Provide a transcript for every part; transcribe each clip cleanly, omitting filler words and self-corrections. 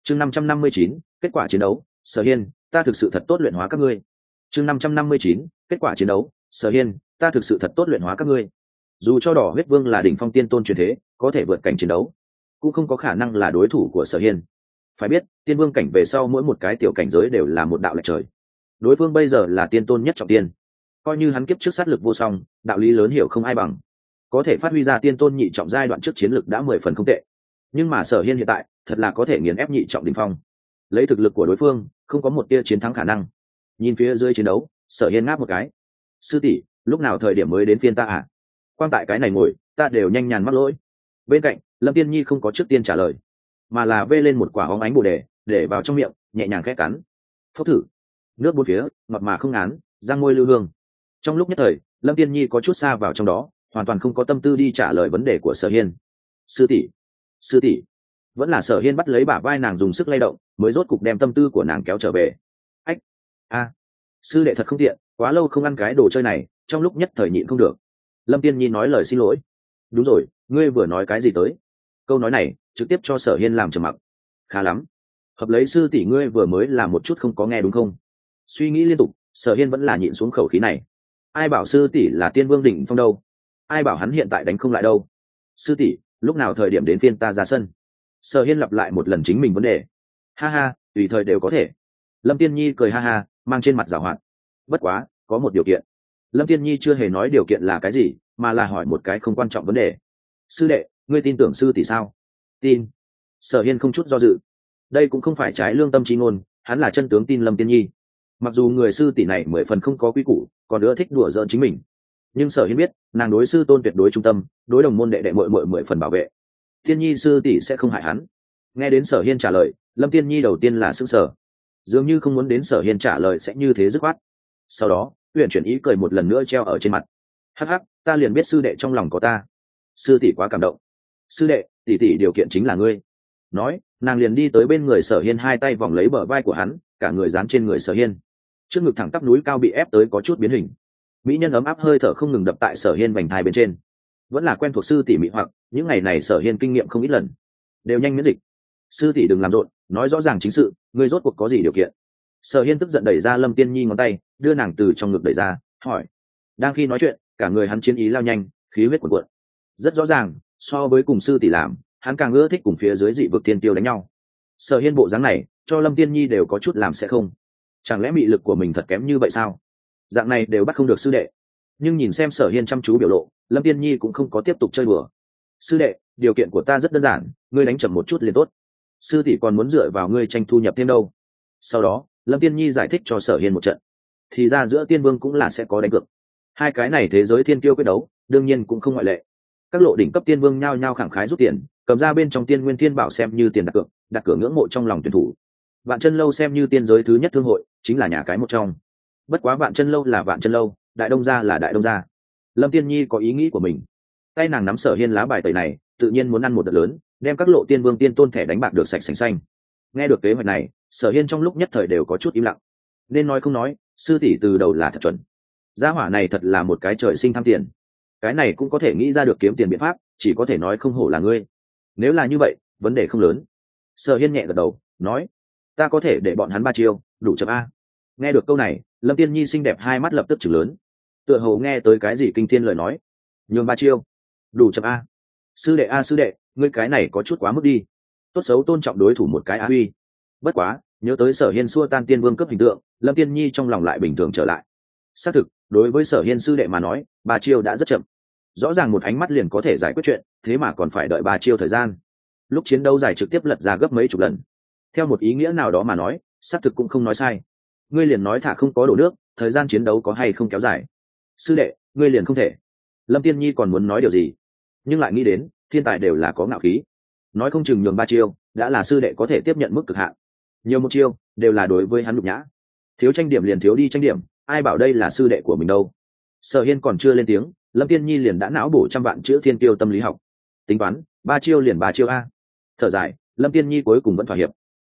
chương 559, kết quả chiến đấu. Sở Hiên, ta thực sự thật tốt luyện hóa các ngươi. chương 559, kết quả chiến đấu. Sở Hiên, ta thực sự thật tốt luyện hóa các ngươi. Dù cho đỏ huyết vương là đỉnh phong tiên tôn truyền thế, có thể vượt cảnh chiến đấu, cũng không có khả năng là đối thủ của Sở Hiên. Phải biết, tiên vương cảnh về sau mỗi một cái tiểu cảnh giới đều là một đạo lệch trời. Đối phương bây giờ là tiên tôn nhất trọng tiên, coi như hắn kiếp trước sát lực vô song, đạo lý lớn hiểu không ai bằng, có thể phát huy ra tiên tôn nhị trọng giai đoạn trước chiến lực đã 10 phần không tệ. Nhưng mà Sở Hiên hiện tại thật là có thể nghiền ép nhị trọng đỉnh phong, lấy thực lực của đối phương không có một tia chiến thắng khả năng. Nhìn phía dưới chiến đấu, Sở Hiên ngáp một cái. Sư tỷ, lúc nào thời điểm mới đến phiên ta à? Quan tại cái này ngồi, ta đều nhanh nhàn mắc lỗi. Bên cạnh Lâm Tiên Nhi không có trước tiên trả lời, mà là vê lên một quả óng ánh bồ đề để vào trong miệng, nhẹ nhàng khẽ cắn. Phốc thử, nước bốn phía ngọt mà không ngán, răng môi lưu hương. Trong lúc nhất thời, Lâm Tiên Nhi có chút xa vào trong đó, hoàn toàn không có tâm tư đi trả lời vấn đề của Sở Hiên. Sư tỷ, sư tỷ. Vẫn là Sở Hiên bắt lấy bả vai nàng dùng sức lay động, mới rốt cục đem tâm tư của nàng kéo trở về. Ách, a, sư đệ thật không tiện, quá lâu không ăn cái đồ chơi này, trong lúc nhất thời nhịn không được. Lâm Tiên Nhi nói lời xin lỗi. Đúng rồi, ngươi vừa nói cái gì tới? Câu nói này trực tiếp cho Sở Hiên làm trầm mặc. Khá lắm, hợp lấy sư tỷ ngươi vừa mới là một chút không có nghe đúng không? Suy nghĩ liên tục, Sở Hiên vẫn là nhịn xuống khẩu khí này. Ai bảo sư tỷ là tiên vương đỉnh phong đâu? Ai bảo hắn hiện tại đánh không lại đâu? Sư tỷ, lúc nào thời điểm đến phiên ta ra sân? Sở Hiên lặp lại một lần chính mình vấn đề. Ha ha, tùy thời đều có thể. Lâm Tiên Nhi cười ha ha, mang trên mặt giảo hoạt. Bất quá, có một điều kiện. Lâm Tiên Nhi chưa hề nói điều kiện là cái gì, mà là hỏi một cái không quan trọng vấn đề. Sư đệ, ngươi tin tưởng sư tỷ sao? Tin. Sở Hiên không chút do dự. Đây cũng không phải trái lương tâm chi ngôn, hắn là chân tướng tin Lâm Tiên Nhi. Mặc dù người sư tỷ này 10 phần không có quy củ, còn nữa thích đùa giỡn chính mình, nhưng Sở Hiên biết nàng đối sư tôn tuyệt đối trung tâm, đối đồng môn đệ đệ muội muội 10 phần bảo vệ. Tiên Nhi sư tỷ sẽ không hại hắn. Nghe đến Sở Hiên trả lời, Lâm Tiên Nhi đầu tiên là sững sờ, dường như không muốn đến Sở Hiên trả lời sẽ như thế dứt khoát. Sau đó uyển chuyển ý cười một lần nữa treo ở trên mặt. Hắc hắc, ta liền biết sư đệ trong lòng có ta. Sư tỷ quá cảm động. Sư đệ, tỷ tỷ điều kiện chính là ngươi. Nói, nàng liền đi tới bên người Sở Hiên, hai tay vòng lấy bờ vai của hắn, cả người dán trên người Sở Hiên. Trước ngực thẳng tắp núi cao bị ép tới có chút biến hình. Mỹ nhân ấm áp hơi thở không ngừng đập tại Sở Hiên vành thai bên trên. Vẫn là quen thuộc sư tỷ mị hoặc, những ngày này Sở Hiên kinh nghiệm không ít lần, đều nhanh miễn dịch. Sư tỷ đừng làm rộn, nói rõ ràng chính sự, ngươi rốt cuộc có gì điều kiện? Sở Hiên tức giận đẩy ra Lâm Tiên Nhi ngón tay, đưa nàng từ trong ngực đẩy ra, hỏi. Đang khi nói chuyện, cả người hắn chiến ý lao nhanh, khí huyết cuồn cuộn. Rất rõ ràng, so với cùng sư tỷ làm, hắn càng ưa thích cùng phía dưới dị vực thiên tiêu đánh nhau. Sở Hiên bộ dáng này, cho Lâm Tiên Nhi đều có chút làm sẽ không. Chẳng lẽ mị lực của mình thật kém như vậy sao? Dạng này đều bắt không được sư đệ. Nhưng nhìn xem Sở Hiên chăm chú biểu lộ, Lâm Tiên Nhi cũng không có tiếp tục chơi bừa. Sư đệ, điều kiện của ta rất đơn giản, ngươi đánh chậm một chút liền tốt. Sư tỷ còn muốn dựa vào ngươi tranh thu nhập thêm đâu. Sau đó, Lâm Tiên Nhi giải thích cho Sở Hiên một trận. Thì ra giữa tiên vương cũng là sẽ có đánh cược. Hai cái này thế giới thiên kiêu quyết đấu, đương nhiên cũng không ngoại lệ. Các lộ đỉnh cấp tiên vương nhao nhao khẳng khái rút tiền, cầm ra bên trong tiên nguyên thiên bảo xem như tiền đặt cửa ngưỡng mộ trong lòng tuyển thủ. Vạn Chân Lâu xem như tiên giới thứ nhất thương hội, chính là nhà cái một trong. Bất quá Vạn Chân Lâu là Vạn Chân Lâu, Đại Đông gia là Đại Đông gia. Lâm Tiên Nhi có ý nghĩ của mình. Tay nàng nắm Sở Hiên lá bài tẩy này, tự nhiên muốn ăn một đợt lớn, đem các lộ tiên vương tiên tôn thẻ đánh bạc được sạch sành xanh. Nghe được kế hoạch này, Sở Hiên trong lúc nhất thời đều có chút im lặng. Nên nói không nói, sư tỷ từ đầu là thật chuẩn. Gia hỏa này thật là một cái trời sinh tham tiền. Cái này cũng có thể nghĩ ra được kiếm tiền biện pháp, chỉ có thể nói không hổ là ngươi. Nếu là như vậy, vấn đề không lớn. Sở Hiên nhẹ gật đầu, nói, ta có thể để bọn hắn 3 chiêu, đủ chậm a. Nghe được câu này, Lâm Tiên Nhi xinh đẹp hai mắt lập tức trừng lớn, tựa hồ nghe tới cái gì kinh thiên lời nói. Nhường 3 chiêu, đủ chậm a. Sư đệ a, sư đệ, ngươi cái này có chút quá mức đi. Tốt xấu tôn trọng đối thủ một cái á uy. Bất quá, nhớ tới Sở Hiên xua tan tiên vương cấp hình tượng, Lâm Tiên Nhi trong lòng lại bình thường trở lại. Xác thực, đối với Sở Hiên sư đệ mà nói, 3 chiêu đã rất chậm. Rõ ràng một ánh mắt liền có thể giải quyết chuyện, thế mà còn phải đợi 3 chiêu thời gian. Lúc chiến đấu dài trực tiếp lật ra gấp mấy chục lần. Theo một ý nghĩa nào đó mà nói, xác thực cũng không nói sai. Ngươi liền nói thả không có đổ nước, thời gian chiến đấu có hay không kéo dài. Sư đệ, ngươi liền không thể. Lâm Tiên Nhi còn muốn nói điều gì, nhưng lại nghĩ đến, thiên tài đều là có ngạo khí. Nói không chừng nhường 3 chiêu, đã là sư đệ có thể tiếp nhận mức cực hạn. Nhiều một chiêu, đều là đối với hắn nhục nhã. Thiếu tranh điểm liền thiếu đi tranh điểm, ai bảo đây là sư đệ của mình đâu. Sở Hiên còn chưa lên tiếng, Lâm Tiên Nhi liền đã não bổ trăm vạn chữ thiên tiêu tâm lý học. Tính toán, 3 chiêu liền 3 chiêu a. Thở dài, Lâm Tiên Nhi cuối cùng vẫn thỏa hiệp.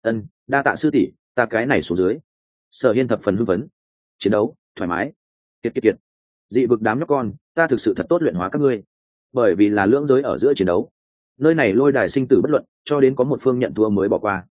Đa tạ sư tỷ, ta cái này xuống dưới. Sở Hiên thập phần hưng phấn. Chiến đấu thoải mái. Kiệt. Dị vực đám nhóc con, ta thực sự thật tốt luyện hóa các ngươi. Bởi vì là lưỡng giới ở giữa chiến đấu, nơi này lôi đài sinh tử bất luận, cho đến có một phương nhận thua mới bỏ qua.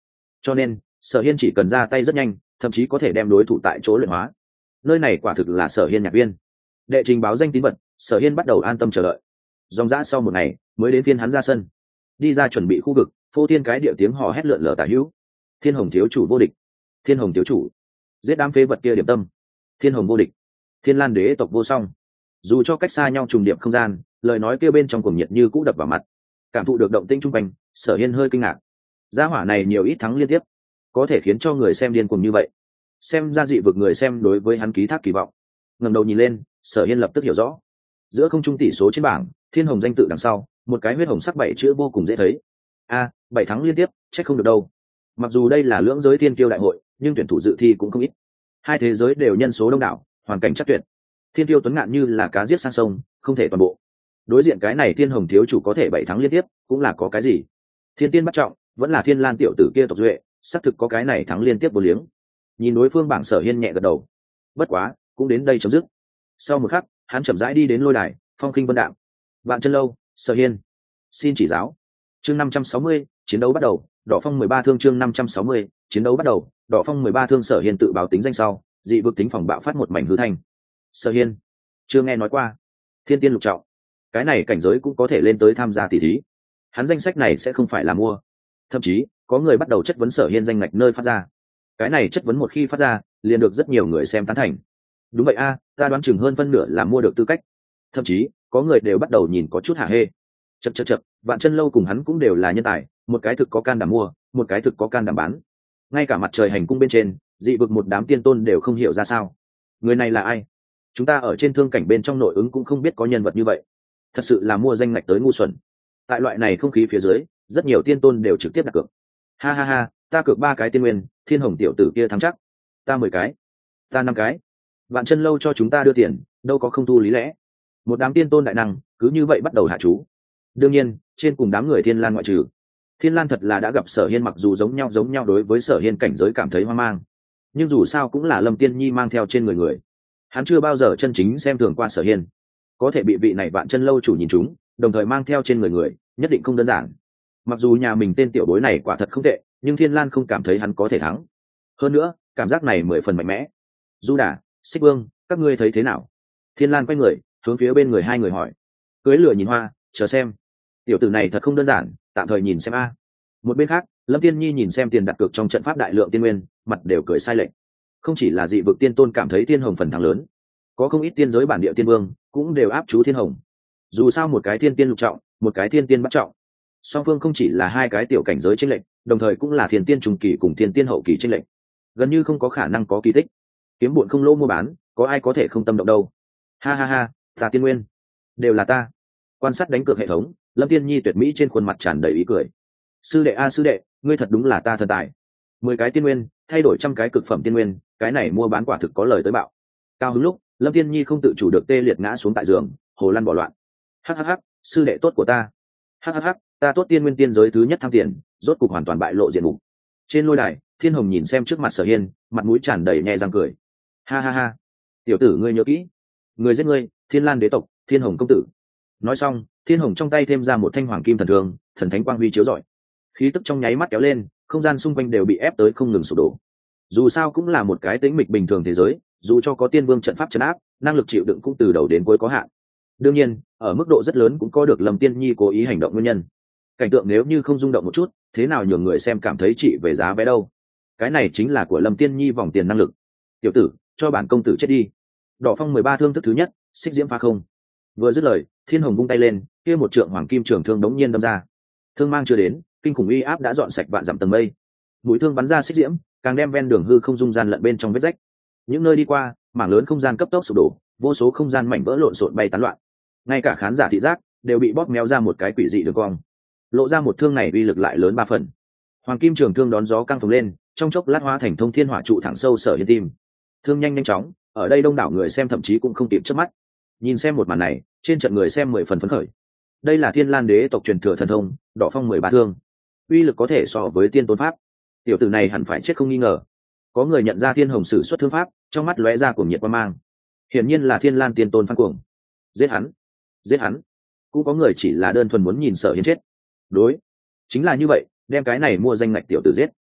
cho nên Sở Hiên chỉ cần ra tay rất nhanh, thậm chí có thể đem đối thủ tại chỗ luyện hóa. Nơi này quả thực là Sở Hiên nhạc viên. Đệ trình báo danh tín vật, Sở Hiên bắt đầu an tâm chờ đợi. Dòng dã sau một ngày mới đến phiên hắn ra sân, đi ra chuẩn bị khu vực, phô thiên cái địa tiếng hò hét lượn lờ tả hữu. Thiên Hồng thiếu chủ vô địch, Thiên Hồng thiếu chủ, giết đám phế vật kia điểm tâm, Thiên Hồng vô địch, Thiên Lan đế tộc vô song. Dù cho cách xa nhau trùng điệp không gian, lời nói kia bên trong cuồng nhiệt như cũ đập vào mặt. Cảm thụ được động tĩnh trung quanh, Sở Hiên hơi kinh ngạc. Gia hỏa này nhiều ít thắng liên tiếp, có thể khiến cho người xem điên cuồng như vậy. Xem ra dị vực người xem đối với hắn ký thác kỳ vọng. Ngẩng đầu nhìn lên, Sở Hiên lập tức hiểu rõ. Giữa không trung tỷ số trên bảng, Thiên Hồng danh tự đằng sau, một cái huyết hồng sắc 7 chữ vô cùng dễ thấy. A, 7 thắng liên tiếp, chắc không được đâu. Mặc dù đây là lưỡng giới thiên kiêu đại hội, nhưng tuyển thủ dự thi cũng không ít. Hai thế giới đều nhân số đông đảo, hoàn cảnh chắc tuyệt. Thiên kiêu tuấn ngạn như là cá giết sang sông, không thể toàn bộ. Đối diện cái này Thiên Hồng thiếu chủ có thể 7 thắng liên tiếp, cũng là có cái gì? Thiên tiên bắt trọng, vẫn là Thiên Lan tiểu tử kia tộc duệ, xác thực có cái này thắng liên tiếp vô liếng. Nhìn đối phương bảng, Sở Hiên nhẹ gật đầu. Bất quá, cũng đến đây chấm dứt. Sau một khắc, hắn chậm rãi đi đến lôi đài, phong khinh vân đạm. Vạn Chân Lâu, Sở Hiên, xin chỉ giáo. Chương 560, chiến đấu bắt đầu. Đỏ phong 13 thương. Chương 560, chiến đấu bắt đầu. Đỏ phong 13 thương. Sở Hiên tự báo tính danh sau, dị vực tính phòng bạo phát một mảnh hư thanh. Sở Hiên, chưa nghe nói qua. Thiên tiên lục trọng, cái này cảnh giới cũng có thể lên tới tham gia tỷ thí. Hắn danh sách này sẽ không phải là mua. Thậm chí, có người bắt đầu chất vấn Sở Hiên danh ngạch nơi phát ra. Cái này chất vấn một khi phát ra, liền được rất nhiều người xem tán thành. Đúng vậy a, ta đoán chừng hơn phân nửa là mua được tư cách. Thậm chí, có người đều bắt đầu nhìn có chút hả hê. Chậc, Vạn Chân Lâu cùng hắn cũng đều là nhân tài, một cái thực có can đảm mua, một cái thực có can đảm bán. Ngay cả mặt trời hành cung bên trên, dị vực một đám tiên tôn đều không hiểu ra sao. Người này là ai? Chúng ta ở trên thương cảnh bên trong nội ứng cũng không biết có nhân vật như vậy. Thật sự là mua danh ngạch tới ngu xuẩn. Tại loại này không khí phía dưới, rất nhiều tiên tôn đều trực tiếp đặt cược. Ha, ta cược 3 cái tiên nguyên, Thiên Hồng tiểu tử kia thắng chắc. Ta 10 cái, ta 5 cái. Vạn Chân Lâu cho chúng ta đưa tiền, đâu có không thu lý lẽ. Một đám tiên tôn đại năng cứ như vậy bắt đầu hạ chú. Đương nhiên, trên cùng đám người Thiên Lan ngoại trừ. Thiên Lan thật là đã gặp Sở Hiên, mặc dù giống nhau đối với Sở Hiên cảnh giới cảm thấy hoang mang, nhưng dù sao cũng là Lâm Tiên Nhi mang theo trên người. Hắn chưa bao giờ chân chính xem thường qua Sở Hiên, có thể bị vị này Vạn Chân Lâu chủ nhìn trúng, đồng thời mang theo trên người, nhất định không đơn giản. Mặc dù nhà mình tên tiểu bối này quả thật không tệ, nhưng Thiên Lan không cảm thấy hắn có thể thắng. Hơn nữa, cảm giác này 10 phần mạnh mẽ. Du Đà, Xích Vương, các ngươi thấy thế nào? Thiên Lan quay người, hướng phía bên người hai người hỏi. Cưới lửa nhìn hoa, chờ xem. Tiểu tử này thật không đơn giản, tạm thời nhìn xem a. Một bên khác, Lâm Tiên Nhi nhìn xem tiền đặt cược trong trận pháp đại lượng tiên nguyên, mặt đều cười sai lệch. Không chỉ là dị vực tiên tôn cảm thấy Thiên Hồng phần thắng lớn, có không ít tiên giới bản địa tiên vương cũng đều áp chú Thiên Hồng. Dù sao một cái thiên tiên lục trọng, một cái thiên tiên bắt trọng, song phương không chỉ là hai cái tiểu cảnh giới chênh lệch, đồng thời cũng là thiên tiên trung kỳ cùng thiên tiên hậu kỳ chênh lệch, gần như không có khả năng có kỳ tích. Kiếm bụn không lỗ mua bán, có ai có thể không tâm động đâu. Ha, ta tiên nguyên, đều là ta. Quan sát đánh cược hệ thống, Lâm Tiên Nhi tuyệt mỹ trên khuôn mặt tràn đầy ý cười. Sư đệ, ngươi thật đúng là ta thần tài. 10 cái tiên nguyên, thay đổi 100 cái cực phẩm tiên nguyên, cái này mua bán quả thực có lời tới bạo. Cao hứng lúc, Lâm Tiên Nhi không tự chủ được tê liệt ngã xuống tại giường, hồ lăn bỏ loạn. Hắc, sư đệ tốt của ta. Hắc, ta tốt tiên nguyên tiên giới thứ nhất tham tiền, rốt cục hoàn toàn bại lộ diện mục. Trên lôi đài, Thiên Hồng nhìn xem trước mặt Sở Hiên, mặt mũi tràn đầy nhẹ răng cười. Ha, tiểu tử ngươi nhớ kỹ, người giết ngươi, Thiên Lan đế tộc, Thiên Hồng công tử. Nói xong, Thiên Hồng trong tay thêm ra một thanh hoàng kim thần thương, thần thánh quang huy chiếu rọi, khí tức trong nháy mắt kéo lên, không gian xung quanh đều bị ép tới không ngừng sụp đổ. Dù sao cũng là một cái tĩnh mịch bình thường thế giới, dù cho có tiên vương trận pháp trấn áp, năng lực chịu đựng cũng từ đầu đến cuối có hạn. Đương nhiên, ở mức độ rất lớn cũng có được Lâm Tiên Nhi cố ý hành động nguyên nhân. Cảnh tượng nếu như không rung động một chút, thế nào nhường người xem cảm thấy trị về giá vé đâu? Cái này chính là của Lâm Tiên Nhi vòng tiền năng lực. Tiểu tử, cho bản công tử chết đi. Đỏ phong 13 thương thức thứ nhất, xích diễm phá không. Vừa dứt lời, Thiên Hồng vung tay lên, kia một trượng hoàng kim trường thương đống nhiên đâm ra. Thương mang chưa đến, kinh khủng uy áp đã dọn sạch vạn dặm tầng mây. Mũi thương bắn ra xích diễm, càng đem ven đường hư không dung gian lận bên trong vết rách. Những nơi đi qua, mảng lớn không gian cấp tốc sụp đổ, vô số không gian mảnh vỡ lộn xộn bay tán loạn. Ngay cả khán giả thị giác đều bị bóp méo ra một cái quỷ dị đường cong. Lộ ra một thương này uy lực lại lớn 3 phần. Hoàng kim trường thương đón gió căng phồng lên, trong chốc lát hóa thành thông thiên hỏa trụ thẳng sâu Sở Hiên tim. Thương nhanh chóng, ở đây đông đảo người xem thậm chí cũng không kịp chớp mắt. Nhìn xem một màn này, trên trận người xem 10 phần phấn khởi. Đây là Thiên Lan đế tộc truyền thừa thần thông, Đỏ phong 13 thương. Uy lực có thể so với tiên tôn pháp. Tiểu tử này hẳn phải chết không nghi ngờ. Có người nhận ra Thiên Hồng sử xuất thương pháp, trong mắt lóe ra cuồng nhiệt quang mang. Hiển nhiên là Thiên Lan tiên tôn phan cuồng. Giết hắn. Cũng có người chỉ là đơn thuần muốn nhìn Sở Hiên chết. Đối, chính là như vậy, đem cái này mua danh ngạch tiểu tử giết.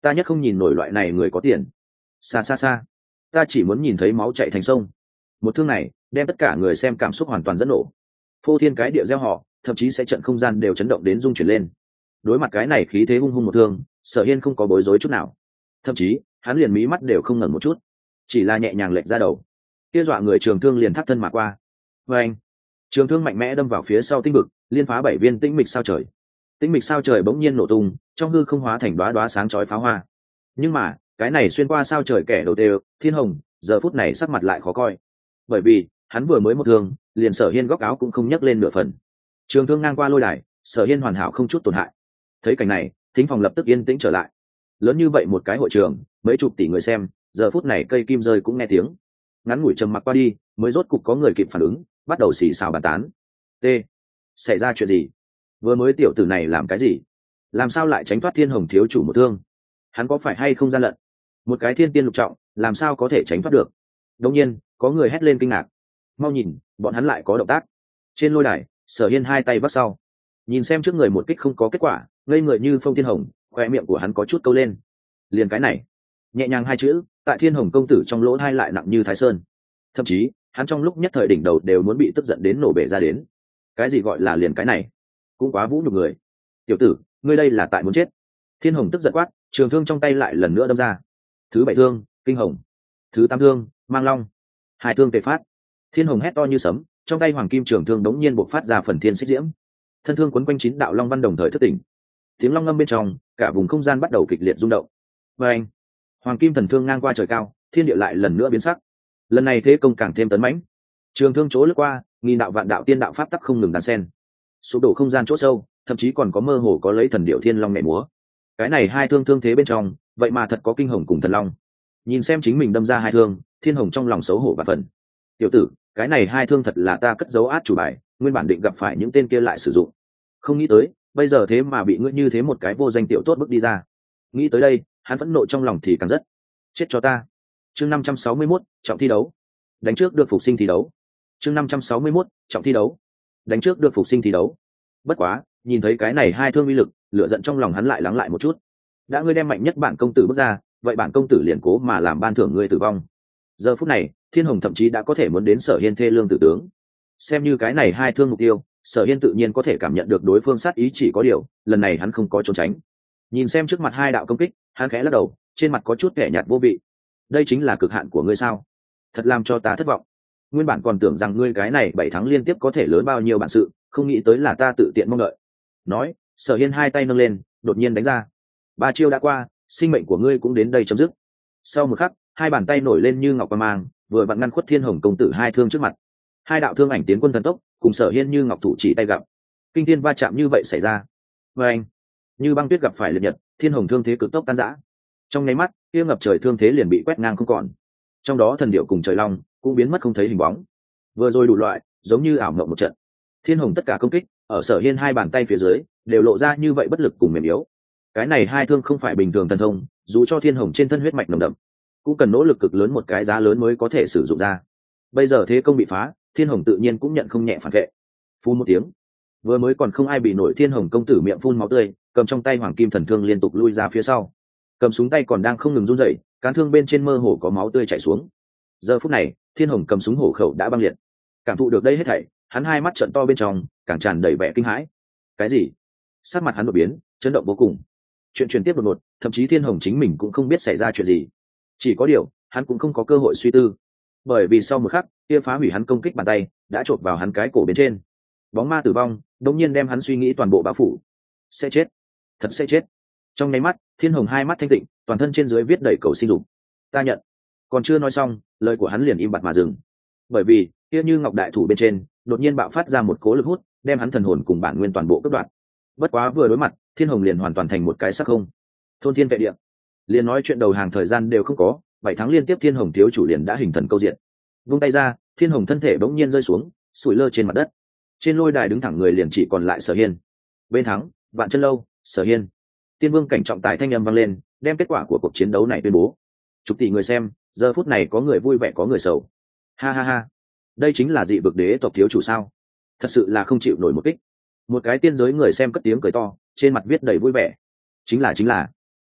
ta nhất không nhìn nổi loại này người có tiền. Xa xa xa, ta chỉ muốn nhìn thấy máu chạy thành sông. Một thương này đem tất cả người xem cảm xúc hoàn toàn dẫn nổ, phô thiên cái địa gieo họ, thậm chí sẽ trận không gian đều chấn động đến rung chuyển lên. Đối mặt cái này khí thế hung hung một thương, Sở Hiên không có bối rối chút nào, thậm chí hắn liền mí mắt đều không ngẩng một chút, chỉ là nhẹ nhàng lệch ra đầu, kia dọa người trường thương liền thắt thân mà qua. Và anh, trường thương mạnh mẽ đâm vào phía sau tinh vực, liên phá 7 viên tĩnh mịch sao trời. Tĩnh mịch sao trời bỗng nhiên nổ tung, trong hư không hóa thành đóa đóa sáng chói pháo hoa. Nhưng mà cái này xuyên qua sao trời kẻ đầu đều, Thiên Hồng giờ phút này sắc mặt lại khó coi, bởi vì hắn vừa mới một thương, liền Sở Hiên góc áo cũng không nhấc lên nửa phần. Trường thương ngang qua lôi đài, Sở Hiên hoàn hảo không chút tổn hại. Thấy cảnh này, thính phòng lập tức yên tĩnh trở lại. Lớn như vậy một cái hội trường, mấy chục tỷ người xem, giờ phút này cây kim rơi cũng nghe tiếng. Ngắn ngủi trầm mặc qua đi, mới rốt cục có người kịp phản ứng, bắt đầu xì xào bàn tán. T, xảy ra chuyện gì? Vừa mới tiểu tử này làm cái gì? Làm sao lại tránh thoát Thiên Hồng thiếu chủ một thương? Hắn có phải hay không gian lận? Một cái thiên tiên lục trọng, làm sao có thể tránh thoát được? Đột nhiên, có người hét lên kinh ngạc. Mau nhìn, bọn hắn lại có động tác. Trên lôi đài, Sở Hiên hai tay vắt sau, nhìn xem trước người một kích không có kết quả, ngây người như phong Thiên Hồng, khoe miệng của hắn có chút câu lên. Liền cái này, nhẹ nhàng hai chữ, tại Thiên Hồng công tử trong lỗ hai lại nặng như Thái Sơn. Thậm chí, hắn trong lúc nhất thời đỉnh đầu đều muốn bị tức giận đến nổ bể ra đến. Cái gì gọi là liền cái này? Cũng quá vũ nhục người. Tiểu tử, ngươi đây là tại muốn chết. Thiên Hồng tức giận quát, trường thương trong tay lại lần nữa đâm ra. Thứ 7 thương, Kinh Hồng. Thứ 8 thương, Mang Long. Hai thương tề phát. Thiên Hồng hét to như sấm, trong tay hoàng kim trường thương đống nhiên bộc phát ra phần thiên xích diễm. Thân thương quấn quanh 9 đạo long văn đồng thời thức tỉnh. Tiếng long ngâm bên trong, cả vùng không gian bắt đầu kịch liệt rung động. Và anh, hoàng kim thần thương ngang qua trời cao, thiên địa lại lần nữa biến sắc. Lần này thế công càng thêm tấn mãnh. Trường thương chỗ lướt qua, nghìn đạo vạn đạo tiên đạo pháp tắc không ngừng đan sen, sụp đổ không gian chỗ sâu, thậm chí còn có mơ hồ có lấy thần điệu thiên long nhảy múa. Cái này hai thương thương thế bên trong, vậy mà thật có Kinh Hồng cùng thần long. Nhìn xem chính mình đâm ra hai thương, Thiên Hồng trong lòng xấu hổ và phần. Tiểu tử, cái này hai thương thật là ta cất giấu át chủ bài, nguyên bản định gặp phải những tên kia lại sử dụng, không nghĩ tới bây giờ thế mà bị ngươi như thế một cái vô danh tiểu tốt bước đi ra. Nghĩ tới đây, hắn phẫn nộ trong lòng thì càng rất. Chết cho ta. Chương 561, trọng thi đấu. Đánh trước được phục sinh thi đấu. Chương 561, trọng thi đấu. Đánh trước được phục sinh thi đấu. Bất quá, nhìn thấy cái này hai thương uy lực, lửa giận trong lòng hắn lại lắng lại một chút. Đã ngươi đem mạnh nhất bản công tử bước ra, vậy bản công tử liền cố mà làm ban thưởng ngươi tử vong. Giờ phút này, Thiên Hồng thậm chí đã có thể muốn đến Sở Hiên thê lương tử tướng. Xem như cái này hai thương mục tiêu, Sở Hiên tự nhiên có thể cảm nhận được đối phương sát ý, chỉ có điều, lần này hắn không có trốn tránh. Nhìn xem trước mặt hai đạo công kích, hắn khẽ lắc đầu, trên mặt có chút vẻ nhạt vô vị. Đây chính là cực hạn của ngươi sao? Thật làm cho ta thất vọng. Nguyên bản còn tưởng rằng ngươi cái này 7 tháng liên tiếp có thể lớn bao nhiêu bản sự, không nghĩ tới là ta tự tiện mong đợi. Nói, Sở Hiên hai tay nâng lên, đột nhiên đánh ra. 3 chiêu đã qua, sinh mệnh của ngươi cũng đến đây chấm dứt. Sau một khắc, hai bàn tay nổi lên như ngọc quang mang, vừa vặn ngăn khuất Thiên Hồng công tử hai thương trước mặt. Hai đạo thương ảnh tiến quân thần tốc, cùng Sở Hiên như ngọc thủ chỉ tay gặp. Kinh thiên va chạm như vậy xảy ra. Và anh, như băng tuyết gặp phải liệt nhật, Thiên Hồng thương thế cực tốc tan rã. Trong nháy mắt, kia ngập trời thương thế liền bị quét ngang không còn. Trong đó thần điệu cùng trời long cũng biến mất không thấy hình bóng. Vừa rồi đủ loại, giống như ảo mộng một trận. Thiên Hồng tất cả công kích, ở Sở Hiên hai bàn tay phía dưới, đều lộ ra như vậy bất lực cùng mềm yếu. Cái này hai thương không phải bình thường thần thông, dù cho Thiên Hồng trên thân huyết mạch nồng đậm, cũng cần nỗ lực cực lớn một cái giá lớn mới có thể sử dụng ra. Bây giờ thế công bị phá, Thiên Hồng tự nhiên cũng nhận không nhẹ phản vệ. Phun một tiếng, vừa mới còn không ai bị nổi, Thiên Hồng công tử miệng phun máu tươi, cầm trong tay hoàng kim thần thương liên tục lui ra phía sau. Cầm súng tay còn đang không ngừng run rẩy, cán thương bên trên mơ hồ có máu tươi chảy xuống. Giờ phút này, Thiên Hồng cầm súng hổ khẩu đã băng liệt. Cảm thụ được đây hết thảy, hắn hai mắt trợn to bên trong, càng tràn đầy vẻ kinh hãi. Cái gì? Sắc mặt hắn đột biến, chấn động vô cùng. Chuyện truyền tiếp đột ngột, thậm chí Thiên Hồng chính mình cũng không biết xảy ra chuyện gì. Chỉ có điều, hắn cũng không có cơ hội suy tư, bởi vì sau một khắc, kia phá hủy hắn công kích bàn tay đã chộp vào hắn cái cổ bên trên. Bóng ma tử vong, đột nhiên đem hắn suy nghĩ toàn bộ bao phủ. Sẽ chết, thật sẽ chết. Trong nháy mắt, Thiên Hồng hai mắt thanh tịnh, toàn thân trên dưới viết đầy cầu sinh dục. Ta nhận. Còn chưa nói xong, lời của hắn liền im bặt mà dừng. Bởi vì, kia như ngọc đại thủ bên trên, đột nhiên bạo phát ra một cỗ lực hút, đem hắn thần hồn cùng bản nguyên toàn bộ cắt đoạn. Bất quá vừa đối mặt, Thiên Hồng liền hoàn toàn thành một cái sắc không. Thôn thiên vệ địa. Liền nói chuyện đầu hàng thời gian đều không có, 7 tháng liên tiếp Thiên Hồng thiếu chủ liền đã hình thần câu diện. Vung tay ra, Thiên Hồng thân thể bỗng nhiên rơi xuống, sủi lơ trên mặt đất. Trên lôi đài đứng thẳng người liền chỉ còn lại Sở Hiên. Bên thắng, Vạn Chân Lâu, Sở Hiên. Tiên Vương cảnh trọng tài thanh âm vang lên, đem kết quả của cuộc chiến đấu này tuyên bố. Chục tỷ người xem, giờ phút này có người vui vẻ có người sầu. Ha ha ha, đây chính là dị vực đế tộc thiếu chủ sao? Thật sự là không chịu nổi một kích. Một cái tiên giới người xem cất tiếng cười to, trên mặt viết đầy vui vẻ. Chính là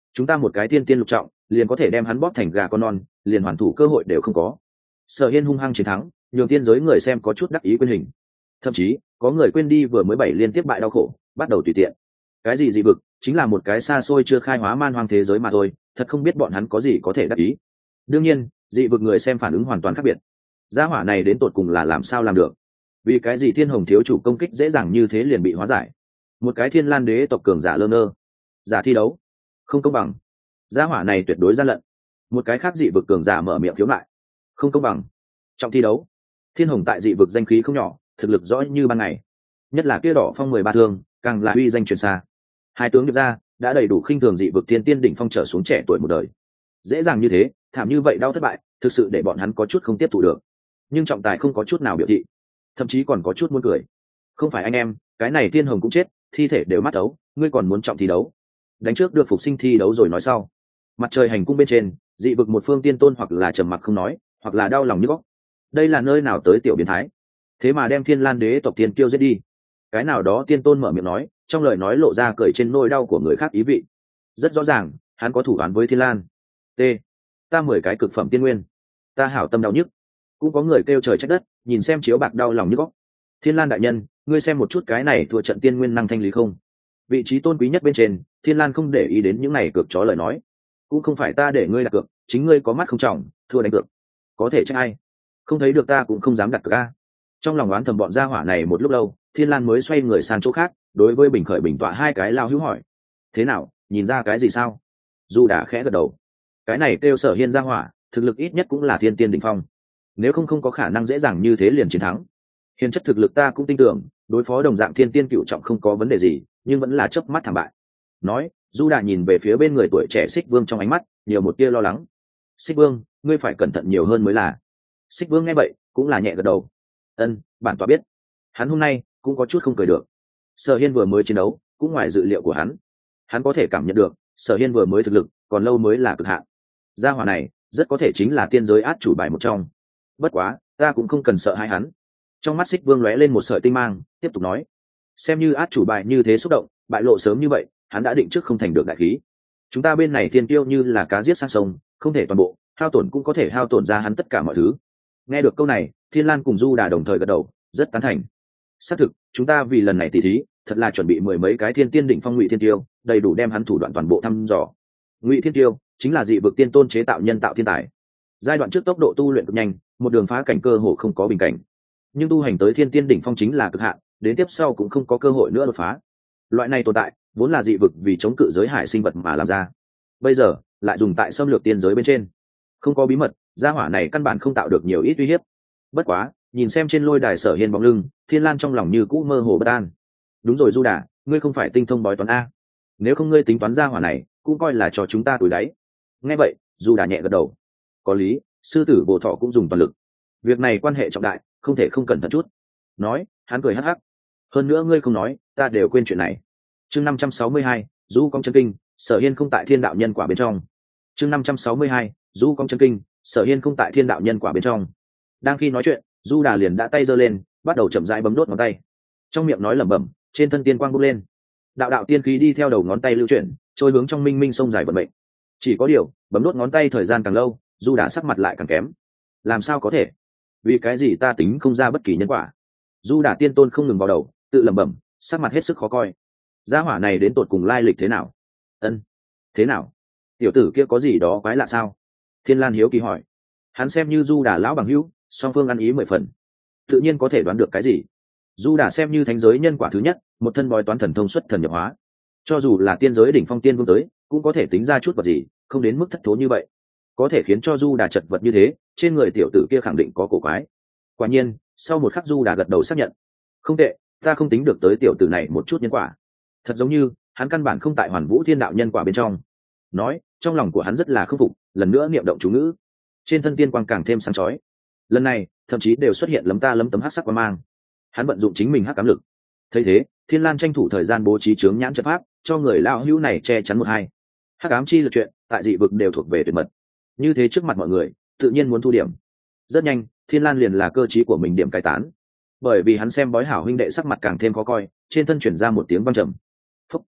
chúng ta một cái tiên tiên lục trọng liền có thể đem hắn bóp thành gà con non, liền hoàn thủ cơ hội đều không có. Sở Hiên hung hăng chiến thắng, nhường tiên giới người xem có chút đắc ý quên hình, thậm chí có người quên đi vừa mới 7 liên tiếp bại đau khổ, bắt đầu tùy tiện. Cái gì dị vực, chính là một cái xa xôi chưa khai hóa man hoang thế giới mà thôi, thật không biết bọn hắn có gì có thể đắc ý. Đương nhiên dị vực người xem phản ứng hoàn toàn khác biệt. Gia hỏa này đến tột cùng là làm sao làm được? Vì cái gì Thiên Hồng thiếu chủ công kích dễ dàng như thế liền bị hóa giải? Một cái Thiên Lan đế tộc cường giả lơ ngơ, giả thi đấu không công bằng, gia hỏa này tuyệt đối gian lận. Một cái khác dị vực cường giả mở miệng khiếu nại, không công bằng. Trong thi đấu, Thiên Hồng tại dị vực danh khí không nhỏ, thực lực rõ như ban ngày, nhất là kia đỏ phong 13 thương càng là uy danh truyền xa. Hai tướng điệp ra đã đầy đủ khinh thường dị vực thiên tiên đỉnh phong trở xuống trẻ tuổi một đời. Dễ dàng như thế, thảm như vậy đau thất bại, thực sự để bọn hắn có chút không tiếp thụ được. Nhưng trọng tài không có chút nào biểu thị, thậm chí còn có chút muốn cười. Không phải anh em, cái này Thiên Hồng cũng chết, thi thể đều mắt ấu, ngươi còn muốn trọng thi đấu? Đánh trước được phục sinh thi đấu rồi nói sau. Mặt trời hành cung bên trên, dị vực một phương tiên tôn hoặc là trầm mặc không nói, hoặc là đau lòng như góc. Đây là nơi nào tới tiểu biến thái? Thế mà đem Thiên Lan đế tộc tiên kiêu giết đi. Cái nào đó tiên tôn mở miệng nói, trong lời nói lộ ra cười trên nỗi đau của người khác ý vị. Rất rõ ràng, hắn có thủ án với Thiên Lan. T. Ta 10 cái cực phẩm tiên nguyên, ta hảo tâm đau nhức. Cũng có người kêu trời trách đất, nhìn xem chiếu bạc đau lòng như góc. Thiên Lan đại nhân, ngươi xem một chút cái này thua trận tiên nguyên năng thanh lý không? Vị trí tôn quý nhất bên trên, Thiên Lan không để ý đến những này cược chó lời nói. Cũng không phải ta để ngươi đặt cược, chính ngươi có mắt không trọng, thua đánh cược. Có thể trách ai? Không thấy được ta cũng không dám đặt cược a. Trong lòng oán thầm bọn gia hỏa này một lúc lâu, Thiên Lan mới xoay người sang chỗ khác, đối với Bình Khởi Bình Tọa hai cái lao hữu hỏi: thế nào, nhìn ra cái gì sao? Du đã khẽ gật đầu. Cái này kêu Sở Hiên gia hỏa, thực lực ít nhất cũng là thiên tiên đỉnh phong, nếu không có khả năng dễ dàng như thế liền chiến thắng. Hiền chất thực lực ta cũng tin tưởng, đối phó đồng dạng thiên tiên cựu trọng không có vấn đề gì, nhưng vẫn là chớp mắt thảm bại. Nói, Du đã nhìn về phía bên người tuổi trẻ Xích Vương trong ánh mắt nhiều một tia lo lắng. Xích Vương, ngươi phải cẩn thận nhiều hơn mới là. Xích Vương nghe vậy cũng là nhẹ gật đầu. Ân, bản tọa biết. Hắn hôm nay cũng có chút không cười được. Sở Hiên vừa mới chiến đấu cũng ngoài dự liệu của hắn có thể cảm nhận được Sở Hiên vừa mới thực lực còn lâu mới là cực hạn. Gia hỏa này rất có thể chính là tiên giới át chủ bài một trong. Bất quá ta cũng không cần sợ hãi hắn. Trong mắt Xích Vương lóe lên một sợi tinh mang, tiếp tục nói: xem như át chủ bài như thế xúc động bại lộ sớm như vậy, hắn đã định trước không thành được đại khí. Chúng ta bên này tiên tiêu như là cá giết sang sông, không thể toàn bộ hao tổn, cũng có thể hao tổn ra hắn tất cả mọi thứ. Nghe được câu này, Thiên Lan cùng Du Đà đồng thời gật đầu, rất tán thành. Xác thực, chúng ta vì lần này tỉ thí thật là chuẩn bị 10 mấy cái thiên tiên đỉnh phong Ngụy Thiên Tiêu, đầy đủ đem hắn thủ đoạn toàn bộ thăm dò. Ngụy Thiên Tiêu chính là dị vực tiên tôn chế tạo nhân tạo thiên tài. Giai đoạn trước tốc độ tu luyện cực nhanh, một đường phá cảnh cơ hồ không có bình cảnh, nhưng tu hành tới thiên tiên đỉnh phong chính là cực hạn, đến tiếp sau cũng không có cơ hội nữa đột phá. Loại này tồn tại vốn là dị vực vì chống cự giới hải sinh vật mà làm ra, bây giờ lại dùng tại xâm lược tiên giới bên trên. Không có bí mật, gia hỏa này căn bản không tạo được nhiều ít uy hiếp. Bất quá nhìn xem trên lôi đài Sở Hiên bóng lưng, Thiên Lan trong lòng như cũ mơ hồ bất an. Đúng rồi Du Đà, ngươi không phải tinh thông bói toán a? Nếu không ngươi tính toán gia hỏa này cũng coi là cho chúng ta tuổi đáy. Nghe vậy Du Đà nhẹ gật đầu. Có lý, sư tử Bồ Thọ cũng dùng toàn lực, việc này quan hệ trọng đại, không thể không cẩn thận chút. Nói, hắn cười hắc hắc. Hơn nữa ngươi không nói, ta đều quên chuyện này. Chương 562, Du Công chân kinh, Sở Hiên không tại thiên đạo nhân quả bên trong. Chương 562, Du Công chân kinh, Sở Hiên không tại thiên đạo nhân quả bên trong. Đang khi nói chuyện, Du Đà liền đã tay giơ lên, bắt đầu chậm rãi bấm đốt ngón tay. Trong miệng nói lẩm bẩm, trên thân tiên quang bốc lên. Đạo đạo tiên khí đi theo đầu ngón tay lưu chuyển, trôi hướng trong minh minh sông dài vận mệnh. Chỉ có điều, bấm đốt ngón tay thời gian càng lâu, Du Đà sắc mặt lại càng kém. Làm sao có thể? Vì cái gì ta tính không ra bất kỳ nhân quả? Du Đà tiên tôn không ngừng vào đầu, tự lẩm bẩm, sắc mặt hết sức khó coi. Gia hỏa này đến tột cùng lai lịch thế nào? Ân, thế nào? Tiểu tử kia có gì đó quái lạ sao? Thiên Lan hiếu kỳ hỏi. Hắn xem như Du Đà lão bằng hữu, song phương ăn ý 10 phần, tự nhiên có thể đoán được cái gì. Du Đà xem như thánh giới nhân quả thứ nhất, một thân bói toán thần thông xuất thần nhập hóa, cho dù là tiên giới đỉnh phong tiên vương tới cũng có thể tính ra chút vật gì, không đến mức thất thố như vậy. Có thể khiến cho Du Đà chật vật như thế, trên người tiểu tử kia khẳng định có cổ quái. Quả nhiên, sau một khắc Du Đà gật đầu xác nhận. Không tệ, ta không tính được tới tiểu tử này một chút nhân quả. Thật giống như hắn căn bản không tại Hoàn Vũ Thiên Đạo nhân quả bên trong. Nói, trong lòng của hắn rất là khâm phục, lần nữa niệm động chú ngữ. Trên thân tiên quang càng thêm sáng chói. Lần này, thậm chí đều xuất hiện lấm ta lấm tấm hắc sắc quang mang. Hắn vận dụng chính mình hắc ám lực. Thấy thế, Thiên Lan tranh thủ thời gian bố trí chướng nhãn trận pháp, cho người lão hữu này che chắn một hai. Hắc ám chi lực chuyện, tại dị vực đều thuộc về tuyệt mật. Như thế trước mặt mọi người, tự nhiên muốn thu điểm. Rất nhanh, Thiên Lan liền là cơ trí của mình điểm cai tán. Bởi vì hắn xem bói hảo huynh đệ sắc mặt càng thêm khó coi, trên thân chuyển ra một tiếng vang trầm. Phúc.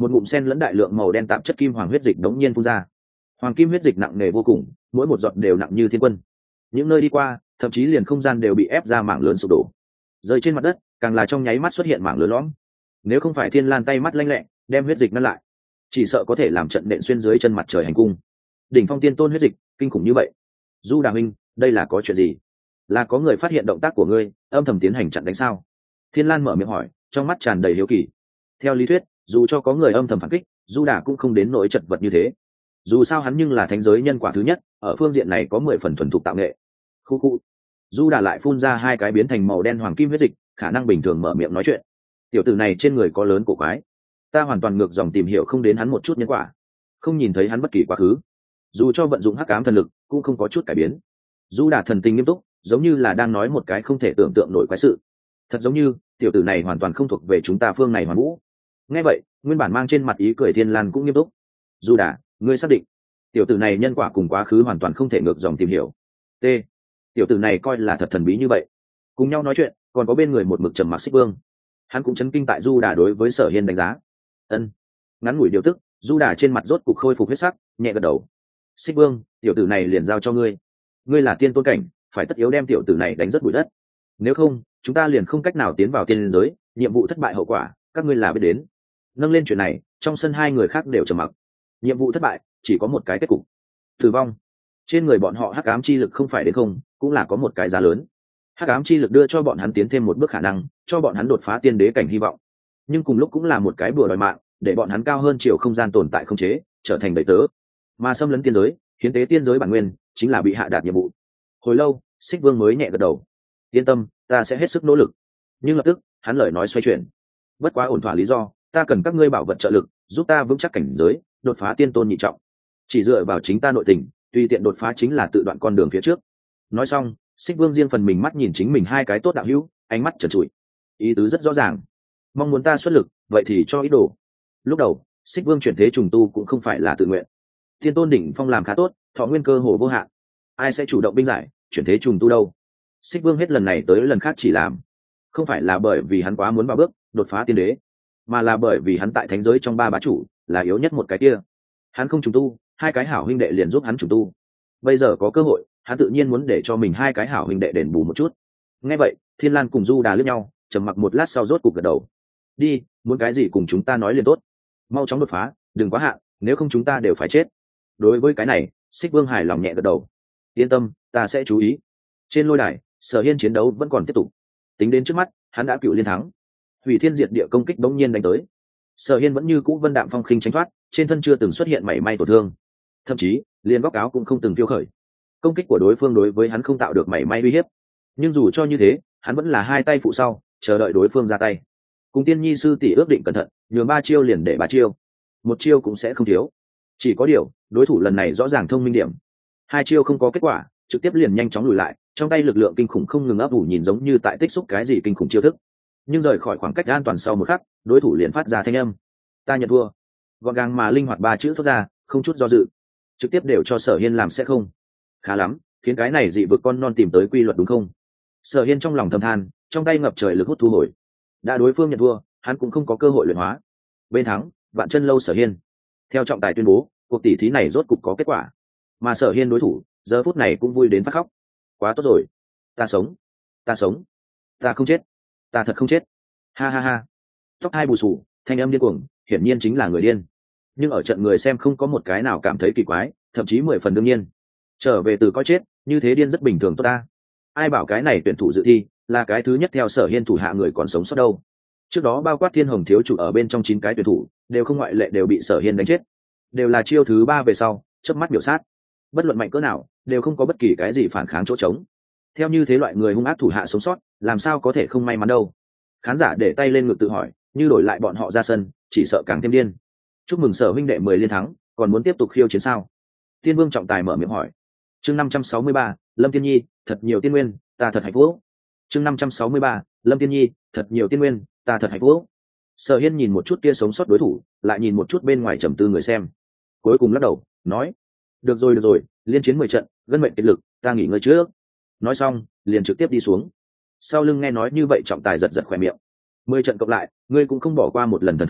một ngụm sen lẫn đại lượng màu đen tạp chất kim hoàng huyết dịch đống nhiên phun ra. Hoàng kim huyết dịch nặng nề vô cùng, mỗi một giọt đều nặng như thiên quân. Những nơi đi qua, thậm chí liền không gian đều bị ép ra mảng lớn sụp đổ. Rơi trên mặt đất, càng là trong nháy mắt xuất hiện mảng lớn lõm. Nếu không phải Thiên Lan tay mắt lanh lẹ, đem huyết dịch ngăn lại, chỉ sợ có thể làm trận nện xuyên dưới chân mặt trời hành cung. Đỉnh phong tiên tôn huyết dịch, kinh khủng như vậy. Du Đà huynh, đây là có chuyện gì? Là có người phát hiện động tác của ngươi, âm thầm tiến hành chặn đánh sao? Thiên Lan mở miệng hỏi, trong mắt tràn đầy hiếu kỳ. Theo lý thuyết, dù cho có người âm thầm phản kích, Du Đà cũng không đến nỗi chật vật như thế. Dù sao hắn nhưng là thánh giới nhân quả thứ nhất, ở phương diện này có 10 phần thuần thục tạo nghệ. Khu khu. Du Đà lại phun ra hai cái biến thành màu đen hoàng kim huyết dịch, khả năng bình thường mở miệng nói chuyện. Tiểu tử này trên người có lớn cổ quái, ta hoàn toàn ngược dòng tìm hiểu không đến hắn một chút nhân quả, không nhìn thấy hắn bất kỳ quá khứ. Dù cho vận dụng hắc ám thần lực, cũng không có chút cải biến. Du Đà thần tình nghiêm túc, giống như là đang nói một cái không thể tưởng tượng nổi quái sự. Thật giống như tiểu tử này hoàn toàn không thuộc về chúng ta phương này Hoàn Vũ. Nghe vậy, nguyên bản mang trên mặt ý cười Thiên Lan cũng nghiêm túc. Du Đà, ngươi xác định tiểu tử này nhân quả cùng quá khứ hoàn toàn không thể ngược dòng tìm hiểu? T. Tiểu tử này coi là thật thần bí như vậy? Cùng nhau nói chuyện, còn có bên người một mực trầm mặc Xích Vương. Hắn cũng chấn kinh tại Du Đà đối với Sở Hiên đánh giá. Ân. Ngắn ngủi điều tức, Du Đà trên mặt rốt cục khôi phục huyết sắc, nhẹ gật đầu. Xích Vương, tiểu tử này liền giao cho ngươi. Ngươi là tiên tôn cảnh, phải tất yếu đem tiểu tử này đánh rất bụi đất. Nếu không, chúng ta liền không cách nào tiến vào tiên giới, nhiệm vụ thất bại hậu quả, các ngươi là biết đến. Nâng lên chuyện này, trong sân hai người khác đều trầm mặc. Nhiệm vụ thất bại, chỉ có một cái kết cục: tử vong. Trên người bọn họ hắc ám chi lực không phải đến không, cũng là có một cái giá lớn. Hắc ám chi lực đưa cho bọn hắn tiến thêm một bước khả năng, cho bọn hắn đột phá tiên đế cảnh hy vọng. Nhưng cùng lúc cũng là một cái bùa đòi mạng, để bọn hắn cao hơn chiều không gian tồn tại không chế, trở thành đầy tớ. Mà xâm lấn tiên giới, hiến tế tiên giới bản nguyên, chính là bị hạ đạt nhiệm vụ. Hồi lâu, Xích Vương mới nhẹ gật đầu. Yên tâm, ta sẽ hết sức nỗ lực. Nhưng lập tức, hắn lời nói xoay chuyển. Bất quá ổn thỏa lý do, ta cần các ngươi bảo vật trợ lực, giúp ta vững chắc cảnh giới, đột phá tiên tôn nhị trọng. Chỉ dựa vào chính ta nội tình, tùy tiện đột phá chính là tự đoạn con đường phía trước. Nói xong, Xích Vương riêng phần mình mắt nhìn chính mình hai cái tốt đạo hữu, ánh mắt trần trụi. Ý tứ rất rõ ràng. Mong muốn ta xuất lực, vậy thì cho ý đồ. Lúc đầu, Xích Vương chuyển thế trùng tu cũng không phải là tự nguyện. Tiên tôn đỉnh phong làm khá tốt, thọ nguyên cơ hồ vô hạn. Ai sẽ chủ động binh giải, chuyển thế trùng tu đâu? Xích Vương hết lần này tới lần khác chỉ làm, không phải là bởi vì hắn quá muốn vào bước đột phá tiên đế, mà là bởi vì hắn tại thánh giới trong ba bá chủ là yếu nhất một cái kia. Hắn không trùng tu, hai cái hảo huynh đệ liền giúp hắn trùng tu. Bây giờ có cơ hội, hắn tự nhiên muốn để cho mình hai cái hảo huynh đệ đền bù một chút. Nghe vậy, Thiên Lan cùng Du Đà liếc nhau, trầm mặc một lát sau rốt cục gật đầu. Đi, muốn cái gì cùng chúng ta nói liền tốt. Mau chóng đột phá, đừng quá hạn, nếu không chúng ta đều phải chết. Đối với cái này, Xích Vương hài lòng nhẹ gật đầu. Yên tâm, ta sẽ chú ý. Trên lôi đài, Sở Hiên chiến đấu vẫn còn tiếp tục. Tính đến trước mắt, hắn đã cựu liên thắng. Hủy thiên diệt địa công kích bỗng nhiên đánh tới. Sở Hiên vẫn như cũ vân đạm phong khinh tránh thoát, trên thân chưa từng xuất hiện mảy may tổn thương, thậm chí liền góc áo cũng không từng phiêu khởi. Công kích của đối phương đối với hắn không tạo được mảy may uy hiếp. Nhưng dù cho như thế, hắn vẫn là hai tay phụ sau, chờ đợi đối phương ra tay. Cùng Tiên Nhi sư tỷ ước định cẩn thận, nhường 3 chiêu liền để 3 chiêu, một chiêu cũng sẽ không thiếu. Chỉ có điều, đối thủ lần này rõ ràng thông minh điểm. 2 chiêu không có kết quả, trực tiếp liền nhanh chóng lùi lại, trong tay lực lượng kinh khủng không ngừng ấp ủ, nhìn giống như tại tích xúc cái gì kinh khủng chiêu thức. Nhưng rời khỏi khoảng cách an toàn sau một khắc, đối thủ liền phát ra thanh âm: ta nhận thua. Gọn gàng mà linh hoạt 3 chữ thốt ra, không chút do dự, trực tiếp đều cho Sở Hiên làm sẽ không. Khá lắm, khiến cái này dị vực con non tìm tới quy luật đúng không? Sở Hiên trong lòng thầm than, trong tay ngập trời lực hút thu hồi. Đã đối phương nhận thua, hắn cũng không có cơ hội luyện hóa. Bên thắng, Vạn Chân Lâu Sở Hiên. Theo trọng tài tuyên bố, cuộc tỷ thí này rốt cục có kết quả. Mà Sở Hiên đối thủ, giờ phút này cũng vui đến phát khóc. Quá tốt rồi, ta sống, ta sống, ta không chết, ta thật không chết. Ha ha ha. Tóc hai bù sù, thanh âm điên cuồng, hiển nhiên chính là người điên. Nhưng ở trận người xem không có một cái nào cảm thấy kỳ quái, thậm chí 10 phần đương nhiên. Trở về từ coi chết, như thế điên rất bình thường tốt ta. Ai bảo cái này tuyển thủ dự thi là cái thứ nhất theo Sở Hiên thủ hạ người còn sống sót đâu. Trước đó bao quát Thiên Hồng thiếu chủ ở bên trong 9 cái tuyển thủ, đều không ngoại lệ đều bị Sở Hiên đánh chết. Đều là chiêu thứ 3 về sau, chớp mắt biểu sát. Bất luận mạnh cỡ nào, đều không có bất kỳ cái gì phản kháng chỗ trống. Theo như thế loại người hung ác thủ hạ sống sót, làm sao có thể không may mắn đâu. Khán giả để tay lên ngực tự hỏi, như đổi lại bọn họ ra sân, chỉ sợ càng thêm điên. Chúc mừng Sở huynh đệ 10 liên thắng, còn muốn tiếp tục khiêu chiến sao? Tiên Vương trọng tài mở miệng hỏi. Chương 563, Lâm Tiên Nhi, thật nhiều tiên nguyên, ta thật hạnh phúc. Chương 563, Lâm Tiên Nhi, thật nhiều tiên nguyên, ta thật hạnh phúc. Sở Hiên nhìn một chút kia sống sót đối thủ, lại nhìn một chút bên ngoài trầm tư người xem. Cuối cùng lắc đầu, nói: được rồi, liên chiến 10 trận, gân mệnh kiệt lực, ta nghỉ ngơi trước. Nói xong, liền trực tiếp đi xuống. Sau lưng nghe nói như vậy trọng tài giật giật khỏe miệng. 10 trận cộng lại, ngươi cũng không bỏ qua một lần thần thông,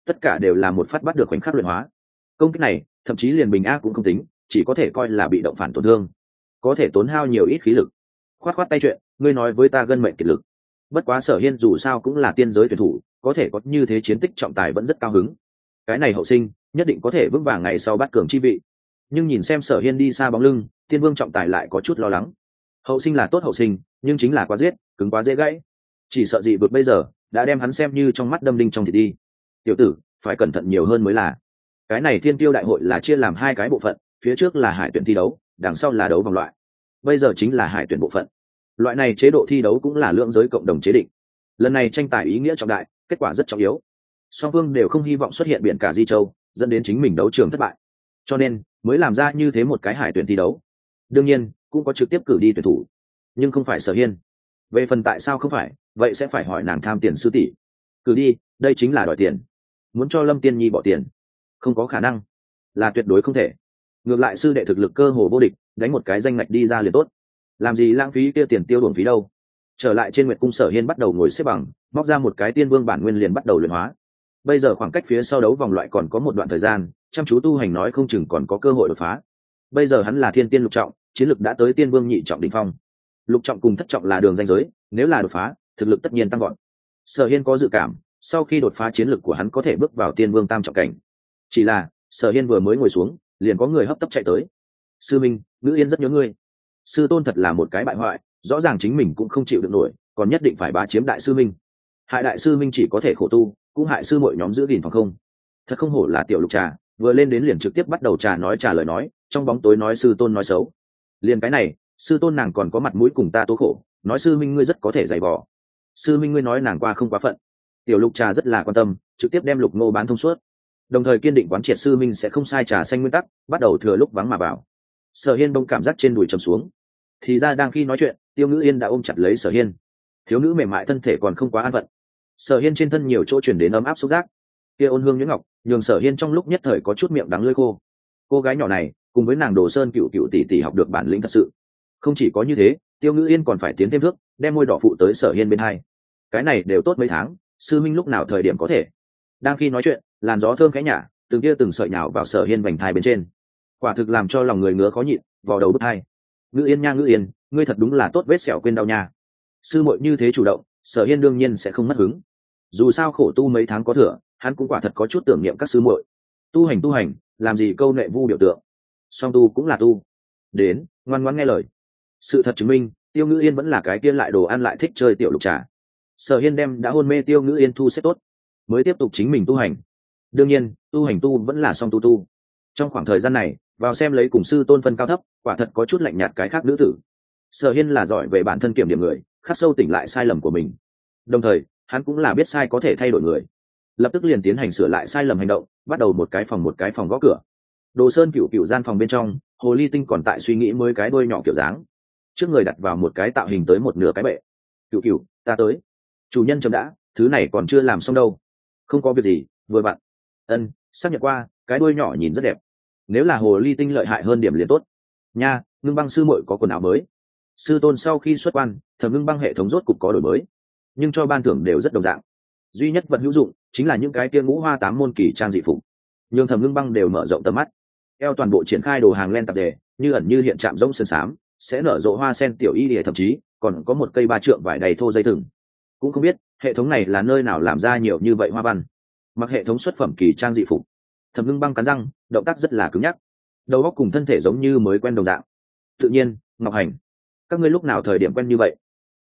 tất cả đều là một phát bắt được khoảnh khắc luyện hóa. Công kích này thậm chí liền bình a cũng không tính, chỉ có thể coi là bị động phản tổn thương, có thể tốn hao nhiều ít khí lực. Khoát khoát tay chuyện, ngươi nói với ta gân mệnh kiệt lực. Bất quá Sở Hiên dù sao cũng là tiên giới tuyển thủ, có thể có như thế chiến tích trọng tài vẫn rất cao hứng. Cái này hậu sinh nhất định có thể vững vàng ngày sau bát cường chi vị. Nhưng nhìn xem Sở Hiên đi xa bóng lưng, Tiên Vương trọng tài lại có chút lo lắng. Hậu sinh là tốt hậu sinh, nhưng chính là quá giết, cứng quá dễ gãy. Chỉ sợ dị vực bây giờ đã đem hắn xem như trong mắt đâm đinh trong thịt đi. Tiểu tử, phải cẩn thận nhiều hơn mới là. Cái này Thiên Tiêu đại hội là chia làm hai cái bộ phận, phía trước là hải tuyển thi đấu, đằng sau là đấu vòng loại. Bây giờ chính là hải tuyển bộ phận. Loại này chế độ thi đấu cũng là lượng giới cộng đồng chế định. Lần này tranh tài ý nghĩa trọng đại, kết quả rất trọng yếu. Song phương đều không hy vọng xuất hiện biển cả di châu, dẫn đến chính mình đấu trường thất bại, cho nên mới làm ra như thế một cái hải tuyển thi đấu. Đương nhiên cũng có trực tiếp cử đi tuyển thủ, nhưng không phải Sở Hiên. Về phần tại sao không phải, vậy sẽ phải hỏi nàng tham tiền sư tỷ. Cử đi, đây chính là đòi tiền. Muốn cho Lâm Tiên Nhi bỏ tiền, không có khả năng, là tuyệt đối không thể. Ngược lại sư đệ thực lực cơ hồ vô địch, đánh một cái danh ngạch đi ra liền tốt, làm gì lãng phí kia tiền tiêu đồn phí đâu. Trở lại trên Nguyệt Cung, Sở Hiên bắt đầu ngồi xếp bằng, móc ra một cái Tiên Vương bản nguyên liền bắt đầu luyện hóa. Bây giờ khoảng cách phía sau đấu vòng loại còn có một đoạn thời gian, chăm chú tu hành nói không chừng còn có cơ hội đột phá. Bây giờ hắn là thiên tiên lục trọng, chiến lực đã tới tiên vương nhị trọng đỉnh phong. Lục trọng cùng thất trọng là đường ranh giới, nếu là đột phá, thực lực tất nhiên tăng gọn. Sở Hiên có dự cảm, sau khi đột phá chiến lực của hắn có thể bước vào tiên vương tam trọng cảnh. Chỉ là, Sở Hiên vừa mới ngồi xuống, liền có người hấp tấp chạy tới. Sư Minh, Nữ Yên rất nhớ ngươi. Sư tôn thật là một cái bại hoại, rõ ràng chính mình cũng không chịu được nổi, còn nhất định phải bá chiếm đại sư Minh. Hại đại sư Minh chỉ có thể khổ tu, cũng hại sư muội nhóm giữ gìn phòng không. Thật không hổ là tiểu lục trà, vừa lên đến liền trực tiếp bắt đầu trả lời nói, trong bóng tối nói sư tôn nói xấu. Liền cái này, sư tôn nàng còn có mặt mũi cùng ta tố khổ, nói sư Minh ngươi rất có thể giày vò. Sư Minh ngươi nói nàng qua không quá phận. Tiểu lục trà rất là quan tâm, trực tiếp đem Lục Ngô bán thông suốt, đồng thời kiên định quán triệt sư Minh sẽ không sai trà xanh nguyên tắc, bắt đầu thừa lúc vắng mà vào. Sở Hiên đông cảm giác trên đùi trầm xuống, thì ra đang khi nói chuyện, Tiêu Ngữ Yên đã ôm chặt lấy Sở Hiên. Thiếu nữ mềm mại thân thể còn không quá an phận. Sở Hiên trên thân nhiều chỗ chuyển đến ấm áp xúc giác, kia ôn hương nhuyễn ngọc nhường Sở Hiên trong lúc nhất thời có chút miệng đắng lưỡi khô. Cô gái nhỏ này cùng với nàng Đồ Sơn cựu tỷ tỷ học được bản lĩnh thật sự. Không chỉ có như thế, Tiêu Ngữ Yên còn phải tiến thêm thước, đem môi đỏ phụ tới Sở Hiên bên hai. Cái này đều tốt mấy tháng, sư Minh lúc nào thời điểm có thể. Đang khi nói chuyện, làn gió thơm khẽ nhả, từng kia từng sợi nhào vào Sở Hiên vành thai bên trên, quả thực làm cho lòng người ngứa khó nhịn, vò đầu bứt tai. Ngữ Yên nha, Ngữ Yên, ngươi thật đúng là tốt vết sẹo quên đau nha. Sư muội như thế chủ động, Sở Hiên đương nhiên sẽ không mất hứng. Dù sao khổ tu mấy tháng có thừa, hắn cũng quả thật có chút tưởng niệm các sư muội. Tu hành, làm gì câu nệ vu biểu tượng. Song tu cũng là tu. Đến, ngoan ngoãn nghe lời. Sự thật chứng minh, Tiêu Ngữ Yên vẫn là cái kia lại đồ ăn lại thích chơi tiểu lục trà. Sở Hiên đem đã hôn mê Tiêu Ngữ Yên thu xếp tốt, mới tiếp tục chính mình tu hành. Đương nhiên, tu hành tu vẫn là song tu. Trong khoảng thời gian này, vào xem lấy cùng sư tôn phân cao thấp, quả thật có chút lạnh nhạt cái khác nữ tử. Sở Hiên là giỏi về bản thân kiểm điểm người, khắc sâu tỉnh lại sai lầm của mình. Đồng thời, hắn cũng là biết sai có thể thay đổi người, lập tức liền tiến hành sửa lại sai lầm hành động, bắt đầu một cái phòng gõ cửa. Đồ Sơn cựu gian phòng bên trong, Hồ Ly Tinh còn tại suy nghĩ mới cái đôi nhỏ kiểu dáng, trước người đặt vào một cái tạo hình tới một nửa cái bệ. Cựu, ta tới. Chủ nhân chấm đã, thứ này còn chưa làm xong đâu. Không có việc gì, vừa vặn. Ân, xác nhận qua, cái đôi nhỏ nhìn rất đẹp. Nếu là Hồ Ly Tinh lợi hại hơn điểm liền tốt. Nha, Ngưng Băng sư muội có quần áo mới. Sư tôn sau khi xuất quan, Thẩm Ngưng Băng hệ thống rốt cục có đổi mới, nhưng cho ban thưởng đều rất đồng dạng. Duy nhất vật hữu dụng chính là những cái kia ngũ hoa tám môn kỳ trang dị phục, nhưng Thẩm Ngưng Băng đều mở rộng tầm mắt. Eo toàn bộ triển khai đồ hàng len tạp đề, như ẩn như hiện chạm rỗng sơn xám, sẽ nở rộ hoa sen tiểu y lìa, thậm chí còn có một cây ba trượng vải đầy thô dây thừng. Cũng không biết hệ thống này là nơi nào làm ra nhiều như vậy hoa văn. Mặc hệ thống xuất phẩm kỳ trang dị phục, Thẩm Ngưng Băng cắn răng, động tác rất là cứng nhắc, đầu óc cùng thân thể giống như mới quen đồng dạng. Tự nhiên, Ngọc Hành, các ngươi lúc nào thời điểm quen như vậy?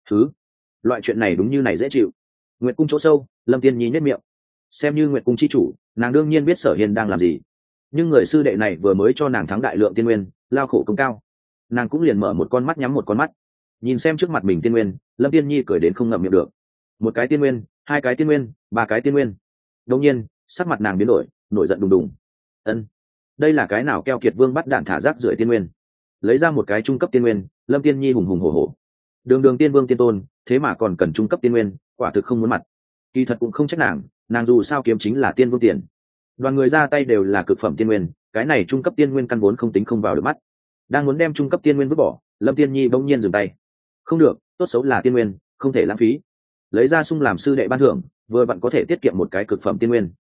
Loại chuyện này đúng như này dễ chịu. Nguyệt Cung chỗ sâu, Lâm Tiên Nhi nhếch miệng. Xem như Nguyệt Cung chi chủ, nàng đương nhiên biết Sở Hiên đang làm gì, nhưng người sư đệ này vừa mới cho nàng thắng đại lượng tiên nguyên, lao khổ công cao, nàng cũng liền mở một con mắt nhắm một con mắt, nhìn xem trước mặt mình tiên nguyên. Lâm Tiên Nhi cười đến không ngậm miệng được. Một cái tiên nguyên, hai cái tiên nguyên, ba cái tiên nguyên. Đương nhiên, sắc mặt nàng biến đổi, nổi giận đùng đùng. Ân, đây là cái nào keo kiệt vương bắt đạn thả rác rưởi tiên nguyên? Lấy ra một cái trung cấp tiên nguyên. Lâm Tiên Nhi hùng hùng hổ hổ. Đường tiên vương tiên tôn, thế mà còn cần trung cấp tiên nguyên, quả thực không muốn mặt. Kỳ thật cũng không trách nàng dù sao kiếm chính là tiên vương tiền. Đoàn người ra tay đều là cực phẩm tiên nguyên, cái này trung cấp tiên nguyên căn vốn không tính không vào được mắt. Đang muốn đem trung cấp tiên nguyên vứt bỏ, Lâm Tiên Nhi bỗng nhiên dừng tay. Không được, tốt xấu là tiên nguyên, không thể lãng phí. Lấy ra sung làm sư đệ ban thưởng, vừa vặn có thể tiết kiệm một cái cực phẩm tiên nguyên.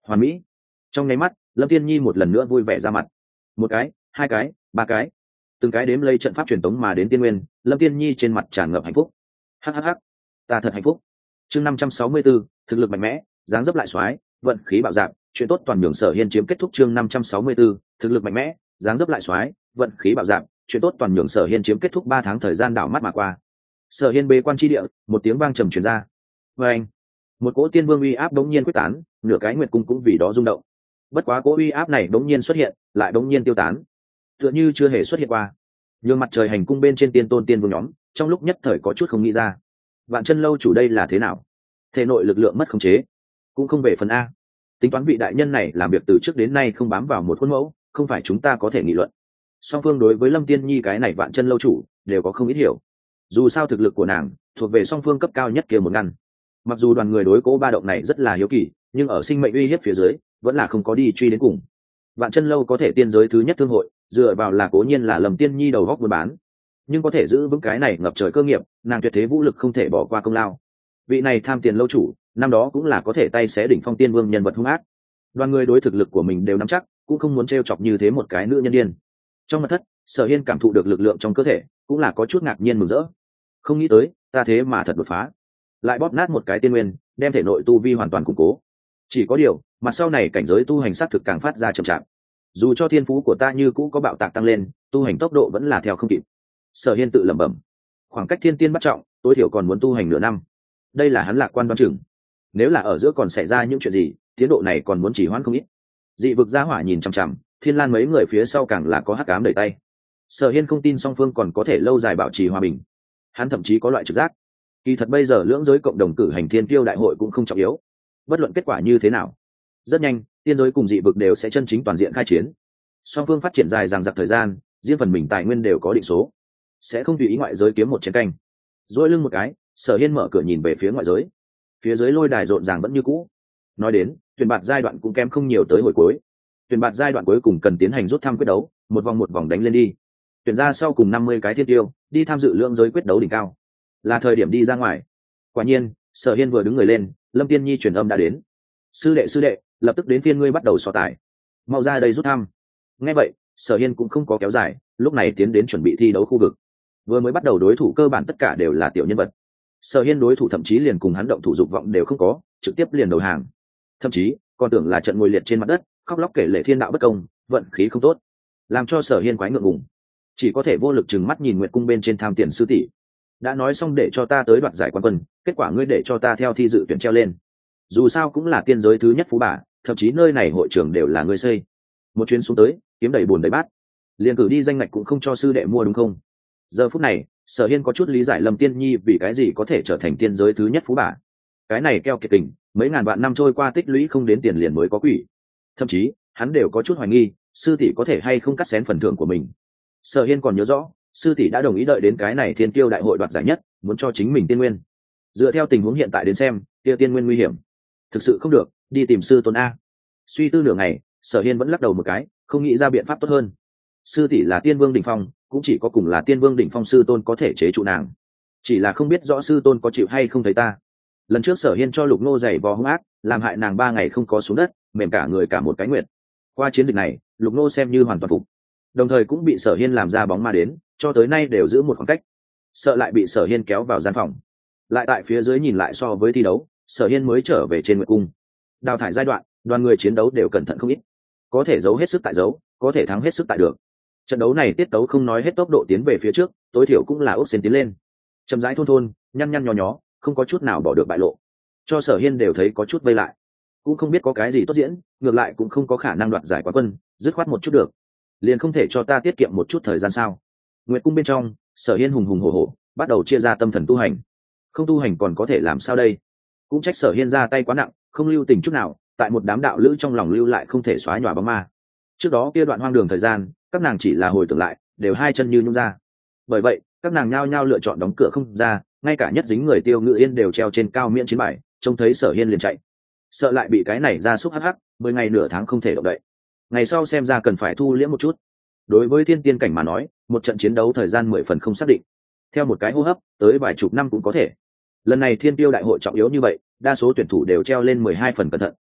hoàn mỹ. Trong nháy mắt, Lâm Tiên Nhi một lần nữa vui vẻ ra mặt. Một cái, hai cái, ba cái, từng cái đếm lây trận pháp truyền tống mà đến tiên nguyên, Lâm Tiên Nhi trên mặt tràn ngập hạnh phúc. Hắc hắc hắc, ta thật hạnh phúc. Chương 564, thực lực mạnh mẽ, dáng dấp lại xoái, vận khí bạo dạn, chuyện tốt toàn nhường Sở Hiên chiếm kết thúc. Chương 564, thực lực mạnh mẽ, dáng dấp lại xoái, vận khí bạo dạn, chuyện tốt toàn nhường Sở Hiên chiếm kết thúc. 3 tháng thời gian đảo mắt mà qua. Sở Hiên bế quan chi địa, một tiếng vang trầm truyền ra. Oeng! Một cỗ tiên vương uy áp đống nhiên quyết tán, nửa cái nguyệt cung cũng vì đó rung động. Bất quá cỗ uy áp này đống nhiên xuất hiện, lại đống nhiên tiêu tán, tựa như chưa hề xuất hiện qua. Nhường mặt trời hành cung bên trên tiên tôn tiên vương nhóm, trong lúc nhất thời có chút không nghĩ ra. Vạn Chân lâu chủ đây là thế nào? Thể nội lực lượng mất khống chế, cũng không về phần a. Tính toán vị đại nhân này làm việc từ trước đến nay không bám vào một khuôn mẫu, không phải chúng ta có thể nghị luận. Song phương đối với Lâm Tiên Nhi cái này Vạn Chân lâu chủ đều có không ít hiểu. Dù sao thực lực của nàng thuộc về song phương cấp cao nhất kia một ngăn. Mặc dù đoàn người đối cố ba động này rất là hiếu kỳ, nhưng ở sinh mệnh uy hiếp phía dưới, vẫn là không có đi truy đến cùng. Vạn Chân lâu có thể tiên giới thứ nhất thương hội, dựa vào là cố nhiên là Lâm Tiên Nhi đầu góc buôn bán, nhưng có thể giữ vững cái này ngập trời cơ nghiệp, nàng tuyệt thế vũ lực không thể bỏ qua công lao. Vị này tham tiền lâu chủ, năm đó cũng là có thể tay xé đỉnh phong tiên vương nhân vật hung ác. Đoàn người đối thực lực của mình đều nắm chắc, cũng không muốn trêu chọc như thế một cái nữ nhân điên. Trong mật thất, Sở Hiên cảm thụ được lực lượng trong cơ thể, cũng là có chút ngạc nhiên mừng rỡ. Không nghĩ tới, ta thế mà thật đột phá, lại bóp nát một cái tiên nguyên, đem thể nội tu vi hoàn toàn củng cố. Chỉ có điều, mặt sau này cảnh giới tu hành sát thực càng phát ra chậm chạp. Dù cho thiên phú của ta như cũ có bạo tạc tăng lên, tu hành tốc độ vẫn là theo không kịp. Sở Hiên tự lẩm bẩm, khoảng cách thiên tiên bắt trọng, tối thiểu còn muốn tu hành nửa năm. Đây là hắn lạc quan đoán chừng. Nếu là ở giữa còn xảy ra những chuyện gì, tiến độ này còn muốn chỉ hoãn không ít. Dị vực gia hỏa nhìn chằm chằm, Thiên Lan mấy người phía sau càng là có hắc ám đẩy tay. Sở Hiên không tin song phương còn có thể lâu dài bảo trì hòa bình. Hắn thậm chí có loại trực giác, kỳ thật bây giờ lưỡng giới cộng đồng cử hành thiên kiêu đại hội cũng không trọng yếu. Bất luận kết quả như thế nào, rất nhanh tiên giới cùng dị vực đều sẽ chân chính toàn diện khai chiến. Song phương phát triển dài dằng dặc thời gian, riêng phần mình tài nguyên đều có định số, sẽ không tùy ý ngoại giới kiếm một chén canh. Dỗi lưng một cái, Sở Hiên mở cửa nhìn về phía ngoại giới. Phía dưới lôi đài rộn ràng vẫn như cũ. Nói đến tuyển bạt giai đoạn cũng kém không nhiều tới hồi cuối. Tuyển bạt giai đoạn cuối cùng cần tiến hành rút thăm quyết đấu, một vòng đánh lên đi. Tuyển ra sau cùng 50 cái thiên tiêu đi tham dự lượng giới quyết đấu đỉnh cao, là thời điểm đi ra ngoài. Quả nhiên, Sở Hiên vừa đứng người lên, Lâm Tiên Nhi truyền âm đã đến. Sư đệ, lập tức đến phiên ngươi bắt đầu so tài, mau ra đây rút thăm. Nghe vậy, Sở Hiên cũng không có kéo dài, lúc này tiến đến chuẩn bị thi đấu khu vực. Vừa mới bắt đầu đối thủ cơ bản tất cả đều là tiểu nhân vật. Sở Hiên đối thủ thậm chí liền cùng hắn động thủ dục vọng đều không có, trực tiếp liền đầu hàng. Thậm chí còn tưởng là trận ngồi liệt trên mặt đất, khóc lóc kể lể thiên đạo bất công, vận khí không tốt, làm cho Sở Hiên quái ngượng ngùng, chỉ có thể vô lực trừng mắt nhìn Nguyệt cung bên trên tham tiền sư tỷ. Đã nói xong để cho ta tới đoạt giải quán quân, kết quả ngươi để cho ta theo thi dự tuyển treo lên. Dù sao cũng là tiên giới thứ nhất phú bà, thậm chí nơi này hội trưởng đều là ngươi xây. Một chuyến xuống tới, kiếm đầy bùn đầy bát, liền cử đi danh ngạch cũng không cho sư đệ mua đúng không? Giờ phút này, Sở Hiên có chút lý giải Lâm Tiên Nhi vì cái gì có thể trở thành tiên giới thứ nhất phú bà. Cái này keo kiệt tình, mấy ngàn vạn năm trôi qua tích lũy không đến tiền liền mới có quỷ. Thậm chí, hắn đều có chút hoài nghi, sư tỷ có thể hay không cắt xén phần thưởng của mình. Sở Hiên còn nhớ rõ, sư tỷ đã đồng ý đợi đến cái này thiên tiêu đại hội đoạt giải nhất, muốn cho chính mình tiên nguyên. Dựa theo tình huống hiện tại đến xem, kia tiên nguyên nguy hiểm, thực sự không được, đi tìm sư tôn a. Suy tư nửa ngày, Sở Hiên vẫn lắc đầu một cái, không nghĩ ra biện pháp tốt hơn. Sư tỷ là tiên vương đỉnh phong, cũng chỉ có cùng là tiên vương đỉnh phong sư tôn có thể chế trụ nàng. Chỉ là không biết rõ sư tôn có chịu hay không thấy ta. Lần trước Sở Hiên cho Lục Nô giày vò hung ác, làm hại nàng 3 ngày không có xuống đất, mềm cả người cả một cái nguyệt. Qua chiến dịch này, Lục Nô xem như hoàn toàn phục, đồng thời cũng bị Sở Hiên làm ra bóng ma đến, cho tới nay đều giữ một khoảng cách, sợ lại bị Sở Hiên kéo vào gian phòng. Lại tại phía dưới nhìn lại so với thi đấu, Sở Hiên mới trở về trên Nguyệt cung. Đào thải giai đoạn, đoàn người chiến đấu đều cẩn thận không ít, có thể giấu hết sức tại giấu, có thể thắng hết sức tại được. Trận đấu này tiết tấu không nói hết tốc độ tiến về phía trước, tối thiểu cũng là ốc xên tiến lên, chậm rãi thôn nhăn nhăn nhó nhó, không có chút nào bỏ được bại lộ, cho Sở Hiên đều thấy có chút vây lại. Cũng không biết có cái gì tốt diễn, ngược lại cũng không có khả năng đoạt giải quán quân, dứt khoát một chút được, liền không thể cho ta tiết kiệm một chút thời gian sao? Nguyệt cung bên trong, Sở Hiên hùng hùng hổ hổ, bắt đầu chia ra tâm thần tu hành. Không tu hành còn có thể làm sao đây? Cũng trách Sở Hiên ra tay quá nặng, không lưu tình chút nào, tại một đám đạo lữ trong lòng lưu lại không thể xóa nhòa bóng ma. Trước đó kia đoạn hoang đường thời gian, các nàng chỉ là hồi tưởng lại, đều hai chân như nhung ra. Bởi vậy, các nàng nhao nhao lựa chọn đóng cửa không ra, ngay cả nhất dính người Tiêu Ngự Yên đều treo trên cao miễn chiến bài, trông thấy Sở Hiên liền chạy, sợ lại bị cái này ra xúc hắc hắc, 10 ngày nửa tháng không thể động đậy. Ngày sau xem ra cần phải thu liễm một chút. Đối với thiên tiên cảnh mà nói, một trận chiến đấu thời gian 10 phần không xác định, theo một cái hô hấp tới vài chục năm cũng có thể. Lần này thiên tiêu đại hội trọng yếu như vậy, đa số tuyển thủ đều treo lên 12 phần cẩn thận,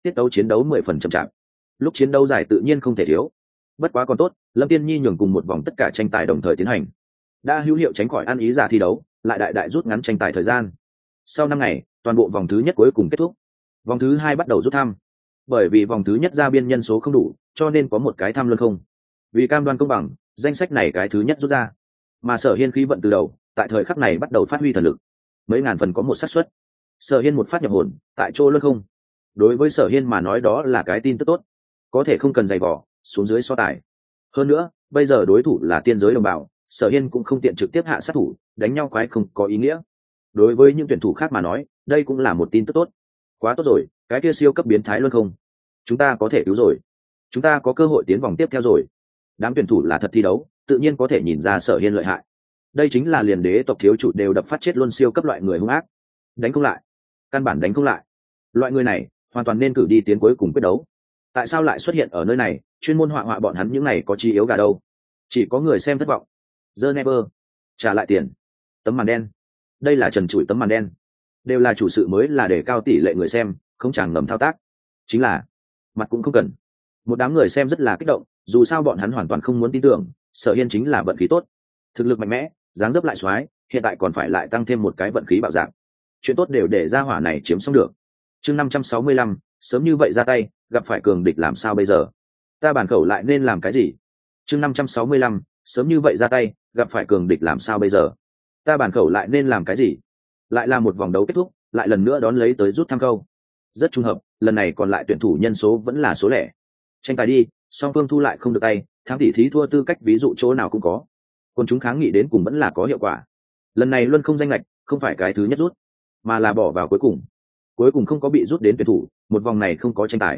tiết tấu chiến đấu 10 phần chậm chạp. Lúc chiến đấu dài tự nhiên không thể thiếu. Bất quá còn tốt, Lâm Tiên Nhi nhường cùng một vòng tất cả tranh tài đồng thời tiến hành, đã hữu hiệu tránh khỏi ăn ý giả thi đấu, lại đại đại rút ngắn tranh tài thời gian. Sau 5 ngày, toàn bộ vòng thứ nhất cuối cùng kết thúc. Vòng thứ hai bắt đầu rút thăm. Bởi vì vòng thứ nhất ra biên nhân số không đủ, cho nên có một cái thăm luân không. Vì cam đoan công bằng, danh sách này cái thứ nhất rút ra. Mà Sở Hiên khí vận từ đầu, tại thời khắc này bắt đầu phát huy thần lực. Mấy ngàn phần có một xác suất, Sở Hiên một phát nhập hồn, tại chỗ luân không. Đối với Sở Hiên mà nói đó là cái tin tức tốt, có thể không cần giày vò, xuống dưới so tài. Hơn nữa, bây giờ đối thủ là tiên giới đồng bào, Sở Hiên cũng không tiện trực tiếp hạ sát thủ, đánh nhau quái không có ý nghĩa. Đối với những tuyển thủ khác mà nói, đây cũng là một tin tức tốt. Quá tốt rồi, cái kia siêu cấp biến thái luân không, chúng ta có thể cứu rồi, chúng ta có cơ hội tiến vòng tiếp theo rồi. Đám tuyển thủ là thật thi đấu, tự nhiên có thể nhìn ra Sở Hiên lợi hại. Đây chính là liền đế tộc thiếu chủ đều đập phát chết luôn siêu cấp loại người hung ác, đánh không lại, căn bản đánh không lại. Loại người này hoàn toàn nên cử đi tiến cuối cùng quyết đấu. Tại sao lại xuất hiện ở nơi này, chuyên môn họa họa bọn hắn những này có chi yếu gà đâu? Chỉ có người xem thất vọng. The Never, trả lại tiền. Tấm màn đen, đây là trần trụi tấm màn đen, đều là chủ sự mới là để cao tỷ lệ người xem, không chẳng ngầm thao tác. Chính là mặt cũng không cần. Một đám người xem rất là kích động, dù sao bọn hắn hoàn toàn không muốn tin tưởng Sở Hiên chính là vận khí tốt, thực lực mạnh mẽ, dáng dấp lại xoái, hiện tại còn phải lại tăng thêm một cái vận khí bạo dạng. Chuyện tốt đều để ra hỏa này chiếm xong được. Chương 565, sớm như vậy ra tay, gặp phải cường địch làm sao bây giờ? Ta bản khẩu lại nên làm cái gì? Chương 565, sớm như vậy ra tay, gặp phải cường địch làm sao bây giờ? Ta bản khẩu lại nên làm cái gì? Lại là một vòng đấu kết thúc, lại lần nữa đón lấy tới rút thăm câu. Rất trùng hợp, lần này còn lại tuyển thủ nhân số vẫn là số lẻ. Tranh tài đi, song phương thu lại không được tay, thắng tỷ thí thua tư cách ví dụ chỗ nào cũng có. Quân chúng kháng nghị đến cùng vẫn là có hiệu quả. Lần này luân không danh lệch, không phải cái thứ nhất rút, mà là bỏ vào cuối cùng. Cuối cùng không có bị rút đến tuyển thủ, một vòng này không có tranh tài.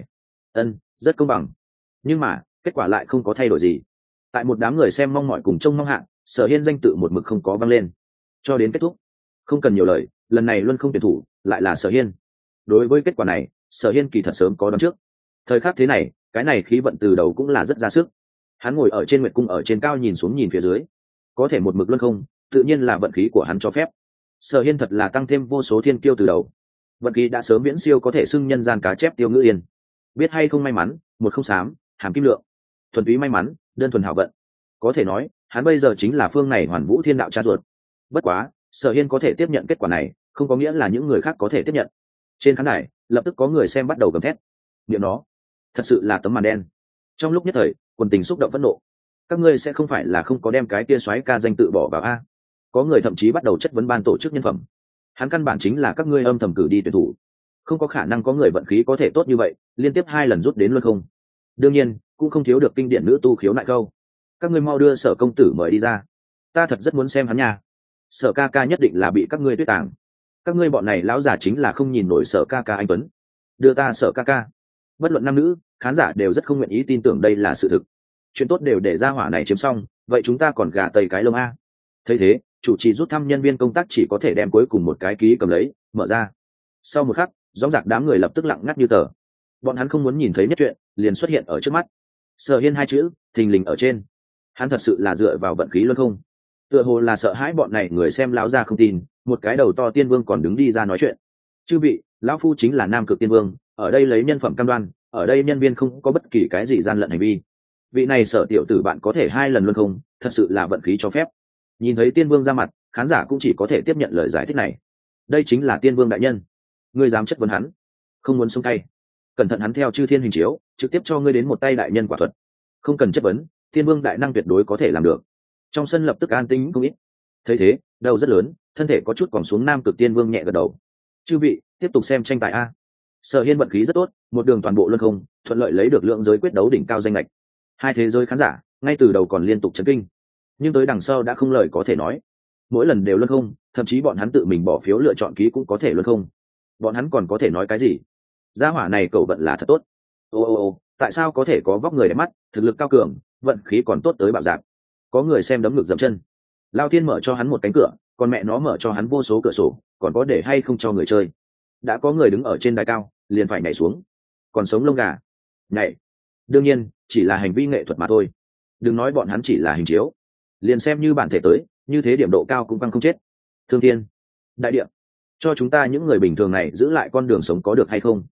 Rất công bằng. Nhưng mà, kết quả lại không có thay đổi gì. Tại một đám người xem mong mỏi cùng trông mong hạn, Sở Hiên danh tự một mực không có vang lên. Cho đến kết thúc, không cần nhiều lời, lần này luân không tuyển thủ, lại là Sở Hiên. Đối với kết quả này, Sở Hiên kỳ thật sớm có đoán trước. Thời khắc thế này, cái này khí vận từ đầu cũng là rất ra sức. Hắn ngồi ở trên nguyệt cung ở trên cao nhìn xuống nhìn phía dưới, có thể một mực luân không, tự nhiên là vận khí của hắn cho phép. Sở Hiên thật là tăng thêm vô số thiên kiêu từ đầu, vận khí đã sớm viễn siêu có thể xưng nhân gian cá chép Tiêu Ngữ Yên. Biết hay không may mắn, một không xám, hàm kim lượng, thuần túy may mắn, đơn thuần hảo vận. Có thể nói, hắn bây giờ chính là phương này hoàn vũ thiên đạo cha ruột. Bất quá, Sở Hiên có thể tiếp nhận kết quả này, không có nghĩa là những người khác có thể tiếp nhận. Trên khán đài, lập tức có người xem bắt đầu gầm thét. Niệm nó, thật sự là tấm màn đen. Trong lúc nhất thời, quần tình xúc động phẫn nộ. Các ngươi sẽ không phải là không có đem cái kia soái ca danh tự bỏ vào a? Có người thậm chí bắt đầu chất vấn ban tổ chức nhân phẩm. Hắn căn bản chính là các ngươi âm thầm cử đi tuyển thủ, không có khả năng có người vận khí có thể tốt như vậy, liên tiếp 2 lần rút đến luân không. Đương nhiên, cũng không thiếu được kinh điển nữ tu khiếu nại câu. Các ngươi mau đưa Sở công tử mời đi ra, ta thật rất muốn xem hắn nha. Sở ca ca nhất định là bị các ngươi tuyết tàng. Các ngươi bọn này lão già chính là không nhìn nổi Sở ca ca anh tuấn. Đưa ta Sở ca ca. Bất luận nam nữ, khán giả đều rất không nguyện ý tin tưởng đây là sự thực. Chuyện tốt đều để ra hỏa này chiếm xong, vậy chúng ta còn gà tây cái lông a. Thấy thế, chủ trì rút thăm nhân viên công tác chỉ có thể đem cuối cùng một cái ký cầm lấy, mở ra. Sau một khắc, dõng dạc đám người lập tức lặng ngắt như tờ. Bọn hắn không muốn nhìn thấy nhất chuyện, liền xuất hiện ở trước mắt. Sở Hiên 2 chữ thình lình ở trên. Hắn thật sự là dựa vào vận khí luôn không? Tựa hồ là sợ hãi bọn này người xem lão ra không tin, một cái đầu to tiên vương còn đứng đi ra nói chuyện. Chư vị, lão phu chính là Nam Cực Tiên Vương, ở đây lấy nhân phẩm cam đoan, ở đây nhân viên không có bất kỳ cái gì gian lận hành vi. Vị này Sở tiểu tử bạn có thể 2 lần luôn không, thật sự là vận khí cho phép. Nhìn thấy Tiên Vương ra mặt, khán giả cũng chỉ có thể tiếp nhận lời giải thích này. Đây chính là Tiên Vương đại nhân. Ngươi dám chất vấn hắn, không muốn xuống tay, cẩn thận hắn theo chư thiên hình chiếu trực tiếp cho ngươi đến một tay đại nhân quả thuật. Không cần chất vấn, Tiên Vương đại năng tuyệt đối có thể làm được. Trong sân lập tức an tĩnh không ít. Thấy thế, đầu rất lớn, thân thể có chút còn xuống Nam Cực Tiên Vương nhẹ gật đầu. Chư vị, tiếp tục xem tranh tài a. Sở Hiên vận khí rất tốt, một đường toàn bộ luân không, thuận lợi lấy được lượng giới quyết đấu đỉnh cao danh lệch. 2 thế giới khán giả ngay từ đầu còn liên tục chấn kinh, nhưng tới đằng sau đã không lời có thể nói. Mỗi lần đều luân không, thậm chí bọn hắn tự mình bỏ phiếu lựa chọn ký cũng có thể luân không. Bọn hắn còn có thể nói cái gì? Gia hỏa này cậu vận là thật tốt. Tại sao có thể có vóc người đẹp mắt, thực lực cao cường, vận khí còn tốt tới bạo dạp? Có người xem đấm ngực dậm chân. Lao Thiên mở cho hắn một cánh cửa, còn mẹ nó mở cho hắn vô số cửa sổ, còn có để hay không cho người chơi? Đã có người đứng ở trên đài cao, liền phải nhảy xuống. Còn sống lông gà. Nhảy. Đương nhiên, chỉ là hành vi nghệ thuật mà thôi. Đừng nói bọn hắn chỉ là hình chiếu, liền xem như bản thể tới, như thế điểm độ cao cũng văng không chết. Thương thiên, đại địa, cho chúng ta những người bình thường này giữ lại con đường sống có được hay không?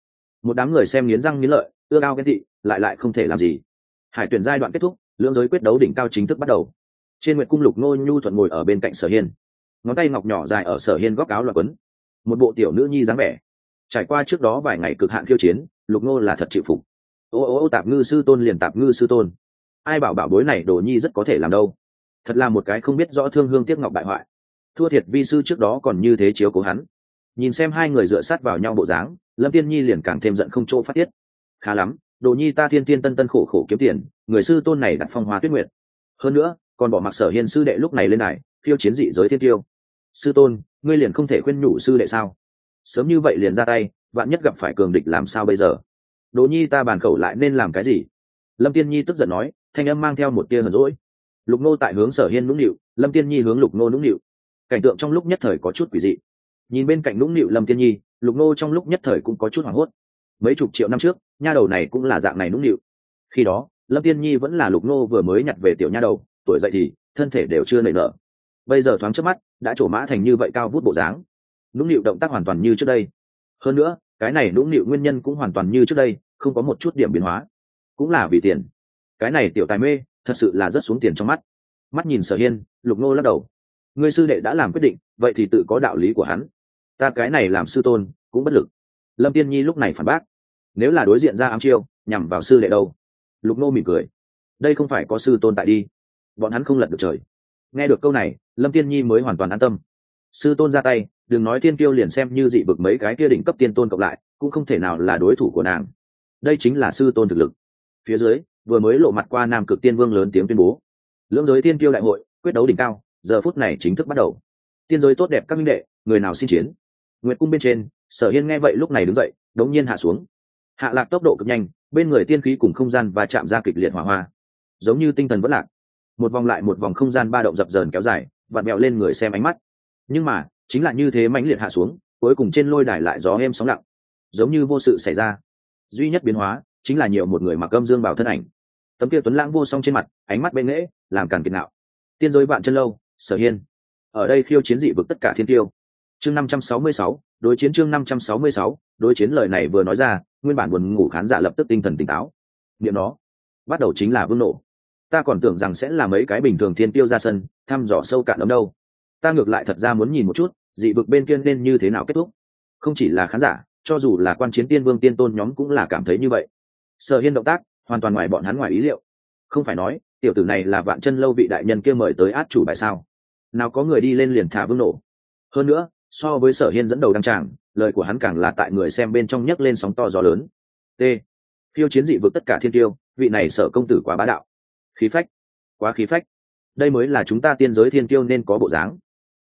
Một đám người xem nghiến răng nghiến lợi, ưa cao ghen tị, lại không thể làm gì. Hải tuyển giai đoạn kết thúc, lưỡng giới quyết đấu đỉnh cao chính thức bắt đầu. Trên nguyệt cung Lục Nô nhu thuận ngồi ở bên cạnh Sở Hiên, ngón tay ngọc nhỏ dài ở Sở Hiên góc áo loạn quấn, một bộ tiểu nữ nhi dáng vẻ. Trải qua trước đó vài ngày cực hạn khiêu chiến, Lục Nô là thật chịu phục. Ô tạp ngư sư tôn liền tạp ngư sư tôn, ai bảo bảo bối này đồ nhi rất có thể làm đâu. Thật là một cái không biết rõ thương hương tiếc ngọc bại hoại, thua thiệt vi sư trước đó còn như thế chiếu cố hắn. Nhìn xem hai người dựa sát vào nhau bộ dáng, Lâm Tiên Nhi liền càng thêm giận không chỗ phát tiết. Khá lắm, đồ nhi ta thiên thiên tân tân khổ khổ kiếm tiền, người sư tôn này đặt phong hoa tuyết nguyệt, hơn nữa còn bỏ mặc Sở Hiên sư đệ lúc này lên này khiêu chiến dị giới thiên tiêu. Sư tôn, ngươi liền không thể khuyên nhủ sư đệ sao? Sớm như vậy liền ra tay, vạn nhất gặp phải cường địch làm sao bây giờ? Đồ nhi ta bàn khẩu lại nên làm cái gì? Lâm Tiên Nhi tức giận nói, thanh âm mang theo một tia hờn dỗi. Lục Nô tại hướng Sở Hiên nũng nịu, Lâm Tiên Nhi hướng Lục Nô nũng nịu. Cảnh tượng trong lúc nhất thời có chút quỷ dị. Nhìn bên cạnh nũng nịu Lâm Tiên Nhi, Lục Nô trong lúc nhất thời cũng có chút hoảng hốt. Mấy chục triệu năm trước, nha đầu này cũng là dạng này nũng nịu. Khi đó, Lâm Tiên Nhi vẫn là Lục Nô vừa mới nhặt về tiểu nha đầu, tuổi dậy thì thân thể đều chưa nảy nở. Bây giờ thoáng chớp mắt, đã trổ mã thành như vậy cao vút bộ dáng. Nũng nịu động tác hoàn toàn như trước đây. Hơn nữa, cái này nũng nịu nguyên nhân cũng hoàn toàn như trước đây, không có một chút điểm biến hóa. Cũng là vì tiền. Cái này tiểu tài mê, thật sự là rất xuống tiền trong mắt. Mắt nhìn Sở Hiên, Lục Nô lắc đầu. Ngươi sư đệ đã làm quyết định, vậy thì tự có đạo lý của hắn. Ta cái này làm sư tôn, cũng bất lực. Lâm Tiên Nhi lúc này phản bác. Nếu là đối diện ra ám chiêu, nhằm vào sư đệ đâu? Lục Nô mỉm cười. Đây không phải có sư tôn tại đi, bọn hắn không lật được trời. Nghe được câu này, Lâm Tiên Nhi mới hoàn toàn an tâm. Sư tôn ra tay, đừng nói thiên kiêu liền xem như dị vực mấy cái kia đỉnh cấp tiên tôn cộng lại, cũng không thể nào là đối thủ của nàng. Đây chính là sư tôn thực lực. Phía dưới, vừa mới lộ mặt qua Nam Cực Tiên Vương lớn tiếng tuyên bố, lưỡng giới tiên kiêu đại hội, quyết đấu đỉnh cao, giờ phút này chính thức bắt đầu. Tiên giới tốt đẹp các minh đệ, người nào xin chiến? Nguyệt cung bên trên, Sở Hiên nghe vậy lúc này đứng dậy, đống nhiên hạ xuống. Hạ lạc tốc độ cực nhanh, bên người tiên khí cùng không gian và chạm ra kịch liệt hỏa hoa, giống như tinh thần vỡ lạc. Một vòng lại một vòng không gian ba động dập dờn kéo dài, vặn vẹo lên người xem ánh mắt. Nhưng mà, chính là như thế mãnh liệt hạ xuống, cuối cùng trên lôi đài lại gió êm sóng lặng, giống như vô sự xảy ra. Duy nhất biến hóa chính là nhiều một người mặc âm dương bào thân ảnh. Tấm kia tuấn lãng vô song trên mặt, ánh mắt bên nghễ, làm càn kiệt ngạo. Tiên giới vạn chân lâu, Sở Hiên ở đây khiêu chiến dị vực tất cả thiên tiêu. Chương 566, đối chiến chương 566, đối chiến. Lời này vừa nói ra, nguyên bản buồn ngủ khán giả lập tức tinh thần tỉnh táo. Niệm nó, bắt đầu chính là vương nổ. Ta còn tưởng rằng sẽ là mấy cái bình thường thiên tiêu ra sân, thăm dò sâu cạn ấm đâu. Ta ngược lại thật ra muốn nhìn một chút, dị vực bên kia nên như thế nào kết thúc. Không chỉ là khán giả, cho dù là quan chiến tiên vương tiên tôn nhóm cũng là cảm thấy như vậy. Sở Hiên động tác hoàn toàn ngoài bọn hắn ngoài ý liệu. Không phải nói tiểu tử này là vạn chân lâu vị đại nhân kia mời tới át chủ bài sao? Nào có người đi lên liền thả vương nổ. Hơn nữa, so với Sở Hiên dẫn đầu đăng tràng, lời của hắn càng là tại người xem bên trong nhấc lên sóng to gió lớn. T. Phiêu chiến dị vực tất cả thiên tiêu, vị này Sở công tử quá bá đạo. Khí phách, quá khí phách. Đây mới là chúng ta tiên giới thiên tiêu nên có bộ dáng.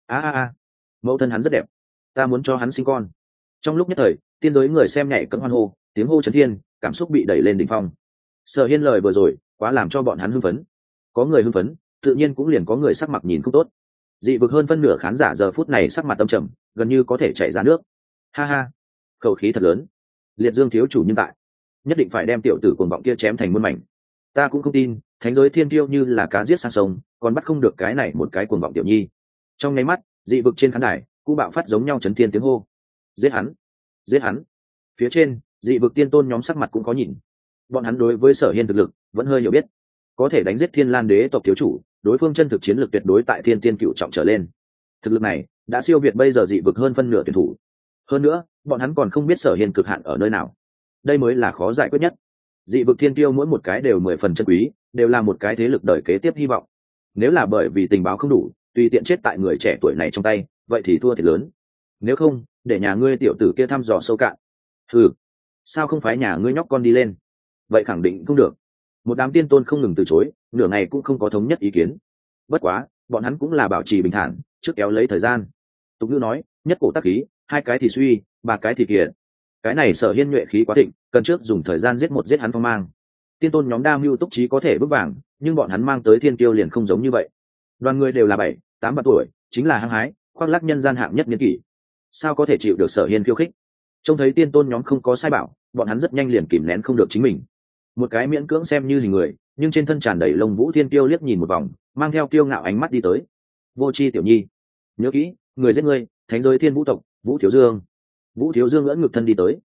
Mẫu thân hắn rất đẹp, ta muốn cho hắn sinh con. Trong lúc nhất thời, tiên giới người xem nhảy cẫng hoan hô, tiếng hô chấn thiên, cảm xúc bị đẩy lên đỉnh phong. Sở Hiên lời vừa rồi quá làm cho bọn hắn hưng phấn. Có người hưng phấn, tự nhiên cũng liền có người sắc mặt nhìn không tốt. Dị vực hơn phân nửa khán giả giờ phút này sắc mặt âm trầm, gần như có thể chảy ra nước. Ha ha, khẩu khí thật lớn. Liệt Dương thiếu chủ nhân tại, nhất định phải đem tiểu tử cuồng vọng kia chém thành muôn mảnh. Ta cũng không tin, thánh giới thiên tiêu như là cá giết sang sông, còn bắt không được cái này một cái cuồng vọng tiểu nhi. Trong nháy mắt, dị vực trên khán đài cũng bạo phát giống nhau chấn thiên tiếng hô. Giết hắn, giết hắn. Phía trên, dị vực tiên tôn nhóm sắc mặt cũng có nhìn. Bọn hắn đối với Sở Hiên thực lực vẫn hơi hiểu biết, có thể đánh giết Thiên Lan đế tộc thiếu chủ, đối phương chân thực chiến lược tuyệt đối tại thiên tiên cựu trọng trở lên. Thực lực này đã siêu việt bây giờ dị vực hơn phân nửa tuyển thủ. Hơn nữa, bọn hắn còn không biết Sở Hiên cực hạn ở nơi nào. Đây mới là khó giải quyết nhất. Dị vực thiên tiêu mỗi một cái đều 10 phần chân quý, đều là một cái thế lực đời kế tiếp hy vọng. Nếu là bởi vì tình báo không đủ, tùy tiện chết tại người trẻ tuổi này trong tay, vậy thì thua thiệt lớn. Nếu không, để nhà ngươi tiểu tử kia thăm dò sâu cạn. Sao không phải nhà ngươi nhóc con đi lên? Vậy khẳng định không được. Một đám tiên tôn không ngừng từ chối, nửa ngày cũng không có thống nhất ý kiến. Bất quá, bọn hắn cũng là bảo trì bình thản, trước kéo lấy thời gian. Tục ngữ nói, nhất cổ tác khí, hai cái thì suy, ba cái thì kiệt. Cái này Sở Hiên nhuệ khí quá thịnh, cần trước dùng thời gian giết hắn phong mang. Tiên tôn nhóm đa mưu túc trí có thể bước vàng, nhưng bọn hắn mang tới thiên tiêu liền không giống như vậy. Đoàn người đều là 7, 8 vạn tuổi, chính là hăng hái, khoác lác nhân gian hạng nhất niên kỷ. Sao có thể chịu được Sở Hiên khiêu khích? Trông thấy tiên tôn nhóm không có sai bảo, bọn hắn rất nhanh liền kìm nén không được chính mình. Một cái miễn cưỡng xem như hình người, nhưng trên thân tràn đầy lông vũ thiên tiêu liếc nhìn một vòng, mang theo kiêu ngạo ánh mắt đi tới. Vô Chi tiểu nhi, nhớ kỹ, người giết ngươi, thánh giới thiên vũ tộc, Vũ Thiếu Dương. Vũ Thiếu Dương ưỡn ngực thân đi tới.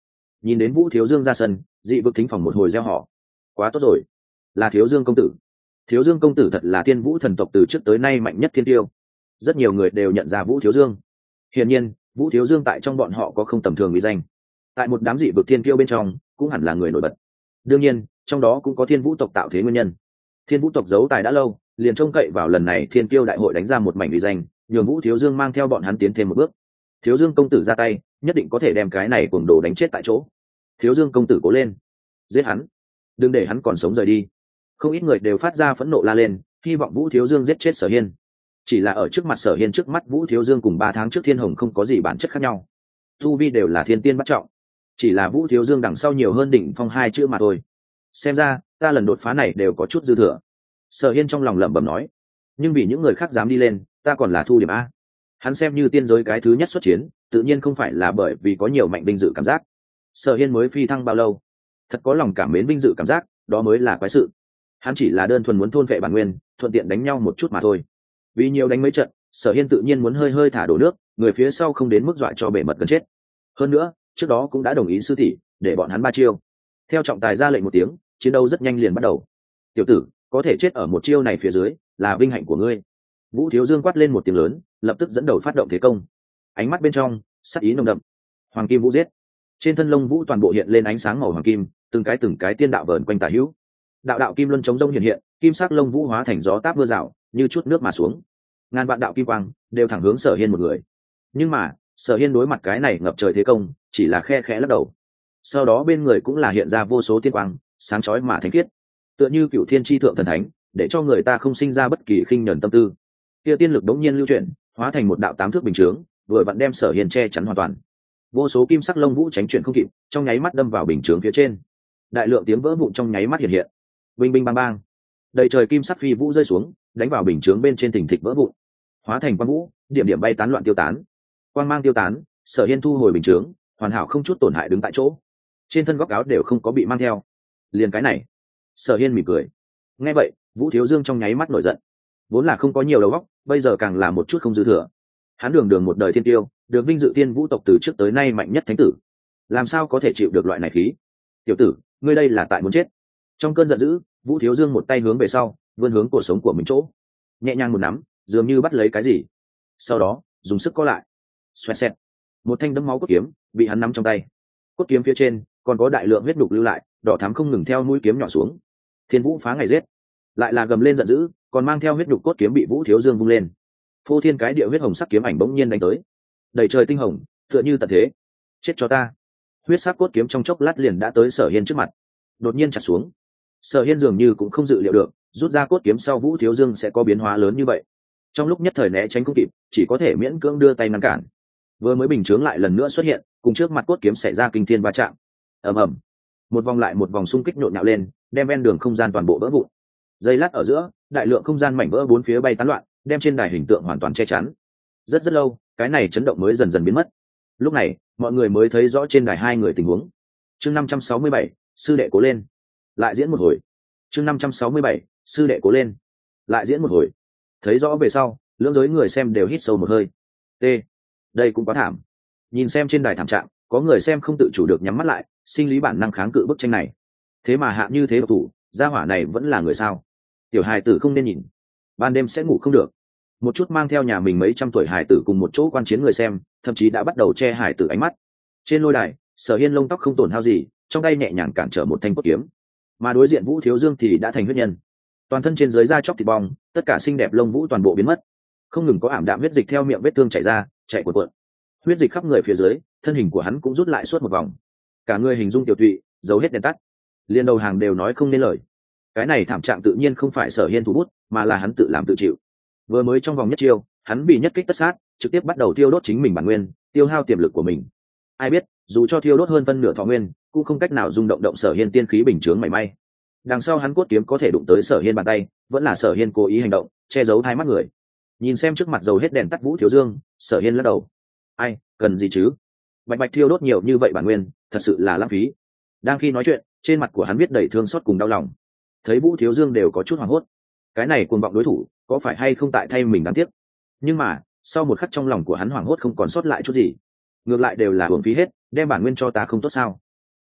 Nhìn đến Vũ Thiếu Dương ra sân, dị vực thính phòng một hồi reo hò. Quá tốt rồi, là Thiếu Dương công tử. Thiếu Dương công tử thật là Thiên Vũ thần tộc từ trước tới nay mạnh nhất thiên tiêu. Rất nhiều người đều nhận ra Vũ Thiếu Dương. Hiển nhiên, Vũ Thiếu Dương tại trong bọn họ có không tầm thường uy danh. Tại một đám dị vực thiên kiêu bên trong, cũng hẳn là người nổi bật. Đương nhiên, trong đó cũng có Thiên Vũ tộc tạo thế nguyên nhân. Thiên Vũ tộc giấu tài đã lâu, liền trông cậy vào lần này thiên kiêu đại hội đánh ra một mảnh uy danh, nhường Vũ Thiếu Dương mang theo bọn hắn tiến thêm một bước. Thiếu Dương công tử ra tay, nhất định có thể đem cái này cuồng đồ đánh chết tại chỗ. Thiếu Dương công tử cố lên, giết hắn, đừng để hắn còn sống rời đi. Không ít người đều phát ra phẫn nộ la lên, hy vọng Vũ Thiếu Dương giết chết Sở Hiên. Chỉ là ở trước mặt Sở Hiên, trước mắt Vũ Thiếu Dương cùng 3 tháng trước Thiên Hồng không có gì bản chất khác nhau, tu vi đều là thiên tiên bắt trọng, chỉ là Vũ Thiếu Dương đằng sau nhiều hơn đỉnh phong 2 chữ mà thôi. Xem ra ta lần đột phá này đều có chút dư thừa. Sở Hiên trong lòng lẩm bẩm nói, nhưng vì những người khác dám đi lên, ta còn là thu điểm a. Hắn xem như tiên giới cái thứ nhất xuất chiến, tự nhiên không phải là bởi vì có nhiều mạnh binh dự cảm giác. Sở Hiên mới phi thăng bao lâu, thật có lòng cảm mến binh dự cảm giác, đó mới là quái sự. Hắn chỉ là đơn thuần muốn thôn vệ bản nguyên, thuận tiện đánh nhau một chút mà thôi. Vì nhiều đánh mấy trận, Sở Hiên tự nhiên muốn hơi hơi thả đổ nước, người phía sau không đến mức dọa cho bể mật gần chết. Hơn nữa, trước đó cũng đã đồng ý sư tỷ để bọn hắn 3 chiêu. Theo trọng tài ra lệnh một tiếng, chiến đấu rất nhanh liền bắt đầu. Tiểu tử, có thể chết ở một chiêu này phía dưới, là vinh hạnh của ngươi. Vũ Thiếu Dương quát lên một tiếng lớn, lập tức dẫn đầu phát động thế công. Ánh mắt bên trong sắc ý nồng đậm. Hoàng kim vũ giết. Trên thân lông vũ toàn bộ hiện lên ánh sáng màu hoàng kim, từng cái tiên đạo vờn quanh tả hữu. Đạo đạo kim luân chống rông hiện hiện, kim sắc lông vũ hóa thành gió táp mưa rào, như chút nước mà xuống. Ngàn vạn đạo kim quang đều thẳng hướng Sở Hiên một người. Nhưng mà, Sở Hiên đối mặt cái này ngập trời thế công, chỉ là khe khẽ lắc đầu. Sau đó bên người cũng là hiện ra vô số tiên quang, sáng chói mà thánh khiết, tựa như cựu thiên tri thượng thần thánh, để cho người ta không sinh ra bất kỳ khinh nhẫn tâm tư. Kia tiên lực đống nhiên lưu chuyển, hóa thành một đạo 8 thước bình chướng, vừa vặn đem Sở Hiên che chắn hoàn toàn. Vô số kim sắc lông vũ tránh chuyển không kịp, trong nháy mắt đâm vào bình chướng phía trên. Đại lượng tiếng vỡ vụn trong nháy mắt hiện hiện. Binh binh bang bang, đầy trời kim sắc phi vũ rơi xuống, đánh vào bình chướng bên trên, thình thịch vỡ vụn, hóa thành quang vũ, điểm điểm bay tán loạn tiêu tán. Quang mang tiêu tán, Sở Hiên thu hồi bình chướng, hoàn hảo không chút tổn hại đứng tại chỗ. Trên thân góc áo đều không có bị mang theo. Liền cái này, Sở Hiên mỉm cười. Nghe vậy, Vũ Thiếu Dương trong nháy mắt nổi giận. Vốn là không có nhiều đầu óc, bây giờ càng là một chút không dư thừa. Hắn đường một đời thiên tiêu, được vinh dự Thiên Vũ tộc từ trước tới nay mạnh nhất thánh tử, làm sao có thể chịu được loại này khí? Tiểu tử, ngươi đây là tại muốn chết. Trong cơn giận dữ, Vũ Thiếu Dương một tay hướng về sau, vươn hướng cổ sống của mình chỗ, nhẹ nhàng một nắm, dường như bắt lấy cái gì. Sau đó, dùng sức co lại. Xoẹt xẹt. Một thanh đấm máu cốt kiếm bị hắn nắm trong tay. Cốt kiếm phía trên còn có đại lượng huyết đục lưu lại, đỏ thắm không ngừng theo mũi kiếm nhỏ xuống. Thiên Vũ phá ngày giết, lại là gầm lên giận dữ, còn mang theo huyết đục cốt kiếm bị Vũ Thiếu Dương vung lên. Phô thiên cái địa huyết hồng sắc kiếm ảnh bỗng nhiên đánh tới, đầy trời tinh hồng, tựa như tận thế. Chết cho ta! Huyết sắc cốt kiếm trong chốc lát liền đã tới Sở Hiên trước mặt, đột nhiên chặt xuống. Sở Hiên dường như cũng không dự liệu được, rút ra cốt kiếm sau Vũ Thiếu Dương sẽ có biến hóa lớn như vậy. Trong lúc nhất thời né tránh không kịp, chỉ có thể miễn cưỡng đưa tay ngăn cản. Vừa mới bình chướng lại lần nữa xuất hiện, cùng trước mặt cốt kiếm xảy ra kinh thiên va chạm. Ầm ầm, một vòng lại một vòng xung kích nhộn nhạo lên, đem ven đường không gian toàn bộ vỡ vụn. Giây lát ở giữa, đại lượng không gian mảnh vỡ bốn phía bay tán loạn, đem trên đài hình tượng hoàn toàn che chắn. Rất lâu, cái này chấn động mới dần dần biến mất. Lúc này, mọi người mới thấy rõ trên đài hai người tình huống. Chương 567, sư đệ cố lên. Lại diễn một hồi. Chương 567, sư đệ cố lên. Lại diễn một hồi. Thấy rõ về sau, lưỡng giới người xem đều hít sâu một hơi. T. Đây cũng quá thảm. Nhìn xem trên đài thảm trạng, có người xem không tự chủ được nhắm mắt lại, sinh lý bản năng kháng cự bức tranh này. Thế mà hạ như thế độc thủ, gia hỏa này vẫn là người sao? Tiểu hài tử không nên nhìn, ban đêm sẽ ngủ không được. Một chút mang theo nhà mình mấy trăm tuổi hài tử cùng một chỗ quan chiến người xem, thậm chí đã bắt đầu che hài tử ánh mắt. Trên lôi đài, Sở Hiên lông tóc không tổn hao gì, trong tay nhẹ nhàng cản trở một thanh cốt kiếm, mà đối diện Vũ Thiếu Dương thì đã thành huyết nhân, toàn thân trên dưới da chóc thịt bong, tất cả xinh đẹp lông vũ toàn bộ biến mất, không ngừng có ảm đạm huyết dịch theo miệng vết thương chảy ra, chạy cuộn. Huyết dịch khắp người phía dưới, thân hình của hắn cũng rút lại suốt một vòng, cả người hình dung tiểu tụy, dấu hết đèn tắt, liên đầu hàng đều nói không nên lời. Cái này thảm trạng tự nhiên không phải Sở Hiên thủ bút, mà là hắn tự làm tự chịu. Vừa mới trong vòng nhất chiêu, hắn bị nhất kích tất sát, trực tiếp bắt đầu tiêu đốt chính mình bản nguyên, tiêu hao tiềm lực của mình. Ai biết, dù cho tiêu đốt hơn phân nửa thọ nguyên, cũng không cách nào rung động Sở Hiên tiên khí bình chướng mảy may. Đằng sau hắn cốt kiếm có thể đụng tới Sở Hiên bàn tay, vẫn là Sở Hiên cố ý hành động, che giấu hai mắt người. Nhìn xem trước mặt dầu hết đèn tắt Vũ Thiếu Dương, Sở Hiên lắc đầu. Ai, cần gì chứ? Bạch bạch thiêu đốt nhiều như vậy bản nguyên, thật sự là lãng phí. Đang khi nói chuyện, trên mặt của hắn viết đầy thương xót cùng đau lòng. Thấy Vũ Thiếu Dương đều có chút hoảng hốt. Cái này cuồng vọng đối thủ, có phải hay không tại thay mình đáng tiếc? Nhưng mà, sau một khắc trong lòng của hắn hoảng hốt không còn sót lại chút gì. Ngược lại đều là uổng phí hết, đem bản nguyên cho ta không tốt sao?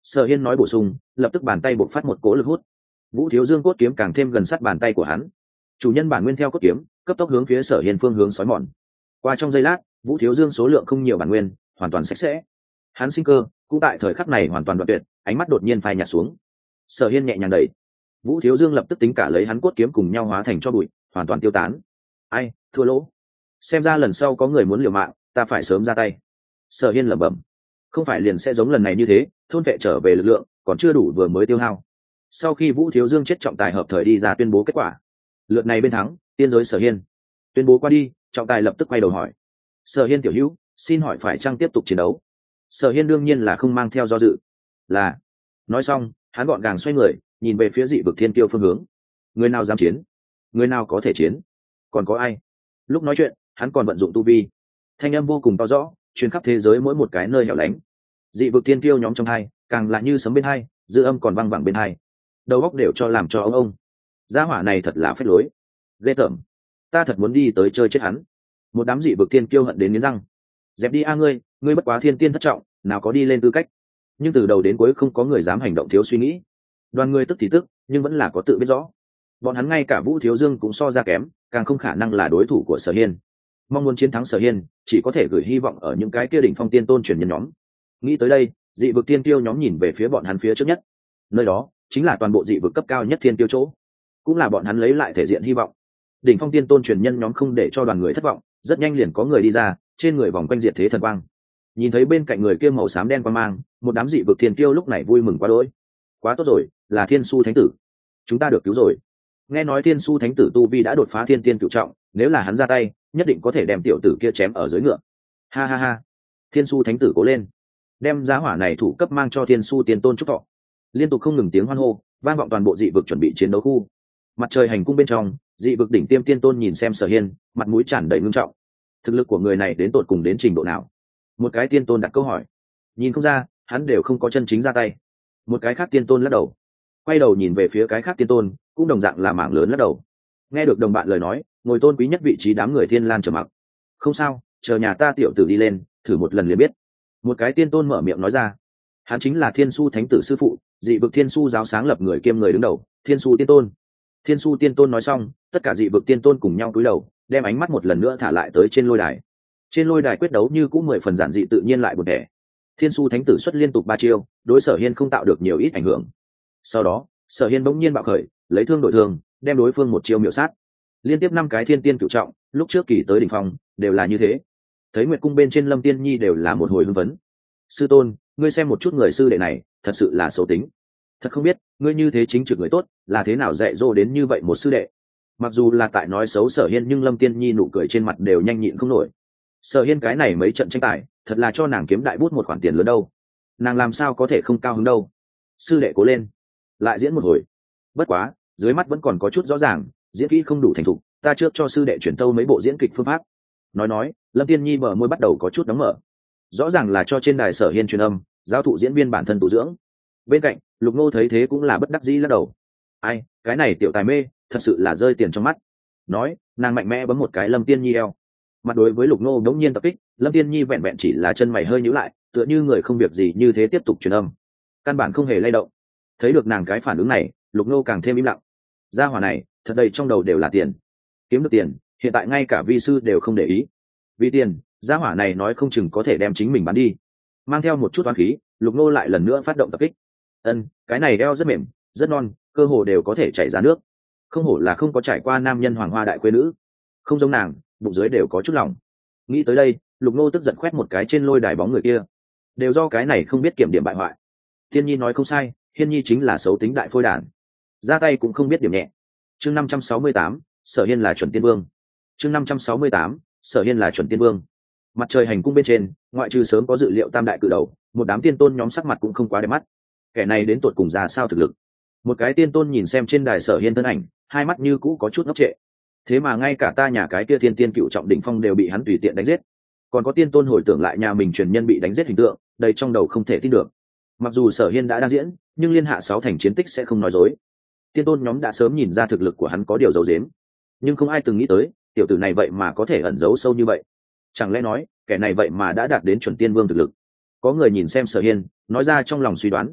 Sở Hiên nói bổ sung, lập tức bàn tay bộc phát một cỗ lực hút. Vũ Thiếu Dương cốt kiếm càng thêm gần sát bàn tay của hắn. Chủ nhân bản nguyên theo cốt kiếm, cấp tốc hướng phía Sở Hiên phương hướng xói mòn. Qua trong giây lát, Vũ Thiếu Dương số lượng không nhiều bản nguyên, hoàn toàn sạch sẽ. Hắn sinh cơ cũng tại thời khắc này hoàn toàn đoạn tuyệt, ánh mắt đột nhiên phai nhạt xuống. Sở Hiên nhẹ nhàng đẩy, Vũ Thiếu Dương lập tức tính cả lấy hắn cốt kiếm cùng nhau hóa thành cho bụi, hoàn toàn tiêu tán. Ai, thua lỗ. Xem ra lần sau có người muốn liều mạng, ta phải sớm ra tay. Sở Hiên lẩm bẩm, không phải liền sẽ giống lần này như thế, thôn vệ trở về lực lượng còn chưa đủ vừa mới tiêu hao. Sau khi Vũ Thiếu Dương chết trọng tài hợp thời đi ra tuyên bố kết quả. Lượt này bên thắng, tiên giới Sở Hiên. Tuyên bố qua đi, trọng tài lập tức quay đầu hỏi, Sở Hiên tiểu hữu, xin hỏi phải chăng tiếp tục chiến đấu? Sở Hiên đương nhiên là không mang theo do dự. Là. Nói xong, hắn gọn gàng xoay người, nhìn về phía dị vực thiên tiêu phương hướng. Người nào dám chiến? Người nào có thể chiến? Còn có ai? Lúc nói chuyện, hắn còn vận dụng tu vi. Thanh âm vô cùng to rõ, truyền khắp thế giới mỗi một cái nơi hẻo lánh. Dị vực thiên tiêu nhóm trong hai, càng là như sấm bên hai, dư âm còn văng vẳng bên hai. Đầu óc đều cho làm cho ông. Gia hỏa này thật là phế lối. Ghê tởm. Ta thật muốn đi tới chơi chết hắn. Một đám dị vực thiên kiêu hận đến nghiến răng. Dẹp đi a ngươi bất quá thiên tiên thất trọng, nào có đi lên tư cách. Nhưng từ đầu đến cuối không có người dám hành động thiếu suy nghĩ. Đoàn người tức thì tức, nhưng vẫn là có tự biết rõ. Bọn hắn ngay cả Vũ Thiếu Dương cũng so ra kém, càng không khả năng là đối thủ của Sở Hiên. Mong muốn chiến thắng Sở Hiên, chỉ có thể gửi hy vọng ở những cái kia đỉnh phong tiên tôn truyền nhân nhóm. Nghĩ tới đây, dị vực tiên tiêu nhóm nhìn về phía bọn hắn phía trước nhất. Nơi đó chính là toàn bộ dị vực cấp cao nhất thiên tiêu chỗ, cũng là bọn hắn lấy lại thể diện hy vọng. Đỉnh phong tiên tôn truyền nhân nhóm không để cho đoàn người thất vọng, rất nhanh liền có người đi ra, trên người vòng quanh diệt thế thần quang. Nhìn thấy bên cạnh người kia màu xám đen quang mang, một đám dị vực thiên tiêu lúc này vui mừng quá đỗi. Quá tốt rồi, là Thiên Su Thánh Tử, chúng ta được cứu rồi. Nghe nói Thiên Su Thánh Tử tu vi đã đột phá thiên tiên cửu trọng, nếu là hắn ra tay, nhất định có thể đem tiểu tử kia chém ở dưới ngựa. Ha ha ha, Thiên Su Thánh Tử cố lên, đem giá hỏa này thủ cấp mang cho Thiên Su tiên tôn chúc thọ. Liên tục không ngừng tiếng hoan hô vang vọng toàn bộ dị vực chuẩn bị chiến đấu khu. Mặt trời hành cung bên trong, dị vực đỉnh tiêm tiên tôn nhìn xem Sở Hiên, mặt mũi tràn đầy ngưng trọng. Thực lực của người này đến tột cùng đến trình độ nào? Một cái tiên tôn đặt câu hỏi. Nhìn không ra, hắn đều không có chân chính ra tay. Một cái khác tiên tôn lắc đầu, quay đầu nhìn về phía cái khác tiên tôn, cũng đồng dạng là mảng lớn lắc đầu. Nghe được đồng bạn lời nói, ngồi tôn quý nhất vị trí đám người Thiên Lan trầm mặc. Không sao, chờ nhà ta tiểu tử đi lên, thử một lần liền biết. Một cái tiên tôn mở miệng nói ra. Hắn chính là Thiên Su Thánh Tử sư phụ, dị vực Thiên Su giáo sáng lập người kiêm người đứng đầu, Thiên Su tiên tôn. Thiên Su tiên tôn nói xong, tất cả dị vực tiên tôn cùng nhau cúi đầu, đem ánh mắt một lần nữa thả lại tới trên lôi đài. Trên lôi đài quyết đấu như cũng 10 phần giản dị tự nhiên lại buồn tẻ. Thiên Su Thánh Tử xuất liên tục 3 chiêu, đối Sở Hiên không tạo được nhiều ít ảnh hưởng. Sau đó, Sở Hiên bỗng nhiên bạo khởi, lấy thương đổi thương, đem đối phương một chiêu miểu sát. Liên tiếp 5 cái thiên tiên cửu trọng, lúc trước kỳ tới đỉnh phong, đều là như thế. Thấy Nguyệt cung bên trên Lâm Tiên Nhi đều là một hồi hưng phấn. Sư tôn, ngươi xem một chút người sư đệ này, thật sự là xấu tính. Thật không biết, ngươi như thế chính trực người tốt, là thế nào dạy dỗ đến như vậy một sư đệ. Mặc dù là tại nói xấu Sở Hiên, nhưng Lâm Tiên Nhi nụ cười trên mặt đều nhanh nhịn không nổi. Sở Hiên cái này mấy trận tranh tài, thật là cho nàng kiếm đại bút một khoản tiền lớn đâu. Nàng làm sao có thể không cao hứng đâu. Sư đệ cố lên, lại diễn một hồi. Bất quá, dưới mắt vẫn còn có chút rõ ràng, diễn kỹ không đủ thành thục, ta trước cho sư đệ chuyển tâu mấy bộ diễn kịch phương pháp. Nói, Lâm Tiên Nhi bờ môi bắt đầu có chút đóng mở. Rõ ràng là cho trên đài Sở Hiên truyền âm, giáo thụ diễn viên bản thân tu dưỡng. Bên cạnh, Lục Ngô thấy thế cũng là bất đắc dĩ lắc đầu. Ai, cái này tiểu tài mê, thật sự là rơi tiền trong mắt. Nói, nàng mạnh mẽ bấm một cái Lâm Tiên Nhi eo. Mặt đối với Lục Ngô đống nhiên tập kích, Lâm Tiên Nhi vẹn vẹn chỉ là chân mày hơi nhíu lại, tựa như người không việc gì như thế tiếp tục truyền âm. Căn bản không hề lay động. Thấy được nàng cái phản ứng này, Lục Ngô càng thêm im lặng. Gia hỏa này, thật đầy trong đầu đều là tiền. Kiếm được tiền, hiện tại ngay cả vi sư đều không để ý. Vì tiền, gia hỏa này nói không chừng có thể đem chính mình bán đi. Mang theo một chút oán khí, Lục Ngô lại lần nữa phát động tập kích. Cái này eo rất mềm, rất non, cơ hồ đều có thể chảy ra nước. Không hổ là không có trải qua nam nhân hoàng hoa đại quê nữ. Không giống nàng, bụng dưới đều có chút lỏng. Nghĩ tới đây, Lục Ngô tức giận khoét một cái trên lôi đài bóng người kia. Đều do cái này không biết kiểm điểm bại hoại. Thiên Nhi nói không sai, Hiên Nhi chính là xấu tính đại phôi đản. Ra tay cũng không biết điểm nhẹ. Chương 568, Sở Hiên là chuẩn tiên vương. Chương 568, Sở Hiên là chuẩn tiên vương. Mặt trời hành cung bên trên, ngoại trừ sớm có dự liệu tam đại cử đầu, một đám tiên tôn nhóm sắc mặt cũng không quá đẹp mắt. Kẻ này đến tột cùng ra sao thực lực? Một cái tiên tôn nhìn xem trên đài Sở Hiên thân ảnh, hai mắt như cũ có chút ngốc trệ. Thế mà ngay cả ta nhà cái kia thiên tiên cựu trọng đỉnh phong đều bị hắn tùy tiện đánh giết. Còn có tiên tôn hồi tưởng lại nhà mình truyền nhân bị đánh giết hình tượng, đầy trong đầu không thể tin được. Mặc dù Sở Hiên đã đang diễn, nhưng liên hạ 6 thành chiến tích sẽ không nói dối. Tiên tôn nhóm đã sớm nhìn ra thực lực của hắn có điều giấu giếm, nhưng không ai từng nghĩ tới tiểu tử này vậy mà có thể ẩn giấu sâu như vậy. Chẳng lẽ nói kẻ này vậy mà đã đạt đến chuẩn tiên vương thực lực? Có người nhìn xem Sở Hiên, nói ra trong lòng suy đoán.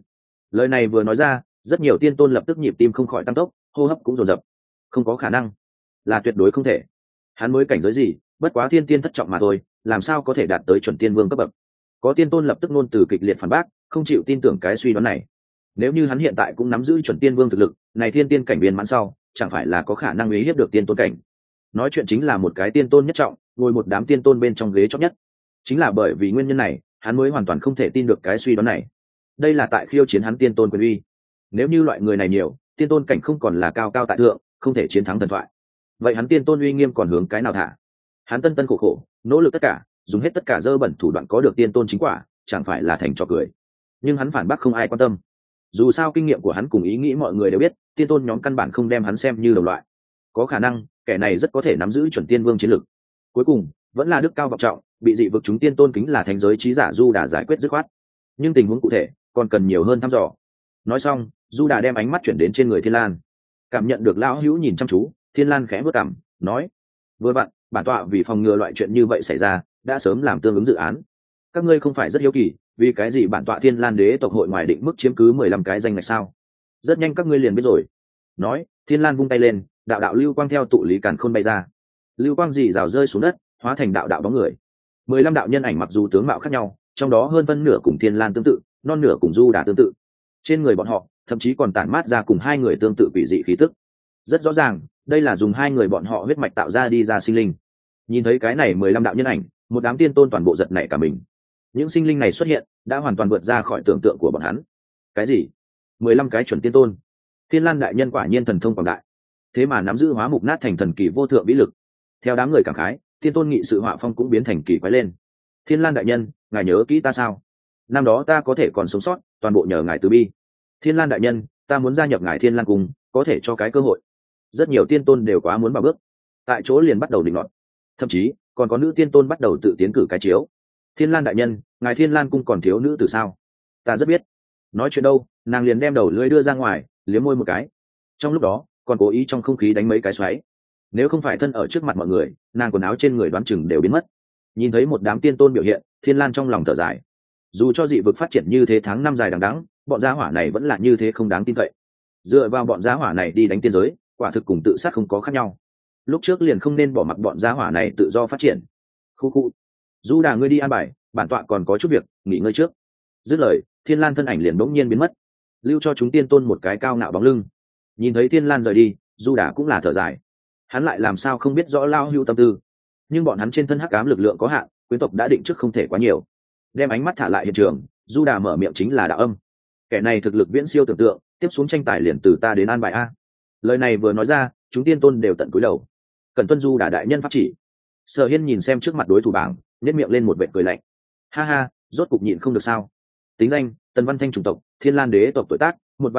Lời này vừa nói ra, rất nhiều tiên tôn lập tức nhịp tim không khỏi tăng tốc, hô hấp cũng dồn dập. Không có khả năng, là tuyệt đối không thể. Hắn mới cảnh giới gì, bất quá thiên tiên thất trọng mà thôi, làm sao có thể đạt tới chuẩn tiên vương cấp bậc. Có tiên tôn lập tức ngôn từ kịch liệt phản bác, không chịu tin tưởng cái suy đoán này. Nếu như hắn hiện tại cũng nắm giữ chuẩn tiên vương thực lực, này thiên tiên cảnh viên mãn sau, chẳng phải là có khả năng uy hiếp được tiên tôn cảnh. Nói chuyện chính là một cái tiên tôn nhất trọng, ngồi một đám tiên tôn bên trong ghế chót nhất. Chính là bởi vì nguyên nhân này, hắn mới hoàn toàn không thể tin được cái suy đoán này. Đây là tại khiêu chiến hắn tiên tôn quyền uy. Nếu như loại người này nhiều, tiên tôn cảnh không còn là cao cao tại thượng, không thể chiến thắng thần thoại. Vậy hắn tiên tôn uy nghiêm còn hướng cái nào thả? Hắn tân tân khổ khổ, nỗ lực tất cả, dùng hết tất cả dơ bẩn thủ đoạn có được tiên tôn chính quả, chẳng phải là thành trò cười. Nhưng hắn phản bác không ai quan tâm. Dù sao kinh nghiệm của hắn cùng ý nghĩ mọi người đều biết, tiên tôn nhóm căn bản không đem hắn xem như đồng loại. Có khả năng, kẻ này rất có thể nắm giữ chuẩn tiên vương chiến lực. Cuối cùng, vẫn là đức cao vọng trọng, bị dị vực chúng tiên tôn kính là thánh giới trí giả Du Đà giải quyết dứt khoát. Nhưng tình huống cụ thể còn cần nhiều hơn thăm dò. Nói xong, Du Đà đem ánh mắt chuyển đến trên người Thiên Lan. Cảm nhận được lão hữu nhìn chăm chú, Thiên Lan khẽ bước cằm, nói: vừa vặn, bản tọa vì phòng ngừa loại chuyện như vậy xảy ra, đã sớm làm tương ứng dự án. Các ngươi không phải rất hiếu kỳ, vì cái gì bản tọa Thiên Lan đế tộc hội ngoài định mức chiếm cứ 15 cái danh ngạch sao? Rất nhanh các ngươi liền biết rồi. Nói, Thiên Lan vung tay lên, đạo đạo lưu quang theo tụ lý càn khôn bay ra. Lưu quang dị rào rơi xuống đất, hóa thành đạo đạo bóng người. 15 đạo nhân ảnh mặc dù tướng mạo khác nhau, trong đó hơn phân nửa cùng Thiên Lan tương tự, non nửa cùng Du Đà tương tự. Trên người bọn họ, thậm chí còn tản mát ra cùng hai người tương tự quỷ dị khí tức. Rất rõ ràng, đây là dùng hai người bọn họ huyết mạch tạo ra đi ra sinh linh. Nhìn thấy cái này 15 đạo nhân ảnh, một đám tiên tôn toàn bộ giật nảy cả mình. Những sinh linh này xuất hiện, đã hoàn toàn vượt ra khỏi tưởng tượng của bọn hắn. Cái gì? 15 cái chuẩn tiên tôn? Thiên Lan đại nhân quả nhiên thần thông quảng đại, thế mà nắm giữ hóa mục nát thành thần kỳ vô thượng vĩ lực. Theo đám người cảm khái, tiên tôn nghị sự họa phong cũng biến thành kỳ quái lên. Thiên Lan đại nhân, ngài nhớ kỹ ta sao? Năm đó ta có thể còn sống sót, toàn bộ nhờ ngài từ bi. Thiên Lan đại nhân, ta muốn gia nhập ngài Thiên Lan cung, có thể cho cái cơ hội. Rất nhiều tiên tôn đều quá muốn vào bước, tại chỗ liền bắt đầu định luận. Thậm chí còn có nữ tiên tôn bắt đầu tự tiến cử cái chiếu. Thiên Lan đại nhân, ngài Thiên Lan cung còn thiếu nữ từ sao? Ta rất biết. Nói chuyện đâu, nàng liền đem đầu lưỡi đưa ra ngoài, liếm môi một cái. Trong lúc đó, còn cố ý trong không khí đánh mấy cái xoáy. Nếu không phải thân ở trước mặt mọi người, nàng quần áo trên người đoán chừng đều biến mất. Nhìn thấy một đám tiên tôn biểu hiện, Thiên Lan trong lòng thở dài. Dù cho dị vực phát triển như thế tháng năm dài đằng đẵng, bọn gia hỏa này vẫn là như thế không đáng tin cậy. Dựa vào bọn gia hỏa này đi đánh tiên giới, quả thực cùng tự sát không có khác nhau. Lúc trước liền không nên bỏ mặc bọn gia hỏa này tự do phát triển. Khu khu. Du Đà ngươi đi an bài, bản tọa còn có chút việc, nghỉ ngơi trước. Dứt lời, Thiên Lan thân ảnh liền bỗng nhiên biến mất, lưu cho chúng tiên tôn một cái cao ngạo bóng lưng. Nhìn thấy Thiên Lan rời đi, Du Đà cũng là thở dài. Hắn lại làm sao không biết rõ lao hưu tâm tư. Nhưng bọn hắn trên thân hắc ám lực lượng có hạn, quyến tộc đã định trước không thể quá nhiều. Đem ánh mắt thả lại hiện trường, Du Đà mở miệng chính là đạo âm. Kẻ này thực lực viễn siêu tưởng tượng, tiếp xuống tranh tài liền từ ta đến an bài a. Lời này vừa nói ra, chúng tiên tôn đều tận cúi đầu. Cần tuân Du Đà đại nhân pháp chỉ. Sở Hiên nhìn xem trước mặt đối thủ bảng, nhếch miệng lên một vệt cười lạnh. Ha ha, rốt cục nhịn không được sao? Tính danh: Tần Văn Thanh, chủng tộc Thiên Lan đế tộc, tuổi tác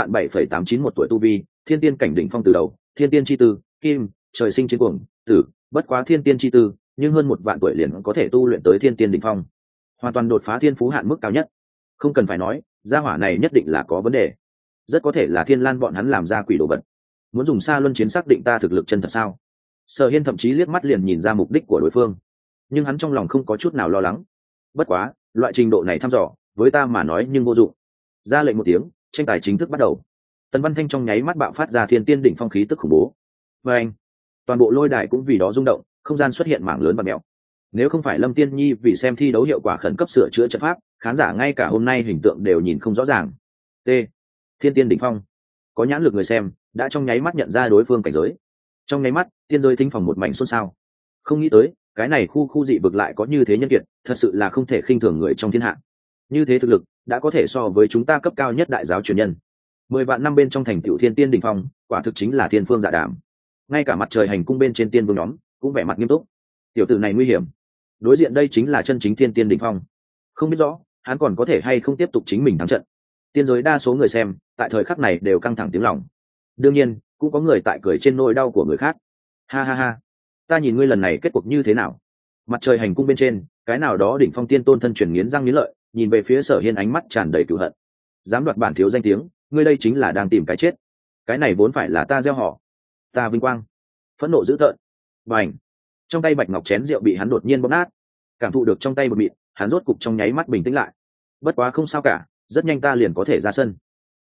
1.7.891 tuổi, tu vi thiên tiên cảnh đỉnh phong từ đầu, thiên tiên chi tư, kim, trời sinh chiến cuồng, tử, bất quá thiên tiên chi tư, nhưng hơn 1 vạn tuổi liền có thể tu luyện tới thiên tiên đỉnh phong, hoàn toàn đột phá thiên phú hạn mức cao nhất. Không cần phải nói, gia hỏa này nhất định là có vấn đề, rất có thể là Thiên Lan bọn hắn làm ra quỷ đồ vật. Muốn dùng xa luân chiến xác định ta thực lực chân thật sao? Sở Hiên thậm chí liếc mắt liền nhìn ra mục đích của đối phương, nhưng hắn trong lòng không có chút nào lo lắng. Bất quá, loại trình độ này thăm dò, với ta mà nói nhưng vô dụng. Ra lệnh một tiếng, tranh tài chính thức bắt đầu. Tần Văn Thanh trong nháy mắt bạo phát ra thiên tiên đỉnh phong khí tức khủng bố. Và anh, toàn bộ lôi đài cũng vì đó rung động, không gian xuất hiện mảng lớn và mèo. Nếu không phải Lâm Tiên Nhi vì xem thi đấu hiệu quả khẩn cấp sửa chữa trận pháp, khán giả ngay cả hôm nay hình tượng đều nhìn không rõ ràng. T. Thiên tiên đỉnh phong. Có nhãn lực người xem đã trong nháy mắt nhận ra đối phương cảnh giới. Trong nháy mắt, tiên giới thính phòng một mảnh xôn xao. Không nghĩ tới, cái này khu dị vực lại có như thế nhân kiệt, thật sự là không thể khinh thường người trong thiên hạ. Như thế thực lực đã có thể so với chúng ta cấp cao nhất đại giáo truyền nhân. 10 vạn năm bên trong thành tựu thiên tiên đỉnh phong, quả thực chính là thiên phương dạ đàm. Ngay cả mặt trời hành cung bên trên tiên vương nhóm cũng vẻ mặt nghiêm túc. Tiểu tử này nguy hiểm. Đối diện đây chính là chân chính thiên tiên đỉnh phong. Không biết rõ hắn còn có thể hay không tiếp tục chính mình thắng trận. Tiên giới đa số người xem tại thời khắc này đều căng thẳng tiếng lòng. Đương nhiên cũng có người tại cười trên nỗi đau của người khác. Ha ha ha, ta nhìn ngươi lần này kết cục như thế nào? Mặt trời hành cung bên trên, cái nào đó đỉnh phong tiên tôn thân truyền nghiến răng nghiến lợi, nhìn về phía Sở Hiên ánh mắt tràn đầy cừu hận. Dám đoạt bản thiếu danh tiếng, ngươi đây chính là đang tìm cái chết. Cái này vốn phải là ta gieo họ, ta vinh quang. Phẫn nộ dữ tợn. Bành. Trong tay bạch ngọc chén rượu bị hắn đột nhiên bóp nát. Cảm thụ được trong tay bột mịn, hắn rốt cục trong nháy mắt bình tĩnh lại. Bất quá không sao cả, rất nhanh ta liền có thể ra sân.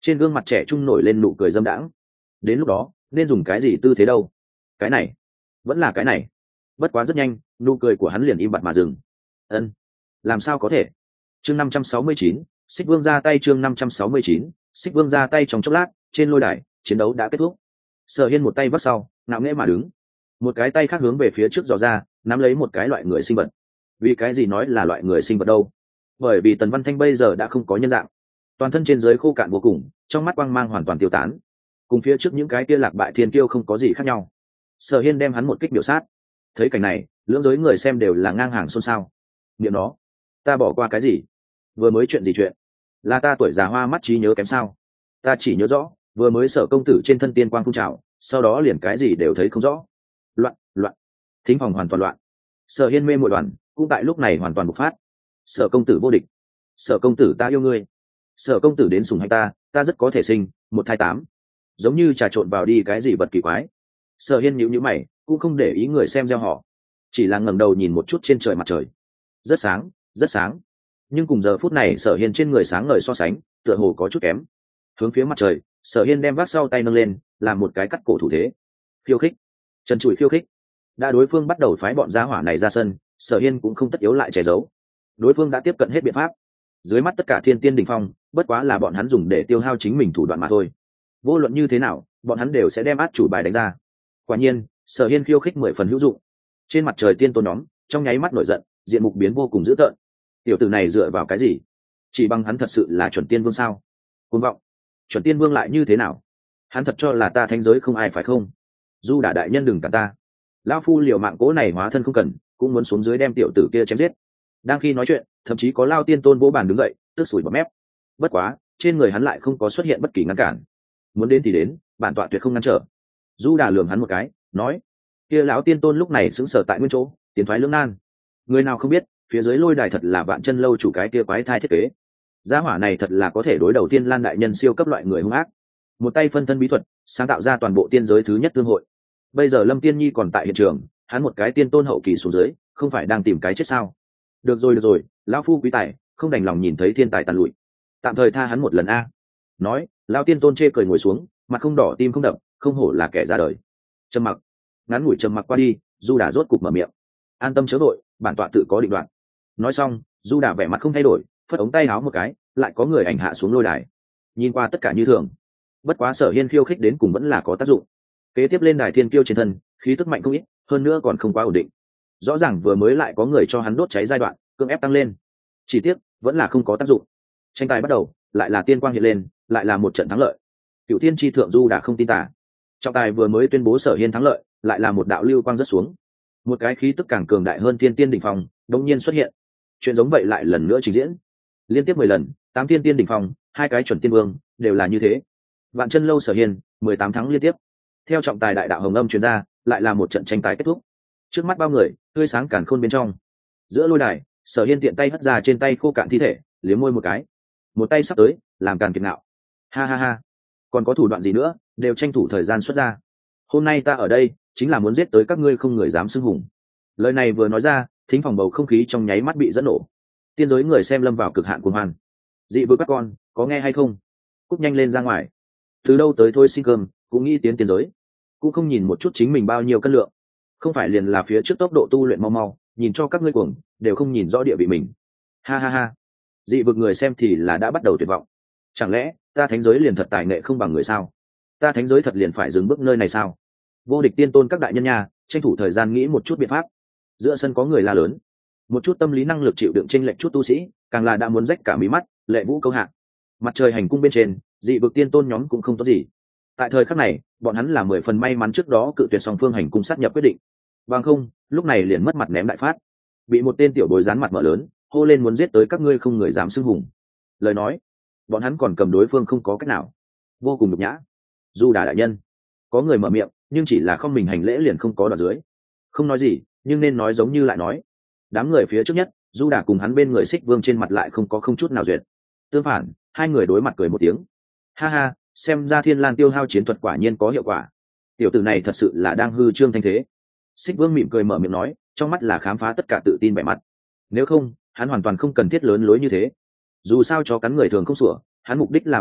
trên gương mặt trẻ trung nổi lên nụ cười dâm đãng. Đến lúc đó nên dùng cái gì tư thế đâu? Cái này vẫn là cái này. Bất quá rất nhanh nụ cười của hắn liền im bặt mà dừng. Ân, làm sao có thể? Chương 569, Xích Vương ra tay. Chương 569, Xích Vương ra tay. Trong chốc lát trên lôi đài chiến đấu đã kết thúc. Sở Hiên một tay vắt sau ngạo nghễ mà đứng, một cái tay khác hướng về phía trước dò ra nắm lấy một cái loại người sinh vật. Vì cái gì nói là loại người sinh vật đâu? Bởi vì Tần Văn Thanh bây giờ đã không có nhân dạng, toàn thân trên dưới khô cạn vô cùng, trong mắt quang mang hoàn toàn tiêu tán, cùng phía trước những cái kia lạc bại thiên kiêu không có gì khác nhau. Sở Hiên đem hắn một kích biểu sát. Thấy cảnh này lưỡng giới người xem đều là ngang hàng xôn xao. Niệm nó, ta bỏ qua cái gì? Vừa mới chuyện gì chuyện? Là ta tuổi già hoa mắt trí nhớ kém sao? Ta chỉ nhớ rõ vừa mới Sở công tử trên thân tiên quang phun trào, sau đó liền cái gì đều thấy không rõ. Loạn. Thính phòng hoàn toàn loạn. Sở Hiên mê muội đoàn cũng tại lúc này hoàn toàn bộc phát. Sở công tử vô địch. Sở công tử ta yêu ngươi. Sở công tử đến sủng hạnh ta rất có thể sinh một thai 8. Giống như trà trộn vào đi cái gì vật kỳ quái. Sở Hiên nhíu mày cũng không để ý người xem gieo họ, chỉ là ngẩng đầu nhìn một chút trên trời mặt trời. Rất sáng, nhưng cùng giờ phút này Sở Hiên trên người sáng ngời so sánh tựa hồ có chút kém. Hướng phía mặt trời, Sở Hiên đem vác sau tay nâng lên làm một cái cắt cổ thủ thế. Khiêu khích, trần trụi khiêu khích. Đã đối phương bắt đầu phái bọn gia hỏa này ra sân, Sở Hiên cũng không tất yếu lại che giấu. Đối phương đã tiếp cận hết biện pháp, dưới mắt tất cả thiên tiên đỉnh phong bất quá là bọn hắn dùng để tiêu hao chính mình thủ đoạn mà thôi. Vô luận như thế nào bọn hắn đều sẽ đem át chủ bài đánh ra. Quả nhiên Sở Hiên khiêu khích 10 phần hữu dụng. Trên mặt trời tiên tôn nhóm trong nháy mắt nổi giận, diện mục biến vô cùng dữ tợn. Tiểu tử này dựa vào cái gì? Chỉ bằng hắn thật sự là chuẩn tiên vương sao? Cuồng vọng. Chuẩn tiên vương lại như thế nào? Hắn thật cho là ta thánh giới không ai phải không? Du Đả đại nhân đừng cả ta. Lão phu liều mạng cố này hóa thân không cần, cũng muốn xuống dưới đem tiểu tử kia chém giết. Đang khi nói chuyện thậm chí có Lao tiên tôn vỗ bàn đứng dậy tức sủi bọt mép. Bất quá trên người hắn lại không có xuất hiện bất kỳ ngăn cản. Muốn đến thì đến, bản tọa tuyệt không ngăn trở. Du Đà lườm hắn một cái nói, kia lão tiên tôn lúc này sững sờ tại nguyên chỗ, tiến thoái lưỡng nan. Người nào không biết phía dưới lôi đài thật là Vạn Chân lâu chủ cái kia quái thai thiết kế. Gia hỏa này thật là có thể đối đầu Tiên Lan đại nhân siêu cấp loại người hung ác, một tay phân thân bí thuật sáng tạo ra toàn bộ tiên giới thứ nhất tương hội. Bây giờ Lâm Tiên Nhi còn tại hiện trường, hắn một cái tiên tôn hậu kỳ xuống dưới không phải đang tìm cái chết sao? Được rồi, lão phu quý tài không đành lòng nhìn thấy thiên tài tàn lụi, tạm thời tha hắn một lần a. Nói lão tiên tôn chê cười ngồi xuống, mặt không đỏ tim không đập, không hổ là kẻ ra đời. Trầm mặc, ngắn ngủi trầm mặc qua đi, Du Đà rốt cục mở miệng, an tâm chớ đội, bản tọa tự có định đoạn. Nói xong Du Đà vẻ mặt không thay đổi, phất ống tay áo một cái, lại có người ảnh hạ xuống lôi đài. Nhìn qua tất cả như thường, bất quá Sở Hiên khiêu khích đến cùng vẫn là có tác dụng. Kế tiếp lên đài thiên kiêu trên thân khí tức mạnh không ít, hơn nữa còn không quá ổn định. Rõ ràng vừa mới lại có người cho hắn đốt cháy giai đoạn cưỡng ép tăng lên, chỉ tiếc vẫn là không có tác dụng. Tranh tài bắt đầu, lại là tiên quang hiện lên, lại là một trận thắng lợi. Cựu Thiên Chi thượng Du Đà không tin tả. Trọng tài vừa mới tuyên bố Sở Hiên thắng lợi, lại là một đạo lưu quang rất xuống, một cái khí tức càng cường đại hơn thiên tiên đỉnh phong đột nhiên xuất hiện. Chuyện giống vậy lại lần nữa trình diễn, liên tiếp 10 lần, 8 thiên tiên đỉnh phong, 2 cái chuẩn tiên vương đều là như thế. Vạn Chân lâu Sở Hiên 18 thắng liên tiếp. Theo trọng tài đại đạo hồng âm truyền ra, lại là một trận tranh tài kết thúc. Trước mắt bao người tươi sáng càn khôn bên trong, giữa lôi đài Sở Hiên tiện tay hất ra trên tay khô cạn thi thể, liếm môi một cái, một tay sắp tới làm càn kiệt ngạo. Ha, còn có thủ đoạn gì nữa, đều tranh thủ thời gian xuất ra. Hôm nay ta ở đây chính là muốn giết tới các ngươi không người dám xưng hùng. Lời này vừa nói ra, thính phòng bầu không khí trong nháy mắt bị dẫn nổ. Tiên giới người xem lâm vào cực hạn cuồng hoan. Dị vực các con có nghe hay không? Cút nhanh lên ra ngoài. Từ đâu tới thôi xin cơm cũng nghĩ tiến tiên giới, cũng không nhìn một chút chính mình bao nhiêu cân lượng. Không phải liền là phía trước tốc độ tu luyện mau, nhìn cho các ngươi cuồng đều không nhìn rõ địa vị mình. Ha. Dị vực người xem thì là đã bắt đầu tuyệt vọng. Chẳng lẽ ta thánh giới liền thật tài nghệ không bằng người sao? Ta thánh giới thật liền phải dừng bước nơi này sao? Vô địch tiên tôn các đại nhân nhà tranh thủ thời gian nghĩ một chút biện pháp. Giữa sân có người la lớn, một chút tâm lý năng lực chịu đựng chênh lệch chút tu sĩ càng là đã muốn rách cả mí mắt. Lệ Vũ câu hạ, mặt trời hành cung bên trên dị vực tiên tôn nhóm cũng không tốt gì. Tại thời khắc này bọn hắn là 10 phần may mắn trước đó cự tuyệt song phương hành cung sát nhập quyết định, bằng không lúc này liền mất mặt ném đại phát, bị một tên tiểu bối dán mặt mở lớn hô lên muốn giết tới các ngươi không người dám xưng hùng. Lời nói bọn hắn còn cầm đối phương không có cách nào, vô cùng nhục nhã. Du Đà đại nhân, có người mở miệng nhưng chỉ là không mình hành lễ liền không có đoạn dưới, không nói gì nhưng nên nói giống như lại nói. Đám người phía trước nhất, Du Đà cùng hắn bên người Xích Vương trên mặt lại không chút nào duyệt, tương phản hai người đối mặt cười một tiếng. Ha, xem ra Thiên Lang tiêu hao chiến thuật quả nhiên có hiệu quả. Tiểu tử này thật sự là đang hư trương thanh thế. Xích Vương mỉm cười mở miệng nói, trong mắt là khám phá tất cả tự tin vẻ mặt. Nếu không hắn hoàn toàn không cần thiết lớn lối như thế. Dù sao cho cắn người thường không sủa, hắn mục đích làm như vậy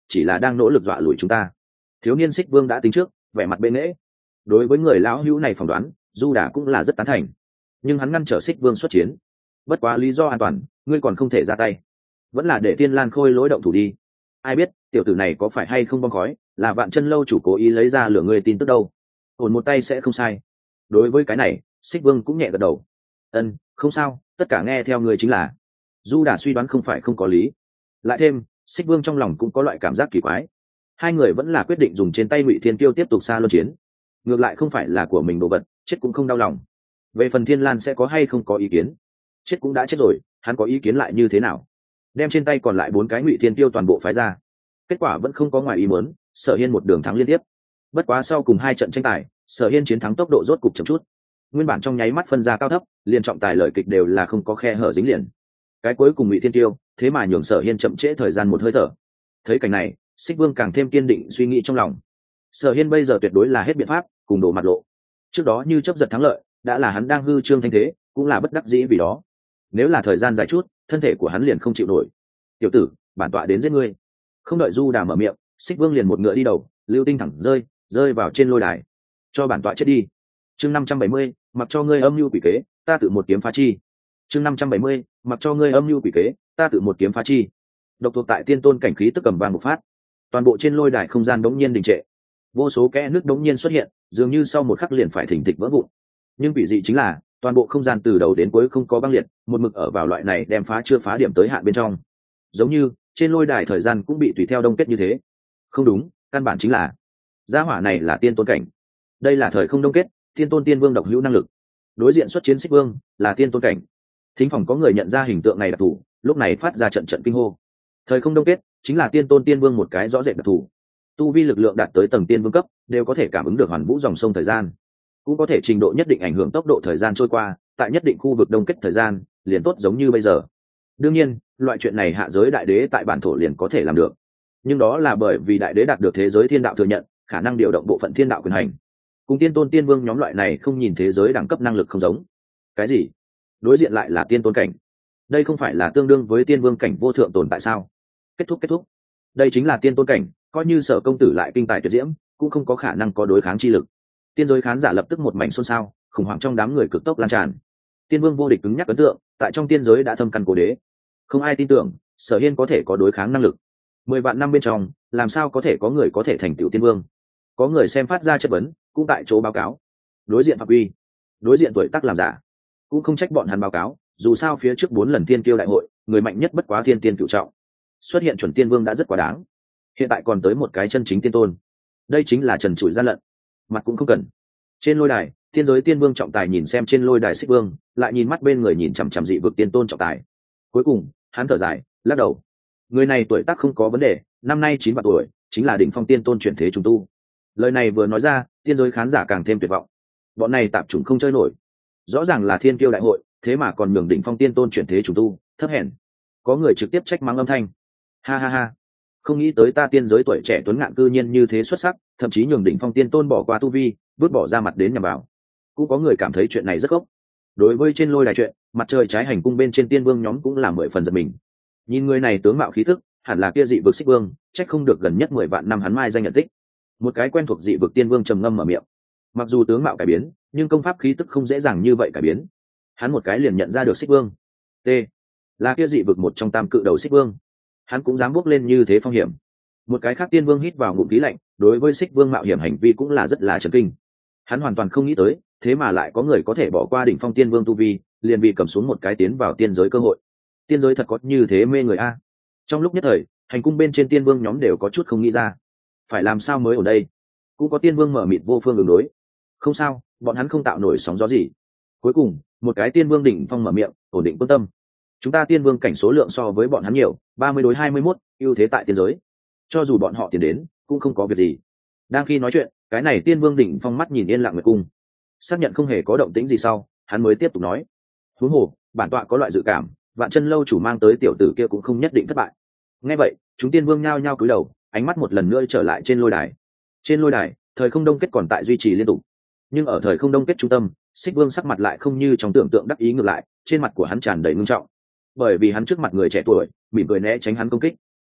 chỉ là đang nỗ lực dọa lùi chúng ta. Thiếu niên Xích Vương đã tính trước, vẻ mặt bệ nghễ. Đối với người lão hữu này phỏng đoán, Du Đà cũng là rất tán thành, nhưng hắn ngăn trở Xích Vương xuất chiến. Bất quá lý do an toàn, ngươi còn không thể ra tay, vẫn là để Tiên Lan Khôi lối động thủ đi. Ai biết tiểu tử này có phải hay không bong khói, là Vạn Chân Lâu chủ cố ý lấy ra lửa ngươi tin tức đâu. Ổn một tay sẽ không sai. Đối với cái này, Xích Vương cũng nhẹ gật đầu. Ân, không sao, tất cả nghe theo ngươi chính là. Du Đà suy đoán không phải không có lý. Lại thêm, Xích Vương trong lòng cũng có loại cảm giác kỳ quái. Hai người vẫn là quyết định dùng trên tay Ngụy Thiên Kiêu tiếp tục xa luân chiến. Ngược lại không phải là của mình đồ vật, chết cũng không đau lòng. Về phần Thiên Lan sẽ có hay không có ý kiến, chết cũng đã chết rồi, hắn có ý kiến lại như thế nào? Đem trên tay còn lại 4 cái Ngụy Thiên Kiêu toàn bộ phái ra. Kết quả vẫn không có ngoài ý muốn, Sở Hiên một đường thắng liên tiếp. Bất quá sau cùng 2 trận tranh tài, Sở Hiên chiến thắng tốc độ rốt cục chậm chút. Nguyên bản trong nháy mắt phân ra cao thấp, liền trọng tài lợi kịch đều là không có khe hở dính liền. Cái cuối cùng Ngụy Thiên Kiêu, thế mà nhường Sở Hiên chậm trễ thời gian một hơi thở. Thấy cảnh này, Xích Vương càng thêm kiên định suy nghĩ trong lòng. Sở Hiên bây giờ tuyệt đối là hết biện pháp, cùng đổ mặt lộ. Trước đó như chớp giật thắng lợi, đã là hắn đang hư trương thanh thế, cũng là bất đắc dĩ vì đó. Nếu là thời gian dài chút, thân thể của hắn liền không chịu nổi. Tiểu tử, bản tọa đến giết ngươi. Không đợi Du Đà mở miệng, Xích Vương liền một ngựa đi đầu, lưu tinh thẳng rơi vào trên lôi đài. Cho bản tọa chết đi. Chương 570, mặc cho ngươi âm mưu quỷ kế, ta tự một kiếm phá chi. Chương 570, mặc cho ngươi âm mưu quỷ kế, ta tự một kiếm phá chi. Độc thuộc tại tiên tôn cảnh khí tức cầm vang một phát, toàn bộ trên lôi đài không gian đống nhiên đình trệ, vô số kẽ nước đống nhiên xuất hiện, dường như sau một khắc liền phải thình thịch vỡ vụn. Nhưng quỷ dị chính là toàn bộ không gian từ đầu đến cuối không có băng liệt, một mực ở vào loại này đem phá chưa phá điểm tới hạn bên trong, giống như trên lôi đài thời gian cũng bị tùy theo đông kết như thế. Không đúng, căn bản chính là gia hỏa này là tiên tôn cảnh. Đây là thời không đông kết, tiên tôn tiên vương độc hữu năng lực. Đối diện xuất chiến Xích Vương là tiên tôn cảnh. Thính phòng có người nhận ra hình tượng này đặc thù, lúc này phát ra trận trận kinh hô. Thời không đông kết chính là tiên tôn tiên vương một cái rõ rệt đặc thù. Tu vi lực lượng đạt tới tầng tiên vương cấp đều có thể cảm ứng được hoàn vũ dòng sông thời gian, cũng có thể trình độ nhất định ảnh hưởng tốc độ thời gian trôi qua, tại nhất định khu vực đông kết thời gian liền tốt giống như bây giờ. Đương nhiên loại chuyện này hạ giới đại đế tại bản thổ liền có thể làm được, nhưng đó là bởi vì đại đế đạt được thế giới thiên đạo thừa nhận khả năng điều động bộ phận thiên đạo quyền hành, cùng tiên tôn tiên vương nhóm loại này không nhìn thế giới đẳng cấp năng lực không giống. Cái gì? Đối diện lại là tiên tôn cảnh? Đây không phải là tương đương với tiên vương cảnh vô thượng tồn tại sao? Kết thúc, đây chính là tiên tôn cảnh, coi như Sở công tử lại kinh tài tuyệt diễm cũng không có khả năng có đối kháng chi lực. Tiên giới khán giả lập tức một mảnh xôn xao, khủng hoảng trong đám người cực tốc lan tràn. Tiên vương vô địch cứng nhắc ấn tượng tại trong tiên giới đã thâm căn cố đế, không ai tin tưởng Sở Hiên có thể có đối kháng năng lực. 10 vạn năm bên trong làm sao có thể có người có thể thành tựu tiên vương? Có người xem phát ra chất vấn, cũng tại chỗ báo cáo. Đối diện phạm quy, đối diện tuổi tác làm giả, cũng không trách bọn hắn báo cáo, dù sao phía trước 4 lần tiên kiêu đại hội người mạnh nhất bất quá thiên tiên cửu trọng, xuất hiện chuẩn tiên vương đã rất quá đáng, hiện tại còn tới một cái chân chính tiên tôn, đây chính là trần trụi gian lận, mặt cũng không cần. Trên lôi đài tiên giới tiên vương trọng tài nhìn xem trên lôi đài Xích Vương, lại nhìn mắt bên người nhìn chằm chằm dị vực tiên tôn trọng tài. Cuối cùng hắn thở dài lắc đầu, người này tuổi tác không có vấn đề, năm nay 9 vạn tuổi, chính là đỉnh phong tiên tôn chuyển thế trùng tu. Lời này vừa nói ra, tiên giới khán giả càng thêm tuyệt vọng. Bọn này tạp chủng không chơi nổi, rõ ràng là thiên kiêu đại hội, thế mà còn nhường đỉnh phong tiên tôn chuyển thế trùng tu, thấp hèn. Có người trực tiếp trách mắng âm thanh, ha ha ha, không nghĩ tới ta tiên giới tuổi trẻ tuấn ngạn cư nhiên như thế xuất sắc, thậm chí nhường đỉnh phong tiên tôn bỏ qua tu vi, vứt bỏ ra mặt đến nhằm vào. Cũng có người cảm thấy chuyện này rất gốc. Đối với trên lôi đài chuyện, mặt trời trái hành cung bên trên tiên vương nhóm cũng là 10 phần giật mình. Nhìn người này tướng mạo khí tức, hẳn là kia dị vực Xích Vương, trách không được gần nhất 10 vạn năm hắn mai danh nhận tích. Một cái quen thuộc dị vực tiên vương trầm ngâm mở miệng. Mặc dù tướng mạo cải biến, nhưng công pháp khí tức không dễ dàng như vậy cải biến. Hắn một cái liền nhận ra được Xích Vương. T, là kia dị vực một trong tam cự đầu Xích Vương. Hắn cũng dám bước lên như thế phong hiểm. Một cái khác tiên vương hít vào ngụm khí lạnh, đối với Xích Vương mạo hiểm hành vi cũng là rất là chấn kinh. Hắn hoàn toàn không nghĩ tới, thế mà lại có người có thể bỏ qua đỉnh phong tiên vương tu vi, liền bị cầm xuống một cái tiến vào tiên giới cơ hội. Tiên giới thật có như thế mê người a. Trong lúc nhất thời, hành cung bên trên tiên vương nhóm đều có chút không nghĩ ra, phải làm sao mới ở đây. Cũng có tiên vương mở mịt vô phương ứng đối. Không sao, bọn hắn không tạo nổi sóng gió gì. Cuối cùng một cái tiên vương đỉnh phong mở miệng, ổn định quân tâm. Chúng ta tiên vương cảnh số lượng so với bọn hắn nhiều, 30 đối 21, ưu thế tại tiên giới. Cho dù bọn họ tiến đến, cũng không có việc gì. Đang khi nói chuyện, cái này tiên vương đỉnh phong mắt nhìn yên lặng nguyệt cung, xác nhận không hề có động tĩnh gì sau, hắn mới tiếp tục nói: huống hồ, bản tọa có loại dự cảm, Vạn Chân lâu chủ mang tới tiểu tử kia cũng không nhất định thất bại. Nghe vậy, chúng tiên vương nhao nhao cúi đầu, ánh mắt một lần nữa trở lại trên lôi đài. Trên lôi đài, thời không đông kết còn tại duy trì liên tục, nhưng ở thời không đông kết trung tâm, Xích Vương sắc mặt lại không như trong tưởng tượng đắc ý, ngược lại, trên mặt của hắn tràn đầy ngưng trọng, bởi vì hắn trước mặt người trẻ tuổi mỉm cười né tránh hắn công kích.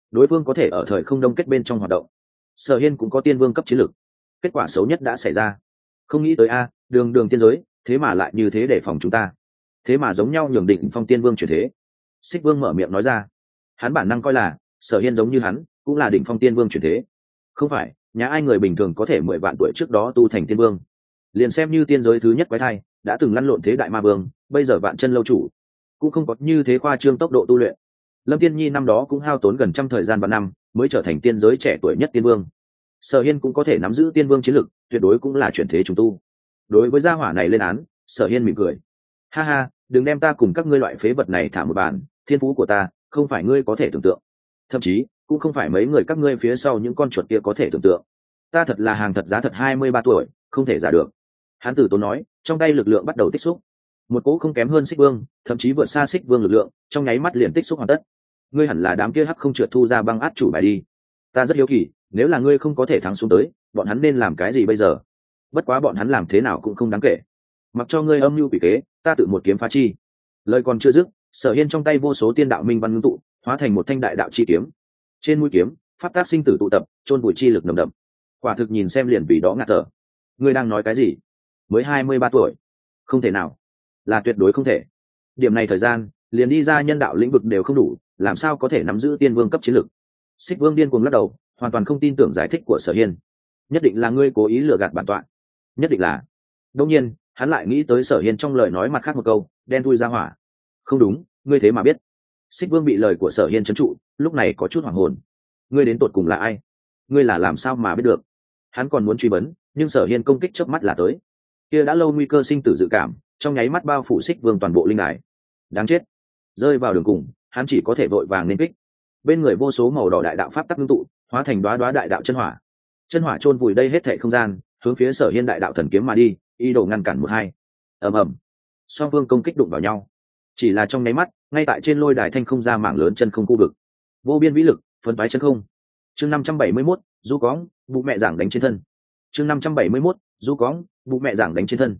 đối phương có thể ở thời không đông kết bên trong hoạt động. Sở Hiên cũng có tiên vương cấp chiến lược. Kết quả xấu nhất đã xảy ra. Không nghĩ tới đường đường tiên giới, thế mà lại như thế để phòng chúng ta. Thế mà giống nhau nhường Đỉnh Phong tiên vương chuyển thế. Xích Vương mở miệng nói ra. Hắn bản năng coi là Sở Hiên giống như hắn, cũng là Đỉnh Phong tiên vương chuyển thế. Không phải, nhà ai người bình thường có thể 10 vạn tuổi trước đó tu thành tiên vương. Liền xem như tiên giới thứ nhất quái thai, đã từng lăn lộn thế đại ma vương, bây giờ vạn chân lâu chủ, cũng không có như thế khoa trương tốc độ tu luyện. Lâm Tiên Nhi năm đó cũng hao tốn gần trăm thời gian và năm mới trở thành tiên giới trẻ tuổi nhất tiên vương. Sở Hiên cũng có thể nắm giữ tiên vương chiến lực, tuyệt đối cũng là chuyển thế trùng tu. Đối với gia hỏa này lên án, Sở Hiên mỉm cười. Ha ha, đừng đem ta cùng các ngươi loại phế vật này thả một bàn, thiên phú của ta không phải ngươi có thể tưởng tượng, thậm chí cũng không phải mấy người các ngươi phía sau những con chuột kia có thể tưởng tượng. Ta thật là hàng thật giá thật 23 tuổi, không thể giả được. Hán tử tốn nói, trong tay lực lượng bắt đầu tích xúc. Một cỗ không kém hơn Xích Vương, thậm chí vượt xa Xích Vương lực lượng, trong nháy mắt liền tích xúc hoàn tất. Ngươi hẳn là đám kia hắc không trượt thu ra băng át chủ bài đi. Ta rất hiếu kỳ, nếu là ngươi không có thể thắng xuống tới, bọn hắn nên làm cái gì bây giờ? Bất quá bọn hắn làm thế nào cũng không đáng kể. Mặc cho ngươi âm mưu quỷ kế, ta tự một kiếm phá chi. Lời còn chưa dứt, Sở Hiên trong tay vô số tiên đạo minh văn ngưng tụ, hóa thành một thanh đại đạo chi kiếm. Trên mũi kiếm, pháp tác sinh tử tụ tập, chôn vùi chi lực nồng đậm. Quả thực nhìn xem liền vì đó ngạt thở. Ngươi đang nói cái gì? Mới 23 tuổi? Không thể nào, là tuyệt đối không thể. Điểm này thời gian, liền đi ra nhân đạo lĩnh vực đều không đủ, làm sao có thể nắm giữ tiên vương cấp chiến lực? Xích Vương điên cuồng lắc đầu, hoàn toàn không tin tưởng giải thích của Sở Hiên. Nhất định là ngươi cố ý lừa gạt bản tọa. Nhất định là. Đương nhiên, hắn lại nghĩ tới Sở Hiên trong lời nói mặt khác một câu, đen thui ra hỏa. Không đúng, ngươi thế mà biết? Xích Vương bị lời của Sở Hiên trấn trụ, lúc này có chút hoảng hồn. Ngươi đến tột cùng là ai? Ngươi là làm sao mà biết được? Hắn còn muốn truy vấn, nhưng Sở Hiên công kích chớp mắt là tới. Kia đã lâu nguy cơ sinh tử dự cảm, trong nháy mắt bao phủ Xích Vương toàn bộ linh đài. Đáng chết! Rơi vào đường cùng, hắn chỉ có thể vội vàng nên kích. Bên người vô số màu đỏ đại đạo pháp tắc ngưng tụ, hóa thành đóa đóa đại đạo chân hỏa. Chân hỏa chôn vùi đây hết thảy không gian, hướng phía Sở Hiên đại đạo thần kiếm mà đi, ý đồ ngăn cản một hai. Ầm ầm. Song phương công kích đụng vào nhau. Chỉ là trong nháy mắt, ngay tại trên lôi đài thanh không ra mảng lớn chân không khu vực. Vô biên vĩ lực, phân phái chân không. Chương 571, du cóng, bụ mẹ giảng đánh trên thân. Chương 571, du cóng, bụ mẹ giảng đánh trên thân.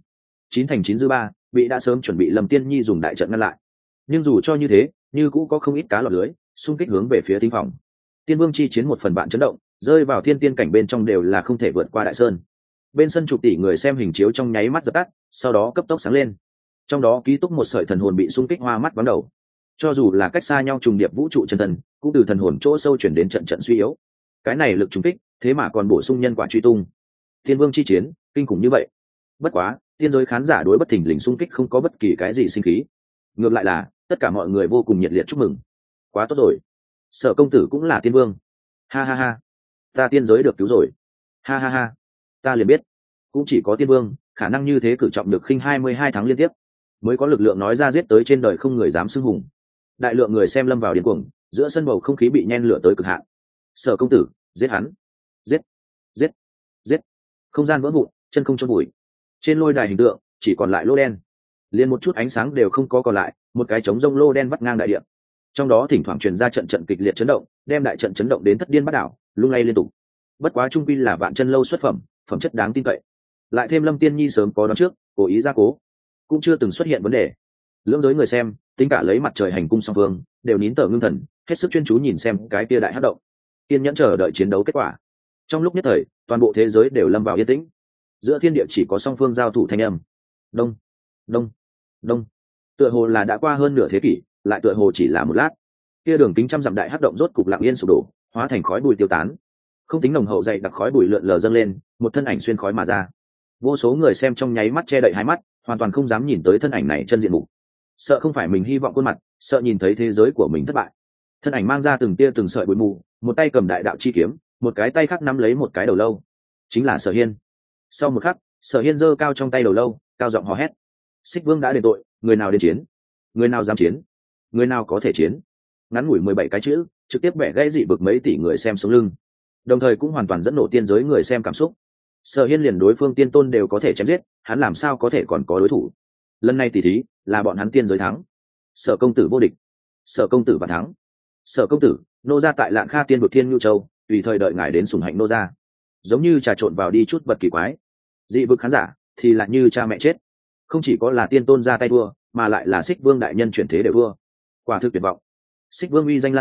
9-9 bị đã sớm chuẩn bị Lâm Tiên Nhi dùng đại trận ngăn lại. Nhưng dù cho như thế, như cũ có không ít cá lọt lưới, xung kích hướng về phía thính phòng. Tiên Vương chi chiến một phần bạn chấn động, rơi vào thiên tiên cảnh bên trong đều là không thể vượt qua đại sơn. Bên sân chục tỷ người xem hình chiếu trong nháy mắt dập tắt, sau đó cấp tốc sáng lên. Trong đó ký túc một sợi thần hồn bị xung kích hoa mắt vắng đầu. Cho dù là cách xa nhau trùng điệp vũ trụ chân thần, cũng từ thần hồn chỗ sâu chuyển đến trận trận suy yếu. Cái này lực trùng kích, thế mà còn bổ sung nhân quả truy tung. Tiên Vương chi chiến, kinh khủng như vậy. Bất quá, tiên giới khán giả đối bất thình lình xung kích không có bất kỳ cái gì sinh khí. Ngược lại là, tất cả mọi người vô cùng nhiệt liệt chúc mừng. Quá tốt rồi, Sở công tử cũng là tiên vương. Ha ha ha, ta tiên giới được cứu rồi. Ha ha ha, ta liền biết, cũng chỉ có tiên vương khả năng như thế, cử trọng được khinh 22 tháng liên tiếp, mới có lực lượng nói ra giết tới trên đời không người dám xưng hùng. Đại lượng người xem lâm vào điên cuồng, giữa sân bầu không khí bị nhen lửa tới cực hạn. Sở công tử, giết hắn, giết, giết, giết. Không gian vỡ vụn, chân không chôn bụi. Trên lôi đài hình tượng chỉ còn lại lô đen, liền một chút ánh sáng đều không có còn lại, một cái trống rông lô đen vắt ngang đại địa. Trong đó thỉnh thoảng truyền ra trận trận kịch liệt chấn động, đem đại trận chấn động đến thất điên bắt đảo, lung lay liên tục. Bất quá trung quy là vạn chân lâu xuất phẩm, phẩm chất đáng tin cậy. Lại thêm Lâm Tiên Nhi sớm có đoán trước, cố ý gia cố, cũng chưa từng xuất hiện vấn đề. Lưỡng giới người xem, tính cả lấy mặt trời hành cung song phương, đều nín thở ngưng thần, hết sức chuyên chú nhìn xem cái kia đại hắc động, kiên nhẫn chờ đợi chiến đấu kết quả. Trong lúc nhất thời, toàn bộ thế giới đều lâm vào yên tĩnh. Giữa thiên địa chỉ có song phương giao thủ thanh âm. Đông, đông, đông. Tựa hồ là đã qua hơn nửa thế kỷ, lại tựa hồ chỉ là một lát. Kia đường kính trăm dặm đại hắc động rốt cục lặng yên sụp đổ, hóa thành khói bụi tiêu tán. Không tính nồng hậu dày đặc khói bụi lượn lờ dâng lên, một thân ảnh xuyên khói mà ra. Vô số người xem trong nháy mắt che đậy hai mắt, hoàn toàn không dám nhìn tới thân ảnh này chân diện mục. Sợ không phải mình hy vọng khuôn mặt, sợ nhìn thấy thế giới của mình thất bại. Thân ảnh mang ra từng tia từng sợi bụi mù, một tay cầm đại đạo chi kiếm, một cái tay khác nắm lấy một cái đầu lâu. Chính là Sở Hiên. Sau một khắc, Sở Hiên giơ cao trong tay đầu lâu, cao giọng hò hét. Xích Vương đã đền tội, người nào đến chiến? Người nào dám chiến? Người nào có thể chiến? Ngắn ngủi 17 cái chữ, trực tiếp bẻ gãy dị vực mấy tỷ người xem sống lưng. Đồng thời cũng hoàn toàn dẫn nổ tiên giới người xem cảm xúc. Sở Hiên liền đối phương tiên tôn đều có thể chém giết, hắn làm sao có thể còn có đối thủ? Lần này tỷ thí là bọn hắn tiên giới thắng. Sở công tử vô địch. Sở công tử và thắng. Sở công tử, nô gia tại Lạng Kha tiên vực Thiên Nhu Châu, tùy thời đợi ngài đến sủng hạnh nô gia. Giống như trà trộn vào đi chút vật kỳ quái. Dị vực khán giả thì là như cha mẹ chết. Không chỉ có là tiên tôn ra tay đua, mà lại là Xích Vương đại nhân chuyển thế đều đua. Quả thực tuyệt vọng. Xích Vương uy danh lan xa,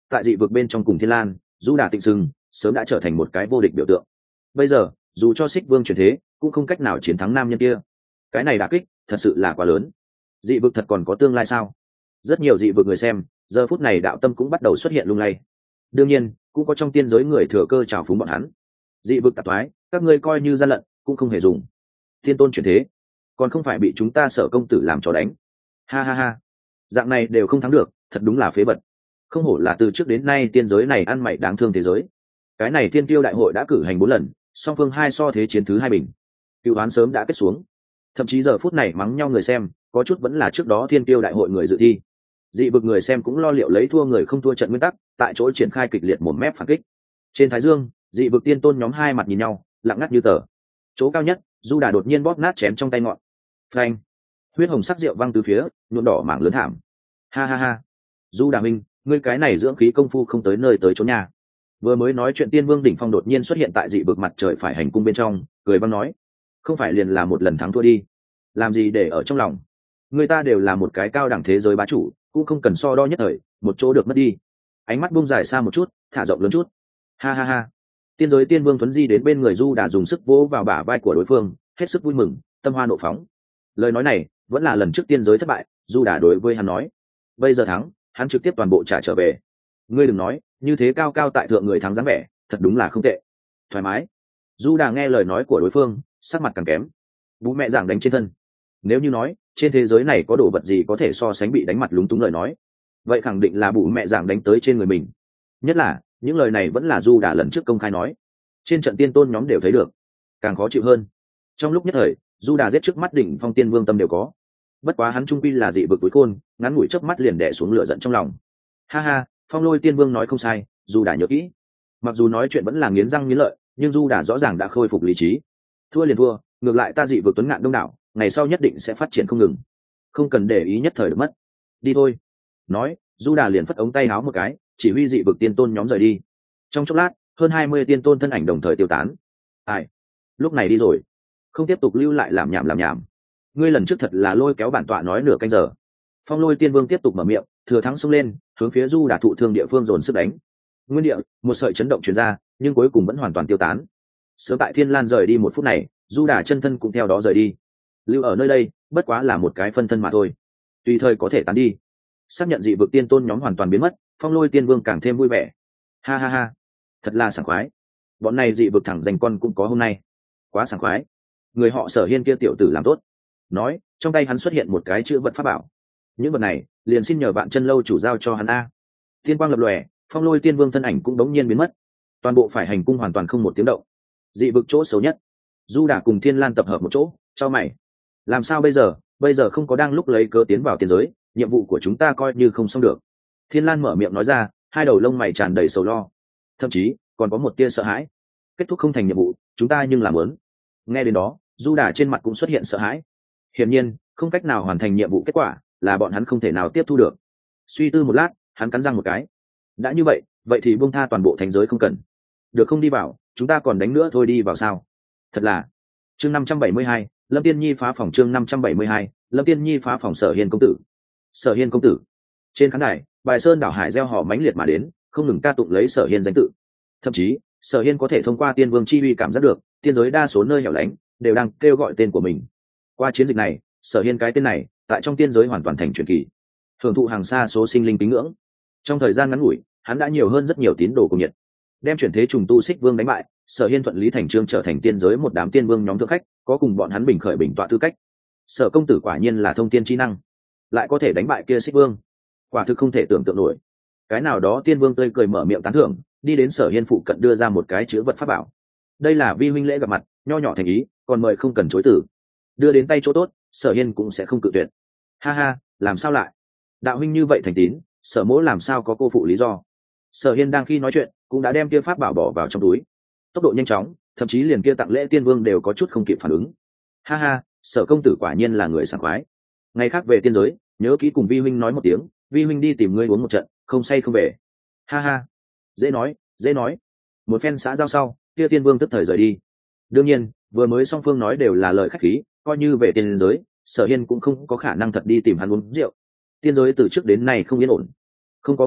tại dị vực bên trong cùng Thiên Lan, Du Đà Tịnh Sừng sớm đã trở thành một cái vô địch biểu tượng. Bây giờ dù cho Xích Vương chuyển thế cũng không cách nào chiến thắng nam nhân kia. Cái này đả kích thật sự là quá lớn. Dị vực thật còn có tương lai sao? Rất nhiều dị vực người xem giờ phút này đạo tâm cũng bắt đầu xuất hiện lung lay. Đương nhiên cũng có trong tiên giới người thừa cơ trào phúng bọn hắn. Dị vực tạp thoái, các ngươi coi như gian lận cũng không hề dùng. Thiên tôn chuyển thế còn không phải bị chúng ta Sở công tử làm trò đánh. Ha ha ha, dạng này đều không thắng được, thật đúng là phế vật. Không hổ là từ trước đến nay tiên giới này ăn mày đáng thương thế giới. Cái này tiên tiêu đại hội đã cử hành 4 lần, song phương hai so thế chiến thứ 2 bình, cựu đoán sớm đã kết xuống. Thậm chí giờ phút này mắng nhau người xem có chút vẫn là trước đó thiên tiêu đại hội người dự thi. Dị vực người xem cũng lo liệu lấy thua người không thua trận nguyên tắc, tại chỗ triển khai kịch liệt mồm mép phản kích. Trên thái dương, dị vực tiên tôn nhóm hai mặt nhìn nhau, lặng ngắt như tờ. Chỗ cao nhất, Du Đà đột nhiên bóp nát chén trong tay ngọn. Phanh! Huyết hồng sắc rượu văng từ phía, nhuộm đỏ mảng lớn thảm. Ha ha ha! Du Đà minh, ngươi cái này dưỡng khí công phu không tới nơi tới chỗ nhà. Vừa mới nói chuyện Tiên Vương đỉnh phong đột nhiên xuất hiện tại dị vực mặt trời phải hành cung bên trong, cười băng nói: "Không phải liền là một lần thắng thua đi, làm gì để ở trong lòng? Người ta đều là một cái cao đẳng thế giới bá chủ, cũng không cần so đo nhất thời, một chỗ được mất đi." Ánh mắt buông dài xa một chút, thả rộng lớn chút. Ha ha ha! Tiên giới Tiên Vương Tuấn Di đến bên người Du Đà dùng sức vỗ vào bả vai của đối phương, hết sức vui mừng, tâm hoa nộ phóng. Lời nói này vẫn là lần trước tiên giới thất bại, Du Đà đối với hắn nói: "Bây giờ thắng, hắn trực tiếp toàn bộ trả trở về. Ngươi đừng nói, như thế cao cao tại thượng người thắng dáng vẻ, thật đúng là không tệ." Thoải mái. Du Đà nghe lời nói của đối phương, sắc mặt càng kém. Bố mẹ giảng đánh trên thân. Nếu như nói trên thế giới này có đồ vật gì có thể so sánh bị đánh mặt lúng túng lời nói, vậy khẳng định là bố mẹ giảng đánh tới trên người mình. Nhất là những lời này vẫn là Du Đà lần trước công khai nói, trên trận tiên tôn nhóm đều thấy được, càng khó chịu hơn. Trong lúc nhất thời, Du Đà giết trước mắt đỉnh phong tiên vương tâm đều có. Bất quá hắn trung quy là dị vực túi khôn, ngắn ngủi chớp mắt liền đè xuống lửa giận trong lòng. Ha ha, Phong Lôi Tiên Vương nói không sai, Du Đà nhớ kỹ. Mặc dù nói chuyện vẫn là nghiến răng nghiến lợi, nhưng Du Đà rõ ràng đã khôi phục lý trí. Thua liền thua, ngược lại ta dị vực tuấn ngạn đông đảo, ngày sau nhất định sẽ phát triển không ngừng, không cần để ý nhất thời được mất. Đi thôi. Nói, Du Đà liền phất ống tay áo một cái, chỉ huy dị vực tiên tôn nhóm rời đi. Trong chốc lát, hơn 20 tiên tôn thân ảnh đồng thời tiêu tán. Ai? Lúc này đi rồi, không tiếp tục lưu lại làm nhảm. Ngươi lần trước thật là lôi kéo bản tọa nói nửa canh giờ. Phong Lôi Tiên Vương tiếp tục mở miệng, thừa thắng xông lên, hướng phía Du Đà thụ thương địa phương dồn sức đánh. Nguyên địa, một sợi chấn động truyền ra, nhưng cuối cùng vẫn hoàn toàn tiêu tán. Sớm tại Thiên Lan rời đi một phút này, Du Đà chân thân cũng theo đó rời đi. Lưu ở nơi đây, bất quá là một cái phân thân mà thôi, tùy thời có thể tán đi. Xác nhận dị vực tiên tôn nhóm hoàn toàn biến mất, Phong Lôi Tiên Vương càng thêm vui vẻ. Ha ha ha, thật là sảng khoái. Bọn này dị vực thẳng dành con cũng có hôm nay, quá sảng khoái. Người họ Sở Hiên kia tiểu tử làm tốt. Nói, trong tay hắn xuất hiện một cái chữ vật pháp bảo. Những vật này liền xin nhờ Vạn Chân Lâu chủ giao cho hắn a. Tiên quang lập lòe, Phong Lôi Tiên Vương thân ảnh cũng đống nhiên biến mất. Toàn bộ phải hành cung hoàn toàn không một tiếng động. Dị vực chỗ xấu nhất, Du Đà cùng Thiên Lan tập hợp một chỗ, cho mày. Làm sao bây giờ không có đang lúc lấy cớ tiến vào tiên giới, nhiệm vụ của chúng ta coi như không xong được. Thiên Lan mở miệng nói ra, hai đầu lông mày tràn đầy sầu lo, thậm chí còn có một tia sợ hãi. Kết thúc không thành nhiệm vụ, chúng ta nhưng làm lớn. Nghe đến đó, Du Đà trên mặt cũng xuất hiện sợ hãi. Hiển nhiên, không cách nào hoàn thành nhiệm vụ kết quả là bọn hắn không thể nào tiếp thu được. Suy tư một lát, hắn cắn răng một cái. Đã như vậy thì buông tha toàn bộ thánh giới không cần. Được không đi vào, chúng ta còn đánh nữa thôi, đi vào sao? Thật là. Chương 572, Lâm Tiên Nhi phá phòng. Chương 572, Lâm Tiên Nhi phá phòng. Sở Hiên công tử. Sở Hiên công tử. Trên khán đài, Bài Sơn đảo hải gieo họ mãnh liệt mà đến, không ngừng ca tụng lấy Sở Hiên danh tự. Thậm chí, Sở Hiên có thể thông qua Tiên Vương chi uy cảm giác được, tiên giới đa số nơi hẻo lánh đều đang kêu gọi tên của mình. Qua chiến dịch này, Sở Hiên cái tên này tại trong tiên giới hoàn toàn thành truyền kỳ, hưởng thụ hàng xa số sinh linh tín ngưỡng. Trong thời gian ngắn ngủi, hắn đã nhiều hơn rất nhiều tín đồ cùng nhiệt, đem chuyển thế trùng tu Xích Vương đánh bại. Sở Hiên thuận lý thành trương trở thành tiên giới một đám tiên vương nhóm thượng khách, có cùng bọn hắn bình khởi bình tọa tư cách. Sở công tử quả nhiên là thông tiên chi năng, lại có thể đánh bại kia Xích Vương, quả thực không thể tưởng tượng nổi. Cái nào đó tiên vương tươi cười mở miệng tán thưởng, đi đến Sở Hiên phụ cận đưa ra một cái chữ vật pháp bảo. Đây là vi huynh lễ gặp mặt, nho nhỏ thành ý, còn mời không cần chối từ. Đưa đến tay chỗ tốt, Sở Hiên cũng sẽ không cự tuyệt. Ha ha, làm sao lại? Đạo huynh như vậy thành tín, Sở mỗ làm sao có cô phụ lý do? Sở Hiên đang khi nói chuyện, cũng đã đem kia pháp bảo bỏ vào trong túi. Tốc độ nhanh chóng, thậm chí liền kia tặng lễ tiên vương đều có chút không kịp phản ứng. Ha ha, Sở công tử quả nhiên là người sảng khoái. Ngày khác về tiên giới, nhớ kỹ cùng vi huynh nói một tiếng, vi huynh đi tìm ngươi uống một trận, không say không về. Ha ha, dễ nói. Một phen xã giao sau, kia tiên vương tức thời rời đi. Đương nhiên, vừa mới song phương nói đều là lời khách khí, coi như về tiên giới, Sở Hiên cũng không có khả năng thật đi tìm hắn uống rượu. Tiên giới từ trước đến nay không yên ổn, không có ngoại hoạn,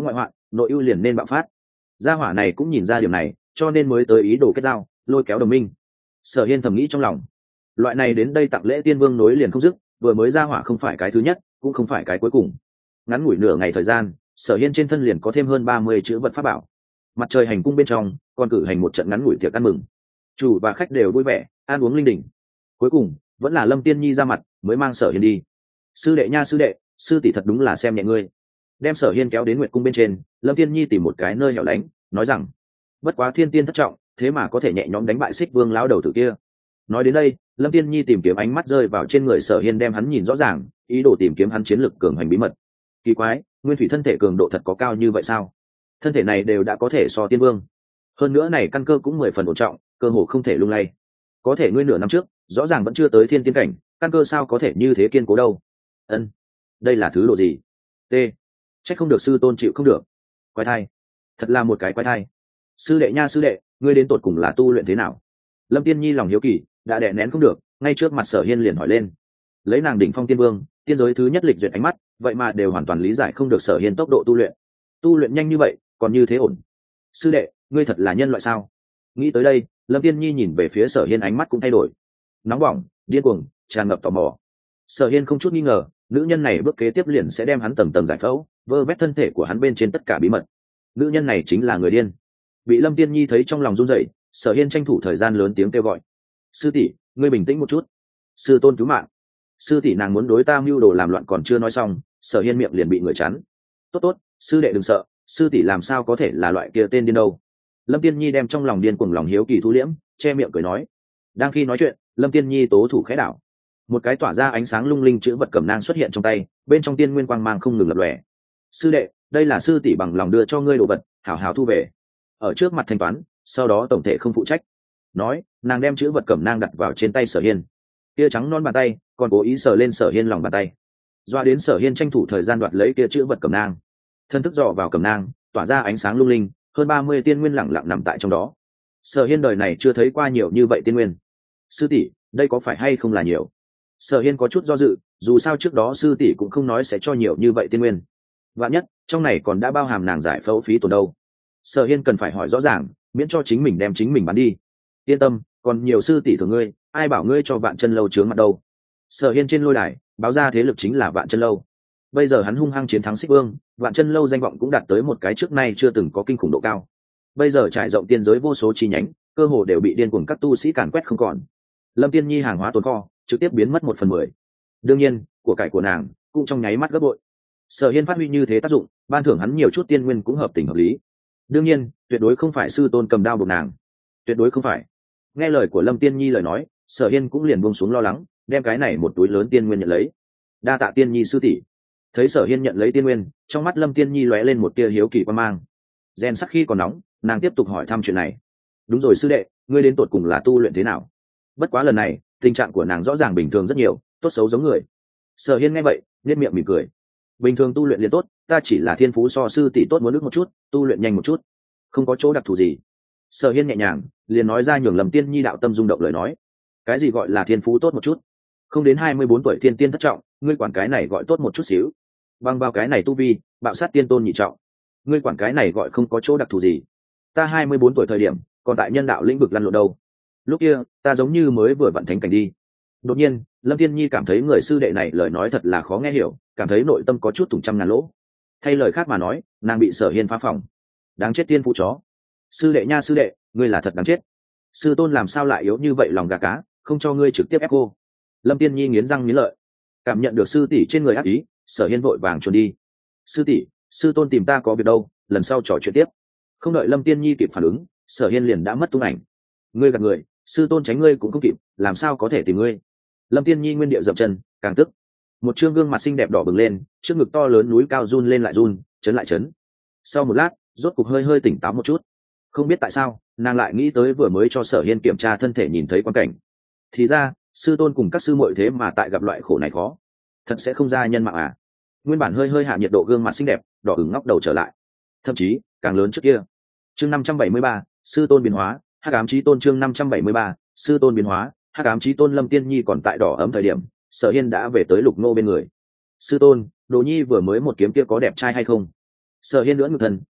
nội ưu liền nên bạo phát. Gia hỏa này cũng nhìn ra điều này, cho nên mới tới ý đồ kết giao, lôi kéo đồng minh. Sở Hiên thầm nghĩ trong lòng, loại này đến đây tặng lễ tiên vương nối liền không dứt, vừa mới gia hỏa không phải cái thứ nhất, cũng không phải cái cuối cùng. Ngắn ngủi nửa ngày thời gian, Sở Hiên trên thân liền có thêm hơn 30 chữ vật pháp bảo. Mặt trời hành cung bên trong còn cử hành một trận ngắn ngủi tiệc ăn mừng, chủ và khách đều vui vẻ ăn uống linh đình. Cuối cùng vẫn là Lâm Tiên Nhi ra mặt mới mang Sở Hiên đi. Sư đệ nha sư đệ, sư tỷ thật đúng là xem nhẹ ngươi. Đem Sở Hiên kéo đến Nguyệt cung bên trên, Lâm Tiên Nhi tìm một cái nơi hẻo lánh, nói rằng: bất quá thiên tiên thất trọng, thế mà có thể nhẹ nhõm đánh bại Xích Vương lão đầu tử kia. Nói đến đây, Lâm Tiên Nhi tìm kiếm ánh mắt rơi vào trên người Sở Hiên, đem hắn nhìn rõ ràng, ý đồ tìm kiếm hắn chiến lực cường hành bí mật. Kỳ quái, nguyên thủy thân thể cường độ thật có cao như vậy sao? Thân thể này đều đã có thể so tiên vương, hơn nữa này căn cơ cũng 10 phần ổn trọng, cơ hồ không thể lung lay. Có thể ngươi nửa năm trước rõ ràng vẫn chưa tới thiên tiên cảnh, căn cơ sao có thể như thế kiên cố đâu? Ân, đây là thứ độ gì? T, chắc không được sư tôn chịu không được. Quái thai, thật là một cái quái thai. Sư đệ nha sư đệ, ngươi đến tột cùng là tu luyện thế nào? Lâm Tiên Nhi lòng hiếu kỳ đã đè nén không được, ngay trước mặt Sở Hiên liền hỏi lên. Lấy nàng đỉnh phong tiên vương, tiên giới thứ nhất lịch duyệt ánh mắt, vậy mà đều hoàn toàn lý giải không được Sở Hiên tốc độ tu luyện nhanh như vậy, còn như thế ổn. Sư đệ, ngươi thật là nhân loại sao? Nghĩ tới đây, Lâm Tiên Nhi nhìn về phía Sở Hiên, ánh mắt cũng thay đổi, nóng bỏng, điên cuồng, tràn ngập tò mò. Sở Hiên không chút nghi ngờ, nữ nhân này bước kế tiếp liền sẽ đem hắn tầng tầng giải phẫu, vơ vét thân thể của hắn bên trên tất cả bí mật. Nữ nhân này chính là người điên. Bị Lâm Tiên Nhi thấy trong lòng run rẩy, Sở Hiên tranh thủ thời gian lớn tiếng kêu gọi: sư tỷ, ngươi bình tĩnh một chút, sư tôn cứu mạng. Sư tỷ nàng muốn đối ta mưu đồ làm loạn, còn chưa nói xong, Sở Hiên miệng liền bị người chắn. Tốt tốt, sư đệ đừng sợ, sư tỷ làm sao có thể là loại kia tên điên đâu. Lâm Tiên Nhi đem trong lòng điên cuồng lòng hiếu kỳ thu liễm, che miệng cười nói. Đang khi nói chuyện, Lâm Tiên Nhi tố thủ khẽ đảo, một cái tỏa ra ánh sáng lung linh chữ vật cẩm nang xuất hiện trong tay, bên trong tiên nguyên quang mang không ngừng lập lòe. Sư đệ, đây là sư tỷ bằng lòng đưa cho ngươi đồ vật, hảo hảo thu về, ở trước mặt thanh toán, sau đó tổng thể không phụ trách. Nói, nàng đem chữ vật cẩm nang đặt vào trên tay Sở Hiên. Kia trắng non bàn tay còn cố ý sờ lên Sở Hiên lòng bàn tay, doa đến Sở Hiên tranh thủ thời gian đoạt lấy kia chữ vật cẩm nang. Thân thức dò vào cẩm nang, tỏa ra ánh sáng lung linh, hơn 30 tiên nguyên lặng lặng nằm tại trong đó. Sở Hiên đời này chưa thấy qua nhiều như vậy tiên nguyên. Sư tỷ, đây có phải hay không là nhiều? Sở Hiên có chút do dự, dù sao trước đó sư tỷ cũng không nói sẽ cho nhiều như vậy tiên nguyên. Vạn nhất trong này còn đã bao hàm nàng giải phẫu phí tổn đâu. Sở Hiên cần phải hỏi rõ ràng, miễn cho chính mình đem chính mình bán đi. Yên tâm, còn nhiều sư tỷ thường ngươi, ai bảo ngươi cho Vạn Chân Lâu chướng mặt đâu. Sở Hiên trên lôi đài báo ra thế lực chính là Vạn Chân Lâu. Bây giờ hắn hung hăng chiến thắng Xích Vương, Vạn Chân Lâu danh vọng cũng đạt tới một cái trước nay chưa từng có kinh khủng độ cao. Bây giờ trải rộng tiên giới vô số chi nhánh, cơ hồ đều bị điên cuồng các tu sĩ càn quét không còn. Lâm Tiên Nhi hàng hóa tồn kho trực tiếp biến mất 1/10. Đương nhiên, của cải của nàng cũng trong nháy mắt gấp bội. Sở Hiên phát huy như thế tác dụng, ban thưởng hắn nhiều chút tiên nguyên cũng hợp tình hợp lý. Đương nhiên, tuyệt đối không phải sư tôn cầm đao buộc nàng, tuyệt đối không phải. Nghe lời của Lâm Tiên Nhi lời nói, Sở Hiên cũng liền buông xuống lo lắng, đem cái này một túi lớn tiên nguyên nhận lấy. Đa tạ Tiên Nhi sư tỷ. Thấy Sở Hiên nhận lấy tiên nguyên, trong mắt Lâm Tiên Nhi lóe lên một tia hiếu kỳ quan mang. Gen sắc khi còn nóng, nàng tiếp tục hỏi thăm chuyện này. Đúng rồi sư đệ, ngươi đến tột cùng là tu luyện thế nào? Bất quá lần này, tình trạng của nàng rõ ràng bình thường rất nhiều, tốt xấu giống người. Sở Hiên nghe vậy, nhếch miệng mỉm cười. Bình thường tu luyện liền tốt, ta chỉ là thiên phú so sư tỷ tốt muốn nước một chút, tu luyện nhanh một chút, không có chỗ đặc thù gì. Sở Hiên nhẹ nhàng liền nói ra, nhường Lâm Tiên Nhi đạo tâm rung động lời nói. Cái gì gọi là thiên phú tốt một chút? Không đến 24 tuổi thiên tiên thất trọng, ngươi quản cái này gọi tốt một chút xíu? Bằng vào cái này tu vi, bạo sát tiên tôn nhị trọng, ngươi quản cái này gọi không có chỗ đặc thù gì? Ta 24 tuổi thời điểm, còn tại nhân đạo lĩnh vực lăn lộn đâu. Lúc kia, ta giống như mới vừa vặn thánh cảnh đi. Đột nhiên, Lâm Tiên Nhi cảm thấy người sư đệ này lời nói thật là khó nghe hiểu, cảm thấy nội tâm có chút thủng trăm ngàn lỗ. Thay lời khác mà nói, nàng bị Sở Hiên phá phòng. Đáng chết tiên phụ chó. Sư đệ nha sư đệ, ngươi là thật đáng chết. Sư tôn làm sao lại yếu như vậy lòng gà cá, không cho ngươi trực tiếp ép cô. Lâm Tiên Nhi nghiến răng nghiến lợi, cảm nhận được sư tỷ trên người ác ý, Sở Hiên vội vàng trốn đi. Sư tỷ, sư tôn tìm ta có việc đâu, lần sau trò chuyện tiếp. Không đợi Lâm Tiên Nhi kịp phản ứng, Sở Hiên liền đã mất tung ảnh. Ngươi gạt người, sư tôn tránh ngươi cũng không kịp, làm sao có thể tìm ngươi. Lâm Tiên Nhi nguyên điệu dậm chân, càng tức. Một trương gương mặt xinh đẹp đỏ bừng lên, trước ngực to lớn núi cao run lên lại run, chấn lại chấn. Sau một lát, rốt cục hơi hơi tỉnh táo một chút. Không biết tại sao, nàng lại nghĩ tới vừa mới cho Sở Hiên kiểm tra thân thể nhìn thấy quan cảnh. Thì ra, sư tôn cùng các sư muội thế mà tại gặp loại khổ này khó, thật sẽ không ra nhân mạng à? Nguyên bản hơi hơi hạ nhiệt độ gương mặt xinh đẹp, đỏ ửng ngóc đầu trở lại, thậm chí càng lớn trước kia. Chương 573, sư tôn biến hóa, Hắc ám chí tôn. Chương 573, sư tôn biến hóa, Hắc ám chí tôn. Lâm Tiên Nhi còn tại đỏ ấm thời điểm, Sở Hiên đã về tới Lục Nô bên người. Sư tôn, Đồ Nhi vừa mới một kiếm kia có đẹp trai hay không? Sở Hiên lưỡng ngực thần,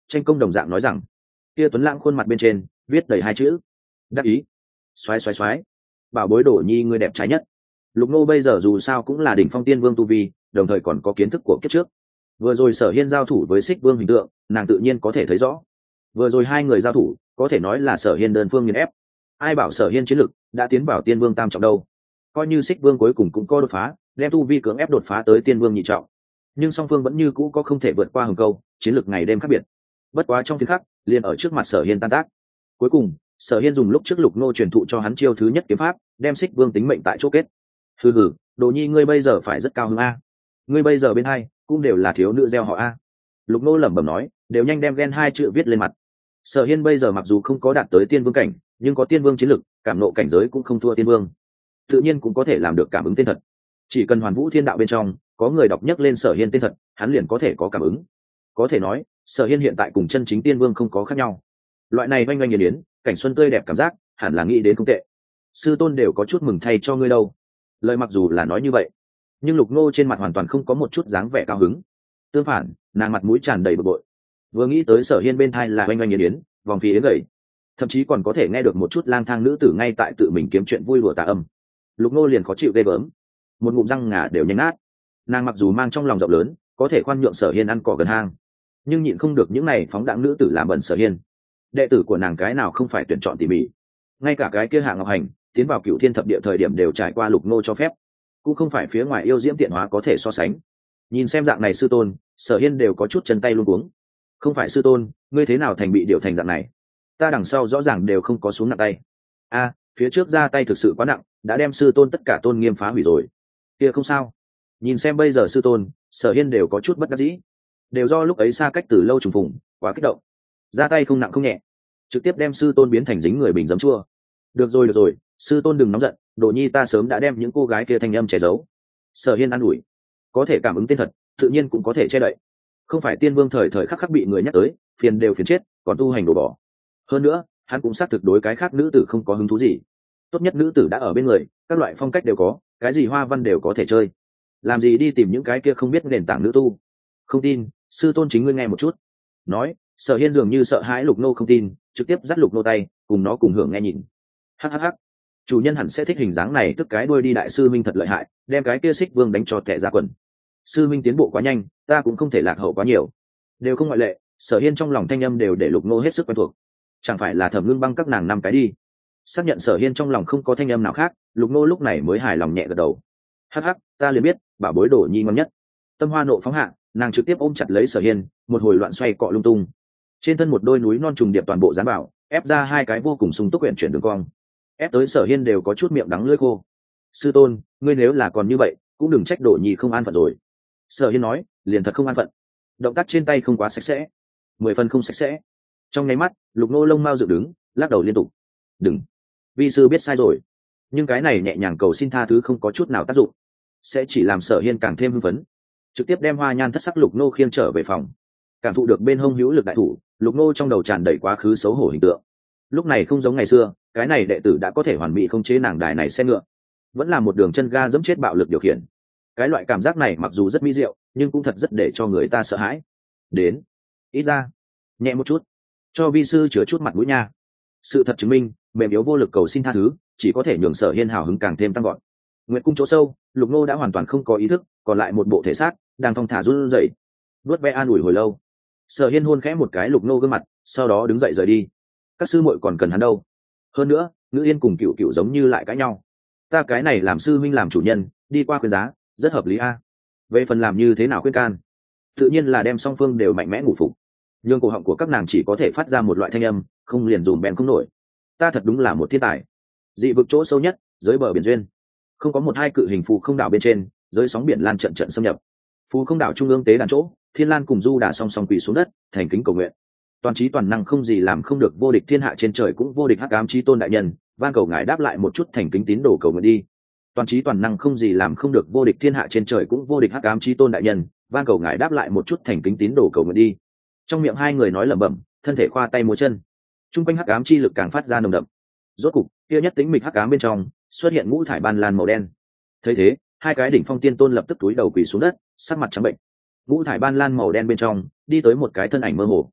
tranh công đồng dạng nói rằng kia tuấn lãng khuôn mặt bên trên viết đầy hai chữ đắc ý. Xoái xoái xoái, bảo bối Đỗ Nhi ngươi đẹp trái nhất. Lục Nô bây giờ dù sao cũng là đỉnh phong tiên vương tu vi, đồng thời còn có kiến thức của kiếp trước. Vừa rồi Sở Hiên giao thủ với Xích Vương hình tượng, nàng tự nhiên có thể thấy rõ. Vừa rồi hai người giao thủ, có thể nói là Sở Hiên đơn phương nghiền ép. Ai bảo Sở Hiên chiến lực đã tiến vào tiên vương tam trọng đâu? Coi như Xích Vương cuối cùng cũng có đột phá, đem tu vi cưỡng ép đột phá tới tiên vương nhị trọng. Nhưng song phương vẫn như cũ có không thể vượt qua hừng câu, chiến lực ngày đêm khác biệt. Bất quá trong phiên khắc, liền ở trước mặt Sở Hiên tan tác. Cuối cùng, Sở Hiên dùng lúc trước Lục Nô truyền thụ cho hắn chiêu thứ nhất kiếm pháp, đem Xích Vương tính mệnh tại chỗ kết. Hừ hừ, Đồ Nhi ngươi bây giờ phải rất cao hứng a. Ngươi bây giờ bên hai cũng đều là thiếu nữ gieo họ a. Lục Nô lẩm bẩm nói, đều nhanh đem ghen hai chữ viết lên mặt. Sở Hiên bây giờ mặc dù không có đạt tới tiên vương cảnh, nhưng có tiên vương chiến lực, cảm nộ cảnh giới cũng không thua tiên vương. Tự nhiên cũng có thể làm được cảm ứng tên thật. Chỉ cần Hoàn Vũ Thiên Đạo bên trong có người đọc nhắc lên Sở Hiên tên thật, hắn liền có thể có cảm ứng. Có thể nói, Sở Hiên hiện tại cùng chân chính tiên vương không có khác nhau. Loại này oanh oanh nghiền yến, cảnh xuân tươi đẹp cảm giác, hẳn là nghĩ đến không tệ. Sư tôn đều có chút mừng thay cho ngươi đâu. Lời mặc dù là nói như vậy, nhưng Lục Nô trên mặt hoàn toàn không có một chút dáng vẻ cao hứng. Tương phản, nàng mặt mũi tràn đầy bực bội. Vừa nghĩ tới Sở Hiên bên thai là oanh oanh nghiền yến, vòng phía yến gầy, thậm chí còn có thể nghe được một chút lang thang nữ tử ngay tại tự mình kiếm chuyện vui đùa tà âm. Lục Nô liền khó chịu ghê gớm, một ngụm răng ngà đều nhanh nát. Nàng mặc dù mang trong lòng rộng lớn, có thể khoan nhượng Sở Hiên ăn cỏ gần hang, nhưng nhịn không được những này phóng đãng nữ tử làm bẩn Sở Hiên. Đệ tử của nàng cái nào không phải tuyển chọn tỉ mỉ, ngay cả cái kia Hạ Ngọc Hành tiến vào Cửu Thiên Thập Địa thời điểm đều trải qua Lục Nô cho phép, cũng không phải phía ngoài yêu diễm tiện hóa có thể so sánh. Nhìn xem dạng này sư tôn, Sở Hiên đều có chút chân tay luống cuống. Không phải sư tôn, ngươi thế nào thành bị điều thành dạng này? Ta đằng sau rõ ràng đều không có xuống nặng tay. A, phía trước ra tay thực sự quá nặng, đã đem sư tôn tất cả tôn nghiêm phá hủy rồi. Kia không sao. Nhìn xem bây giờ sư tôn, Sở Hiên đều có chút bất đắc dĩ. Đều do lúc ấy xa cách từ lâu trùng phùng, quá kích động. Ra tay không nặng không nhẹ, trực tiếp đem sư tôn biến thành dính người bình giấm chua. Được rồi, sư tôn đừng nóng giận, Đồ Nhi ta sớm đã đem những cô gái kia thanh âm che giấu. Sở Hiên an ủi, có thể cảm ứng tên thật, tự nhiên cũng có thể che đậy. Không phải tiên vương thời thời khắc khắc bị người nhắc tới, phiền đều phiền chết, còn tu hành đổ bỏ. Hơn nữa, hắn cũng xác thực đối cái khác nữ tử không có hứng thú gì. Tốt nhất nữ tử đã ở bên người, các loại phong cách đều có, cái gì hoa văn đều có thể chơi. Làm gì đi tìm những cái kia không biết nền tảng nữ tu? Không tin, sư tôn chính ngươi nghe một chút. Nói, Sở Hiên dường như sợ hãi Lục Nô không tin, trực tiếp dắt Lục Nô tay, cùng nó cùng hưởng nghe nhìn. Hắc, chủ nhân hẳn sẽ thích hình dáng này, tức cái đuôi đi đại sư minh thật lợi hại, đem cái kia Xích Vương đánh cho tẻ ra quần. Sư minh tiến bộ quá nhanh, ta cũng không thể lạc hậu quá nhiều. Đều không ngoại lệ, Sở Hiên trong lòng thanh âm đều để Lục Nô hết sức quen thuộc. Chẳng phải là Thẩm Ngưng Băng các nàng năm cái đi? Xác nhận Sở Hiên trong lòng không có thanh âm nào khác, Lục Nô lúc này mới hài lòng nhẹ gật đầu. Hắc, ta liền biết, bảo bối Đồ Nhi ngon nhất. Tâm hoa nộ phóng hạ, nàng trực tiếp ôm chặt lấy Sở Hiên, một hồi loạn xoay cọ lung tung. Trên thân một đôi núi non trùng điệp toàn bộ dán vào, ép ra hai cái vô cùng sung túc quyển chuyển đường cong, ép tới Sở Hiên đều có chút miệng đắng lưỡi khô. Sư tôn, ngươi nếu là còn như vậy, cũng đừng trách Đồ Nhi không an phận rồi. Sở Hiên nói, liền thật không an phận. Động tác trên tay không quá sạch sẽ, 10 phần không sạch sẽ. Trong nháy mắt, Lục Nô lông mao dựng đứng, lắc đầu liên tục. Đừng, vi sư biết sai rồi. Nhưng cái này nhẹ nhàng cầu xin tha thứ không có chút nào tác dụng, sẽ chỉ làm Sở Hiên càng thêm hưng phấn, trực tiếp đem hoa nhan thất sắc Lục Nô khiêng trở về phòng. Cảm thụ được bên hông hữu lực đại thủ, Lục Nô trong đầu tràn đầy quá khứ xấu hổ hình tượng. Lúc này không giống ngày xưa, cái này đệ tử đã có thể hoàn mỹ không chế nàng đài này xe ngựa, vẫn là một đường chân ga dẫm chết bạo lực điều khiển. Cái loại cảm giác này mặc dù rất mỹ diệu, nhưng cũng thật rất để cho người ta sợ hãi. Đến, ít ra, nhẹ một chút, cho vi sư chứa chút mặt mũi nha. Sự thật chứng minh, mềm yếu vô lực cầu xin tha thứ, chỉ có thể nhường Sở Hiên hào hứng càng thêm tăng gọn. Nguyệt cung chỗ sâu, Lục Nô đã hoàn toàn không có ý thức, còn lại một bộ thể xác đang thong thả run rẩy, nuốt ve an ủi hồi lâu. Sở Hiên hôn khẽ một cái Lục Nô gương mặt, sau đó đứng dậy rời đi. Các sư muội còn cần hắn đâu? Hơn nữa, Ngữ Yên cùng Cựu Cựu giống như lại cãi nhau. Ta cái này làm sư minh làm chủ nhân, đi qua khuyên giá, rất hợp lý a. Về phần làm như thế nào khuyên can, tự nhiên là đem song phương đều mạnh mẽ ngủ phục. Nhưng cổ họng của các nàng chỉ có thể phát ra một loại thanh âm, không liền dùm bèn không nổi. Ta thật đúng là một thiên tài. Dị vực chỗ sâu nhất, dưới bờ biển duyên, không có một hai cự hình phù không đảo bên trên, dưới sóng biển lan trận trận xâm nhập. Phù không đảo trung ương tế đàn chỗ, Thiên Lan cùng Du Đà song song quỳ xuống đất, thành kính cầu nguyện. Toàn trí toàn năng không gì làm không được vô địch thiên hạ trên trời cũng vô địch hắc ám chí tôn đại nhân, van cầu ngài đáp lại một chút thành kính tín đồ cầu nguyện đi. Toàn trí toàn năng không gì làm không được vô địch thiên hạ trên trời cũng vô địch hắc ám chí tôn đại nhân, van cầu ngài đáp lại một chút thành kính tín đồ cầu nguyện đi. Trong miệng hai người nói lẩm bẩm, thân thể khoa tay múa chân. Trung quanh hắc ám chi lực càng phát ra nồng đậm. Rốt cục, kia nhất tĩnh mịch hắc ám bên trong xuất hiện ngũ thải ban lan màu đen. Thấy thế, hai cái đỉnh phong tiên tôn lập tức túi đầu quỳ xuống đất, sắc mặt trắng bệnh. Ngũ thải ban lan màu đen bên trong đi tới một cái thân ảnh mơ hồ.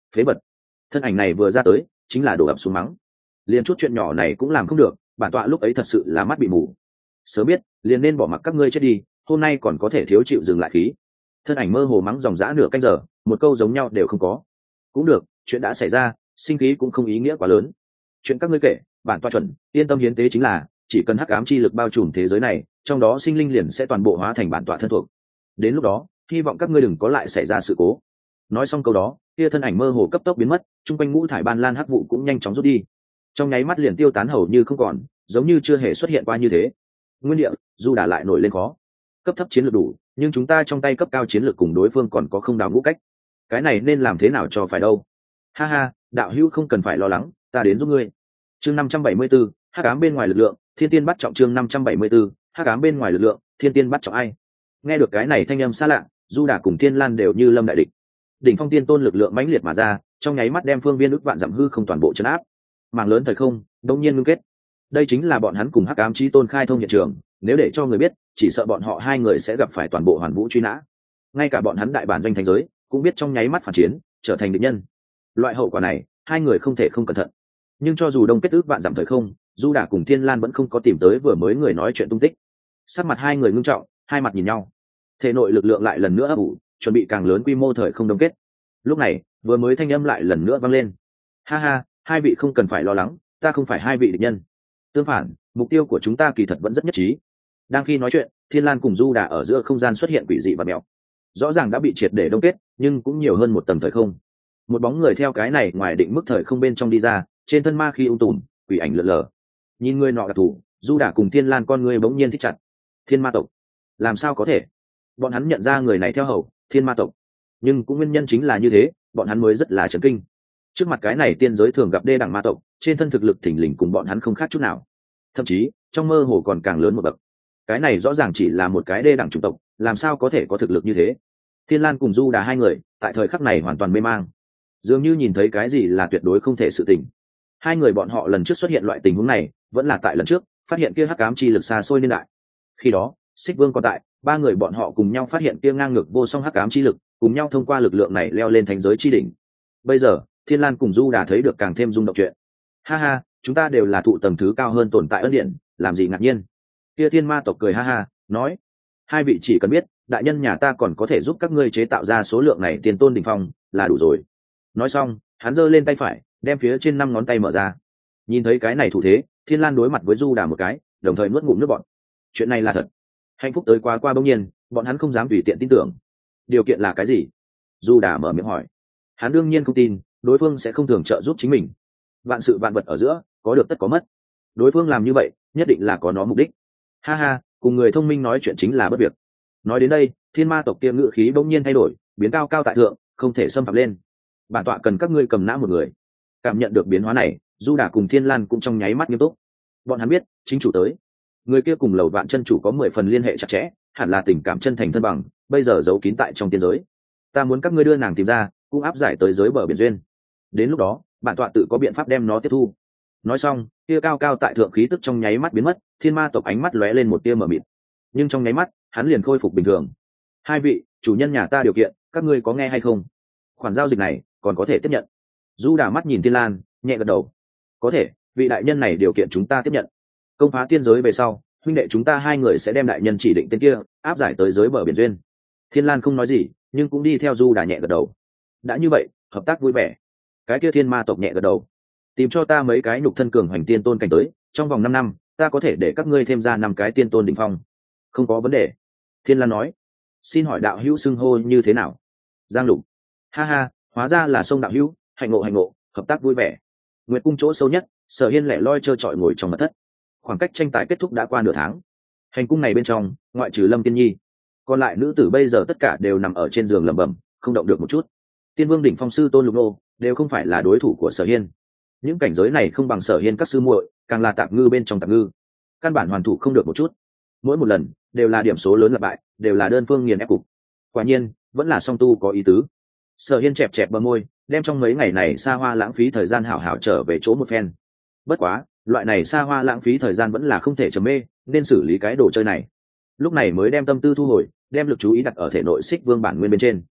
phế vật. Thân ảnh này vừa ra tới chính là đổ ập xuống mắng, liền chút chuyện nhỏ này cũng làm không được, bản tọa lúc ấy thật sự là mắt bị mù, sớm biết liền nên bỏ mặc các ngươi chết đi, hôm nay còn có thể thiếu chịu dừng lại khí. Thân ảnh mơ hồ mắng dòng dã nửa canh giờ, một câu giống nhau đều không có. Cũng được, chuyện đã xảy ra, sinh khí cũng không ý nghĩa quá lớn. Chuyện các ngươi kể, bản tọa chuẩn, yên tâm hiến tế chính là, chỉ cần hắc ám chi lực bao trùm thế giới này, trong đó sinh linh liền sẽ toàn bộ hóa thành bản tọa thân thuộc. Đến lúc đó, hy vọng các ngươi đừng có lại xảy ra sự cố. Nói xong câu đó, kia thân ảnh mơ hồ cấp tốc biến mất, trung quanh ngũ thải ban lan hắc vụ cũng nhanh chóng rút đi, trong nháy mắt liền tiêu tán hầu như không còn, giống như chưa hề xuất hiện qua như thế. Nguyên địa, du đả lại nổi lên khó. Cấp thấp chiến lược đủ, nhưng chúng ta trong tay cấp cao chiến lược cùng đối phương còn có không đào ngũ cách, cái này nên làm thế nào cho phải đâu. Ha ha, đạo hữu không cần phải lo lắng, ta đến giúp ngươi. Chương 574, hắc ám bên ngoài lực lượng, thiên tiên bắt trọng. Chương 574, hắc ám bên ngoài lực lượng, thiên tiên bắt trọng. Ai nghe được cái này thanh âm xa lạ, du đả cùng Thiên Lan đều như lâm đại địch. Đỉnh phong tiên tôn lực lượng mãnh liệt mà ra, trong nháy mắt đem phương viên ức vạn dặm hư không toàn bộ chấn áp. Mảng lớn thời không đông nhiên ngưng kết, đây chính là bọn hắn cùng hắc ám chí tôn khai thông hiện trường, nếu để cho người biết, chỉ sợ bọn họ hai người sẽ gặp phải toàn bộ hoàn vũ truy nã. Ngay cả bọn hắn đại bản doanh thành giới cũng biết trong nháy mắt phản chiến, trở thành địch nhân. Loại hậu quả này, hai người không thể không cẩn thận. Nhưng cho dù đông kết ước vạn dặm thời không, du đả cùng Thiên Lan vẫn không có tìm tới vừa mới người nói chuyện tung tích. Sắc mặt hai người ngưng trọng, hai mặt nhìn nhau, thể nội lực lượng lại lần nữa ấp ủ, chuẩn bị càng lớn quy mô thời không đông kết. Lúc này vừa mới thanh âm lại lần nữa vang lên, ha ha, hai vị không cần phải lo lắng, ta không phải hai vị địch nhân, tương phản, mục tiêu của chúng ta kỳ thật vẫn rất nhất trí. Đang khi nói chuyện, Thiên Lan cùng du đả ở giữa không gian xuất hiện quỷ dị và mèo, rõ ràng đã bị triệt để đông kết, nhưng cũng nhiều hơn một tầng thời không. Một bóng người theo cái này ngoài định mức thời không bên trong đi ra, trên thân ma khi ung tùm, quỷ ảnh lượn lờ. Nhìn người nọ đặc thủ, du đả cùng Thiên Lan con người bỗng nhiên thích chặt. Thiên ma tộc, làm sao có thể? Bọn hắn nhận ra người này theo hầu thiên ma tộc, nhưng cũng nguyên nhân chính là như thế, bọn hắn mới rất là chấn kinh. Trước mặt cái này tiên giới thường gặp đê đẳng ma tộc, trên thân thực lực thình lình cùng bọn hắn không khác chút nào, thậm chí trong mơ hồ còn càng lớn một bậc. Cái này rõ ràng chỉ là một cái đê đẳng chủng tộc, làm sao có thể có thực lực như thế? Thiên Lan cùng du đà hai người tại thời khắc này hoàn toàn mê mang, dường như nhìn thấy cái gì là tuyệt đối không thể sự tình. Hai người bọn họ lần trước xuất hiện loại tình huống này vẫn là tại lần trước phát hiện kia hắc ám chi lực xa xôi niên đại. Khi đó Xích Vương còn tại, ba người bọn họ cùng nhau phát hiện kia ngang ngược vô song hắc ám chi lực, cùng nhau thông qua lực lượng này leo lên thánh giới chi đỉnh. Bây giờ Thiên Lan cùng du đà thấy được càng thêm rung động chuyện. Ha ha, chúng ta đều là thụ tầng thứ cao hơn tồn tại ân điện, làm gì ngạc nhiên? Kia thiên ma tộc cười ha ha nói, hai vị chỉ cần biết đại nhân nhà ta còn có thể giúp các ngươi chế tạo ra số lượng này tiền tôn đỉnh phong là đủ rồi. Nói xong hắn giơ lên tay phải, đem phía trên 5 ngón tay mở ra. Nhìn thấy cái này thủ thế, Thiên Lan đối mặt với du đà một cái, đồng thời nuốt ngụm nước bọt. Chuyện này là thật. Hạnh phúc tới quá qua bỗng nhiên, bọn hắn không dám tùy tiện tin tưởng. Điều kiện là cái gì? Du đà mở miệng hỏi. Hắn đương nhiên không tin đối phương sẽ không thường trợ giúp chính mình. Vạn sự vạn vật ở giữa có được tất có mất, đối phương làm như vậy nhất định là có nó mục đích. Ha ha, cùng người thông minh nói chuyện chính là bất việc. Nói đến đây, thiên ma tộc kia ngữ khí bỗng nhiên thay đổi, biến cao cao tại thượng, không thể xâm phạm lên. Bản tọa cần các ngươi cầm nã một người. Cảm nhận được biến hóa này, du đà cùng Thiên Lan cũng trong nháy mắt nghiêm túc. Bọn hắn biết chính chủ tới, người kia cùng Lầu Vạn chân chủ có 10 phần liên hệ chặt chẽ, hẳn là tình cảm chân thành thân bằng, bây giờ giấu kín tại trong tiên giới. Ta muốn các ngươi đưa nàng tìm ra, cũng áp giải tới giới bờ biển duyên. Đến lúc đó bản tọa tự có biện pháp đem nó tiếp thu. Nói xong, kia cao cao tại thượng khí tức trong nháy mắt biến mất, thiên ma tộc ánh mắt lóe lên một tia mờ mịt, nhưng trong nháy mắt hắn liền khôi phục bình thường. Hai vị chủ nhân nhà ta điều kiện, các ngươi có nghe hay không? Khoản giao dịch này còn có thể tiếp nhận? Du đà mắt nhìn Thiên Lan, nhẹ gật đầu. Có thể, vị đại nhân này điều kiện chúng ta tiếp nhận. Công phá tiên giới về sau, huynh đệ chúng ta hai người sẽ đem đại nhân chỉ định tên kia áp giải tới giới bờ biển duyên. Thiên Lan không nói gì, nhưng cũng đi theo du đà nhẹ gật đầu. Đã như vậy, hợp tác vui vẻ. Cái kia thiên ma tộc nhẹ gật đầu. Tìm cho ta mấy cái nhục thân cường hoành tiên tôn cảnh tới, trong vòng 5 năm ta có thể để các ngươi thêm ra 5 cái tiên tôn đỉnh phong. Không có vấn đề. Thiên Lan nói. Xin hỏi đạo hữu xưng hô như thế nào? Giang Lục. Ha ha, hóa ra là sông đạo hữu, hạnh ngộ, hợp tác vui vẻ. Nguyệt cung chỗ sâu nhất, Sở Hiên lẻ loi trơ trọi ngồi trong mật thất. Khoảng cách tranh tài kết thúc đã qua nửa tháng. Hành cung này bên trong, ngoại trừ Lâm Tiên Nhi, còn lại nữ tử bây giờ tất cả đều nằm ở trên giường lẩm bẩm, không động được một chút. Tiên Vương đỉnh phong sư Tôn Lục Nô đều không phải là đối thủ của Sở Hiên. Những cảnh giới này không bằng Sở Hiên các sư muội, càng là tạp ngư bên trong tạp ngư, căn bản hoàn thủ không được một chút. Mỗi một lần đều là điểm số lớn lặp bại, đều là đơn phương nghiền ép cục. Quả nhiên vẫn là song tu có ý tứ. Sở Hiên chẹp chẹp bờ môi, đem trong mấy ngày này xa hoa lãng phí thời gian hảo hảo trở về chỗ một phen. Bất quá loại này xa hoa lãng phí thời gian vẫn là không thể trầm mê, nên xử lý cái đồ chơi này. Lúc này mới đem tâm tư thu hồi, đem lực chú ý đặt ở thể nội Xích Vương bản nguyên bên trên.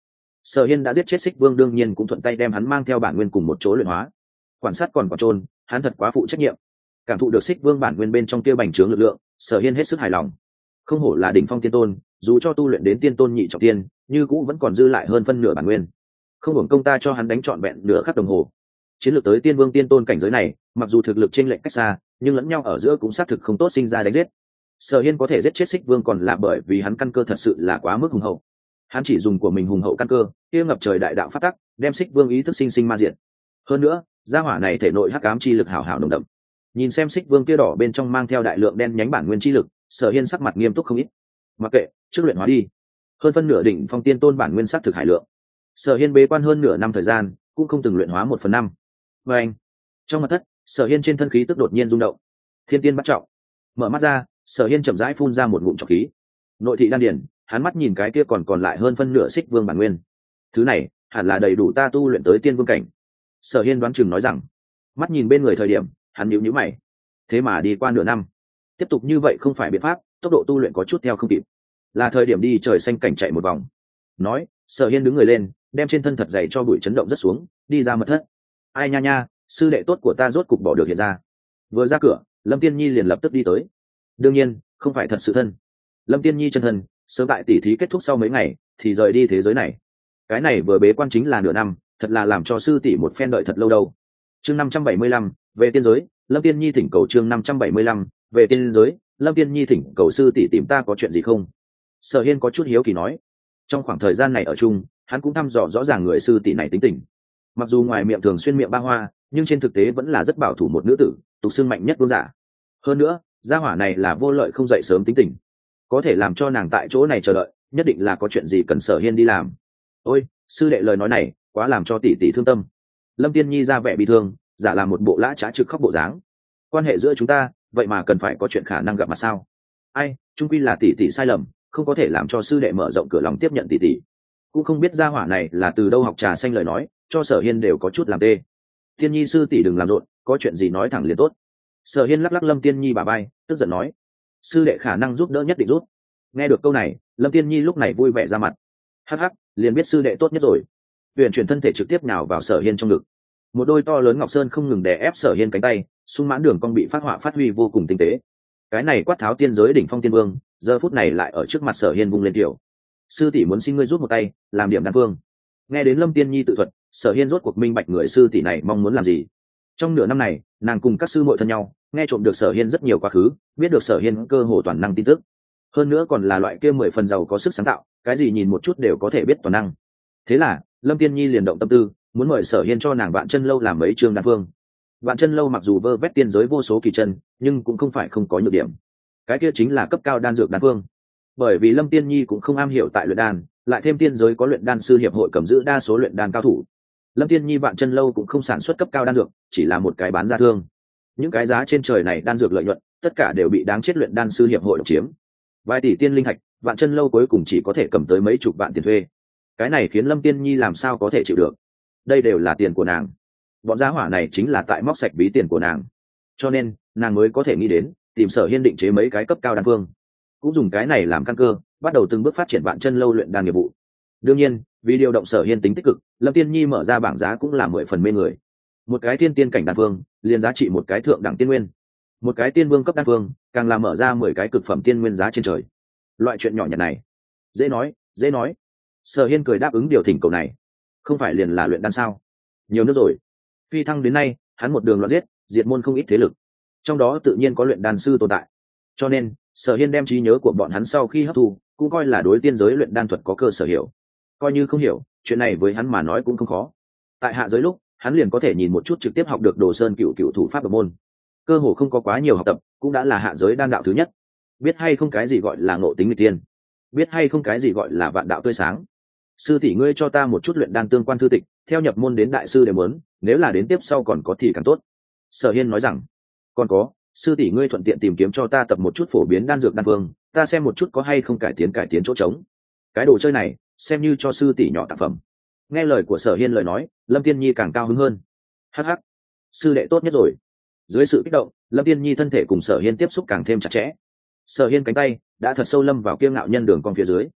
Sở Hiên đã giết chết Xích Vương, đương nhiên cũng thuận tay đem hắn mang theo bản nguyên cùng một chỗ luyện hóa. Quan sát còn quả trôn, hắn thật quá phụ trách nhiệm. Cảm thụ được Xích Vương bản nguyên bên trong kia bành trướng lực lượng, Sở Hiên hết sức hài lòng. Không hổ là đỉnh phong tiên tôn, dù cho tu luyện đến tiên tôn nhị trọng tiên, như cũ vẫn còn dư lại hơn phân nửa bản nguyên. Không hưởng công ta cho hắn đánh trọn vẹn nửa khắc đồng hồ. Chiến lược tới tiên vương tiên tôn cảnh giới này, mặc dù thực lực chênh lệch cách xa, nhưng lẫn nhau ở giữa cũng xác thực không tốt sinh ra đánh giết. Sở Hiên có thể giết chết Xích Vương còn là bởi vì hắn căn cơ thật sự là quá mức hùng hậu. Hắn chỉ dùng của mình hùng hậu căn cơ, kia ngập trời đại đạo phát tắc, đem Xích Vương ý thức sinh sinh ma diệt. Hơn nữa, gia hỏa này thể nội hắc ám chi lực hảo hảo nồng đậm. Nhìn xem Xích Vương kia đỏ bên trong mang theo đại lượng đen nhánh bản nguyên chi lực, Sở Hiên sắc mặt nghiêm túc không ít. Mặc kệ, trước luyện hóa đi. Hơn phân nửa đỉnh phong tiên tôn bản nguyên sắc thực hải lượng. Sở Hiên bế quan hơn nửa năm thời gian, cũng không từng luyện hóa 1/5. Và anh, trong mặt thất, Sở Hiên trên thân khí tức đột nhiên rung động. Thiên tiên bắt trọng. Mở mắt ra, Sở Hiên chậm rãi phun ra một ngụm trọc khí. Nội thị đan điển, hắn mắt nhìn cái kia còn lại hơn phân nửa Xích Vương bản nguyên. Thứ này, hẳn là đầy đủ ta tu luyện tới tiên vương cảnh. Sở Hiên đoán chừng nói rằng, mắt nhìn bên người thời điểm, hắn nhíu nhíu mày. Thế mà đi qua nửa năm, tiếp tục như vậy không phải biện pháp, tốc độ tu luyện có chút theo không kịp. Là thời điểm đi trời xanh cảnh chạy một vòng. Nói, Sở Hiên đứng người lên, đem trên thân thật dày cho bụi chấn động rất xuống, đi ra mật thất. Ai nha nha, sư đệ tốt của ta rốt cục bỏ được hiện ra. Vừa ra cửa, Lâm Tiên Nhi liền lập tức đi tới. Đương nhiên, không phải thật sự thân. Lâm Tiên Nhi chân thân, sớm tại tỉ thí kết thúc sau mấy ngày, thì rời đi thế giới này. Cái này vừa bế quan chính là nửa năm, thật là làm cho sư tỷ một phen đợi thật lâu đâu. Chương 575, về tiên giới, Lâm Tiên Nhi thỉnh cầu chương 575, về tiên giới, Lâm Tiên Nhi thỉnh cầu sư tỷ tìm ta có chuyện gì không? Sở Hiên có chút hiếu kỳ nói. Trong khoảng thời gian này ở chung, hắn cũng thăm dò rõ ràng người sư tỷ này tính tình. Mặc dù ngoài miệng thường xuyên miệng ba hoa, nhưng trên thực tế vẫn là rất bảo thủ một nữ tử, tục xưng mạnh nhất vương giả. Hơn nữa, gia hỏa này là vô lợi không dậy sớm tính tình, có thể làm cho nàng tại chỗ này chờ đợi, nhất định là có chuyện gì cần Sở Hiên đi làm. Ôi, sư đệ lời nói này quá làm cho tỷ tỷ thương tâm. Lâm Tiên Nhi ra vẻ bị thương, giả làm một bộ lã trá trực khóc bộ dáng. Quan hệ giữa chúng ta, vậy mà cần phải có chuyện khả năng gặp mặt sao? Ai, chung quy là tỷ tỷ sai lầm, không có thể làm cho sư đệ mở rộng cửa lòng tiếp nhận tỷ tỷ. Cũng không biết gia hỏa này là từ đâu học trà xanh lời nói, cho Sở Hiên đều có chút làm tê. Tiên Nhi sư tỷ đừng làm rộn, có chuyện gì nói thẳng liền tốt. Sở Hiên lắc lắc Lâm Tiên Nhi bả vai, tức giận nói, sư đệ khả năng giúp đỡ nhất định rút. Nghe được câu này, Lâm Tiên Nhi lúc này vui vẻ ra mặt. Hắc hắc, liền biết sư đệ tốt nhất rồi. Huyền chuyển thân thể trực tiếp nhào vào Sở Hiên trong ngực. Một đôi to lớn ngọc sơn không ngừng đè ép Sở Hiên cánh tay, sung mãn đường cong bị phát họa phát huy vô cùng tinh tế. Cái này quát tháo tiên giới đỉnh phong tiên vương, giờ phút này lại ở trước mặt Sở Hiên vung lên kiểu. Sư tỷ muốn xin ngươi rút một tay, làm điểm đan phương. Nghe đến Lâm Tiên Nhi tự thuật, Sở Hiên rốt cuộc minh bạch người sư tỷ này mong muốn làm gì. Trong nửa năm này, nàng cùng các sư muội thân nhau, nghe trộm được Sở Hiên rất nhiều quá khứ, biết được Sở Hiên cơ hồ toàn năng tin tức. Hơn nữa còn là loại kia 10 phần giàu có sức sáng tạo, cái gì nhìn một chút đều có thể biết toàn năng. Thế là, Lâm Tiên Nhi liền động tâm tư, muốn mời Sở Hiên cho nàng Vạn Chân Lâu làm mấy chương đan phương. Vạn Chân Lâu mặc dù vơ vét tiên giới vô số kỳ chân, nhưng cũng không phải không có nhược điểm. Cái kia chính là cấp cao đan dược đan phương. Bởi vì Lâm Tiên Nhi cũng không am hiểu tại luyện đan, lại thêm tiên giới có luyện đan sư hiệp hội cầm giữ đa số luyện đan cao thủ. Lâm Tiên Nhi Vạn Chân Lâu cũng không sản xuất cấp cao đan dược, chỉ là một cái bán ra thương. Những cái giá trên trời này đan dược lợi nhuận, tất cả đều bị đáng chết luyện đan sư hiệp hội độc chiếm. Vài tỷ tiên linh thạch, Vạn Chân Lâu cuối cùng chỉ có thể cầm tới mấy chục vạn tiền thuê. Cái này khiến Lâm Tiên Nhi làm sao có thể chịu được. Đây đều là tiền của nàng. Bọn giá hỏa này chính là tại móc sạch ví tiền của nàng. Cho nên, nàng mới có thể nghĩ đến tìm Sở Hiên định chế mấy cái cấp cao đan phương. Cũng dùng cái này làm căn cơ, bắt đầu từng bước phát triển Vạn Chân Lâu luyện đan nghiệp vụ. Đương nhiên, vì điều động Sở Hiên tính tích cực, Lâm Tiên Nhi mở ra bảng giá cũng là 10 phần mê người. Một cái thiên tiên cảnh đan phương, liền giá trị một cái thượng đẳng tiên nguyên. Một cái tiên vương cấp đan phương, càng là mở ra 10 cái cực phẩm tiên nguyên giá trên trời. Loại chuyện nhỏ nhặt này, dễ nói, dễ nói. Sở Hiên cười đáp ứng điều thỉnh cầu này. Không phải liền là luyện đan sao? Nhiều nước rồi. Phi thăng đến nay, hắn một đường loạn giết, diệt môn không ít thế lực. Trong đó tự nhiên có luyện đan sư tồn tại. Cho nên, Sở Hiên đem trí nhớ của bọn hắn sau khi hấp thu, cũng coi là đối tiên giới luyện đan thuật có cơ sở hiểu. Coi như không hiểu, chuyện này với hắn mà nói cũng không khó. Tại hạ giới lúc, hắn liền có thể nhìn một chút trực tiếp học được Đồ Sơn cựu thủ pháp độc môn. Cơ hồ không có quá nhiều học tập, cũng đã là hạ giới đan đạo thứ nhất. Biết hay không cái gì gọi là ngộ tính nghịch tiên, biết hay không cái gì gọi là vạn đạo tươi sáng. Sư tỷ ngươi cho ta một chút luyện đan tương quan thư tịch, theo nhập môn đến đại sư đều muốn, nếu là đến tiếp sau còn có thì càng tốt. Sở Hiên nói rằng, còn có, sư tỷ ngươi thuận tiện tìm kiếm cho ta tập một chút phổ biến đan dược đan phương, ta xem một chút có hay không cải tiến chỗ trống. Cái đồ chơi này, xem như cho sư tỷ nhỏ tác phẩm. Nghe lời của Sở Hiên lời nói, Lâm Tiên Nhi càng cao hứng hơn. Hắc hắc, sư đệ tốt nhất rồi. Dưới sự kích động, Lâm Tiên Nhi thân thể cùng Sở Hiên tiếp xúc càng thêm chặt chẽ. Sở Hiên cánh tay đã thật sâu lâm vào kiêu ngạo nhân đường cong phía dưới.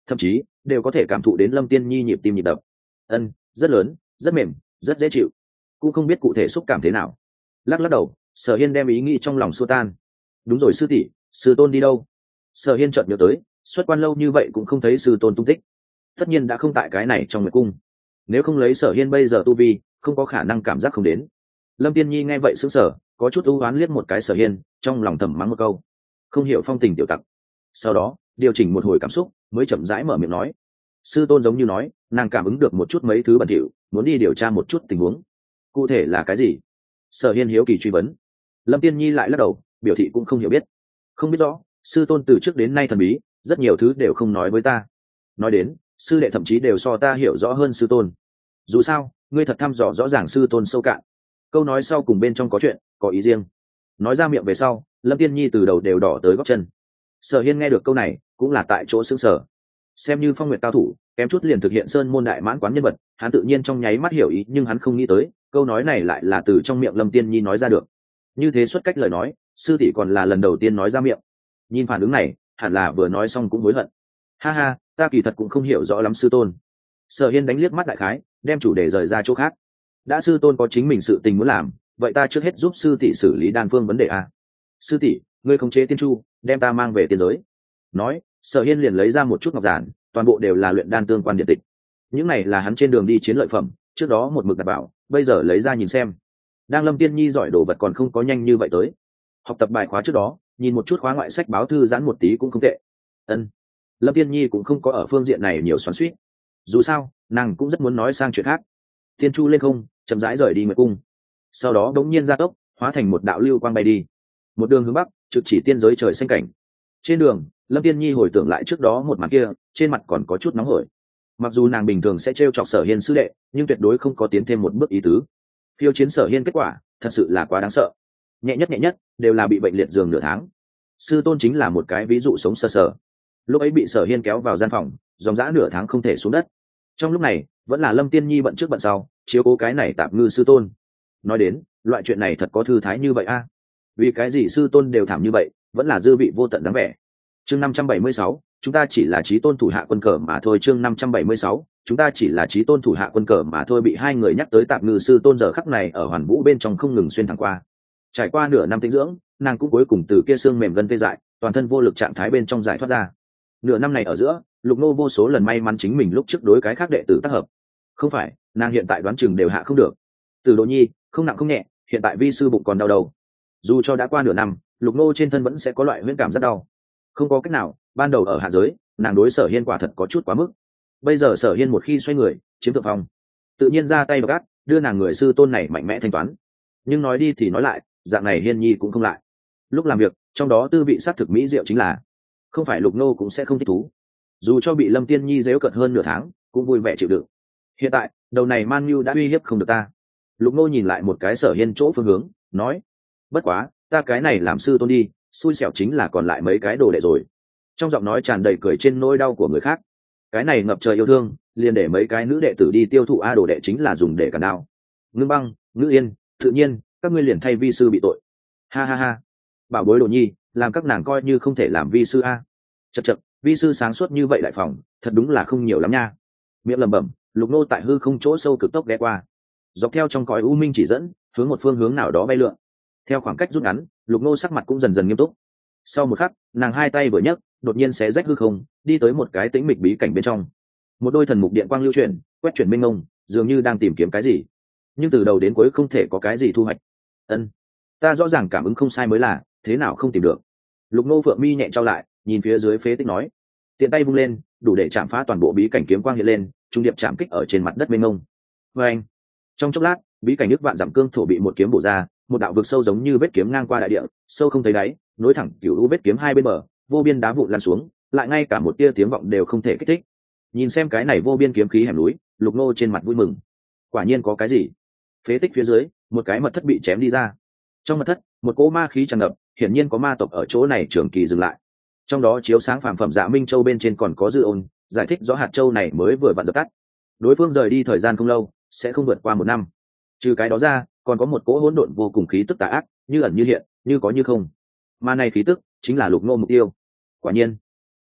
thậm chí đều có thể cảm thụ đến Lâm Tiên Nhi nhịp tim nhịp đập. Ân, rất lớn, rất mềm, rất dễ chịu. Cũng không biết cụ thể xúc cảm thế nào. Lắc lắc đầu, Sở Hiên đem ý nghĩ trong lòng xua tan. Đúng rồi sư tỷ, sư tôn đi đâu? Sở Hiên chợt nhớ tới, xuất quan lâu như vậy cũng không thấy sư tôn tung tích. Tất nhiên đã không tại cái này trong nguyệt cung. Nếu không lấy Sở Hiên bây giờ tu vi, không có khả năng cảm giác không đến. Lâm Tiên Nhi nghe vậy sững sờ, có chút u oán liếc một cái Sở Hiên, trong lòng thầm mắng một câu, không hiểu phong tình tiểu tặc. Sau đó điều chỉnh một hồi cảm xúc, mới chậm rãi mở miệng nói, sư tôn giống như nói nàng cảm ứng được một chút mấy thứ bẩn thỉu, muốn đi điều tra một chút tình huống. Cụ thể là cái gì? Sở Hiên hiếu kỳ truy vấn. Lâm Tiên Nhi lại lắc đầu, biểu thị cũng không hiểu biết. Không biết rõ, sư tôn từ trước đến nay thần bí, rất nhiều thứ đều không nói với ta. Nói đến, sư đệ thậm chí đều so ta hiểu rõ hơn sư tôn. Dù sao, ngươi thật thăm dò rõ ràng sư tôn sâu cạn. Câu nói sau cùng bên trong có chuyện, có ý riêng. Nói ra miệng về sau, Lâm Tiên Nhi từ đầu đều đỏ tới gót chân. Sở Hiên nghe được câu này, cũng là tại chỗ sững sờ. Xem như phong nguyệt cao thủ, kém chút liền thực hiện sơn môn đại mãn quán nhân vật, hắn tự nhiên trong nháy mắt hiểu ý, nhưng hắn không nghĩ tới, câu nói này lại là từ trong miệng Lâm Tiên Nhi nói ra được. Như thế xuất cách lời nói, sư tỷ còn là lần đầu tiên nói ra miệng. Nhìn phản ứng này, hẳn là vừa nói xong cũng hối hận. Ha ha, ta kỳ thật cũng không hiểu rõ lắm sư tôn. Sở Hiên đánh liếc mắt đại khái, đem chủ đề rời ra chỗ khác. Đã sư tôn có chính mình sự tình muốn làm, vậy ta trước hết giúp sư tỷ xử lý đan phương vấn đề a. Sư tỷ, ngươi khống chế tiên chu, đem ta mang về tiên giới. Nói, Sở Hiên liền lấy ra một chút ngọc giản, toàn bộ đều là luyện đan tương quan điện tịch. Những này là hắn trên đường đi chiến lợi phẩm, trước đó một mực đặt bảo, bây giờ lấy ra nhìn xem. Đang Lâm Tiên Nhi giỏi đồ vật còn không có nhanh như vậy tới. Học tập bài khóa trước đó, nhìn một chút khóa ngoại sách báo thư giãn một tí cũng không tệ. Ân. Lâm Tiên Nhi cũng không có ở phương diện này nhiều xoắn xuýt. Dù sao, nàng cũng rất muốn nói sang chuyện khác. Tiên chu lên không, chậm rãi rời đi nguyệt cung. Sau đó đống nhiên gia tốc, hóa thành một đạo lưu quang bay đi. Một đường hướng bắc, trực chỉ tiên giới trời xanh cảnh. Trên đường, Lâm Tiên Nhi hồi tưởng lại trước đó một màn kia, trên mặt còn có chút nóng hổi. Mặc dù nàng bình thường sẽ trêu chọc Sở Hiên sư đệ, nhưng tuyệt đối không có tiến thêm một bước ý tứ. Phiêu chiến Sở Hiên kết quả, thật sự là quá đáng sợ. Nhẹ nhất đều là bị bệnh liệt giường nửa tháng. Sư tôn chính là một cái ví dụ sống sờ sờ. Lúc ấy bị Sở Hiên kéo vào gian phòng, dòng dã nửa tháng không thể xuống đất. Trong lúc này, vẫn là Lâm Tiên Nhi bận trước bận sau, chiếu cố cái này tạp ngư sư tôn. Nói đến, loại chuyện này thật có thư thái như vậy a? Vì cái gì sư tôn đều thảm như vậy, vẫn là dư vị vô tận dáng vẻ. Chương 576, chúng ta chỉ là chí tôn thủ hạ quân cờ mà thôi. Chương 576, chúng ta chỉ là chí tôn thủ hạ quân cờ mà thôi. Bị hai người nhắc tới tạp ngư sư tôn giờ khắc này ở hoàn vũ bên trong không ngừng xuyên thẳng qua. Trải qua nửa năm tĩnh dưỡng, nàng cũng cuối cùng từ kia xương mềm gân tê dại, toàn thân vô lực trạng thái bên trong giải thoát ra. Nửa năm này ở giữa, Lục Nô vô số lần may mắn chính mình lúc trước đối cái khác đệ tử tác hợp. Không phải, nàng hiện tại đoán chừng đều hạ không được. Từ Đỗ Nhi, không nặng không nhẹ, hiện tại vi sư bụng còn đau đầu. Dù cho đã qua nửa năm, Lục Nô trên thân vẫn sẽ có loại huyễn cảm rất đau. Không có cách nào, ban đầu ở hạ giới, nàng đối Sở Hiên quả thật có chút quá mức. Bây giờ Sở Hiên một khi xoay người, chiếm thượng phong, tự nhiên ra tay gắt, đưa nàng người sư tôn này mạnh mẽ thanh toán. Nhưng nói đi thì nói lại, dạng này Hiên Nhi cũng không lại. Lúc làm việc, trong đó tư vị sát thực mỹ diệu chính là, không phải Lục Nô cũng sẽ không thích thú. Dù cho bị Lâm Tiên Nhi giễu cợt hơn nửa tháng, cũng vui vẻ chịu đựng. Hiện tại, đầu này Man Nhu đã uy hiếp không được ta. Lục Nô nhìn lại một cái Sở Hiên chỗ phương hướng, nói: "Bất quá, ta cái này làm sư tôn đi, xui xẻo chính là còn lại mấy cái đồ đệ rồi." Trong giọng nói tràn đầy cười trên nỗi đau của người khác. Cái này ngập trời yêu thương, liền để mấy cái nữ đệ tử đi tiêu thụ a, đồ đệ chính là dùng để cản đao. Ngưng Băng, Ngữ Yên, tự nhiên, các ngươi liền thay vi sư bị tội. Ha ha ha. Bảo bối Đồ Nhi, làm các nàng coi như không thể làm vi sư a. Chậc chậc, vi sư sáng suốt như vậy đại phòng, thật đúng là không nhiều lắm nha. Miệng lẩm bẩm, Lục Nô tại hư không chỗ sâu cực tốc ghé qua, dọc theo trong cõi u minh chỉ dẫn, hướng một phương hướng nào đó bay lượn. Theo khoảng cách rút ngắn, Lục Nô sắc mặt cũng dần dần nghiêm túc. Sau một khắc, nàng hai tay vừa nhấc, đột nhiên xé rách hư không, đi tới một cái tĩnh mịch bí cảnh bên trong. Một đôi thần mục điện quang lưu chuyển, quét chuyển mênh mông, dường như đang tìm kiếm cái gì, nhưng từ đầu đến cuối không thể có cái gì thu hoạch. Ân, ta rõ ràng cảm ứng không sai mới là, thế nào không tìm được? Lục Nô phượng mi nhẹ trao lại, nhìn phía dưới phế tích nói, tiện tay vung lên, đủ để chạm phá toàn bộ bí cảnh, kiếm quang hiện lên, trung điệp chạm kích ở trên mặt đất mênh mông. Và anh, trong chốc lát, bí cảnh nước vạn dặm cương thổ bị một kiếm bổ ra, một đạo vực sâu giống như vết kiếm ngang qua đại địa, sâu không thấy đáy, nối thẳng cửu u vết kiếm hai bên bờ, vô biên đá vụn lăn xuống, lại ngay cả một tia tiếng vọng đều không thể kích thích. Nhìn xem cái này vô biên kiếm khí hẻm núi, Lục Nô trên mặt vui mừng. Quả nhiên có cái gì. Phế tích phía dưới, một cái mật thất bị chém đi ra. Trong mật thất, một cỗ ma khí tràn ngập, hiển nhiên có ma tộc ở chỗ này trường kỳ dừng lại. Trong đó chiếu sáng phàm phẩm Dạ Minh Châu bên trên còn có dư ôn, giải thích rõ hạt châu này mới vừa vặn dập tắt. Đối phương rời đi thời gian không lâu, sẽ không vượt qua một năm. Trừ cái đó ra, còn có một cỗ hỗn độn vô cùng khí tức tà ác, như ẩn như hiện, như có như không. Mà này khí tức chính là Lục Nô mục tiêu. Quả nhiên,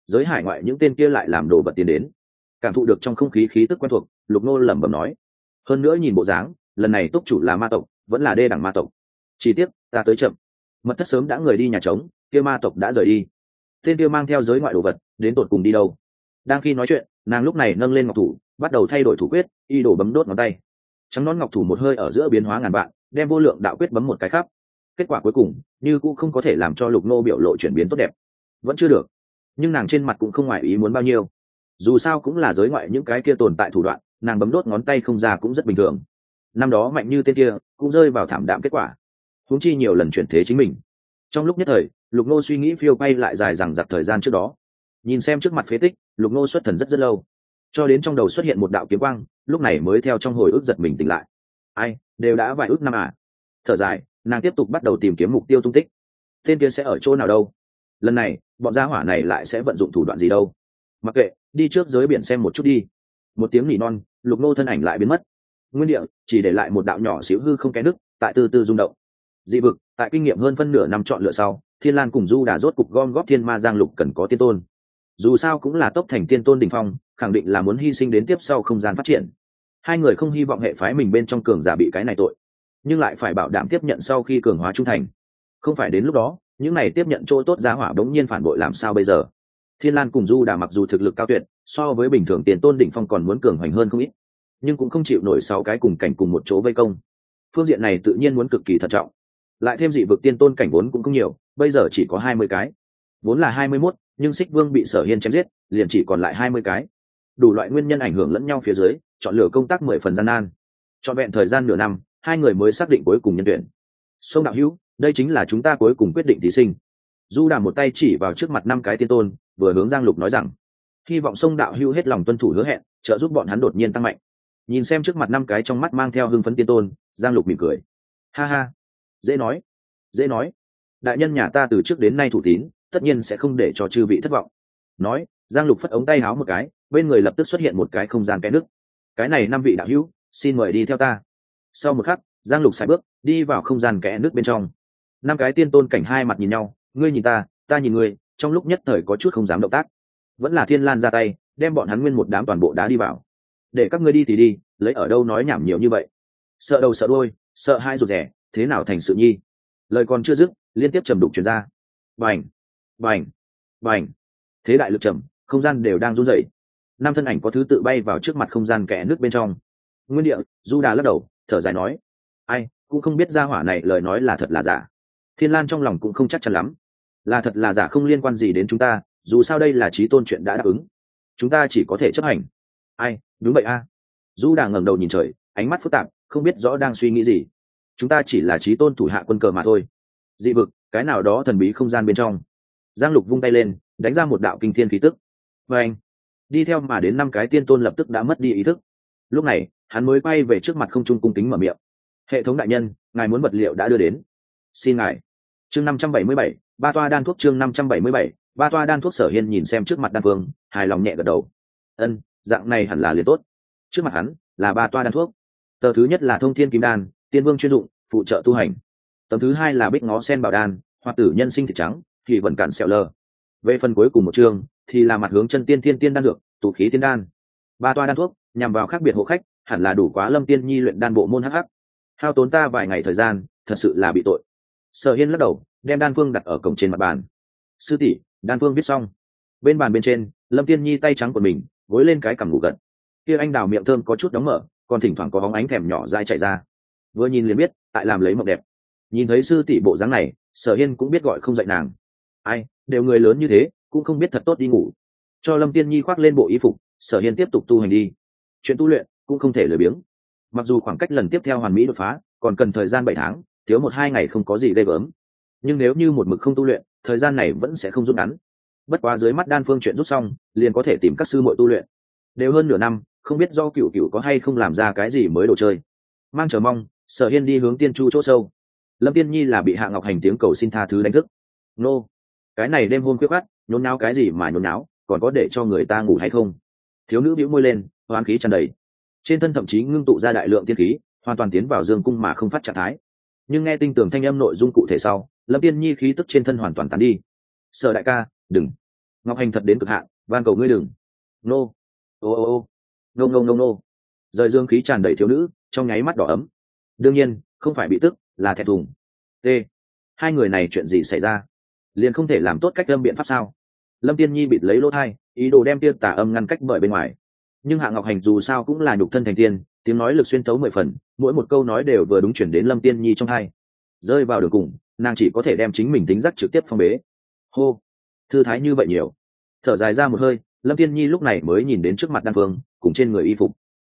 giới hải ngoại những tên kia lại làm đồ vật tiến đến. Cảm thụ được trong không khí khí tức quen thuộc, Lục Nô lẩm bẩm nói, hơn nữa nhìn bộ dáng lần này túc chủ là ma tộc, vẫn là đê đẳng ma tộc. Chỉ tiếc ta tới chậm, mật thất sớm đã người đi nhà trống, kia ma tộc đã rời đi. Tên kia mang theo giới ngoại đồ vật đến tột cùng đi đâu? Đang khi nói chuyện, nàng lúc này nâng lên ngọc thủ, bắt đầu thay đổi thủ quyết, y đổ bấm đốt ngón tay. Trắng nón ngọc thủ một hơi ở giữa biến hóa ngàn vạn, đem vô lượng đạo quyết bấm một cái khắp. Kết quả cuối cùng như cũng không có thể làm cho Lục Nô biểu lộ chuyển biến tốt đẹp. Vẫn chưa được, nhưng nàng trên mặt cũng không ngoài ý muốn bao nhiêu. Dù sao cũng là giới ngoại những cái kia tồn tại thủ đoạn, nàng bấm đốt ngón tay không ra cũng rất bình thường. Năm đó mạnh như tên kia cũng rơi vào thảm đạm kết quả, huống chi nhiều lần chuyển thế chính mình. Trong lúc nhất thời, Lục Nô suy nghĩ phiêu quay lại dài dằng dặc thời gian trước đó. Nhìn xem trước mặt phế tích, Lục Nô xuất thần rất lâu, cho đến trong đầu xuất hiện một đạo kiếm quang, lúc này mới theo trong hồi ức giật mình tỉnh lại. Ai, đều đã vài ức năm à? Thở dài, nàng tiếp tục bắt đầu tìm kiếm mục tiêu tung tích. Tên kia sẽ ở chỗ nào đâu? Lần này bọn gia hỏa này lại sẽ vận dụng thủ đoạn gì đâu? Mặc kệ, đi trước giới biển xem một chút đi. Một tiếng nỉ non, Lục Nô thân ảnh lại biến mất. Nguyên địa chỉ để lại một đạo nhỏ xíu hư không kẽ nứt, tại từ từ rung động. Dị vực, tại kinh nghiệm hơn phân nửa năm chọn lựa sau, Thiên Lan cùng Du Đà rốt cục gom góp thiên ma giang lục cần có tiên tôn. Dù sao cũng là tốc thành tiên tôn đỉnh phong, khẳng định là muốn hy sinh đến tiếp sau không gian phát triển. Hai người không hy vọng hệ phái mình bên trong cường giả bị cái này tội, nhưng lại phải bảo đảm tiếp nhận sau khi cường hóa trung thành. Không phải đến lúc đó những này tiếp nhận chỗ tốt giá hỏa đống nhiên phản bội làm sao bây giờ? Thiên Lan cùng Du Đà mặc dù thực lực cao tuyệt, so với bình thường tiền tôn đỉnh phong còn muốn cường hoành hơn không ít, nhưng cũng không chịu nổi 6 cái cùng cảnh cùng một chỗ vây công. Phương diện này tự nhiên muốn cực kỳ thận trọng. Lại thêm dị vực tiên tôn cảnh vốn cũng không nhiều, bây giờ chỉ có 20 cái. Vốn là 21, nhưng Xích Vương bị Sở Hiên chém giết, liền chỉ còn lại 20 cái. Đủ loại nguyên nhân ảnh hưởng lẫn nhau phía dưới, chọn lựa công tác 10 phần gian nan. Chọn vẹn thời gian nửa năm, hai người mới xác định cuối cùng nhân tuyển. Sông đạo hữu, đây chính là chúng ta cuối cùng quyết định thí sinh. Du Đà một tay chỉ vào trước mặt 5 cái tiên tôn, vừa hướng Giang Lục nói rằng, hy vọng Sông đạo hữu hết lòng tuân thủ hứa hẹn, trợ giúp bọn hắn đột nhiên tăng mạnh. Nhìn xem trước mặt 5 cái trong mắt mang theo hưng phấn tiên tôn, Giang Lục mỉm cười. Ha ha, dễ nói, dễ nói. Đại nhân nhà ta từ trước đến nay thủ tín, tất nhiên sẽ không để cho chư vị thất vọng. Nói, Giang Lục phất ống tay háo một cái, bên người lập tức xuất hiện một cái không gian kẽ nước. Cái này 5 vị đạo hữu, xin mời đi theo ta. Sau một khắc, Giang Lục sải bước đi vào không gian kẽ nước bên trong. 5 cái tiên tôn cảnh hai mặt nhìn nhau, ngươi nhìn ta nhìn ngươi, trong lúc nhất thời có chút không dám động tác. Vẫn là Thiên Lan ra tay, đem bọn hắn nguyên một đám toàn bộ đá đi vào. Để các ngươi đi thì đi, lấy ở đâu nói nhảm nhiều như vậy? Sợ đầu sợ đuôi, sợ hai rụt rẻ, thế nào thành sự nhi? Lời còn chưa dứt, liên tiếp trầm đục truyền ra. Bành, bành, bành. Thế đại lực trầm, không gian đều đang run rẩy. 5 thân ảnh có thứ tự bay vào trước mặt không gian kẽ nước bên trong. Nguyên địa, Du Đà lắc đầu, thở dài nói, ai cũng không biết gia hỏa này lời nói là thật là giả. Thiên Lan trong lòng cũng không chắc chắn lắm, là thật là giả không liên quan gì đến chúng ta, dù sao đây là chí tôn chuyện đã đáp ứng, chúng ta chỉ có thể chấp hành. Ai, đúng vậy a. Du Đà ngẩng đầu nhìn trời, ánh mắt phức tạp, không biết rõ đang suy nghĩ gì. Chúng ta chỉ là chí tôn thủ hạ quân cờ mà thôi. Dị vực, cái nào đó thần bí không gian bên trong. Giang Lục vung tay lên, đánh ra một đạo kinh thiên khí tức. Và anh, đi theo mà đến 5 cái tiên tôn lập tức đã mất đi ý thức. Lúc này, hắn mới quay về trước mặt không trung cung kính mở miệng. Hệ thống đại nhân, ngài muốn vật liệu đã đưa đến. Xin ngài. Chương 577, ba toa đan thuốc. Chương 577, ba toa đan thuốc. Sở Hiên nhìn xem trước mặt đan phương, hài lòng nhẹ gật đầu. Ân, dạng này hẳn là liền tốt. Trước mặt hắn là 3 toa đan thuốc. Tờ thứ nhất là Thông Thiên Kim Đan, tiên vương chuyên dụng, phụ trợ tu hành. Tấm thứ hai là Bích Ngó Sen Bảo Đan, Hoạt Tử Nhân Sinh Thịt Trắng, Kỳ Vận Cản Sẹo Lờ. Về phần cuối cùng một chương thì là Mặt Hướng Chân Tiên Thiên Tiên Đan Dược, Tụ Khí Tiên Đan. 3 toa đan thuốc nhằm vào khác biệt hộ khách, hẳn là đủ quá Lâm Tiên Nhi luyện đan bộ môn hắc hắc. Hao tốn ta vài ngày thời gian, thật sự là bị tội. Sở Hiên lắc đầu, đem đan phương đặt ở cổng trên mặt bàn. Sư tỷ, đan phương viết xong. Bên bàn bên trên, Lâm Tiên Nhi tay trắng của mình gối lên cái cằm ngủ gật. Kia anh đào miệng thơm có chút đóng mở, còn thỉnh thoảng có bóng ánh thèm nhỏ dai chảy ra. Vừa nhìn liền biết, tại làm lấy mộng đẹp. Nhìn thấy sư tỷ bộ dáng này, Sở Hiên cũng biết gọi không dậy nàng. Ai, đều người lớn như thế, cũng không biết thật tốt đi ngủ. Cho Lâm Tiên Nhi khoác lên bộ y phục, Sở Hiên tiếp tục tu hành đi. Chuyện tu luyện cũng không thể lười biếng. Mặc dù khoảng cách lần tiếp theo hoàn mỹ đột phá còn cần thời gian 7 tháng, thiếu 1-2 ngày không có gì ghê gớm, nhưng nếu như một mực không tu luyện, thời gian này vẫn sẽ không rút ngắn. Bất quá dưới mắt đan phương chuyện rút xong, liền có thể tìm các sư muội tu luyện. Đều hơn nửa năm, không biết do cựu có hay không làm ra cái gì mới đồ chơi. Mang chờ mong, Sở Hiên đi hướng tiên chu chỗ sâu. Lâm Tiên Nhi là bị Hạ Ngọc Hành tiếng cầu xin tha thứ đánh thức. Nô, cái này đêm hôm khuya khoắt, nhốn nháo cái gì mà nhốn nháo, còn có để cho người ta ngủ hay không? Thiếu nữ bĩu môi lên, hoán khí tràn đầy, trên thân thậm chí ngưng tụ ra đại lượng tiên khí, hoàn toàn tiến vào dương cung mà không phát trạng thái. Nhưng nghe tinh tường thanh âm nội dung cụ thể sau, Lâm Tiên Nhi khí tức trên thân hoàn toàn tán đi. Sở đại ca, đừng. Ngọc Hành thật đến cực hạn, van cầu ngươi đừng. Nô. Ô ô ô. Nô nô nô nô. Rời dương khí tràn đầy thiếu nữ, trong nháy mắt đỏ ấm. Đương nhiên, không phải bị tức, là thẹn thùng. T. Hai người này chuyện gì xảy ra? Liền không thể làm tốt cách âm biện pháp sao? Lâm Tiên Nhi bịt lấy lỗ tai, ý đồ đem tia tà âm ngăn cách bởi bên ngoài. Nhưng Hạ Ngọc Hành dù sao cũng là nhục thân thành tiên, tiếng nói lực xuyên tấu 10 phần, mỗi một câu nói đều vừa đúng chuyển đến Lâm Tiên Nhi trong tai. Rơi vào đường cùng, nàng chỉ có thể đem chính mình tính giác trực tiếp phong bế. Hô, thư thái như vậy nhiều. Thở dài ra một hơi, Lâm Tiên Nhi lúc này mới nhìn đến trước mặt Đan Phương, cùng trên người y phục.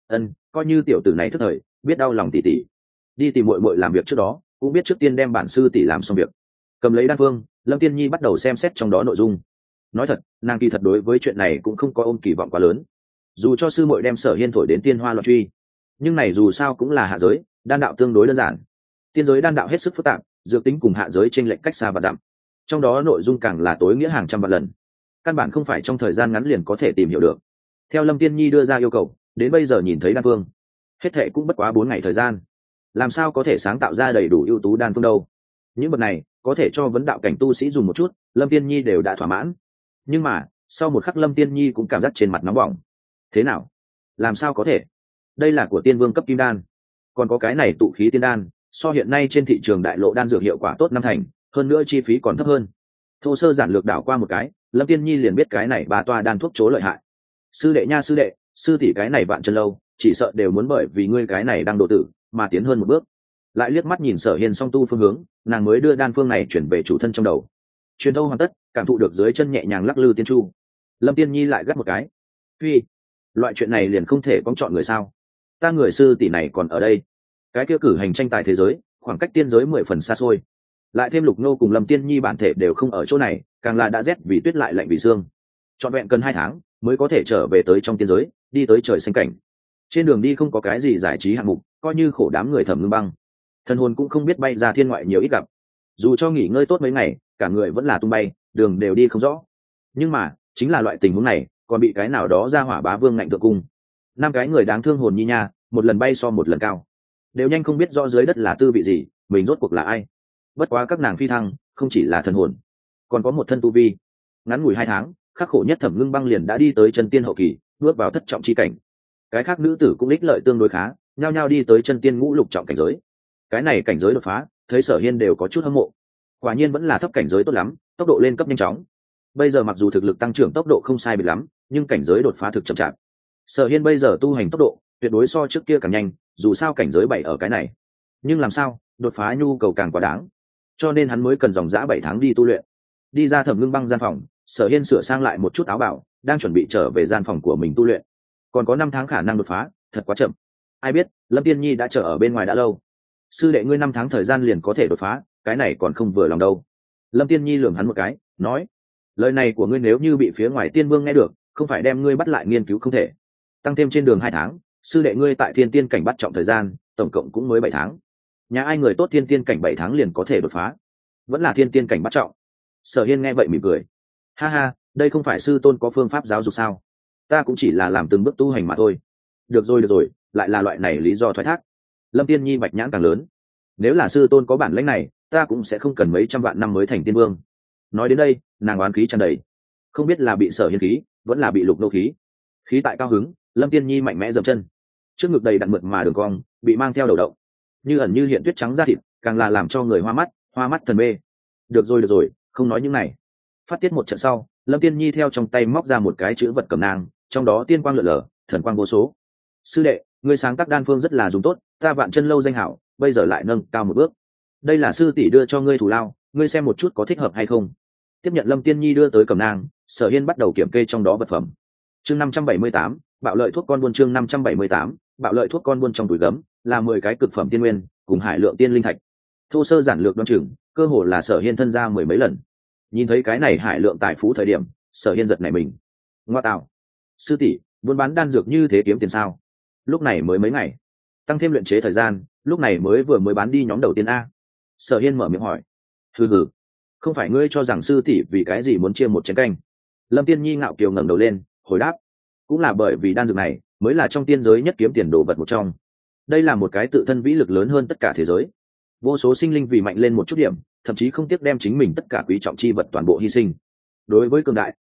Coi như tiểu tử này thức thời, biết đau lòng tỷ tỷ. Đi tìm muội muội làm việc trước đó, cũng biết trước tiên đem bản sư tỷ làm xong việc. Cầm lấy Đan Phương, Lâm Tiên Nhi bắt đầu xem xét trong đó nội dung. Nói thật, nàng kỳ thật đối với chuyện này cũng không có ôm kỳ vọng quá lớn. Dù cho sư muội đem Sở Hiên thổi đến tiên hoa loạn truy, nhưng này dù sao cũng là hạ giới, đan đạo tương đối đơn giản. Tiên giới đan đạo hết sức phức tạp, dược tính cùng hạ giới chênh lệch cách xa và dặm. Trong đó nội dung càng là tối nghĩa hàng trăm vạn lần, căn bản không phải trong thời gian ngắn liền có thể tìm hiểu được. Theo Lâm Tiên Nhi đưa ra yêu cầu, đến bây giờ nhìn thấy đan phương, hết thệ cũng bất quá 4 ngày thời gian, làm sao có thể sáng tạo ra đầy đủ ưu tú đan phương đâu. Những vật này có thể cho vấn đạo cảnh tu sĩ dùng một chút, Lâm Tiên Nhi đều đã thỏa mãn. Nhưng mà sau một khắc Lâm Tiên Nhi cũng cảm giác trên mặt nóng bỏng. Thế nào? Làm sao có thể? Đây là của tiên vương cấp kim đan, còn có cái này tụ khí tiên đan, so hiện nay trên thị trường đại lộ đan dược hiệu quả tốt 5 thành, hơn nữa chi phí còn thấp hơn. Thô sơ giản lược đảo qua một cái, Lâm Tiên Nhi liền biết cái này bà toa đan thuốc chố lợi hại. Sư đệ nha sư đệ, sư tỷ cái này vạn chân lâu, chỉ sợ đều muốn bởi vì ngươi cái này đang độ tử mà tiến hơn một bước. Lại liếc mắt nhìn Sở Hiên song tu phương hướng, nàng mới đưa đan phương này chuyển về chủ thân trong đầu. Truyền thâu hoàn tất, cảm thụ được dưới chân nhẹ nhàng lắc lư tiên chu. Lâm Tiên Nhi lại gắt một cái. Phi, loại chuyện này liền không thể con chọn người sao? Ta người sư tỷ này còn ở đây. Cái kia cử hành tranh tài thế giới, khoảng cách tiên giới 10 phần xa xôi. Lại thêm Lục Nô cùng Lâm Tiên Nhi bản thể đều không ở chỗ này, càng là đã rét vì tuyết lại lạnh vì xương. Trọn vẹn cần 2 tháng mới có thể trở về tới trong tiên giới, đi tới trời xanh cảnh. Trên đường đi không có cái gì giải trí hạng mục, coi như khổ đám người Thẩm Ngưng Băng. Thần hồn cũng không biết bay ra thiên ngoại nhiều ít gặp. Dù cho nghỉ ngơi tốt mấy ngày, cả người vẫn là tung bay, đường đều đi không rõ. Nhưng mà chính là loại tình huống này, còn bị cái nào đó ra hỏa bá vương ngạnh thượng cung. 5 cái người đáng thương hồn nhi nha, một lần bay so một lần cao, đều nhanh không biết rõ dưới đất là tư vị gì, mình rốt cuộc là ai. Bất quá các nàng phi thăng không chỉ là thần hồn, còn có một thân tu vi. Ngắn ngủi 2 tháng, khắc khổ nhất Thẩm Ngưng Băng liền đã đi tới chân tiên hậu kỳ, bước vào thất trọng chi cảnh. Cái khác nữ tử cũng ích lợi tương đối khá, nhao nhao đi tới chân tiên ngũ lục trọng cảnh giới. Cái này cảnh giới đột phá, thấy Sở Hiên đều có chút hâm mộ. Quả nhiên vẫn là thấp cảnh giới tốt lắm, tốc độ lên cấp nhanh chóng. Bây giờ mặc dù thực lực tăng trưởng tốc độ không sai biệt lắm, nhưng cảnh giới đột phá thực chậm chạp. Sở Hiên bây giờ tu hành tốc độ tuyệt đối so trước kia càng nhanh, dù sao cảnh giới 7 ở cái này. Nhưng làm sao, đột phá nhu cầu càng quá đáng, cho nên hắn mới cần dòng dã 7 tháng đi tu luyện. Đi ra Thẩm Ngưng Băng gian phòng, Sở Hiên sửa sang lại một chút áo bào, đang chuẩn bị trở về gian phòng của mình tu luyện. Còn có 5 tháng khả năng đột phá, thật quá chậm. Ai biết, Lâm Tiên Nhi đã chờ ở bên ngoài đã lâu. Sư đệ ngươi 5 tháng thời gian liền có thể đột phá, cái này còn không vừa lòng đâu. Lâm Tiên Nhi lườm hắn một cái, nói: lời này của ngươi nếu như bị phía ngoài tiên vương nghe được, không phải đem ngươi bắt lại nghiên cứu không thể. Tăng thêm trên đường 2 tháng, sư đệ ngươi tại thiên tiên cảnh bắt trọng thời gian, tổng cộng cũng mới 7 tháng. Nhà ai người tốt thiên tiên cảnh 7 tháng liền có thể đột phá, vẫn là thiên tiên cảnh bắt trọng. Sở Hiên nghe vậy mỉm cười: ha ha, đây không phải sư tôn có phương pháp giáo dục sao? Ta cũng chỉ là làm từng bước tu hành mà thôi. Được rồi, lại là loại này lý do thoái thác. Lâm Tiên Nhi bạch nhãn càng lớn. Nếu là sư tôn có bản lĩnh này, ta cũng sẽ không cần mấy trăm vạn năm mới thành tiên vương. Nói đến đây, nàng oán khí tràn đầy, không biết là bị Sở Hiên khí, vẫn là bị Lục Nô khí. Khí tại cao hứng, Lâm Tiên Nhi mạnh mẽ dậm chân, trước ngực đầy đặn mượt mà đường cong, bị mang theo đầu đậu, như ẩn như hiện tuyết trắng da thịt, càng là làm cho người hoa mắt thần mê. Được rồi, không nói những này. Phát tiết một trận sau, Lâm Tiên Nhi theo trong tay móc ra một cái chữ vật cẩm nang, trong đó tiên quang lượn lờ, thần quang vô số. Sư đệ, ngươi sáng tác đan phương rất là dùng tốt, ta Vạn Chân lâu danh hảo, bây giờ lại nâng cao một bước. Đây là sư tỷ đưa cho ngươi thù lao, ngươi xem một chút có thích hợp hay không. Tiếp nhận Lâm Tiên Nhi đưa tới cẩm nang, Sở Hiên bắt đầu kiểm kê trong đó vật phẩm. Chương 578, bạo lợi thuốc con buôn. Chương 578, bạo lợi thuốc con buôn. Trong túi gấm là 10 cái cực phẩm tiên nguyên cùng hải lượng tiên linh thạch. Thô sơ giản lược đoán chừng, cơ hồ là Sở Hiên thân ra 10 mấy lần. Nhìn thấy cái này hải lượng tài phú thời điểm, Sở Hiên giật nảy mình. Ngoa tạo, sư tỷ buôn bán đan dược như thế kiếm tiền sao? Lúc này mới mấy ngày, tăng thêm luyện chế thời gian, lúc này mới bán đi nhóm đầu tiên a. Sở Hiên mở miệng hỏi. Hừ, không phải ngươi cho rằng sư tỷ vì cái gì muốn chia một chén canh? Lâm Tiên Nhi ngạo kiều ngẩng đầu lên, hồi đáp. Cũng là bởi vì đan dược này mới là trong tiên giới nhất kiếm tiền đồ vật một trong. Đây là một cái tự thân vĩ lực lớn hơn tất cả thế giới. Vô số sinh linh vì mạnh lên một chút điểm, thậm chí không tiếc đem chính mình tất cả quý trọng chi vật toàn bộ hy sinh. Đối với cường đại,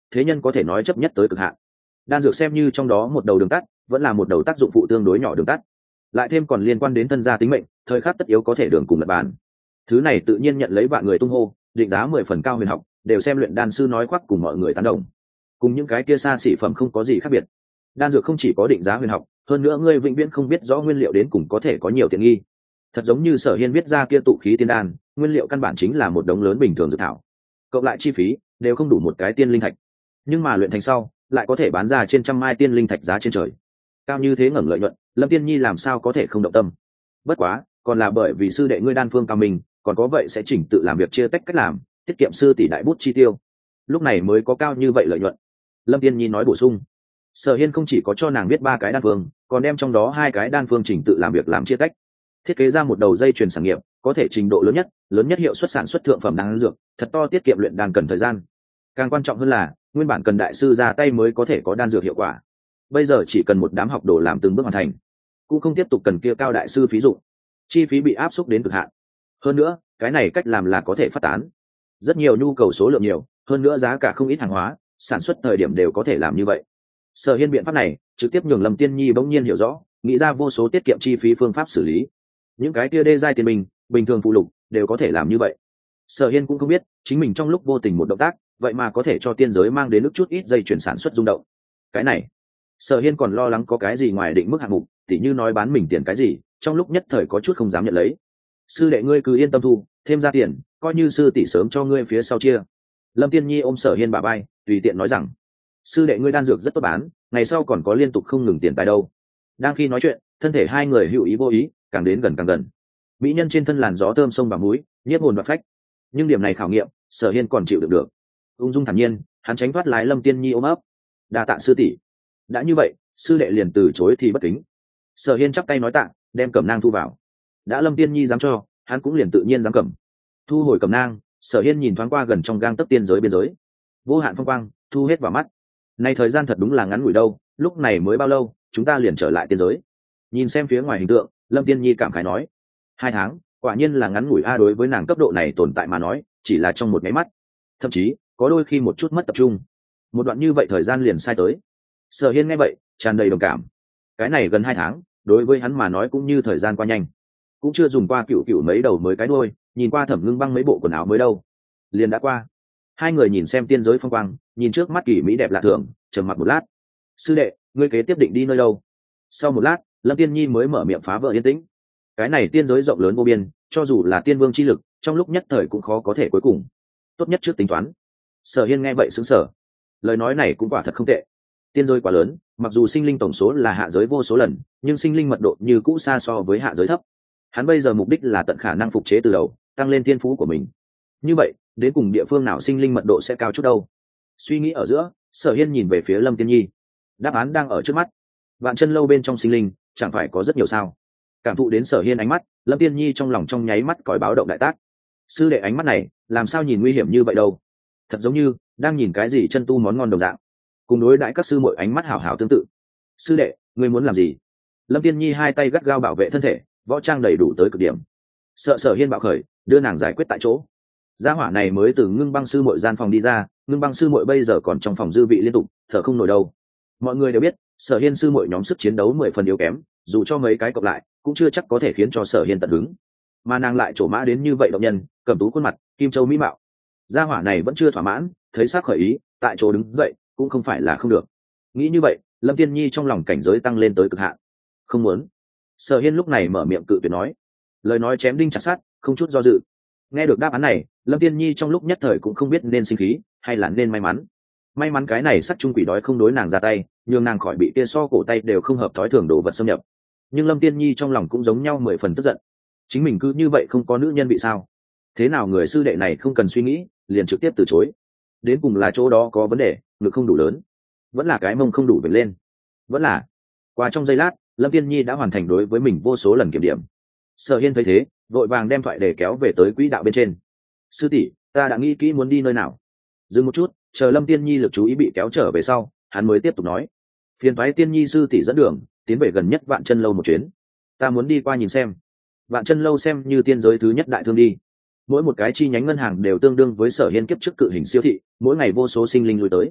thế nhân có thể nói chấp nhất tới cực hạn. Đan dược xem như trong đó một đầu đường tắt, vẫn là một đầu tác dụng phụ tương đối nhỏ đường tắt, lại thêm còn liên quan đến thân gia tính mệnh, thời khắc tất yếu có thể đường cùng lật bàn. Thứ này tự nhiên nhận lấy vạn người tung hô, định giá 10 phần cao huyền học, đều xem luyện đan sư nói khoác cùng mọi người tán đồng. Cùng những cái kia xa xỉ phẩm không có gì khác biệt. Đan dược không chỉ có định giá huyền học, hơn nữa ngươi vĩnh viễn không biết rõ nguyên liệu đến cùng có thể có nhiều tiện nghi. Thật giống như Sở Hiên viết ra kia tụ khí tiên đan, nguyên liệu căn bản chính là một đống lớn bình thường dược thảo, cộng lại chi phí đều không đủ một cái tiên linh thạch, nhưng mà luyện thành sau lại có thể bán ra trên trăm mai tiên linh thạch giá trên trời, cao như thế ngẩng lợi nhuận, Lâm Tiên Nhi làm sao có thể không động tâm. Bất quá còn là bởi vì sư đệ ngươi đan phương cao mình, còn có vậy sẽ chỉnh tự làm việc chia tách cách làm, tiết kiệm sư tỷ đại bút chi tiêu, lúc này mới có cao như vậy lợi nhuận. Lâm Tiên Nhi nói bổ sung. Sở Hiên không chỉ có cho nàng biết 3 cái đan phương, còn đem trong đó 2 cái đan phương chỉnh tự làm việc làm chia tách, thiết kế ra một đầu dây chuyền sản nghiệp, có thể trình độ lớn nhất hiệu suất sản xuất thượng phẩm đan dược, thật to tiết kiệm luyện đan cần thời gian. Càng quan trọng hơn là nguyên bản cần đại sư ra tay mới có thể có đan dược hiệu quả, bây giờ chỉ cần một đám học đồ làm từng bước hoàn thành, cũng không tiếp tục cần kia cao đại sư phí dụng, chi phí bị áp suất đến cực hạn. Hơn nữa cái này cách làm là có thể phát tán, rất nhiều nhu cầu số lượng nhiều, hơn nữa giá cả không ít hàng hóa, sản xuất thời điểm đều có thể làm như vậy. Sở Hiên biện pháp này trực tiếp nhường Lâm Tiên Nhi bỗng nhiên hiểu rõ, nghĩ ra vô số tiết kiệm chi phí phương pháp xử lý. Những cái kia đê giai tiền bình thường phụ lục đều có thể làm như vậy. Sở Hiên cũng không biết chính mình trong lúc vô tình một động tác, vậy mà có thể cho tiên giới mang đến nước chút ít dây chuyển sản xuất rung động. Cái này, Sở Hiên còn lo lắng có cái gì ngoài định mức hạng mục, tỉ như nói bán mình tiền cái gì, trong lúc nhất thời có chút không dám nhận lấy. Sư đệ ngươi cứ yên tâm thu, thêm ra tiền, coi như sư tỷ sớm cho ngươi phía sau chia. Lâm Tiên Nhi ôm Sở Hiên bả vai, tùy tiện nói rằng, sư đệ ngươi đan dược rất tốt bán, ngày sau còn có liên tục không ngừng tiền tài đâu. Đang khi nói chuyện, thân thể hai người hữu ý vô ý, càng đến gần càng gần. Mỹ nhân trên thân làn gió thơm sông vào mũi, nhiếp hồn và phách. Nhưng điểm này khảo nghiệm, Sở Hiên còn chịu đựng được. Ung dung thản nhiên, hắn tránh thoát lái Lâm Tiên Nhi ôm ấp. Đa tạ sư tỷ. Đã như vậy, sư đệ liền từ chối thì bất kính. Sở Hiên chắp tay nói tạ, đem cẩm nang thu vào. Đã Lâm Tiên Nhi dám cho, hắn cũng liền tự nhiên dám cầm. Thu hồi cẩm nang, Sở Hiên nhìn thoáng qua gần trong gang tấc tiên giới biên giới, vô hạn phong quang thu hết vào mắt. Này thời gian thật đúng là ngắn ngủi đâu, lúc này mới bao lâu, chúng ta liền trở lại tiên giới. Nhìn xem phía ngoài hình tượng, Lâm Tiên Nhi cảm khái nói, 2 tháng, quả nhiên là ngắn ngủi a, đối với nàng cấp độ này tồn tại mà nói, chỉ là trong một cái mắt, thậm chí có đôi khi một chút mất tập trung, một đoạn như vậy thời gian liền sai tới. Sở Hiên nghe vậy tràn đầy đồng cảm, cái này gần 2 tháng đối với hắn mà nói cũng như thời gian qua nhanh, cũng chưa dùng qua cựu mấy đầu mới cái đuôi, nhìn qua Thẩm Ngưng Băng mấy bộ quần áo mới đâu liền đã qua. Hai người nhìn xem tiên giới phong quang, nhìn trước mắt kỳ mỹ đẹp lạ thường, trầm mặc một lát. Sư đệ, ngươi kế tiếp định đi nơi đâu? Sau một lát, Lâm Tiên Nhi mới mở miệng phá vỡ yên tĩnh. Cái này tiên giới rộng lớn vô biên, cho dù là tiên vương chi lực, trong lúc nhất thời cũng khó có thể cuối cùng. Tốt nhất trước tính toán. Sở Hiên nghe vậy sững sờ. Lời nói này cũng quả thật không tệ. Tiên giới quá lớn, mặc dù sinh linh tổng số là hạ giới vô số lần, nhưng sinh linh mật độ như cũ xa so với hạ giới thấp. Hắn bây giờ mục đích là tận khả năng phục chế từ đầu, tăng lên thiên phú của mình. Như vậy, đến cùng địa phương nào sinh linh mật độ sẽ cao chút đâu? Suy nghĩ ở giữa, Sở Hiên nhìn về phía Lâm Tiên Nhi. Đáp án đang ở trước mắt. Vạn Chân Lâu bên trong sinh linh, chẳng phải có rất nhiều sao? Cảm thụ đến Sở Hiên ánh mắt, Lâm Tiên Nhi trong lòng trong nháy mắt còi báo động đại tác. Sư đệ ánh mắt này, làm sao nhìn nguy hiểm như vậy đâu? Thật giống như đang nhìn cái gì chân tu món ngon đồng dạng. Cùng đối đãi các sư muội ánh mắt hảo hảo tương tự. Sư đệ, ngươi muốn làm gì? Lâm Tiên Nhi hai tay gắt gao bảo vệ thân thể, võ trang đầy đủ tới cực điểm. Sợ Sở Hiên bạo khởi, đưa nàng giải quyết tại chỗ. Gia hỏa này mới từ Ngưng Băng sư muội gian phòng đi ra, Ngưng Băng sư muội bây giờ còn trong phòng dư vị liên tục, thở không nổi đâu. Mọi người đều biết, Sở Hiên sư muội nhóm sức chiến đấu 10 phần yếu kém, dù cho mấy cái cộng lại, cũng chưa chắc có thể khiến cho Sở Hiên tận hứng. Mà nàng lại trổ mã đến như vậy động nhân, cẩm tú khuôn mặt, kim châu mỹ mạo. Gia hỏa này vẫn chưa thỏa mãn, thấy sắc khởi ý, tại chỗ đứng dậy, cũng không phải là không được. Nghĩ như vậy, Lâm Tiên Nhi trong lòng cảnh giới tăng lên tới cực hạn. Không muốn. Sở Hiên lúc này mở miệng cự tuyệt nói, lời nói chém đinh chặt sắt, không chút do dự. Nghe được đáp án này, Lâm Tiên Nhi trong lúc nhất thời cũng không biết nên sinh khí hay là nên may mắn. May mắn cái này sắc trung quỷ đói không đối nàng ra tay, nhưng nàng khỏi bị kia so cổ tay đều không hợp thói thường đồ vật xâm nhập. Nhưng Lâm Tiên Nhi trong lòng cũng giống nhau 10 phần tức giận. Chính mình cứ như vậy không có nữ nhân bị sao? Thế nào người sư đệ này không cần suy nghĩ, liền trực tiếp từ chối. Đến cùng là chỗ đó có vấn đề, ngực không đủ lớn, vẫn là cái mông không đủ vểnh lên, vẫn là. Qua trong giây lát, Lâm Tiên Nhi đã hoàn thành đối với mình vô số lần kiểm điểm. Sở Hiên thấy thế, vội vàng đem thoại để kéo về tới quỹ đạo bên trên. Sư tỷ, ta đã nghĩ kỹ muốn đi nơi nào. Dừng một chút, chờ Lâm Tiên Nhi lực chú ý bị kéo trở về sau, hắn mới tiếp tục nói, phiền thoái Tiên Nhi sư tỷ dẫn đường, tiến về gần nhất Vạn Chân Lâu một chuyến. Ta muốn đi qua nhìn xem. Vạn Chân Lâu xem như tiên giới thứ nhất đại thương đi, mỗi một cái chi nhánh ngân hàng đều tương đương với Sở Hiên kiếp trước cự hình siêu thị, mỗi ngày vô số sinh linh lui tới.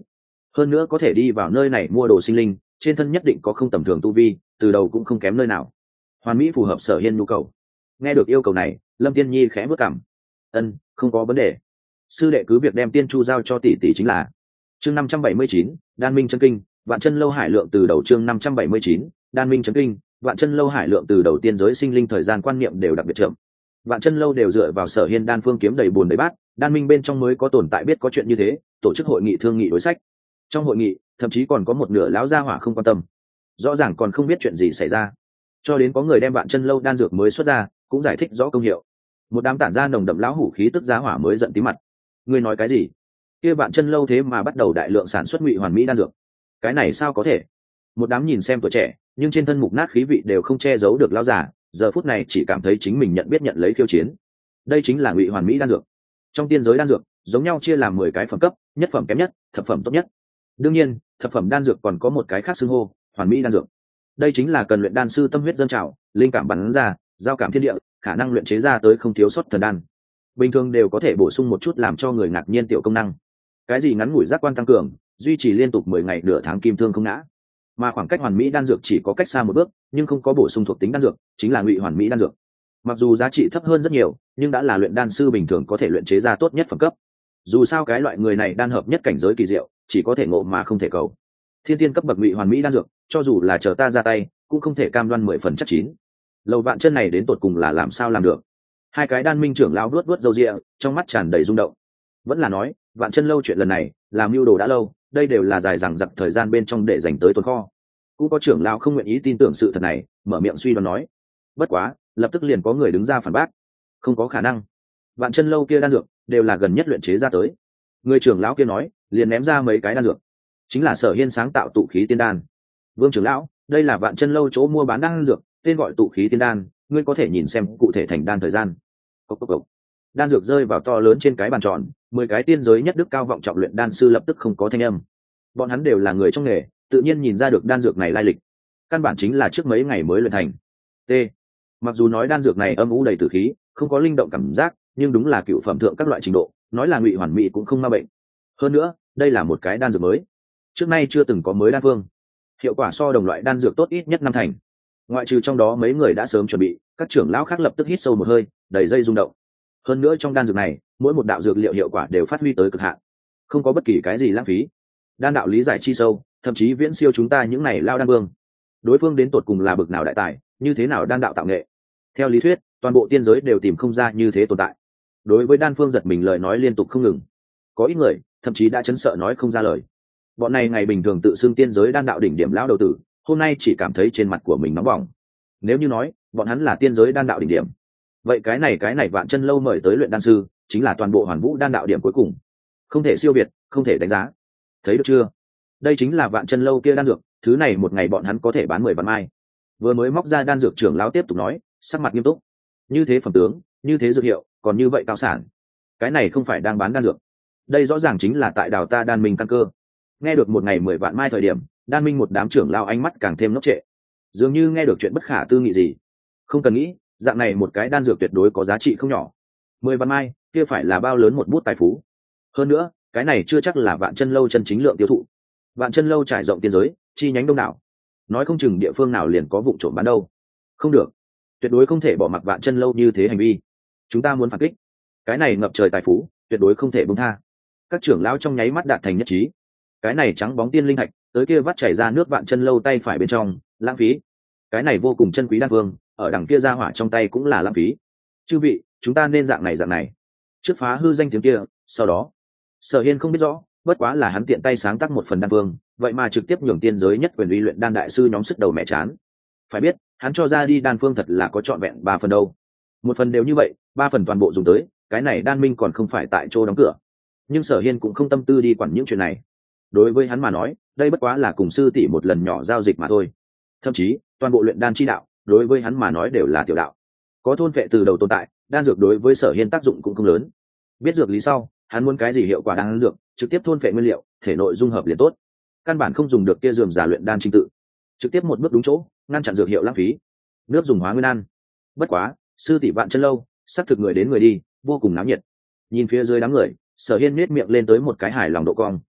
hơn nữa có thể đi vào nơi này mua đồ sinh linh, trên thân nhất định có không tầm thường tu vi, từ đầu cũng không kém nơi nào, hoàn mỹ phù hợp Sở Hiên nhu cầu. Nghe được yêu cầu này, Lâm Tiên Nhi khẽ bước cảm. Ân, không có vấn đề, sư đệ cứ việc đem tiên chu giao cho tỷ tỷ chính là. Chương 579, đan minh chân kinh, vạn chân lâu hải lượng từ đầu. Chương 579, đan minh chân kinh, vạn chân lâu hải lượng từ đầu. Tiên giới sinh linh thời gian quan niệm đều đặc biệt chậm, vạn chân lâu đều dựa vào Sở Hiên đan phương kiếm đầy bùn đầy bát, đan minh bên trong mới có tồn tại biết có chuyện như thế, tổ chức hội nghị thương nghị đối sách. Trong hội nghị thậm chí còn có một nửa lão gia hỏa không quan tâm, rõ ràng còn không biết chuyện gì xảy ra, cho đến có người đem vạn chân lâu đan dược mới xuất ra cũng giải thích rõ công hiệu. Một đám tản ra nồng đậm lão hủ khí tức giá hỏa mới giận tí mặt. Ngươi nói cái gì? Kia vạn chân lâu thế mà bắt đầu đại lượng sản xuất ngụy hoàn mỹ đan dược, cái này sao có thể? Một đám nhìn xem tuổi trẻ nhưng trên thân mục nát khí vị đều không che giấu được lão giả, giờ phút này chỉ cảm thấy chính mình nhận biết nhận lấy khiêu chiến. Đây chính là ngụy hoàn mỹ đan dược. Trong tiên giới đan dược giống nhau chia làm 10 cái phẩm cấp, nhất phẩm kém nhất, thập phẩm tốt nhất. Đương nhiên thập phẩm đan dược còn có một cái khác xưng hô, hoàn mỹ đan dược. Đây chính là cần luyện đan sư tâm huyết dâng trào, linh cảm bắn ra, giao cảm thiên địa, khả năng luyện chế ra tới không thiếu sót thần đan. Bình thường đều có thể bổ sung một chút làm cho người ngạc nhiên tiểu công năng. Cái gì ngắn ngủi giác quan tăng cường, duy trì liên tục 10 ngày nửa tháng kim thương không ngã. Mà khoảng cách hoàn mỹ đan dược chỉ có cách xa một bước, nhưng không có bổ sung thuộc tính đan dược, chính là ngụy hoàn mỹ đan dược. Mặc dù giá trị thấp hơn rất nhiều, nhưng đã là luyện đan sư bình thường có thể luyện chế ra tốt nhất phẩm cấp. Dù sao cái loại người này đan hợp nhất cảnh giới kỳ diệu, chỉ có thể ngộ mà không thể cầu. Thiên tiên cấp bậc ngụy hoàn mỹ đan dược, cho dù là chờ ta ra tay, cũng không thể cam đoan 10 phần chắc chín. Lầu vạn chân này đến tột cùng là làm sao làm được? Hai cái đan minh trưởng lão vuốt vuốt râu ria, trong mắt tràn đầy rung động. Vẫn là nói, vạn chân lâu chuyện lần này, làm mưu đồ đã lâu, đây đều là dài dằng dặc thời gian bên trong để dành tới tồn kho. Cũng có trưởng lão không nguyện ý tin tưởng sự thật này, mở miệng suy đoán nói. Bất quá, lập tức liền có người đứng ra phản bác. Không có khả năng. Vạn chân lâu kia đan dược đều là gần nhất luyện chế ra tới. Người trưởng lão kia nói, liền ném ra mấy cái đan dược, chính là Sở Hiên sáng tạo tụ khí tiên đan. Vương trưởng lão, đây là vạn chân lâu chỗ mua bán đan dược, tên gọi tụ khí tiên đan, ngươi có thể nhìn xem cụ thể thành đan thời gian. Cốc cốc cốc. Đan dược rơi vào to lớn trên cái bàn tròn, 10 cái tiên giới nhất đức cao vọng trọng luyện đan sư lập tức không có thanh âm. Bọn hắn đều là người trong nghề, tự nhiên nhìn ra được đan dược này lai lịch. Căn bản chính là trước mấy ngày mới luyện thành. T. Mặc dù nói đan dược này âm u đầy tử khí, không có linh động cảm giác, nhưng đúng là cựu phẩm thượng các loại trình độ, nói là ngụy hoàn mỹ cũng không ma bệnh. Hơn nữa, đây là một cái đan dược mới, trước nay chưa từng có mới đan phương, hiệu quả so đồng loại đan dược tốt ít nhất 5 thành. Ngoại trừ trong đó mấy người đã sớm chuẩn bị, các trưởng lão khác lập tức hít sâu một hơi, đầy dây rung động. Hơn nữa trong đan dược này, mỗi một đạo dược liệu hiệu quả đều phát huy tới cực hạn, không có bất kỳ cái gì lãng phí. Đan đạo lý giải chi sâu, thậm chí viễn siêu chúng ta những này lao đan vương. Đối phương đến tột cùng là bực nào đại tài, như thế nào đan đạo tạo nghệ. Theo lý thuyết, toàn bộ tiên giới đều tìm không ra như thế tồn tại. Đối với đan phương giật mình lời nói liên tục không ngừng, có ít người thậm chí đã chấn sợ nói không ra lời. Bọn này ngày bình thường tự xưng tiên giới đan đạo đỉnh điểm lão đầu tử, hôm nay chỉ cảm thấy trên mặt của mình nóng bỏng. Nếu như nói bọn hắn là tiên giới đan đạo đỉnh điểm, vậy cái này vạn chân lâu mời tới luyện đan sư chính là toàn bộ hoàn vũ đan đạo điểm cuối cùng, không thể siêu việt, không thể đánh giá. Thấy được chưa? Đây chính là vạn chân lâu kia đan dược, thứ này một ngày bọn hắn có thể bán 10 vạn mai. Vừa mới móc ra đan dược trưởng lão tiếp tục nói, sắc mặt nghiêm túc. Như thế phẩm tướng, như thế dược hiệu, còn như vậy cao sản, cái này không phải đang bán đan dược, đây rõ ràng chính là tại đào ta đan minh căn cơ. Nghe được một ngày 10 vạn mai thời điểm, đan minh một đám trưởng lao ánh mắt càng thêm ngốc trệ, dường như nghe được chuyện bất khả tư nghị gì. Không cần nghĩ, dạng này một cái đan dược tuyệt đối có giá trị không nhỏ. 10 vạn mai kia phải là bao lớn một bút tài phú. Hơn nữa cái này chưa chắc là vạn chân lâu chân chính lượng tiêu thụ. Vạn chân lâu trải rộng tiên giới, chi nhánh đông đảo, nói không chừng địa phương nào liền có vụ trộm bán đâu. Không được, tuyệt đối không thể bỏ mặc vạn chân lâu như thế hành vi. Chúng ta muốn phản kích, cái này ngập trời tài phú tuyệt đối không thể buông tha. Các trưởng lão trong nháy mắt đạt thành nhất trí. Cái này trắng bóng tiên linh thạch, tới kia vắt chảy ra nước vạn chân lâu tay phải bên trong, lãng phí. Cái này vô cùng chân quý đan vương, ở đằng kia ra hỏa trong tay cũng là lãng phí. Chư vị, chúng ta nên dạng này. Trước phá hư danh tiếng kia, sau đó, Sở Hiên không biết rõ, bất quá là hắn tiện tay sáng tác một phần đan vương, vậy mà trực tiếp nhường tiên giới nhất quyền uy luyện đan đại sư nhóm sức đầu mẹ chán. Phải biết, hắn cho ra đi đan phương thật là có trọn vẹn 3 phần đâu. Một phần đều như vậy, 3 phần toàn bộ dùng tới, cái này đan minh còn không phải tại chỗ đóng cửa. Nhưng Sở Hiên cũng không tâm tư đi quản những chuyện này. Đối với hắn mà nói, đây bất quá là cùng sư tỷ một lần nhỏ giao dịch mà thôi. Thậm chí, toàn bộ luyện đan chi đạo, đối với hắn mà nói đều là tiểu đạo. Có thôn vệ từ đầu tồn tại, đan dược đối với Sở Hiên tác dụng cũng không lớn. Biết dược lý sau, hắn muốn cái gì hiệu quả đan dược, trực tiếp thôn vệ nguyên liệu, thể nội dung hợp liền tốt. Căn bản không dùng được kia rườm rà luyện đan trình tự, trực tiếp một bước đúng chỗ, ngăn chặn dược hiệu lãng phí. Nước dùng hóa nguyên đan. Bất quá, sư tỷ vạn chân lâu, sắp thực người đến người đi, vô cùng náo nhiệt. Nhìn phía dưới đám người, Sở Hiên nhếch miệng lên tới một cái hài lòng độ cong.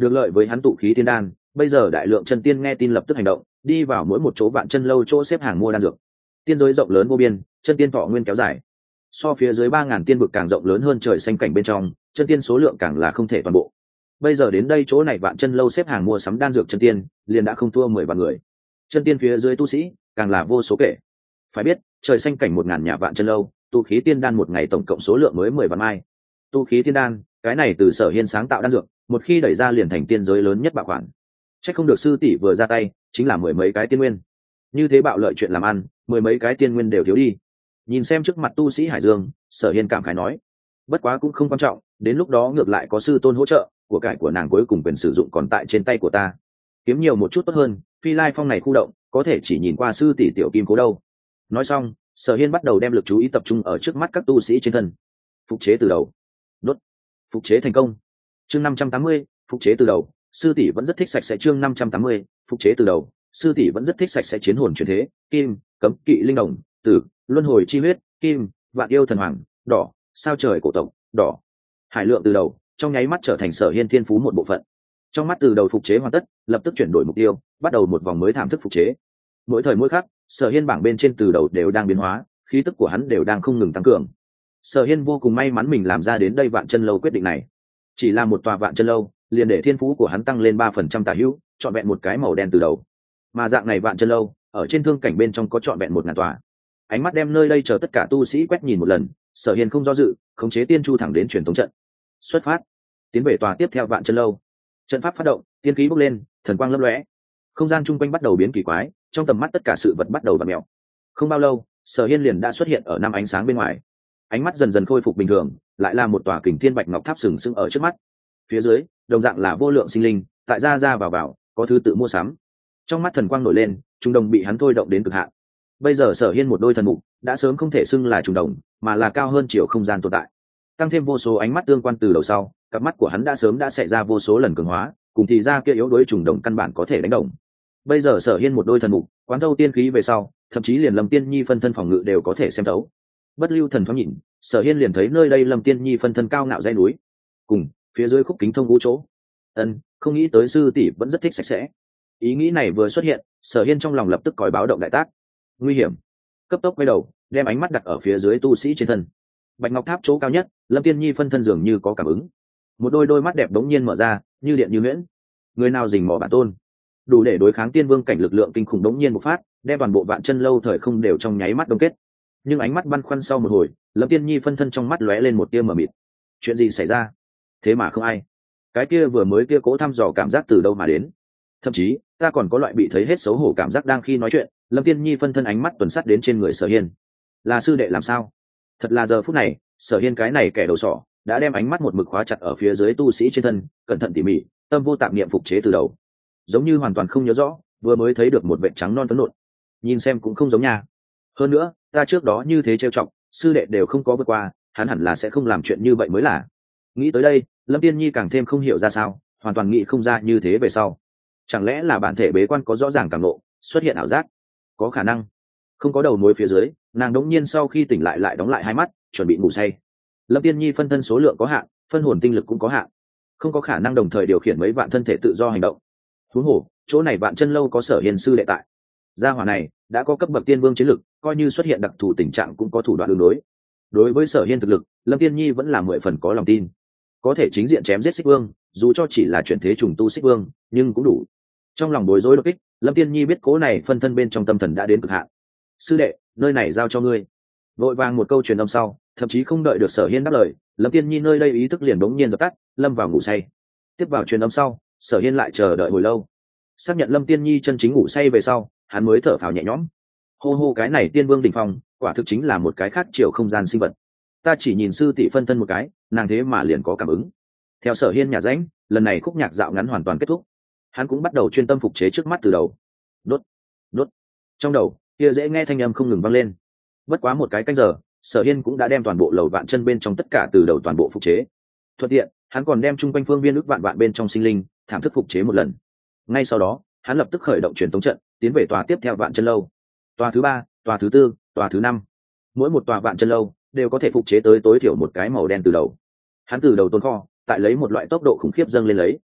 Được lợi với hắn tụ khí tiên đan, bây giờ đại lượng chân tiên nghe tin lập tức hành động, đi vào mỗi một chỗ vạn chân lâu chỗ xếp hàng mua đan dược. Tiên giới rộng lớn vô biên, chân tiên thọ nguyên kéo dài. So phía dưới 3000 tiên vực càng rộng lớn hơn trời xanh cảnh bên trong, chân tiên số lượng càng là không thể toàn bộ. Bây giờ đến đây chỗ này vạn chân lâu xếp hàng mua sắm đan dược chân tiên, liền đã không thua 10 vạn người. Chân tiên phía dưới tu sĩ, càng là vô số kể. Phải biết, trời xanh cảnh 1000 nhà vạn chân lâu, tu khí tiên đan một ngày tổng cộng số lượng mới 10 vạn mai. Tu khí tiên đan, cái này từ Sở Hiên sáng tạo đan dược, một khi đẩy ra liền thành tiên giới lớn nhất bảo khoản. Chắc không được sư tỷ vừa ra tay, chính là 10 mấy cái tiên nguyên. Như thế bạo lợi chuyện làm ăn, 10 mấy cái tiên nguyên đều thiếu đi. Nhìn xem trước mặt tu sĩ Hải Dương, Sở Hiên cảm khái nói, bất quá cũng không quan trọng, đến lúc đó ngược lại có sư tôn hỗ trợ, của cải của nàng cuối cùng quyền sử dụng còn tại trên tay của ta. Kiếm nhiều một chút tốt hơn, Phi Lai Phong này khu động, có thể chỉ nhìn qua sư tỷ tiểu kim cố đâu. Nói xong, Sở Hiên bắt đầu đem lực chú ý tập trung ở trước mắt các tu sĩ trên thân. Phục chế từ đầu. Đốt. Phục chế thành công. Chương 580, phục chế từ đầu, sư tỷ vẫn rất thích sạch sẽ. Chương 580, phục chế từ đầu, sư tỷ vẫn rất thích sạch sẽ. Chiến hồn chuyển thế, kim, cấm kỵ linh đồng, tử, luân hồi chi huyết, kim, vạn yêu thần hoàng, đỏ, sao trời cổ tộc, đỏ. Hải lượng từ đầu, trong nháy mắt trở thành Sở Hiên thiên phú một bộ phận. Trong mắt từ đầu phục chế hoàn tất, lập tức chuyển đổi mục tiêu, bắt đầu một vòng mới thảm thức phục chế. Mỗi thời mỗi khắc, Sở Hiên bảng bên trên từ đầu đều đang biến hóa, khí tức của hắn đều đang không ngừng tăng cường. Sở Hiên vô cùng may mắn mình làm ra đến đây vạn chân lâu quyết định này. Chỉ là một tòa vạn chân lâu, liền để thiên phú của hắn tăng lên 3% tả hữu, chọn vẹn một cái màu đen từ đầu. Mà dạng này vạn chân lâu, ở trên thương cảnh bên trong có chọn vẹn 1000 tòa. Ánh mắt đem nơi đây chờ tất cả tu sĩ quét nhìn một lần, Sở Hiên không do dự, khống chế tiên chu thẳng đến truyền thống trận. Xuất phát, tiến về tòa tiếp theo vạn chân lâu. Trận pháp phát động, tiên khí bốc lên, thần quang lấp lóe. Không gian chung quanh bắt đầu biến kỳ quái, trong tầm mắt tất cả sự vật bắt đầu vặn mèo. Không bao lâu, Sở Hiên liền đã xuất hiện ở năm ánh sáng bên ngoài. Ánh mắt dần dần khôi phục bình thường, lại là một tòa kình thiên bạch ngọc tháp sừng sững ở trước mắt. Phía dưới, đồng dạng là vô lượng sinh linh, tại ra vào, có thứ tự mua sắm. Trong mắt thần quang nổi lên, trung đồng bị hắn thôi động đến cực hạn. Bây giờ Sở Hiên một đôi thần mục đã sớm không thể xưng là trung đồng, mà là cao hơn chiều không gian tồn tại. Tăng thêm vô số ánh mắt tương quan từ đầu sau, cặp mắt của hắn đã sớm đã xảy ra vô số lần cường hóa, cùng thì ra kia yếu đối trùng đồng căn bản có thể đánh đồng. Bây giờ Sở Hiên một đôi thần mục, quán thâu tiên khí về sau, thậm chí liền Lâm Tiên Nhi phân thân phòng ngự đều có thể xem thấu. Bất lưu thần thoáng nhìn, Sở Hiên liền thấy nơi đây Lâm Tiên Nhi phân thân cao ngạo dãy núi, cùng phía dưới khúc kính thông vũ chỗ. Không nghĩ tới sư tỷ vẫn rất thích sạch sẽ. Ý nghĩ này vừa xuất hiện, Sở Hiên trong lòng lập tức còi báo động đại tác. Nguy hiểm. Cấp tốc quay đầu, đem ánh mắt đặt ở phía dưới tu sĩ trên thân. Bạch ngọc tháp chỗ cao nhất, Lâm Tiên Nhi phân thân dường như có cảm ứng. Một đôi mắt đẹp bỗng nhiên mở ra, như điện như huyễn. Người nào rình mò bản tôn, đủ để đối kháng tiên vương cảnh lực lượng kinh khủng bỗng nhiên một phát, đem toàn bộ vạn chân lâu thời không đều trong nháy mắt đông kết. Nhưng ánh mắt băn khoăn sau một hồi, Lâm Tiên Nhi phân thân trong mắt lóe lên một tia mờ mịt. Chuyện gì xảy ra? Thế mà không ai. Cái kia vừa mới kia cố thăm dò cảm giác từ đâu mà đến? Thậm chí, ta còn có loại bị thấy hết xấu hổ cảm giác đang khi nói chuyện. Lâm Tiên Nhi phân thân ánh mắt tuần sát đến trên người Sở Hiên. Là sư đệ làm sao? Thật là giờ phút này, Sở Hiên cái này kẻ đầu sỏ đã đem ánh mắt một mực khóa chặt ở phía dưới tu sĩ trên thân, cẩn thận tỉ mỉ, tâm vô tạp niệm phục chế từ đầu. Giống như hoàn toàn không nhớ rõ, vừa mới thấy được một vệt trắng non phấn nộn. Nhìn xem cũng không giống nha. Hơn nữa, ta trước đó như thế trêu chọc, sư đệ đều không có vượt qua, hắn hẳn là sẽ không làm chuyện như vậy mới là. Nghĩ tới đây, Lâm Tiên Nhi càng thêm không hiểu ra sao, hoàn toàn nghĩ không ra như thế về sau. Chẳng lẽ là bản thể bế quan có rõ ràng cảm ngộ, xuất hiện ảo giác? Có khả năng. Không có đầu mối phía dưới, nàng đống nhiên sau khi tỉnh lại đóng lại hai mắt, chuẩn bị ngủ say. Lâm Tiên Nhi phân thân số lượng có hạn, phân hồn tinh lực cũng có hạn, không có khả năng đồng thời điều khiển mấy vạn thân thể tự do hành động. Huống hồ, chỗ này vạn chân lâu có Sở Hiên sư đệ tại. Gia hỏa này đã có cấp bậc tiên vương chiến lực, coi như xuất hiện đặc thù tình trạng cũng có thủ đoạn đường đối. Đối với Sở Hiên thực lực, Lâm Tiên Nhi vẫn là 10 phần có lòng tin. Có thể chính diện chém giết Xích Vương, dù cho chỉ là chuyển thế trùng tu Xích Vương, nhưng cũng đủ. Trong lòng bối rối đột kích, Lâm Tiên Nhi biết cố này phân thân bên trong tâm thần đã đến cực hạn. Sư đệ, nơi này giao cho ngươi. Vội vàng một câu truyền âm sau, thậm chí không đợi được Sở Hiên đáp lời, Lâm Tiên Nhi nơi đây ý thức liền đống nhiên dập tắt, lâm vào ngủ say. Tiếp vào truyền âm sau, Sở Hiên lại chờ đợi hồi lâu. Xác nhận Lâm Tiên Nhi chân chính ngủ say về sau, hắn mới thở phào nhẹ nhõm. Hô hô, cái này tiên vương đỉnh phong, quả thực chính là một cái khác chiều không gian sinh vật. Ta chỉ nhìn sư tỷ phân thân một cái, nàng thế mà liền có cảm ứng. Theo Sở Hiên nhà rãnh, lần này khúc nhạc dạo ngắn hoàn toàn kết thúc. Hắn cũng bắt đầu chuyên tâm phục chế trước mắt từ đầu. Đốt, đốt. Trong đầu, kia dễ nghe thanh âm không ngừng vang lên. Bất quá một cái canh giờ, Sở Hiên cũng đã đem toàn bộ lầu vạn chân bên trong tất cả từ đầu toàn bộ phục chế. Thuận tiện, hắn còn đem trung quanh phương viên ước vạn vạn bên trong sinh linh thảm thức phục chế một lần. Ngay sau đó, hắn lập tức khởi động truyền tống trận, tiến về tòa tiếp theo vạn chân lâu. Tòa thứ 3, tòa thứ 4, tòa thứ 5. Mỗi một tòa vạn chân lâu đều có thể phục chế tới tối thiểu một cái màu đen từ đầu. Hắn từ đầu tồn kho, tại lấy một loại tốc độ khủng khiếp dâng lên lấy.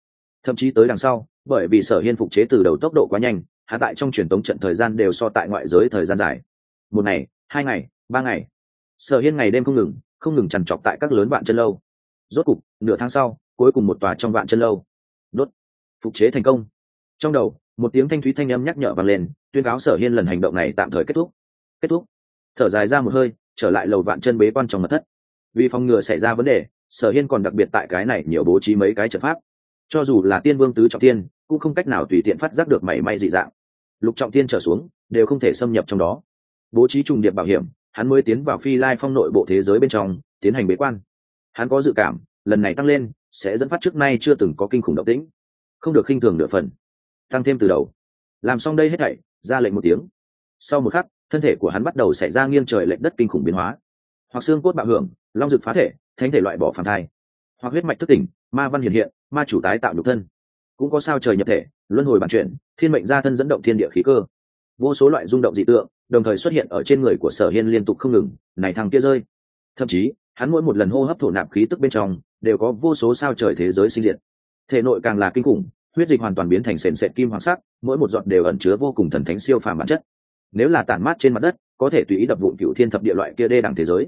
Thậm chí tới đằng sau, bởi vì Sở Hiên phục chế từ đầu tốc độ quá nhanh, hạ tại trong truyền tống trận thời gian đều so tại ngoại giới thời gian dài. Một ngày, 2 ngày, 3 ngày, Sở Hiên ngày đêm không ngừng trằn trọc tại các lớn vạn chân lâu. Rốt cục, nửa tháng sau, cuối cùng một tòa trong vạn chân lâu đốt phục chế thành công. Trong đầu, một tiếng thanh thúy thanh âm nhắc nhở vang lên, tuyên cáo Sở Hiên lần hành động này tạm thời kết thúc. Kết thúc. Thở dài ra một hơi, trở lại lầu vạn chân bế quan trong mật thất. Vì phòng ngừa xảy ra vấn đề, Sở Hiên còn đặc biệt tại cái này nhiều bố trí mấy cái trận pháp. Cho dù là tiên vương tứ trọng tiên, cũng không cách nào tùy tiện phát giác được mảy may dị dạng. Lục trọng tiên trở xuống, đều không thể xâm nhập trong đó. Bố trí trùng điệp bảo hiểm, hắn mới tiến vào Phi Lai Phong nội bộ thế giới bên trong, tiến hành bế quan. Hắn có dự cảm, lần này tăng lên sẽ dẫn phát trước nay chưa từng có kinh khủng động tĩnh, không được khinh thường nửa phần. Tăng thêm từ đầu. Làm xong đây hết thảy, ra lệnh một tiếng. Sau một khắc, thân thể của hắn bắt đầu xảy ra nghiêng trời lệch đất kinh khủng biến hóa. Hoặc xương cốt bạo hưởng, long dực phá thể, thánh thể loại bỏ phàm thai. Hoặc huyết mạch thức tỉnh, ma văn hiện hiện, ma chủ tái tạo nhục thân. Cũng có sao trời nhập thể, luân hồi bản chuyển, thiên mệnh gia thân dẫn động thiên địa khí cơ. Vô số loại rung động dị tượng đồng thời xuất hiện ở trên người của Sở Hiên liên tục không ngừng, này thằng kia rơi. Thậm chí, hắn mỗi một lần hô hấp thổ nạp khí tức bên trong, đều có vô số sao trời thế giới sinh diệt. Thể nội càng là kinh khủng, huyết dịch hoàn toàn biến thành sền sệt kim hoàng sắc, mỗi một giọt đều ẩn chứa vô cùng thần thánh siêu phàm bản chất. Nếu là tản mát trên mặt đất, có thể tùy ý đập vụn cựu thiên thập địa loại kia đê đẳng thế giới.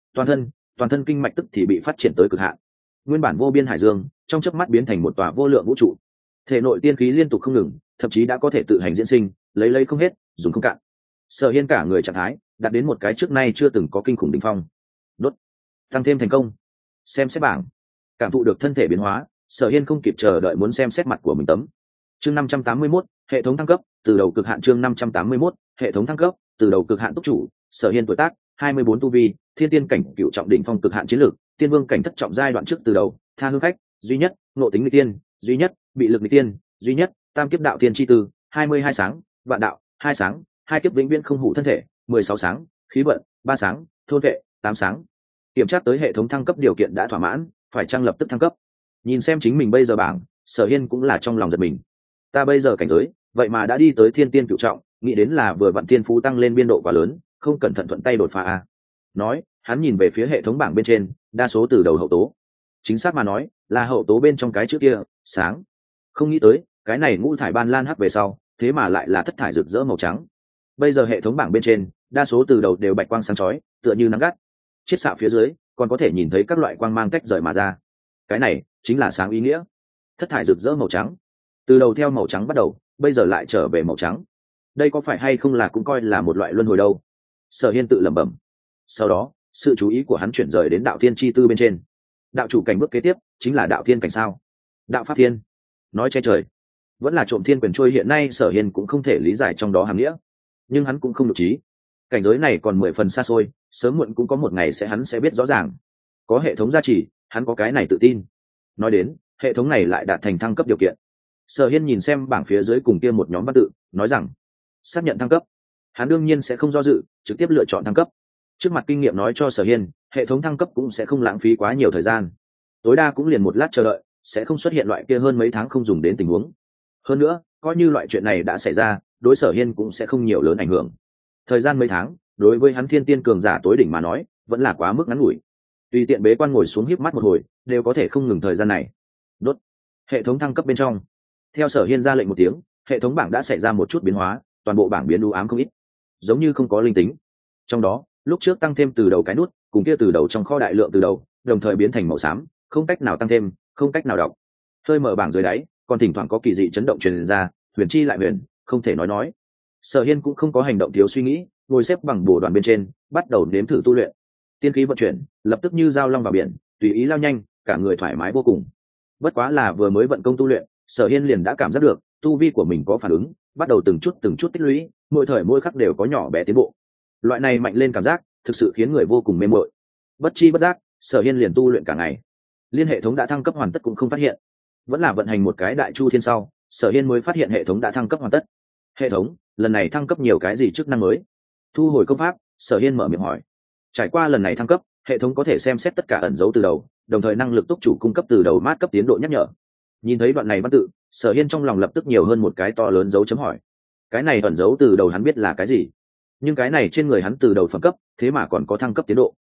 Toàn thân kinh mạch tức thì bị phát triển tới cực hạn. Nguyên bản vô biên hải dương, trong chớp mắt biến thành một tòa vô lượng vũ trụ. Thể nội tiên khí liên tục không ngừng, thậm chí đã có thể tự hành diễn sinh, lấy không hết, dùng không cạn. Sở Hiên cả người trạng thái đạt đến một cái trước nay chưa từng có kinh khủng đỉnh phong. Đốt, tăng thêm thành công. Xem xét bảng, cảm thụ được thân thể biến hóa, Sở Hiên không kịp chờ đợi muốn xem xét mặt của mình tấm. Chương 581, hệ thống thăng cấp, từ đầu cực hạn. Chương 581, hệ thống thăng cấp, từ đầu cực hạn túc chủ. Sở Hiên tuổi tác 24 tu vi, thiên tiên cảnh cựu trọng đỉnh phong cực hạn chiến lược, tiên vương cảnh thất trọng giai đoạn trước từ đầu, tha hương khách duy nhất, nộ tính mỹ tiên duy nhất, bị lực mỹ tiên duy nhất, tam kiếp đạo tiên chi tư 22 sáng, vạn đạo 2 sáng, 2 kiếp vĩnh viễn không hủ thân thể 16 sáng, khí vận 3 sáng, thôn vệ 8 sáng. Kiểm tra tới hệ thống thăng cấp điều kiện đã thỏa mãn, phải chăng lập tức thăng cấp. Nhìn xem chính mình bây giờ bảng, Sở Hiên cũng là trong lòng giật mình. Ta bây giờ cảnh giới, vậy mà đã đi tới thiên tiên cửu trọng, nghĩ đến là vừa vặn thiên phú tăng lên biên độ quá lớn, không cẩn thận thuận tay đột phá a. Nói, hắn nhìn về phía hệ thống bảng bên trên, đa số từ đầu hậu tố. Chính xác mà nói, là hậu tố bên trong cái chữ kia, sáng. Không nghĩ tới, cái này ngũ thải ban lan hắc về sau, thế mà lại là thất thải rực rỡ màu trắng. Bây giờ hệ thống bảng bên trên, đa số từ đầu đều bạch quang sáng chói, tựa như nắng gắt. Chiết xạ phía dưới, còn có thể nhìn thấy các loại quang mang tách rời mà ra. Cái này chính là sáng ý nghĩa. Thất thải rực rỡ màu trắng, từ đầu theo màu trắng bắt đầu, bây giờ lại trở về màu trắng. Đây có phải hay không là cũng coi là một loại luân hồi đâu? Sở Hiên tự lẩm bẩm. Sau đó, sự chú ý của hắn chuyển rời đến đạo thiên chi tư bên trên. Đạo chủ cảnh bước kế tiếp chính là đạo thiên cảnh sao? Đạo pháp thiên. Nói che trời, vẫn là trộm thiên quyền trôi, hiện nay Sở Hiên cũng không thể lý giải trong đó hàm nghĩa, nhưng hắn cũng không nhục trí. Cảnh giới này còn 10 phần xa xôi, sớm muộn cũng có một ngày hắn sẽ biết rõ ràng. Có hệ thống gia trì, hắn có cái này tự tin. Nói đến, hệ thống này lại đạt thành thăng cấp điều kiện. Sở Hiên nhìn xem bảng phía dưới cùng kia một nhóm văn tự, nói rằng xác nhận thăng cấp. Hắn đương nhiên sẽ không do dự, trực tiếp lựa chọn thăng cấp. Trước mặt kinh nghiệm nói cho Sở Hiên, hệ thống thăng cấp cũng sẽ không lãng phí quá nhiều thời gian, tối đa cũng liền một lát chờ đợi, sẽ không xuất hiện loại kia hơn mấy tháng không dùng đến tình huống. Hơn nữa, coi như loại chuyện này đã xảy ra, đối Sở Hiên cũng sẽ không nhiều lớn ảnh hưởng. Thời gian mấy tháng, đối với hắn thiên tiên cường giả tối đỉnh mà nói, vẫn là quá mức ngắn ngủi. Tùy tiện bế quan ngồi xuống híp mắt một hồi, đều có thể không ngừng thời gian này. Đốt. Hệ thống thăng cấp bên trong. Theo Sở Hiên ra lệnh một tiếng, hệ thống bảng đã xảy ra một chút biến hóa, toàn bộ bảng biến u ám không ít, giống như không có linh tính. Trong đó, lúc trước tăng thêm từ đầu cái nút, cùng kia từ đầu trong kho đại lượng từ đầu, đồng thời biến thành màu xám, không cách nào tăng thêm, không cách nào đọc. Hơi mở bảng dưới đáy, còn thỉnh thoảng có kỳ dị chấn động truyền ra, huyền chi lại huyền, không thể nói. Sở Hiên cũng không có hành động thiếu suy nghĩ, ngồi xếp bằng bổ đoàn bên trên, bắt đầu nếm thử tu luyện. Tiên khí vận chuyển, lập tức như dao long vào biển, tùy ý lao nhanh, cả người thoải mái vô cùng. Bất quá là vừa mới vận công tu luyện, Sở Hiên liền đã cảm giác được tu vi của mình có phản ứng, bắt đầu từng chút tích lũy, mỗi thời mỗi khắc đều có nhỏ bé tiến bộ. Loại này mạnh lên cảm giác, thực sự khiến người vô cùng mê mội. Bất chi bất giác, Sở Hiên liền tu luyện cả ngày. Liên hệ thống đã thăng cấp hoàn tất cũng không phát hiện, vẫn là vận hành một cái đại chu thiên sau, Sở Hiên mới phát hiện hệ thống đã thăng cấp hoàn tất. Hệ thống, lần này thăng cấp nhiều cái gì chức năng mới? Thu hồi công pháp, Sở Hiên mở miệng hỏi. Trải qua lần này thăng cấp, hệ thống có thể xem xét tất cả ẩn dấu từ đầu, đồng thời năng lực túc chủ cung cấp từ đầu mát cấp tiến độ nhắc nhở. Nhìn thấy đoạn này văn tự, Sở Hiên trong lòng lập tức nhiều hơn một cái to lớn dấu chấm hỏi. Cái này ẩn dấu từ đầu hắn biết là cái gì, nhưng cái này trên người hắn từ đầu phẩm cấp, thế mà còn có thăng cấp tiến độ.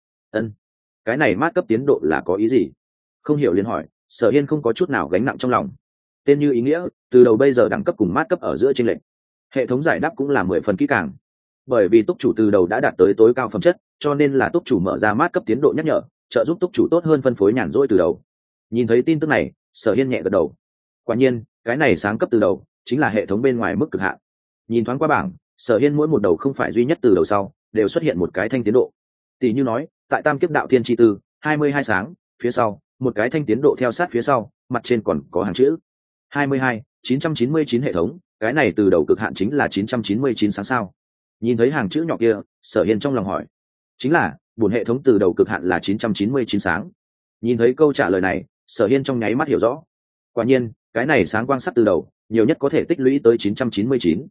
Cái này mát cấp tiến độ là có ý gì? Không hiểu liền hỏi, Sở Hiên không có chút nào gánh nặng trong lòng. Tên như ý nghĩa, từ đầu bây giờ đẳng cấp cùng mát cấp ở giữa chênh lệch. Hệ thống giải đáp cũng là 10 phần kỹ càng. Bởi vì túc chủ từ đầu đã đạt tới tối cao phẩm chất, cho nên là túc chủ mở ra mát cấp tiến độ nhắc nhở, trợ giúp túc chủ tốt hơn phân phối nhàn rỗi từ đầu. Nhìn thấy tin tức này, Sở Hiên nhẹ gật đầu. Quả nhiên, cái này sáng cấp từ đầu chính là hệ thống bên ngoài mức cực hạn. Nhìn thoáng qua bảng, Sở Hiên mỗi một đầu không phải duy nhất từ đầu sau đều xuất hiện một cái thanh tiến độ. Tỷ như nói, tại Tam Kiếp Đạo Thiên Chi Tư, 22 sáng, phía sau, một cái thanh tiến độ theo sát phía sau, mặt trên còn có hàng chữ 22, 999 hệ thống, cái này từ đầu cực hạn chính là 999 sáng sao? Nhìn thấy hàng chữ nhỏ kia, Sở Hiên trong lòng hỏi. Chính là, bổn hệ thống từ đầu cực hạn là 999 sáng. Nhìn thấy câu trả lời này, Sở Hiên trong nháy mắt hiểu rõ. Quả nhiên, cái này sáng quang sắt từ đầu, nhiều nhất có thể tích lũy tới 999.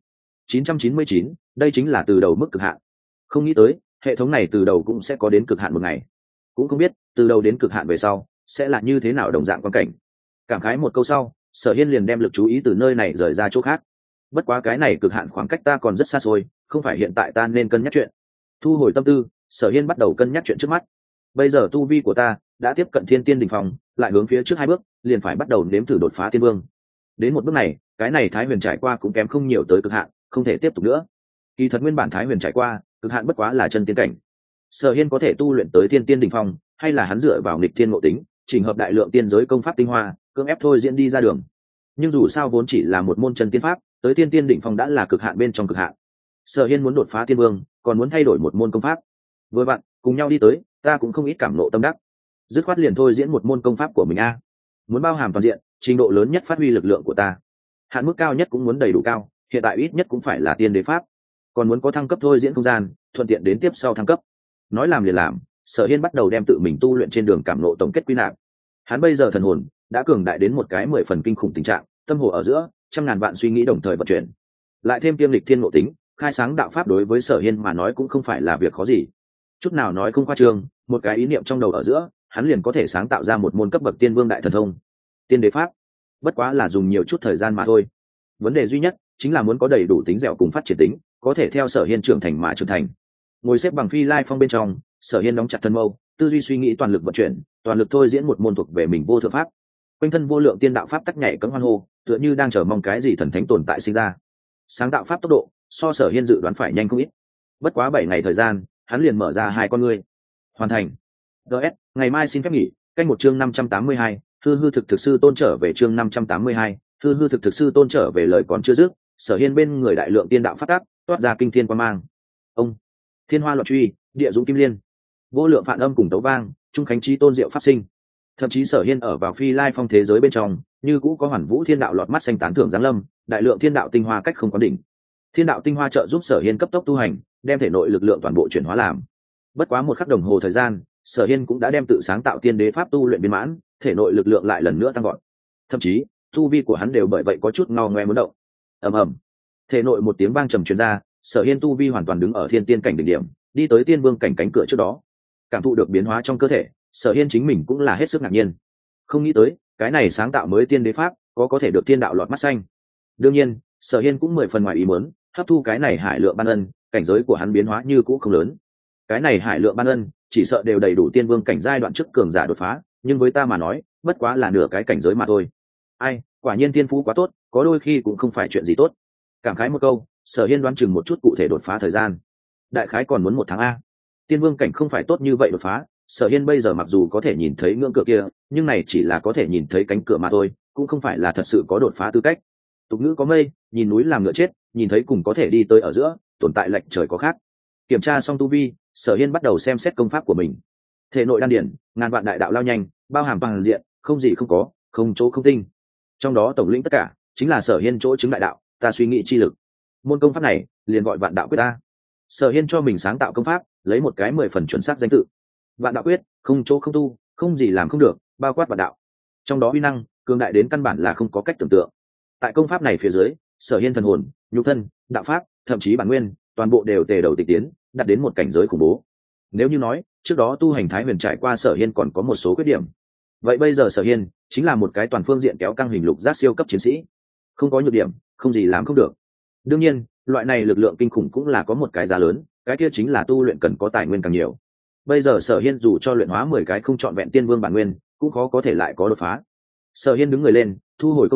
999, đây chính là từ đầu mức cực hạn. Không nghĩ tới, hệ thống này từ đầu cũng sẽ có đến cực hạn một ngày. Cũng không biết, từ đầu đến cực hạn về sau, sẽ là như thế nào đồng dạng quan cảnh. Cảm khái một câu sau, Sở Hiên liền đem lực chú ý từ nơi này rời ra chỗ khác. Bất quá cái này cực hạn khoảng cách ta còn rất xa xôi, không phải hiện tại ta nên cân nhắc chuyện. Thu hồi tâm tư, Sở Hiên bắt đầu cân nhắc chuyện trước mắt. Bây giờ tu vi của ta đã tiếp cận thiên tiên đỉnh phong, lại hướng phía trước 2 bước, liền phải bắt đầu nếm thử đột phá tiên vương. Đến một bước này, cái này Thái Huyền trải qua cũng kém không nhiều tới cực hạn, không thể tiếp tục nữa. Kỳ thật nguyên bản Thái Huyền trải qua, cực hạn bất quá là chân tiên cảnh. Sở Hiên có thể tu luyện tới thiên tiên đỉnh phong, hay là hắn dựa vào nghịch thiên ngộ tính, chỉnh hợp đại lượng tiên giới công pháp tinh hoa, cưỡng ép thôi diễn đi ra đường. Nhưng dù sao vốn chỉ là một môn chân tiên pháp, tới thiên tiên đỉnh phong đã là cực hạn bên trong cực hạn. Sở Hiên muốn đột phá tiên vương, còn muốn thay đổi một môn công pháp. Vừa vặn, cùng nhau đi tới, ta cũng không ít cảm nộ tâm đắc. Dứt khoát liền thôi diễn một môn công pháp của mình a. Muốn bao hàm toàn diện, trình độ lớn nhất phát huy lực lượng của ta. Hạn mức cao nhất cũng muốn đầy đủ cao, hiện tại ít nhất cũng phải là tiên đế pháp. Còn muốn có thăng cấp thôi diễn không gian, thuận tiện đến tiếp sau thăng cấp. Nói làm liền làm, Sở Hiên bắt đầu đem tự mình tu luyện trên đường cảm nộ tổng kết quy nạp. Hắn bây giờ thần hồn đã cường đại đến một cái 10 phần kinh khủng tình trạng, tâm hồ ở giữa, trăm ngàn vạn suy nghĩ đồng thời vận chuyển. Lại thêm kiêm lịch thiên ngộ tính, khai sáng đạo pháp đối với Sở Hiên mà nói cũng không phải là việc khó gì. Chút nào nói không khoa trương, một cái ý niệm trong đầu ở giữa, hắn liền có thể sáng tạo ra một môn cấp bậc tiên vương đại thần thông. Tiên đế pháp, bất quá là dùng nhiều chút thời gian mà thôi. Vấn đề duy nhất chính là muốn có đầy đủ tính dẻo cùng phát triển tính, có thể theo Sở Hiên trưởng thành mà trưởng thành. Ngồi xếp bằng phi lai phong bên trong, Sở Hiên đóng chặt thân mâu, tư duy suy nghĩ toàn lực vận chuyển, toàn lực thôi diễn một môn thuộc về mình vô thượng pháp. Quanh thân vô lượng tiên đạo pháp tắc nhảy cẫng hoan hô, tựa như đang chờ mong cái gì thần thánh tồn tại sinh ra. Sáng tạo pháp tốc độ, so Sở Hiên dự đoán phải nhanh không ít. Bất quá 7 ngày thời gian, hắn liền mở ra 2 con ngươi. Hoàn thành. DS, ngày mai xin phép nghỉ, canh một chương 582, hư hư thực sư tôn trở về chương 582, hư hư thực sư tôn trở về lời còn chưa dứt, Sở Hiên bên người đại lượng tiên đạo phát tác, toát ra kinh thiên quang mang. Ông, thiên hoa loạn truy, địa dũng kim liên, vô lượng phản âm cùng tấu vang, trung khánh chi tôn diệu pháp sinh. Thậm chí Sở Hiên ở vào phi lai phong thế giới bên trong, như cũ có hoàn vũ thiên đạo lọt mắt xanh tán thưởng giáng lâm, đại lượng thiên đạo tinh hoa cách không có đỉnh. Thiên đạo tinh hoa trợ giúp Sở Hiên cấp tốc tu hành, đem thể nội lực lượng toàn bộ chuyển hóa làm. Bất quá 1 khắc đồng hồ thời gian, Sở Hiên cũng đã đem tự sáng tạo tiên đế pháp tu luyện viên mãn, thể nội lực lượng lại lần nữa tăng gọn. Thậm chí, tu vi của hắn đều bởi vậy có chút ngao ngoe muốn động. Ầm ầm, thể nội một tiếng vang trầm truyền ra, Sở Hiên tu vi hoàn toàn đứng ở thiên tiên cảnh đỉnh điểm, đi tới tiên vương cảnh cánh cửa trước đó. Cảm thụ được biến hóa trong cơ thể, Sở Hiên chính mình cũng là hết sức ngạc nhiên. Không nghĩ tới, cái này sáng tạo mới tiên đế pháp, có thể được thiên đạo lọt mắt xanh. Đương nhiên, Sở Hiên cũng 10 phần ngoài ý muốn, hấp thu cái này hải lượng ban ân, cảnh giới của hắn biến hóa như cũ không lớn. Cái này hải lượng ban ân, chỉ sợ đều đầy đủ tiên vương cảnh giai đoạn trước cường giả đột phá, nhưng với ta mà nói, bất quá là nửa cái cảnh giới mà thôi. Ai, quả nhiên tiên phú quá tốt, có đôi khi cũng không phải chuyện gì tốt. Cảm khái một câu, Sở Hiên đoán chừng một chút cụ thể đột phá thời gian. Đại khái còn muốn 1 tháng a. Tiên vương cảnh không phải tốt như vậy đột phá, Sở Hiên bây giờ mặc dù có thể nhìn thấy ngưỡng cửa kia, nhưng này chỉ là có thể nhìn thấy cánh cửa mà thôi, cũng không phải là thật sự có đột phá tư cách. Tục ngữ có mây, nhìn núi làm ngựa chết, nhìn thấy cùng có thể đi tới ở giữa, tồn tại lệch trời có khác. Kiểm tra xong tu vi, Sở Hiên bắt đầu xem xét công pháp của mình. Thể nội đan điển, ngàn vạn đại đạo lao nhanh, bao hàm toàn diện, không gì không có, không chỗ không tinh. Trong đó tổng lĩnh tất cả, chính là Sở Hiên chỗ chứng đại đạo, ta suy nghĩ chi lực. Môn công pháp này, liền gọi vạn đạo quyết ta. Sở Hiên cho mình sáng tạo công pháp, lấy một cái 10 phần chuẩn xác danh tự. Vạn đạo quyết, không chỗ không tu, không gì làm không được, bao quát vạn đạo. Trong đó uy năng, cường đại đến căn bản là không có cách tưởng tượng. Tại công pháp này phía dưới, Sở Hiên thần hồn, nhục thân, đạo pháp, thậm chí bản nguyên, toàn bộ đều tề đầu tịch tiến, đạt đến một cảnh giới khủng bố. Nếu như nói, trước đó tu hành Thái Huyền trải qua Sở Hiên còn có một số khuyết điểm, vậy bây giờ Sở Hiên chính là một cái toàn phương diện kéo căng hình lục giác siêu cấp chiến sĩ, không có nhược điểm, không gì làm không được. Đương nhiên, loại này lực lượng kinh khủng cũng là có một cái giá lớn, cái kia chính là tu luyện cần có tài nguyên càng nhiều. Bây giờ Sở Hiên dù cho luyện hóa 10 cái không trọn vẹn tiên vương bản nguyên, cũng khó có thể lại có đột phá. Sở Hiên đứng người lên, thu hồi công pháp,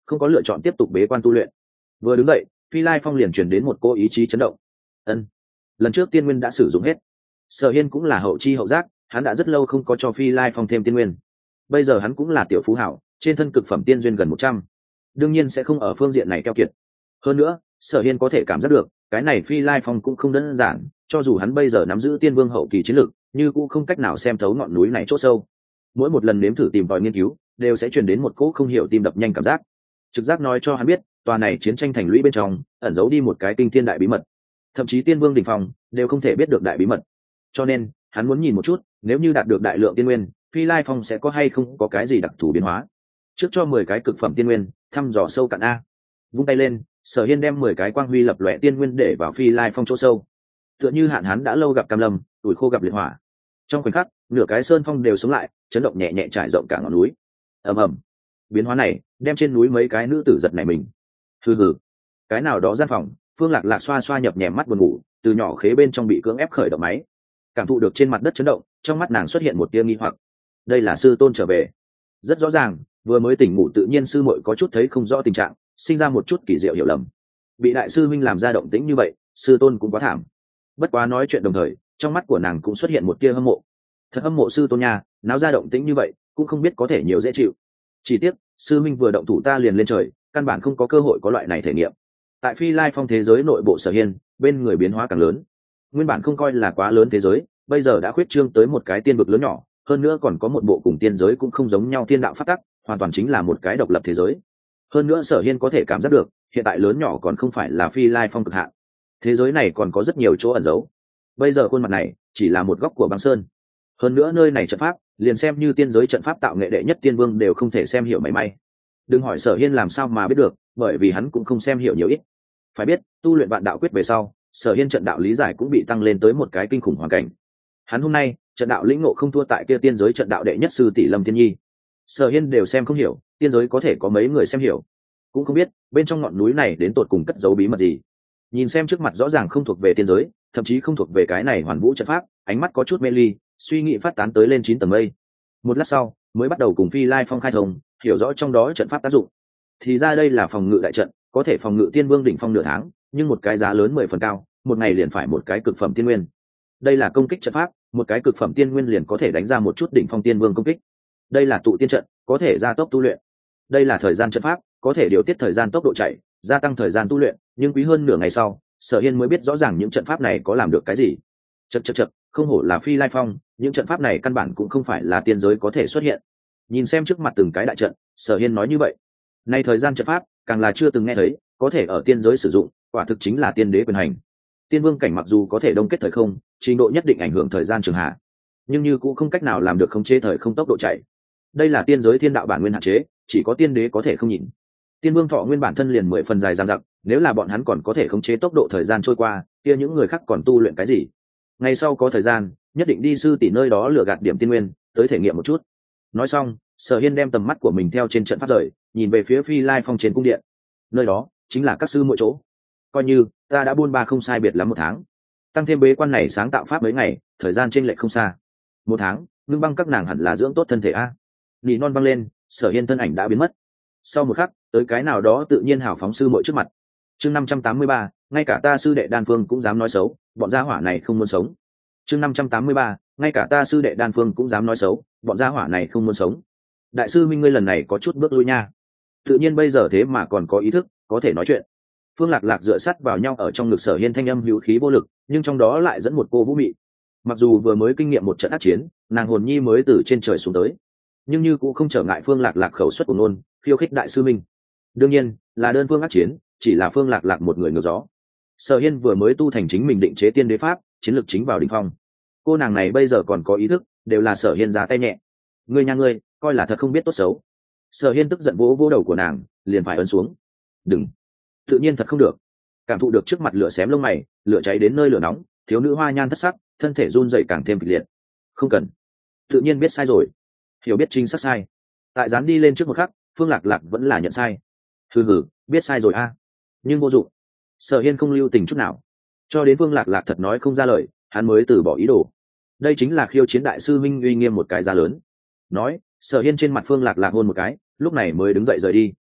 không có lựa chọn tiếp tục bế quan tu luyện. Vừa đứng dậy, Phi Lai Phong liền truyền đến một cô ý chí chấn động. Ân, lần trước tiên nguyên đã sử dụng hết. Sở Hiên cũng là hậu chi hậu giác, hắn đã rất lâu không có cho Phi Lai Phong thêm tiên nguyên. Bây giờ hắn cũng là tiểu phú hảo, trên thân cực phẩm tiên duyên gần 100, đương nhiên sẽ không ở phương diện này keo kiệt. Hơn nữa, Sở Hiên có thể cảm giác được, cái này Phi Lai Phong cũng không đơn giản, cho dù hắn bây giờ nắm giữ tiên vương hậu kỳ chiến lực, nhưng cũng không cách nào xem thấu ngọn núi này chỗ sâu. Mỗi một lần nếm thử tìm tòi nghiên cứu, đều sẽ truyền đến một cỗ không hiểu tim đập nhanh cảm giác. Trực giác nói cho hắn biết, tòa này chiến tranh thành lũy bên trong ẩn giấu đi một cái kinh thiên đại bí mật, thậm chí tiên vương đỉnh phong đều không thể biết được đại bí mật. Cho nên hắn muốn nhìn một chút, nếu như đạt được đại lượng tiên nguyên, Phi Lai Phong sẽ có hay không có cái gì đặc thù biến hóa. Trước cho 10 cái cực phẩm tiên nguyên, thăm dò sâu cạn a. Vung tay lên, Sở Hiên đem 10 cái quang huy lập lòe tiên nguyên để vào Phi Lai Phong chỗ sâu. Tựa như hạn hán đã lâu gặp cam lâm, tuổi khô gặp liệt hỏa. Trong khoảnh khắc, nửa cái sơn phong đều sống lại, chấn động nhẹ nhẹ trải rộng cả ngọn núi. Ầm ầm. Biến hóa này đem trên núi mấy cái nữ tử giật nảy mình. Hừ hừ. Cái nào đó gian phòng, Phương Lạc Lạc xoa xoa nhập nhèm mắt buồn ngủ, từ nhỏ khế bên trong bị cưỡng ép khởi động máy. Cảm thụ được trên mặt đất chấn động, trong mắt nàng xuất hiện một tia nghi hoặc. Đây là sư tôn trở về. Rất rõ ràng, vừa mới tỉnh ngủ tự nhiên sư muội có chút thấy không rõ tình trạng, sinh ra một chút kỳ diệu hiểu lầm. Bị đại sư huynh làm ra động tĩnh như vậy, sư tôn cũng quá thảm. Bất quá nói chuyện đồng thời, trong mắt của nàng cũng xuất hiện một tia hâm mộ. Thật hâm mộ sư tôn nha, náo ra động tĩnh như vậy, cũng không biết có thể nhiều dễ chịu. Chỉ tiếc, sư minh vừa động thủ ta liền lên trời, căn bản không có cơ hội có loại này thể nghiệm. Tại Phi Lai Phong thế giới nội bộ Sở Hiên, bên người biến hóa càng lớn. Nguyên bản không coi là quá lớn thế giới, bây giờ đã khuyết trương tới một cái tiên vực lớn nhỏ, hơn nữa còn có một bộ cùng tiên giới cũng không giống nhau thiên đạo pháp tắc, hoàn toàn chính là một cái độc lập thế giới. Hơn nữa Sở Hiên có thể cảm giác được, hiện tại lớn nhỏ còn không phải là Phi Lai Phong cực hạn. Thế giới này còn có rất nhiều chỗ ẩn giấu. Bây giờ khuôn mặt này chỉ là một góc của băng sơn. Hơn nữa nơi này trận pháp, liền xem như tiên giới trận pháp tạo nghệ đệ nhất tiên vương đều không thể xem hiểu mảy may. Đừng hỏi Sở Hiên làm sao mà biết được, bởi vì hắn cũng không xem hiểu nhiều ít. Phải biết, tu luyện vạn đạo quyết về sau, Sở Hiên trận đạo lý giải cũng bị tăng lên tới một cái kinh khủng hoàn cảnh. Hắn hôm nay, trận đạo lĩnh ngộ không thua tại kia tiên giới trận đạo đệ nhất sư tỷ Lâm Thiên Nhi. Sở Hiên đều xem không hiểu, tiên giới có thể có mấy người xem hiểu. Cũng không biết, bên trong ngọn núi này đến tột cùng cất giấu bí mật gì. Nhìn xem trước mặt rõ ràng không thuộc về tiên giới, thậm chí không thuộc về cái này hoàn vũ trận pháp, ánh mắt có chút mê ly, suy nghĩ phát tán tới lên 9 tầng mây. Một lát sau, mới bắt đầu cùng Phi Lai Phong khai thông, hiểu rõ trong đó trận pháp tác dụng. Thì ra đây là phòng ngự đại trận, có thể phòng ngự tiên vương đỉnh phong nửa tháng, nhưng một cái giá lớn 10 phần cao, một ngày liền phải một cái cực phẩm tiên nguyên. Đây là công kích trận pháp, một cái cực phẩm tiên nguyên liền có thể đánh ra một chút đỉnh phong tiên vương công kích. Đây là tụ tiên trận, có thể gia tốc tu luyện. Đây là thời gian trận pháp, có thể điều tiết thời gian tốc độ chạy, gia tăng thời gian tu luyện, nhưng quý hơn nửa ngày sau, Sở Hiên mới biết rõ ràng những trận pháp này có làm được cái gì. Chậc, không hổ là Phi Lai Phong, những trận pháp này căn bản cũng không phải là tiên giới có thể xuất hiện. Nhìn xem trước mặt từng cái đại trận, Sở Hiên nói như vậy. Nay thời gian trận pháp, càng là chưa từng nghe thấy, có thể ở tiên giới sử dụng, quả thực chính là tiên đế quyền hành. Tiên vương cảnh mặc dù có thể đông kết thời không, trình độ nhất định ảnh hưởng thời gian trường hạ, nhưng như cũng không cách nào làm được khống chế thời không tốc độ chạy. Đây là tiên giới thiên đạo bản nguyên hạn chế, chỉ có tiên đế có thể không nhìn. Tiên vương thọ nguyên bản thân liền 10 phần dài dằng dặc, nếu là bọn hắn còn có thể khống chế tốc độ thời gian trôi qua, kia những người khác còn tu luyện cái gì? Ngày sau có thời gian, nhất định đi sư tỷ nơi đó lựa gạt điểm tiên nguyên, tới thể nghiệm một chút. Nói xong, Sở Hiên đem tầm mắt của mình theo trên trận pháp rời, nhìn về phía Phi Lai Phong trên cung điện. Nơi đó chính là các sư mỗi chỗ. Coi như ta đã buôn ba không sai biệt lắm 1 tháng, tăng thêm bế quan này sáng tạo pháp mấy ngày, thời gian chênh lệch không xa. 1 tháng, ngưng băng các nàng hẳn là dưỡng tốt thân thể a. Nỉ non văng lên, Sở Hiên thân ảnh đã biến mất. Sau một khắc, tới cái nào đó tự nhiên hào phóng sư muội trước mặt. Chương 583, ngay cả ta sư đệ Đan Phương cũng dám nói xấu, bọn gia hỏa này không muốn sống. Chương 583, ngay cả ta sư đệ Đan Phương cũng dám nói xấu, bọn gia hỏa này không muốn sống. Đại sư minh ngươi lần này có chút bước lui nha. Tự nhiên bây giờ thế mà còn có ý thức, có thể nói chuyện. Phương Lạc Lạc dựa sát vào nhau ở trong ngực Sở Hiên, thanh âm hữu khí vô lực, nhưng trong đó lại dẫn một cô vũ mị. Mặc dù vừa mới kinh nghiệm một trận ác chiến, nàng hồn nhi mới từ trên trời xuống tới, nhưng như cũng không trở ngại Phương Lạc Lạc khẩu suất của ngôn, khiêu khích đại sư minh. Đương nhiên, là đơn phương ác chiến, chỉ là Phương Lạc Lạc một người ngược gió. Sở Hiên vừa mới tu thành chính mình định chế tiên đế pháp, chiến lược chính vào đỉnh phong. Cô nàng này bây giờ còn có ý thức, đều là Sở Hiên ra tay nhẹ. Ngươi nha ngươi, coi là thật không biết tốt xấu. Sở Hiên tức giận vỗ vỗ đầu của nàng, liền phải ấn xuống. Đừng, tự nhiên thật không được. Cảm thụ được trước mặt lửa xém lông mày, lửa cháy đến nơi lửa nóng, thiếu nữ hoa nhan thất sắc, thân thể run rẩy càng thêm kịch liệt. Không cần, tự nhiên biết sai rồi, hiểu biết chính xác sai. Tại dán đi lên trước một khắc, Phương Lạc Lạc vẫn là nhận sai. Hừ, biết sai rồi a. Nhưng vô dụng. Sở Hiên không lưu tình chút nào, cho đến Phương Lạc Lạc thật nói không ra lời, hắn mới từ bỏ ý đồ. Đây chính là khiêu chiến đại sư minh uy nghiêm một cái giá lớn. Nói, Sở Hiên trên mặt Phương Lạc Lạc hôn một cái, lúc này mới đứng dậy rời đi.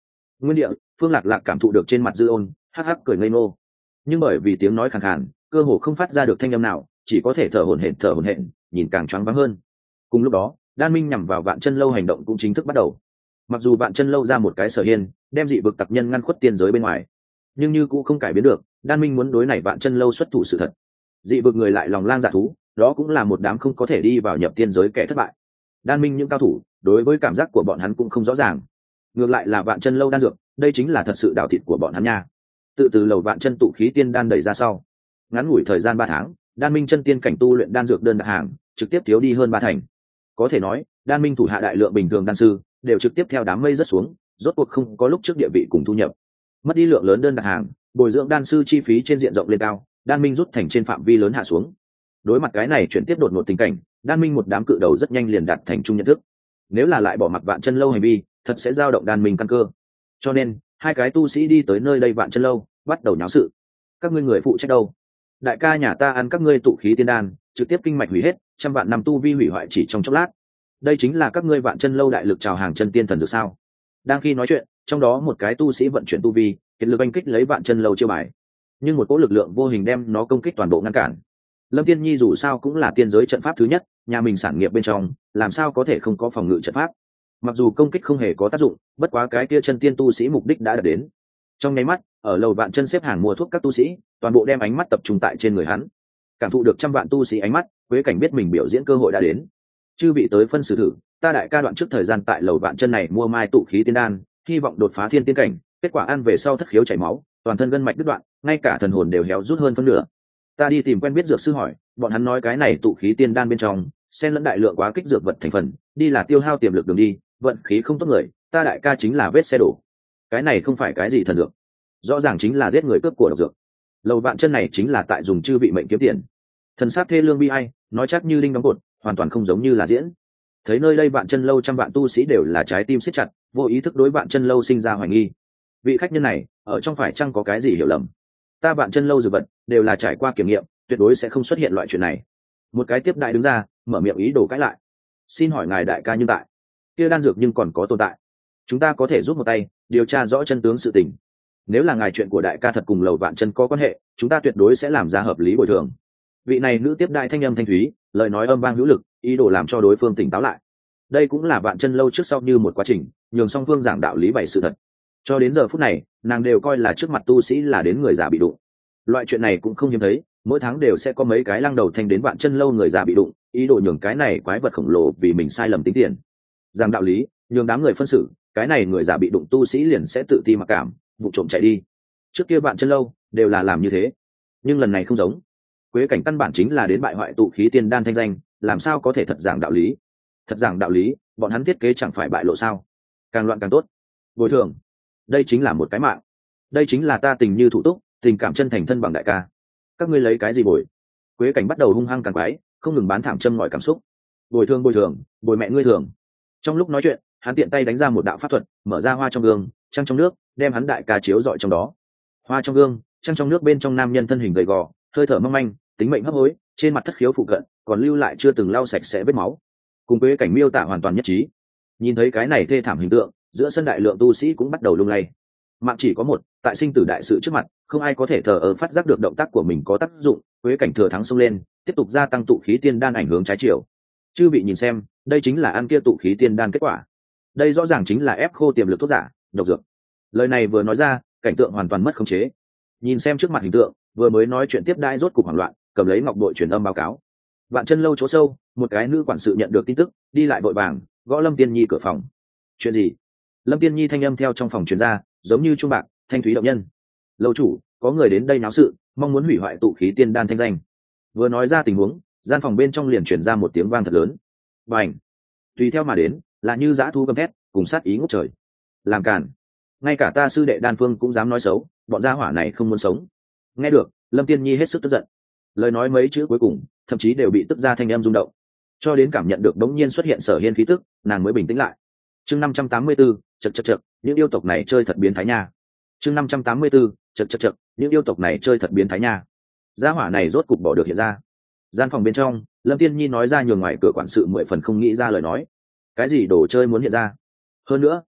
Nguyên địa, Phương Lạc Lạc cảm thụ được trên mặt Dư Ôn hắc hắc cười ngây ngô, nhưng bởi vì tiếng nói khàn khàn, cơ hồ không phát ra được thanh âm nào, chỉ có thể thở hổn hển, nhìn càng choáng váng hơn. Cùng lúc đó, Đan Minh nhằm vào Vạn Chân Lâu hành động cũng chính thức bắt đầu. Mặc dù Vạn Chân Lâu ra một cái Sở Hiên, đem dị vực tặc nhân ngăn khuất tiên giới bên ngoài, nhưng như cũng không cải biến được Đan Minh muốn đối này Vạn Chân Lâu xuất thủ sự thật. Dị vực người lại lòng lang dạ thú, đó cũng là một đám không có thể đi vào nhập tiên giới kẻ thất bại. Đan Minh những cao thủ, đối với cảm giác của bọn hắn cũng không rõ ràng. Ngược lại là Vạn Chân Lâu đan dược, đây chính là thật sự đào thịt của bọn hắn nha. Từ lầu Vạn Chân tụ khí tiên đan đẩy ra sau, ngắn ngủi thời gian 3 tháng, Đan Minh chân tiên cảnh tu luyện đan dược đơn đặt hàng trực tiếp thiếu đi hơn 3 thành. Có thể nói, Đan Minh thủ hạ đại lượng bình thường đan sư đều trực tiếp theo đám mây rất xuống, rốt cuộc không có lúc trước địa vị cùng thu nhập. Mất đi lượng lớn đơn đặt hàng, bồi dưỡng đan sư chi phí trên diện rộng lên cao, Đan Minh rút thành trên phạm vi lớn hạ xuống. Đối mặt cái này chuyển tiếp đột ngột tình cảnh, Đan Minh một đám cự đầu rất nhanh liền đạt thành chung nhận thức. Nếu là lại bỏ mặc Vạn Chân Lâu hành vi, thật sẽ dao động Đan Minh căn cơ. Cho nên, hai cái tu sĩ đi tới nơi đây Vạn Chân Lâu, bắt đầu nháo sự. Các ngươi người phụ trách đâu? Đại ca nhà ta ăn các ngươi tụ khí tiên đan, trực tiếp kinh mạch hủy hết, trăm vạn năm tu vi hủy hoại chỉ trong chốc lát. Đây chính là các ngươi Vạn Chân Lâu đại lực chào hàng chân tiên thần được sao? Đang khi nói chuyện, trong đó một cái tu sĩ vận chuyển tu vi, kết lực anh kích lấy Vạn Chân Lâu chiêu bài, nhưng một cỗ lực lượng vô hình đem nó công kích toàn bộ ngăn cản. Lâm Tiên Nhi dù sao cũng là tiên giới trận pháp thứ nhất, nhà mình sản nghiệp bên trong, làm sao có thể không có phòng ngự trận pháp? Mặc dù công kích không hề có tác dụng, bất quá cái kia chân tiên tu sĩ mục đích đã đạt đến. Trong nháy mắt, ở lầu Vạn Chân xếp hàng mua thuốc các tu sĩ, toàn bộ đem ánh mắt tập trung tại trên người hắn. Cảm thụ được trăm vạn tu sĩ ánh mắt, Quế Cảnh biết mình biểu diễn cơ hội đã đến. Chư vị tới phân xử thử, ta đại ca đoạn trước thời gian tại lầu Vạn Chân này mua mai tụ khí tiên đan, hy vọng đột phá thiên tiên cảnh, kết quả ăn về sau thất khiếu chảy máu, toàn thân gân mạch đứt đoạn, ngay cả thần hồn đều héo rút hơn phân nửa. Ta đi tìm quen biết dược sư hỏi, bọn hắn nói cái này tụ khí tiên đan bên trong xen lẫn đại lượng quá kích dược vật thành phần, đi là tiêu hao tiềm lực đường đi, vận khí không tốt người, ta đại ca chính là vết xe đổ. Cái này không phải cái gì thần dược, rõ ràng chính là giết người cướp của độc dược. Lầu Vạn Chân này chính là tại dùng chư vị mệnh kiếm tiền. Thần sát thê lương bi ai, nói chắc như linh đóng cột, hoàn toàn không giống như là diễn. Thấy nơi đây Vạn Chân Lâu trăm vạn tu sĩ đều là trái tim siết chặt, vô ý thức đối Vạn Chân Lâu sinh ra hoài nghi. Vị khách nhân này, ở trong phải chăng có cái gì hiểu lầm? Ta Vạn Chân Lâu dược vật đều là trải qua kiểm nghiệm, tuyệt đối sẽ không xuất hiện loại chuyện này. Một cái tiếp đại đứng ra, mở miệng ý đồ cãi lại. Xin hỏi ngài đại ca nhưng tại kia đan dược nhưng còn có tồn tại, chúng ta có thể giúp một tay điều tra rõ chân tướng sự tình. Nếu là ngài chuyện của đại ca thật cùng lầu Vạn Chân có quan hệ, chúng ta tuyệt đối sẽ làm ra hợp lý bồi thường. Vị này nữ tiếp đại thanh âm thanh thúy, lời nói âm vang hữu lực, ý đồ làm cho đối phương tỉnh táo lại. Đây cũng là Vạn Chân Lâu trước sau như một quá trình, nhường song phương giảng đạo lý bày sự thật. Cho đến giờ phút này, nàng đều coi là trước mặt tu sĩ là đến người già bị đụng. Loại chuyện này cũng không hiếm thấy, mỗi tháng đều sẽ có mấy cái lăng đầu thanh đến Vạn Chân Lâu người già bị đụng, ý đồ nhường cái này quái vật khổng lồ vì mình sai lầm tính tiền. Giảng đạo lý, nhường đám người phân xử, cái này người già bị đụng tu sĩ liền sẽ tự ti mặc cảm, vụ trộm chạy đi. Trước kia Vạn Chân Lâu đều là làm như thế, nhưng lần này không giống. Quế Cảnh căn bản chính là đến bại hoại tụ khí tiên đan thanh danh, làm sao có thể thật giảng đạo lý? Thật giảng đạo lý, bọn hắn thiết kế chẳng phải bại lộ sao? Càng loạn càng tốt. Bồi thường, đây chính là một cái mạng. Đây chính là ta tình như thủ túc, tình cảm chân thành thân bằng đại ca. Các ngươi lấy cái gì bồi? Quế Cảnh bắt đầu hung hăng càng quái, không ngừng bán thảm châm ngòi cảm xúc. Bồi thường, bồi mẹ ngươi thường. Trong lúc nói chuyện, hắn tiện tay đánh ra một đạo pháp thuật, mở ra hoa trong gương, trăng trong nước, đem hắn đại ca chiếu rọi trong đó. Hoa trong gương, trăng trong nước bên trong nam nhân thân hình gầy gò, hơi thở mong manh, tính mệnh hấp hối, trên mặt thất khiếu phụ cận, còn lưu lại chưa từng lau sạch sẽ vết máu. Cùng Quế Cảnh miêu tả hoàn toàn nhất trí. Nhìn thấy cái này thê thảm hình tượng, giữa sân đại lượng tu sĩ cũng bắt đầu lung lay. Mạng chỉ có một, tại sinh tử đại sự trước mặt, không ai có thể thờ ơ phát giác được động tác của mình có tác dụng. Quế Cảnh thừa thắng xông lên, tiếp tục gia tăng tụ khí tiên đan ảnh hướng trái chiều. Chư vị nhìn xem, đây chính là ăn kia tụ khí tiên đan kết quả. Đây rõ ràng chính là ép khô tiềm lực thuốc giả, độc dược. Lời này vừa nói ra, cảnh tượng hoàn toàn mất khống chế. Nhìn xem trước mặt hình tượng, vừa mới nói chuyện tiếp đãi rốt cục hoảng loạn, cầm lấy ngọc bội truyền âm báo cáo. Vạn Chân Lâu chỗ sâu, một cái nữ quản sự nhận được tin tức, đi lại vội vàng, gõ Lâm Tiên Nhi cửa phòng. Chuyện gì? Lâm Tiên Nhi thanh âm theo trong phòng truyền ra, giống như chuông bạc, thanh thúy động nhân. Lâu chủ, có người đến đây náo sự, mong muốn hủy hoại tụ khí tiên đan thanh danh. Vừa nói ra tình huống, gian phòng bên trong liền truyền ra một tiếng vang thật lớn. Bành! Tùy theo mà đến, là như dã thú gầm thét, cùng sát ý ngút trời. Làm cản! Ngay cả ta sư đệ Đan Phương cũng dám nói xấu, bọn gia hỏa này không muốn sống. Nghe được, Lâm Tiên Nhi hết sức tức giận. Lời nói mấy chữ cuối cùng, thậm chí đều bị tức ra thanh âm rung động. Cho đến cảm nhận được đống nhiên xuất hiện Sở Hiên khí tức, nàng mới bình tĩnh lại. Chương 584, chậc, những yêu tộc này chơi thật biến thái nha. Chương 584, chậc, những yêu tộc này chơi thật biến thái nha. Gia hỏa này rốt cục bỏ được hiện ra. Gian phòng bên trong, Lâm Tiên Nhi nói ra nhường ngoài cửa quản sự 10 phần không nghĩ ra lời nói. Cái gì đồ chơi muốn hiện ra? Hơn nữa,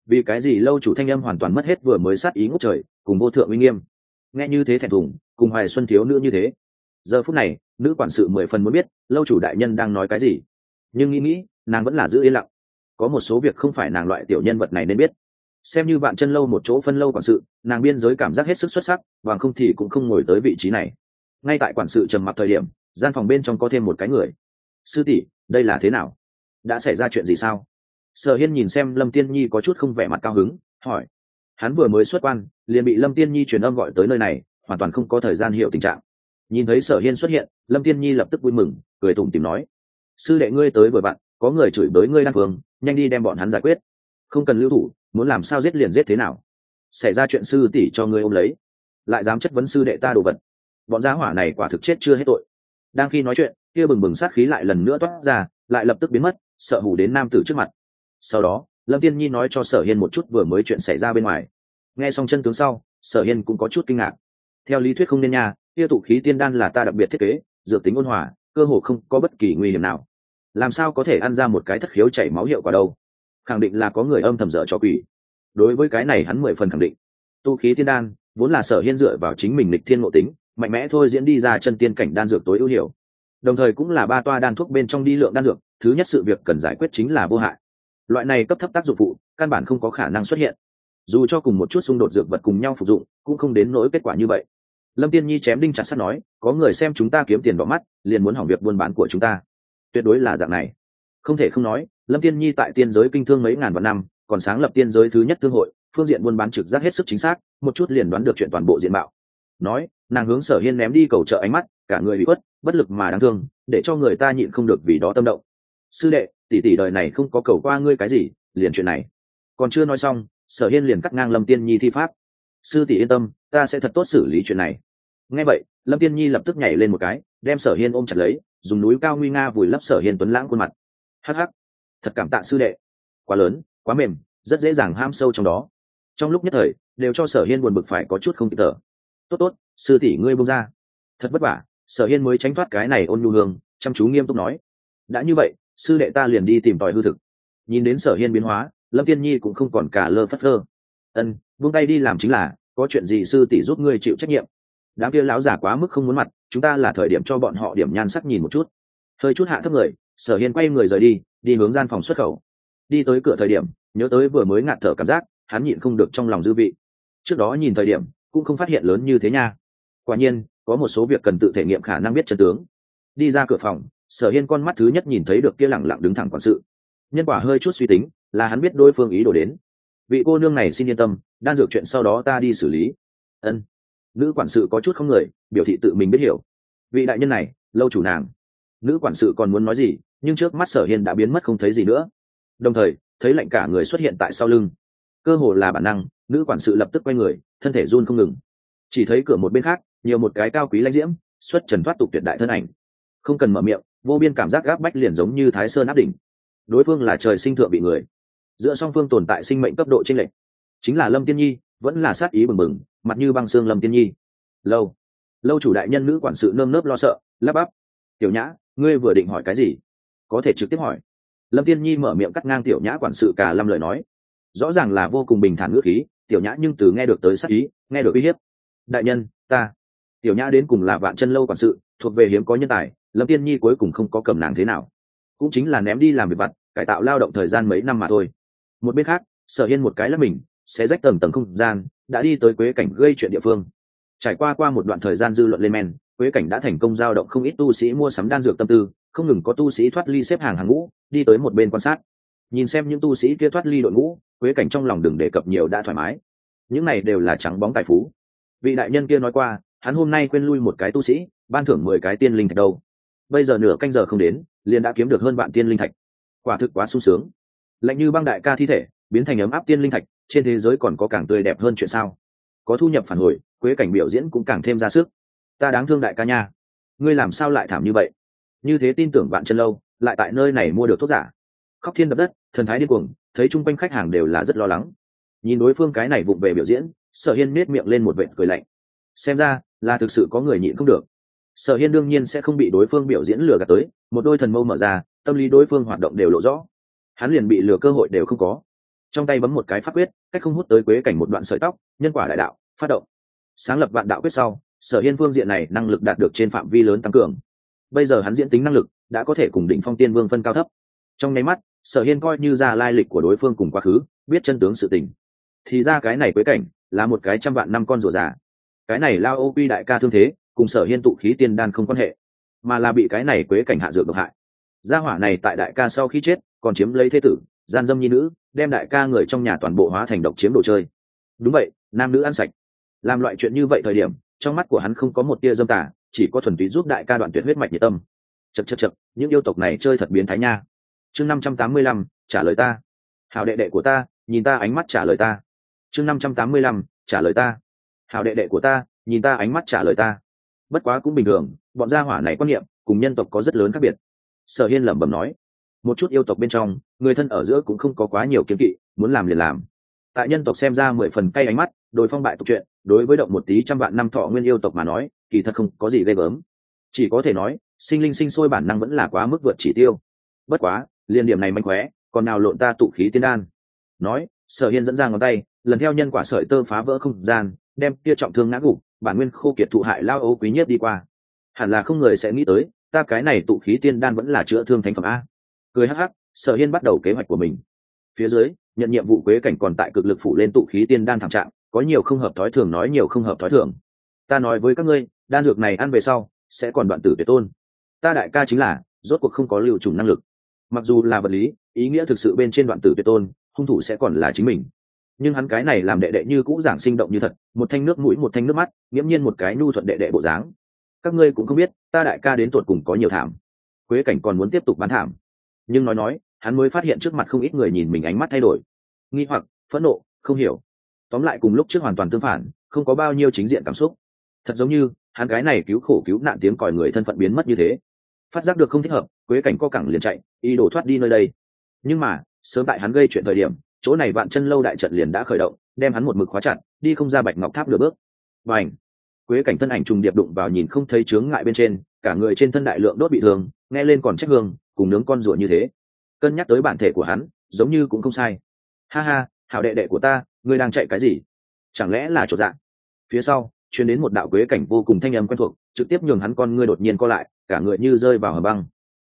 vì cái gì lâu chủ thanh âm hoàn toàn mất hết vừa mới sát ý ngút trời cùng vô thượng uy nghiêm. Nghe như thế thẹn thùng, cùng hoài xuân thiếu nữ như thế. Giờ phút này nữ quản sự 10 phần muốn biết lâu chủ đại nhân đang nói cái gì, nhưng nghĩ nàng vẫn là giữ yên lặng. Có một số việc không phải nàng loại tiểu nhân vật này nên biết. Xem như Vạn Chân Lâu một chỗ phân lâu quản sự, nàng biên giới cảm giác hết sức xuất sắc, bằng không thì cũng không ngồi tới vị trí này. Ngay tại quản sự trầm mặc thời điểm, gian phòng bên trong có thêm một cái người. Sư tỷ, đây là thế nào? Đã xảy ra chuyện gì sao? Sở Hiên nhìn xem Lâm Tiên Nhi có chút không vẻ mặt cao hứng, hỏi. Hắn vừa mới xuất quan, liền bị Lâm Tiên Nhi truyền âm gọi tới nơi này, hoàn toàn không có thời gian hiểu tình trạng. Nhìn thấy Sở Hiên xuất hiện, Lâm Tiên Nhi lập tức vui mừng, cười tủm tỉm nói: sư đệ ngươi tới vừa vặn, có người chửi bới ngươi đan phương, nhanh đi đem bọn hắn giải quyết, không cần lưu thủ, muốn làm sao giết liền giết thế nào. Xảy ra chuyện sư tỷ cho ngươi ôm lấy, lại dám chất vấn sư đệ ta đồ vật, bọn gia hỏa này quả thực chết chưa hết tội. Đang khi nói chuyện, kia bừng bừng sát khí lại lần nữa toát ra, lại lập tức biến mất, sợ hù đến nam tử trước mặt. Sau đó Lâm Tiên Nhi nói cho Sở Hiên một chút vừa mới chuyện xảy ra bên ngoài. Nghe xong chân tướng sau, Sở Hiên cũng có chút kinh ngạc. Theo lý thuyết không nên nha, kia tụ khí tiên đan là ta đặc biệt thiết kế, dược tính ôn hòa, cơ hồ không có bất kỳ nguy hiểm nào, làm sao có thể ăn ra một cái thất khiếu chảy máu hiệu quả đâu. Khẳng định là có người âm thầm dở trò quỷ. Đối với cái này hắn 10 phần khẳng định. Tu khí tiên đan vốn là Sở Hiên dựa vào chính mình lịch thiên ngộ tính mạnh mẽ thôi diễn đi ra chân tiên cảnh đan dược tối ưu hiểu, đồng thời cũng là 3 toa đan thuốc bên trong đi lượng đan dược thứ nhất sự việc cần giải quyết chính là vô hại. Loại này cấp thấp tác dụng phụ căn bản không có khả năng xuất hiện, dù cho cùng một chút xung đột dược vật cùng nhau phục dụng cũng không đến nỗi kết quả như vậy. Lâm Tiên Nhi chém đinh chặt sắt nói, có người xem chúng ta kiếm tiền bỏ mắt, liền muốn hỏng việc buôn bán của chúng ta. Tuyệt đối là dạng này. Không thể không nói, Lâm Tiên Nhi tại tiên giới kinh thương mấy ngàn vạn năm, còn sáng lập tiên giới thứ nhất thương hội, phương diện buôn bán trực giác hết sức chính xác, một chút liền đoán được chuyện toàn bộ diện mạo. Nói, nàng hướng Sở Hiên ném đi cầu trợ ánh mắt, cả người bị quất, bất lực mà đáng thương, để cho người ta nhịn không được vì đó tâm động. Sư đệ, tỷ tỷ đời này không có cầu qua ngươi cái gì, liền chuyện này. Còn chưa nói xong, Sở Hiên liền cắt ngang Lâm Tiên Nhi thi pháp. Sư tỷ yên tâm, ta sẽ thật tốt xử lý chuyện này. Nghe vậy, Lâm Tiên Nhi lập tức nhảy lên một cái, đem Sở Hiên ôm chặt lấy, dùng núi cao nguy nga vùi lấp Sở Hiên tuấn lãng khuôn mặt. Hắc hắc, thật cảm tạ sư đệ. Quá lớn, quá mềm, rất dễ dàng ham sâu trong đó. Trong lúc nhất thời, đều cho Sở Hiên buồn bực phải có chút không kịp thở. Tốt tốt, sư tỷ ngươi buông ra. Thật vất vả, Sở Hiên mới tránh thoát cái này ôn nhu hương, chăm chú nghiêm túc nói. Đã như vậy, sư đệ ta liền đi tìm tòi hư thực. Nhìn đến Sở Hiên biến hóa, Lâm Tiên Nhi cũng không còn cả lơ phất lơ. Ân, buông tay đi làm chính là, có chuyện gì sư tỷ giúp ngươi chịu trách nhiệm. Đám kia lão già quá mức không muốn mặt, chúng ta là thời điểm cho bọn họ điểm nhan sắc nhìn một chút. Hơi chút hạ thấp người, Sở Hiên quay người rời đi, đi hướng gian phòng xuất khẩu. Đi tới cửa thời điểm, nhớ tới vừa mới ngạt thở cảm giác, hắn nhịn không được trong lòng dư vị. Trước đó nhìn thời điểm, cũng không phát hiện lớn như thế nha. Quả nhiên, có một số việc cần tự thể nghiệm khả năng biết chân tướng. Đi ra cửa phòng, Sở Hiên con mắt thứ nhất nhìn thấy được kia lẳng lặng đứng thẳng quản sự. Nhân quả hơi chút suy tính, là hắn biết đối phương ý đồ đến. Vị cô nương này xin yên tâm, đan dược chuyện sau đó ta đi xử lý. Ân. Nữ quản sự có chút không người, biểu thị tự mình biết hiểu. Vị đại nhân này, lâu chủ nàng. Nữ quản sự còn muốn nói gì, nhưng trước mắt Sở Hiên đã biến mất không thấy gì nữa. Đồng thời, thấy lạnh cả người xuất hiện tại sau lưng. Cơ hồ là bản năng, nữ quản sự lập tức quay người, thân thể run không ngừng. Chỉ thấy cửa một bên khác, nhiều một cái cao quý lãnh diễm, xuất trần thoát tục tuyệt đại thân ảnh. Không cần mở miệng, vô biên cảm giác gáp bách liền giống như Thái Sơn áp đỉnh. Đối phương là trời sinh thượng bị người. Giữa song phương tồn tại sinh mệnh cấp độ chênh lệch. Chính là Lâm Tiên Nhi, vẫn là sát ý bừng bừng, mặt như băng xương Lâm Tiên Nhi. Lâu chủ đại nhân nữ quản sự nơm nớp lo sợ, lắp bắp. Tiểu Nhã, ngươi vừa định hỏi cái gì? Có thể trực tiếp hỏi. Lâm Tiên Nhi mở miệng cắt ngang Tiểu Nhã quản sự cả lâm lời nói. Rõ ràng là vô cùng bình thản ngữ khí, Tiểu Nhã nhưng từ nghe được tới sát ý, nghe được uy hiếp. Đại nhân, ta. Tiểu Nhã đến cùng là Vạn Chân Lâu quản sự, thuộc về hiếm có nhân tài, Lâm Tiên Nhi cuối cùng không có cầm nàng thế nào, cũng chính là ném đi làm việc vặt, cải tạo lao động thời gian mấy năm mà thôi. Một bên khác, Sở Hiên một cái là mình sẽ rách tầng tầng không gian, đã đi tới Quế Cảnh gây chuyện địa phương. Trải qua một đoạn thời gian dư luận lên men, Quế Cảnh đã thành công giao động không ít tu sĩ mua sắm đan dược tâm tư, không ngừng có tu sĩ thoát ly xếp hàng hàng ngũ, đi tới một bên quan sát. Nhìn xem những tu sĩ kia thoát ly đội ngũ, Quế Cảnh trong lòng đừng đề cập nhiều đã thoải mái. Những này đều là trắng bóng tài phú. Vị đại nhân kia nói qua, hắn hôm nay quên lui một cái tu sĩ, ban thưởng 10 cái tiên linh thạch đâu. Bây giờ nửa canh giờ không đến, liền đã kiếm được hơn vạn tiên linh thạch. Quả thực quá sung sướng. Lạnh như băng đại ca thi thể biến thành ấm áp tiên linh thạch, trên thế giới còn có càng tươi đẹp hơn chuyện sao? Có thu nhập phản hồi, Quế Cảnh biểu diễn cũng càng thêm ra sức. Ta đáng thương đại ca nha, ngươi làm sao lại thảm như vậy? Như thế tin tưởng Vạn Chân Lâu, lại tại nơi này mua được thuốc giả. Khóc thiên đập đất, thần thái điên cuồng, thấy chung quanh khách hàng đều là rất lo lắng. Nhìn đối phương cái này vụng về biểu diễn, Sở Hiên nết miệng lên một vệt cười lạnh. Xem ra là thực sự có người nhịn không được. Sở Hiên đương nhiên sẽ không bị đối phương biểu diễn lừa gạt tới, một đôi thần mâu mở ra, tâm lý đối phương hoạt động đều lộ rõ. Hắn liền bị lừa cơ hội đều không có. trong tay bấm một cái pháp quyết, cách không hút tới quế cảnh một đoạn sợi tóc, nhân quả đại đạo phát động. Sáng lập vạn đạo quyết sau, Sở Hiên phương diện này năng lực đạt được trên phạm vi lớn tăng cường. Bây giờ hắn diễn tính năng lực đã có thể cùng Đỉnh Phong Tiên Vương phân cao thấp. Trong nháy mắt, Sở Hiên coi như ra lai lịch của đối phương cùng quá khứ, biết chân tướng sự tình. Thì ra cái này quế cảnh là một cái trăm vạn năm con rùa già. Cái này Lao Ô Quy đại ca thương thế, cùng Sở Hiên tụ khí tiên đan không quan hệ, mà là bị cái này quế cảnh hạ dược độc hại. Gia hỏa này tại đại ca sau khi chết, còn chiếm lấy thế tử, gian dâm nhi nữ, đem đại ca người trong nhà toàn bộ hóa thành độc chiếm đồ chơi. Đúng vậy, nam nữ ăn sạch. Làm loại chuyện như vậy thời điểm, trong mắt của hắn không có một tia dâm tà, chỉ có thuần túy giúp đại ca đoạn tuyệt huyết mạch nhiệt tâm. Chậc, những yêu tộc này chơi thật biến thái nha. Chương 585, trả lời ta. Hảo đệ đệ của ta, nhìn ta ánh mắt trả lời ta. Chương 585, trả lời ta. Hảo đệ đệ của ta, nhìn ta ánh mắt trả lời ta. Bất quá cũng bình thường, bọn gia hỏa này quan niệm cùng nhân tộc có rất lớn khác biệt. Sở Hiên lẩm bẩm nói, một chút yêu tộc bên trong, người thân ở giữa cũng không có quá nhiều kiêng kỵ, muốn làm liền làm. Tại nhân tộc xem ra 10 phần cay ánh mắt, đối phong bại tục chuyện, đối với động một tí trăm vạn năm thọ nguyên yêu tộc mà nói, kỳ thật không có gì ghê gớm. Chỉ có thể nói, sinh linh sinh sôi bản năng vẫn là quá mức vượt chỉ tiêu. Bất quá, liên điểm này manh khóe, còn nào lộn ta tụ khí tiên đan. Nói, Sở Hiên dẫn ra ngón tay, lần theo nhân quả sợi tơ phá vỡ không gian, đem kia trọng thương ngã gục, bản nguyên khô kiệt thụ hại Lao Ô Quý nhiếp đi qua. Hẳn là không người sẽ nghĩ tới, ta cái này tụ khí tiên đan vẫn là chữa thương thánh phẩm a. Cười hắc hắc, Sở Hiên bắt đầu kế hoạch của mình. Phía dưới, nhận nhiệm vụ quế cảnh còn tại cực lực phủ lên tụ khí tiên đan thảm trạng, có nhiều không hợp thói thường, nói nhiều không hợp thói thường. Ta nói với các ngươi, đan dược này ăn về sau sẽ còn đoạn tử tuyệt tôn. Ta đại ca chính là rốt cuộc không có lưu trùng năng lực. Mặc dù là vật lý, ý nghĩa thực sự bên trên đoạn tử tuyệt tôn, hung thủ sẽ còn là chính mình. Nhưng hắn cái này làm đệ đệ như cũ giảng sinh động như thật, một thanh nước mũi một thanh nước mắt, nghiễm nhiên một cái nhu thuận đệ đệ bộ dáng. Các ngươi cũng không biết, ta đại ca đến tuột cùng có nhiều thảm. Quế cảnh còn muốn tiếp tục bán thảm, nhưng nói, hắn mới phát hiện trước mặt không ít người nhìn mình ánh mắt thay đổi, nghi hoặc, phẫn nộ, không hiểu. Tóm lại cùng lúc trước hoàn toàn tương phản, không có bao nhiêu chính diện cảm xúc. Thật giống như hắn cái này cứu khổ cứu nạn tiếng còi người thân phận biến mất như thế. Phát giác được không thích hợp, quế cảnh co cẳng liền chạy, ý đồ thoát đi nơi đây. Nhưng mà sớm tại hắn gây chuyện thời điểm, chỗ này Vạn Chân Lâu đại trận liền đã khởi động, đem hắn một mực khóa chặt, đi không ra Bạch Ngọc Tháp nửa bước. Bành! Quế cảnh thân ảnh trùng điệp đụng vào nhìn không thấy chướng ngại bên trên, cả người trên thân đại lượng đốt bị thương, nghe lên còn trách hương, cùng nướng con rùa như thế. Cân nhắc tới bản thể của hắn, giống như cũng không sai. Ha ha, hảo đệ đệ của ta, ngươi đang chạy cái gì? Chẳng lẽ là chột dạ? Phía sau truyền đến một đạo quế cảnh vô cùng thanh âm quen thuộc, trực tiếp nhường hắn con ngươi đột nhiên co lại, cả người như rơi vào hầm băng.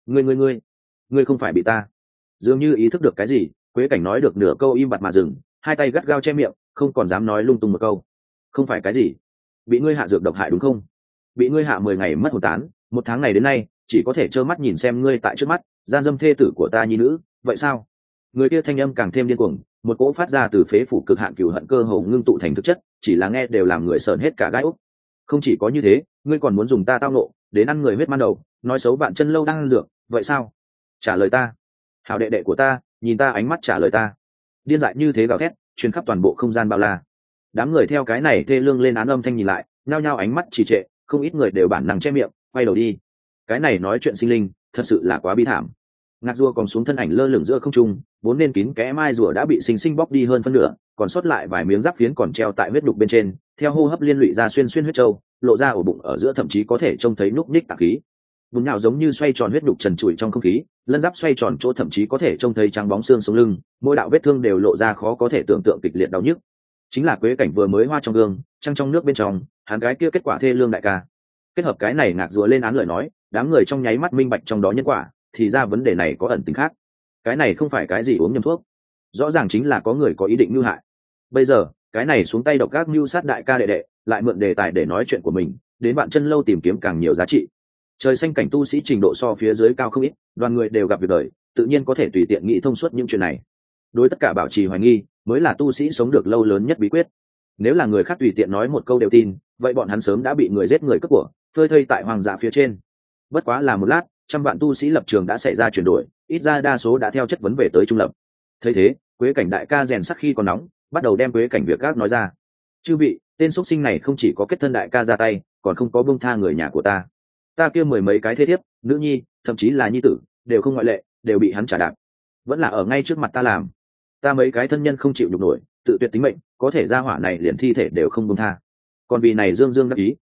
Ngươi không phải bị ta? Dường như ý thức được cái gì, quế cảnh nói được nửa câu im bặt mà dừng, hai tay gắt gao che miệng, không còn dám nói lung tung một câu. Không phải cái gì? Bị ngươi hạ dược độc hại đúng không? Bị ngươi hạ 10 ngày mất hồn tán, 1 tháng này đến nay, chỉ có thể trơ mắt nhìn xem ngươi tại trước mắt, gian dâm thê tử của ta nhi nữ, vậy sao? Người kia thanh âm càng thêm điên cuồng, một cỗ phát ra từ phế phủ cực hạn cừu hận cơ hồ ngưng tụ thành thực chất, chỉ là nghe đều làm người sởn hết cả gai ốc. Không chỉ có như thế, ngươi còn muốn dùng ta tao nộ đến ăn người huyết man đầu, nói xấu Vạn Chân Lâu đang ăn dược, vậy sao? Trả lời ta. Hảo đệ đệ của ta, nhìn ta ánh mắt trả lời ta. Điên dại như thế gào thét, truyền khắp toàn bộ không gian bao la. Đám người theo cái này thê lương lên án âm thanh nhìn lại, nhao nhao ánh mắt trì trệ, không ít người đều bản năng che miệng, quay đầu đi. Cái này nói chuyện sinh linh, thật sự là quá bi thảm. Ngạc rùa còn xuống thân ảnh lơ lửng giữa không trung, vốn nên kín kẽ mai rùa đã bị sinh sinh bóc đi hơn phân nửa, còn sót lại vài miếng giáp phiến còn treo tại huyết đục bên trên, theo hô hấp liên lụy ra xuyên huyết châu, lộ ra ổ bụng ở giữa thậm chí có thể trông thấy núc ních tạc khí. Bùn nhão giống như xoay tròn huyết đục trần trụi trong không khí, lân giáp xoay tròn chỗ thậm chí có thể trông thấy trắng bóng xương sống lưng, mỗi đạo vết thương đều lộ ra khó có thể tưởng tượng kịch liệt đau nhức. Chính là quế cảnh vừa mới hoa trong gương, trăng trong nước bên trong, hắn gái kia kết quả thê lương đại ca. Kết hợp cái này Ngạc rùa lên án lời nói, đám người trong nháy mắt minh bạch trong đó nhân quả, thì ra vấn đề này có ẩn tính khác. Cái này không phải cái gì uống nhầm thuốc, rõ ràng chính là có người có ý định mưu hại. Bây giờ cái này xuống tay độc ác mưu sát đại ca đệ đệ, lại mượn đề tài để nói chuyện của mình, đến Vạn Chân Lâu tìm kiếm càng nhiều giá trị. Trời xanh cảnh tu sĩ trình độ so phía dưới cao không ít, đoàn người đều gặp việc đời, tự nhiên có thể tùy tiện nghĩ thông suốt những chuyện này. Đối tất cả bảo trì hoài nghi, mới là tu sĩ sống được lâu lớn nhất bí quyết. Nếu là người khác tùy tiện nói một câu đều tin, vậy bọn hắn sớm đã bị người giết người cướp của, phơi thây tại hoàng dạ phía trên. Bất quá là một lát, trăm vạn tu sĩ lập trường đã xảy ra chuyển đổi, ít ra đa số đã theo chất vấn về tới trung lập. Thấy thế, quế cảnh đại ca rèn sắc khi còn nóng, bắt đầu đem quế cảnh việc gác nói ra. Chư vị, tên xuất sinh này không chỉ có kết thân đại ca ra tay, còn không có buông tha người nhà của ta. Ta kia 10 mấy cái thế thiếp, nữ nhi, thậm chí là nhi tử, đều không ngoại lệ, đều bị hắn trả đạp. Vẫn là ở ngay trước mặt ta làm. Ta mấy cái thân nhân không chịu nhục nổi, tự tuyệt tính mệnh, có thể ra hỏa này liền thi thể đều không buông tha. Còn vì này dương dương đắc ý,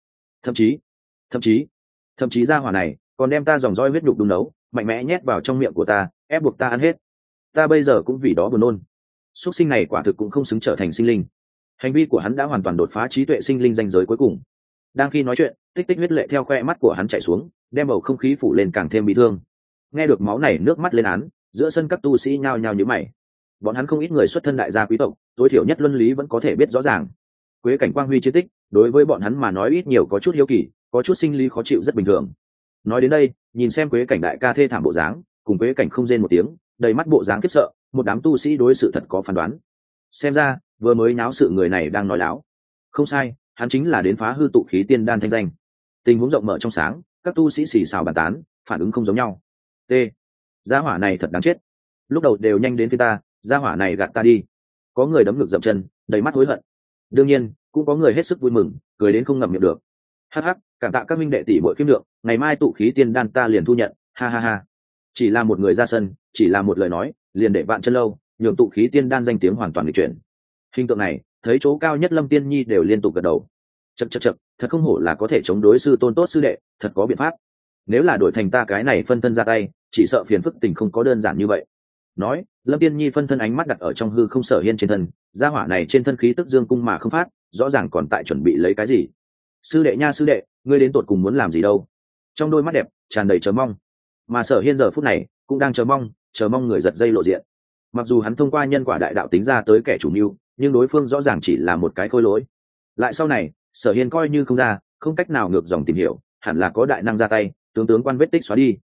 thậm chí ra hỏa này còn đem ta dòng roi huyết nhục đun nấu, mạnh mẽ nhét vào trong miệng của ta, ép buộc ta ăn hết. Ta bây giờ cũng vì đó buồn nôn. xuất sinh này quả thực cũng không xứng trở thành sinh linh. Hành vi của hắn đã hoàn toàn đột phá trí tuệ sinh linh ranh giới cuối cùng. Đang khi nói chuyện, tích tích huyết lệ theo khoe mắt của hắn chảy xuống, đem bầu không khí phủ lên càng thêm bị thương. Nghe được máu này nước mắt lên án, giữa sân các tu sĩ nhao nhao nhíu mày. Bọn hắn không ít người xuất thân đại gia quý tộc, tối thiểu nhất luân lý vẫn có thể biết rõ ràng. Quế cảnh quang huy chiến tích, đối với bọn hắn mà nói ít nhiều có chút hiếu kỳ, có chút sinh lý khó chịu rất bình thường. Nói đến đây, nhìn xem Quế cảnh đại ca thê thảm bộ dáng, cùng Quế cảnh không rên một tiếng, đầy mắt bộ dáng khiếp sợ, một đám tu sĩ đối sự thật có phán đoán. Xem ra, vừa mới náo sự người này đang nói láo. Không sai, hắn chính là đến phá hư tụ khí tiên đan thanh danh. Tình huống rộng mở trong sáng, các tu sĩ xì xào bàn tán, phản ứng không giống nhau. T. Gia hỏa này thật đáng chết. Lúc đầu đều nhanh đến phía ta, gia hỏa này gạt ta đi. Có người đấm ngực dậm chân, đầy mắt hối hận. Đương nhiên, cũng có người hết sức vui mừng, cười đến không ngậm miệng được. Hắc hắc, cảm tạ các minh đệ tỷ muội kiếm lượng, ngày mai tụ khí tiên đan ta liền thu nhận, ha ha ha. Chỉ là một người ra sân, chỉ là một lời nói, liền để Vạn Chân Lâu nhường tụ khí tiên đan danh tiếng hoàn toàn nghịch chuyển. Hình tượng này, thấy chỗ cao nhất Lâm Tiên Nhi đều liên tục gật đầu. Chậc chậc chậc, thật không hổ là có thể chống đối sư tôn tốt sư đệ, thật có biện pháp. Nếu là đổi thành ta cái này phân thân ra tay, chỉ sợ phiền phức tình không có đơn giản như vậy. Nói, Lâm Tiên Nhi phân thân ánh mắt đặt ở trong hư không Sở Hiên trên thân, gia hỏa này trên thân khí tức dương cung mà không phát, rõ ràng còn tại chuẩn bị lấy cái gì. Sư đệ nha sư đệ, ngươi đến tột cùng muốn làm gì đâu? Trong đôi mắt đẹp tràn đầy chờ mong, mà Sở Hiên giờ phút này cũng đang chờ mong người giật dây lộ diện. Mặc dù hắn thông qua nhân quả đại đạo tính ra tới kẻ chủ mưu, nhưng đối phương rõ ràng chỉ là một cái khôi lỗi. Lại sau này, Sở Hiên coi như không ra, không cách nào ngược dòng tìm hiểu, hẳn là có đại năng ra tay, tướng quan vết tích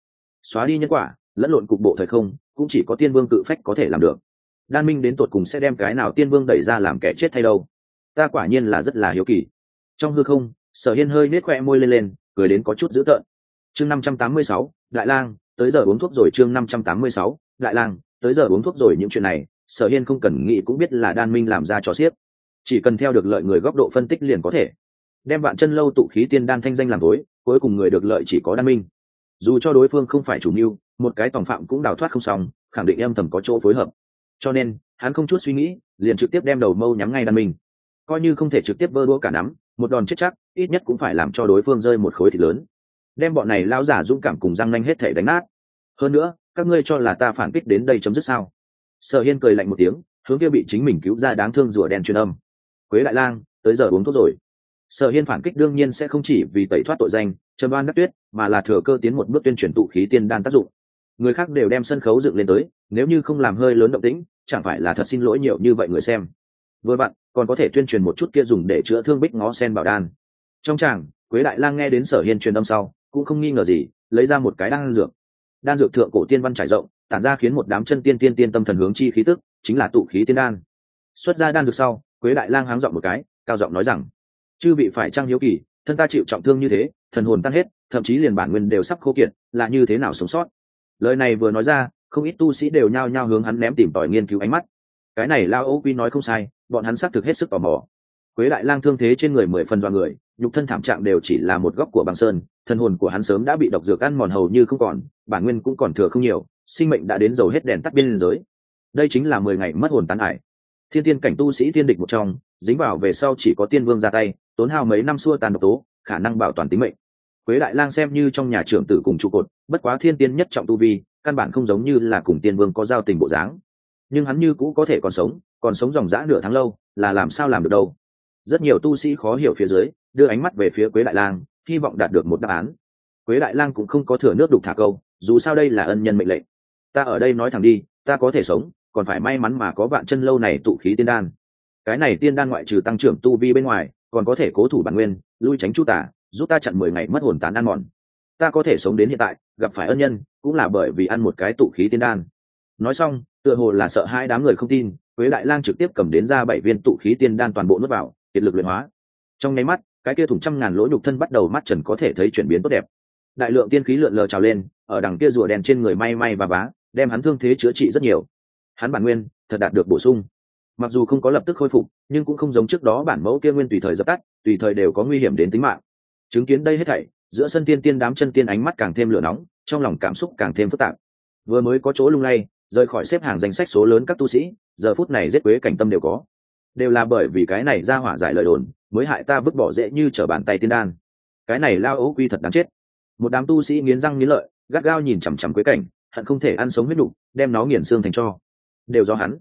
xóa đi nhân quả, lẫn lộn cục bộ thời không, cũng chỉ có Tiên Vương tự phách có thể làm được. Đan Minh đến tột cùng sẽ đem cái nào Tiên Vương đẩy ra làm kẻ chết thay đâu? Ta quả nhiên là rất là hiếu kỳ. Trong hư không, Sở Hiên hơi nết khoe môi lên, cười đến có chút dữ tợn. Chương 586, Đại Lang, tới giờ uống thuốc rồi. Chương 586, Đại Lang, tới giờ uống thuốc rồi. Những chuyện này, Sở Hiên không cần nghĩ cũng biết là Đan Minh làm ra trò xiếc. Chỉ cần theo được lợi người góc độ phân tích liền có thể đem Vạn Chân Lâu tụ khí tiên đan thanh danh làm tối, cuối cùng người được lợi chỉ có Đan Minh. Dù cho đối phương không phải chủ mưu, một cái tòng phạm cũng đào thoát không xong, khẳng định âm thầm có chỗ phối hợp. Cho nên, hắn không chút suy nghĩ, liền trực tiếp đem đầu mâu nhắm ngay Đan Minh. Coi như không thể trực tiếp vơ đũa cả nắm, một đòn chết chắc, ít nhất cũng phải làm cho đối phương rơi một khối thịt lớn. Đem bọn này lão giả dũng cảm cùng răng nanh hết thể đánh nát. Hơn nữa, các ngươi cho là ta phản kích đến đây chấm dứt sao? Sở Hiên cười lạnh một tiếng, hướng kia bị chính mình cứu ra đáng thương rùa đen truyền âm. Quế Đại Lang, tới giờ uống thuốc rồi. Sở Hiên phản kích đương nhiên sẽ không chỉ vì tẩy thoát tội danh, trầm đoan đắc tuyết, mà là thừa cơ tiến một bước tuyên truyền tụ khí tiên đan tác dụng. Người khác đều đem sân khấu dựng lên tới, nếu như không làm hơi lớn động tĩnh, chẳng phải là thật xin lỗi nhiều như vậy người xem. Vừa bạn, còn có thể tuyên truyền một chút kia dùng để chữa thương bích ngó sen bảo đan. Trong tràng, Quế Đại Lang nghe đến Sở Hiên truyền âm sau, cũng không nghi ngờ gì, lấy ra một cái đan dược. Đan dược thượng cổ tiên văn trải rộng, tản ra khiến một đám chân tiên tâm thần hướng chi khí tức, chính là tụ khí tiên đan. Xuất ra đan dược sau, Quế Đại Lang háng giọng một cái, cao giọng nói rằng: chư vị phải trang hiếu kỳ, thân ta chịu trọng thương như thế, thần hồn tan hết, thậm chí liền bản nguyên đều sắp khô kiệt, là như thế nào sống sót? Lời này vừa nói ra, không ít tu sĩ đều nhao nhao hướng hắn ném tìm tòi nghiên cứu ánh mắt. Cái này Lao Âu Quy nói không sai, bọn hắn xác thực hết sức tò mò. Quế Đại Lang thương thế trên người 10 phần dọa người, nhục thân thảm trạng đều chỉ là một góc của băng sơn, thần hồn của hắn sớm đã bị độc dược ăn mòn hầu như không còn, bản nguyên cũng còn thừa không nhiều, sinh mệnh đã đến dầu hết đèn tắt biên giới. Đây chính là 10 ngày mất hồn tán ải. Thiên tiên cảnh tu sĩ thiên địch một trong, dính vào về sau chỉ có Tiên Vương ra tay, tốn hao mấy năm xua tàn độc tố, khả năng bảo toàn tính mệnh. Quế Đại Lang xem như trong nhà trưởng tử cùng trụ cột, bất quá thiên tiên nhất trọng tu vi, căn bản không giống như là cùng Tiên Vương có giao tình bộ dáng. Nhưng hắn như cũ có thể còn sống dòng dã nửa tháng lâu, là làm sao làm được đâu? Rất nhiều tu sĩ khó hiểu phía dưới, đưa ánh mắt về phía Quế Đại Lang, hy vọng đạt được một đáp án. Quế Đại Lang cũng không có thừa nước đục thả câu, dù sao đây là ân nhân mệnh lệnh. Ta ở đây nói thẳng đi, ta có thể sống, còn phải may mắn mà có Vạn Chân Lâu này tụ khí tiên đan. Cái này tiên đan ngoại trừ tăng trưởng tu vi bên ngoài, còn có thể cố thủ bản nguyên, lui tránh chu tả, giúp ta chặn 10 ngày mất hồn tán ăn mòn. Ta có thể sống đến hiện tại, gặp phải ân nhân, cũng là bởi vì ăn một cái tụ khí tiên đan. Nói xong, tựa hồ là sợ hai đám người không tin, Quế Đại Lang trực tiếp cầm đến ra 7 viên tụ khí tiên đan toàn bộ nuốt vào, kiệt lực luyện hóa. Trong nháy mắt, cái kia thủng trăm ngàn lỗ nhục thân bắt đầu mắt trần có thể thấy chuyển biến tốt đẹp. Đại lượng tiên khí lượn lờ trào lên, ở đằng kia rùa đen trên người may và vá, đem hắn thương thế chữa trị rất nhiều. Hắn bản nguyên thật đạt được bổ sung. Mặc dù không có lập tức khôi phục, nhưng cũng không giống trước đó bản mẫu kia nguyên tùy thời dập tắt, tùy thời đều có nguy hiểm đến tính mạng. Chứng kiến đây hết thảy, giữa sân tiên đám chân tiên ánh mắt càng thêm lửa nóng, trong lòng cảm xúc càng thêm phức tạp. Vừa mới có chỗ lung lay, rời khỏi xếp hàng danh sách số lớn các tu sĩ, giờ phút này giết Quế cảnh tâm đều là bởi vì cái này ra hỏa giải lời đồn, mới hại ta vứt bỏ dễ như trở bàn tay tiên đan. Cái này Lao Ấu Quy thật đáng chết. Một đám tu sĩ nghiến răng nghiến lợi, gắt gao nhìn chằm chằm Quế cảnh, hận không thể ăn sống huyết nục, đem nó nghiền xương thành tro. Đều do hắn.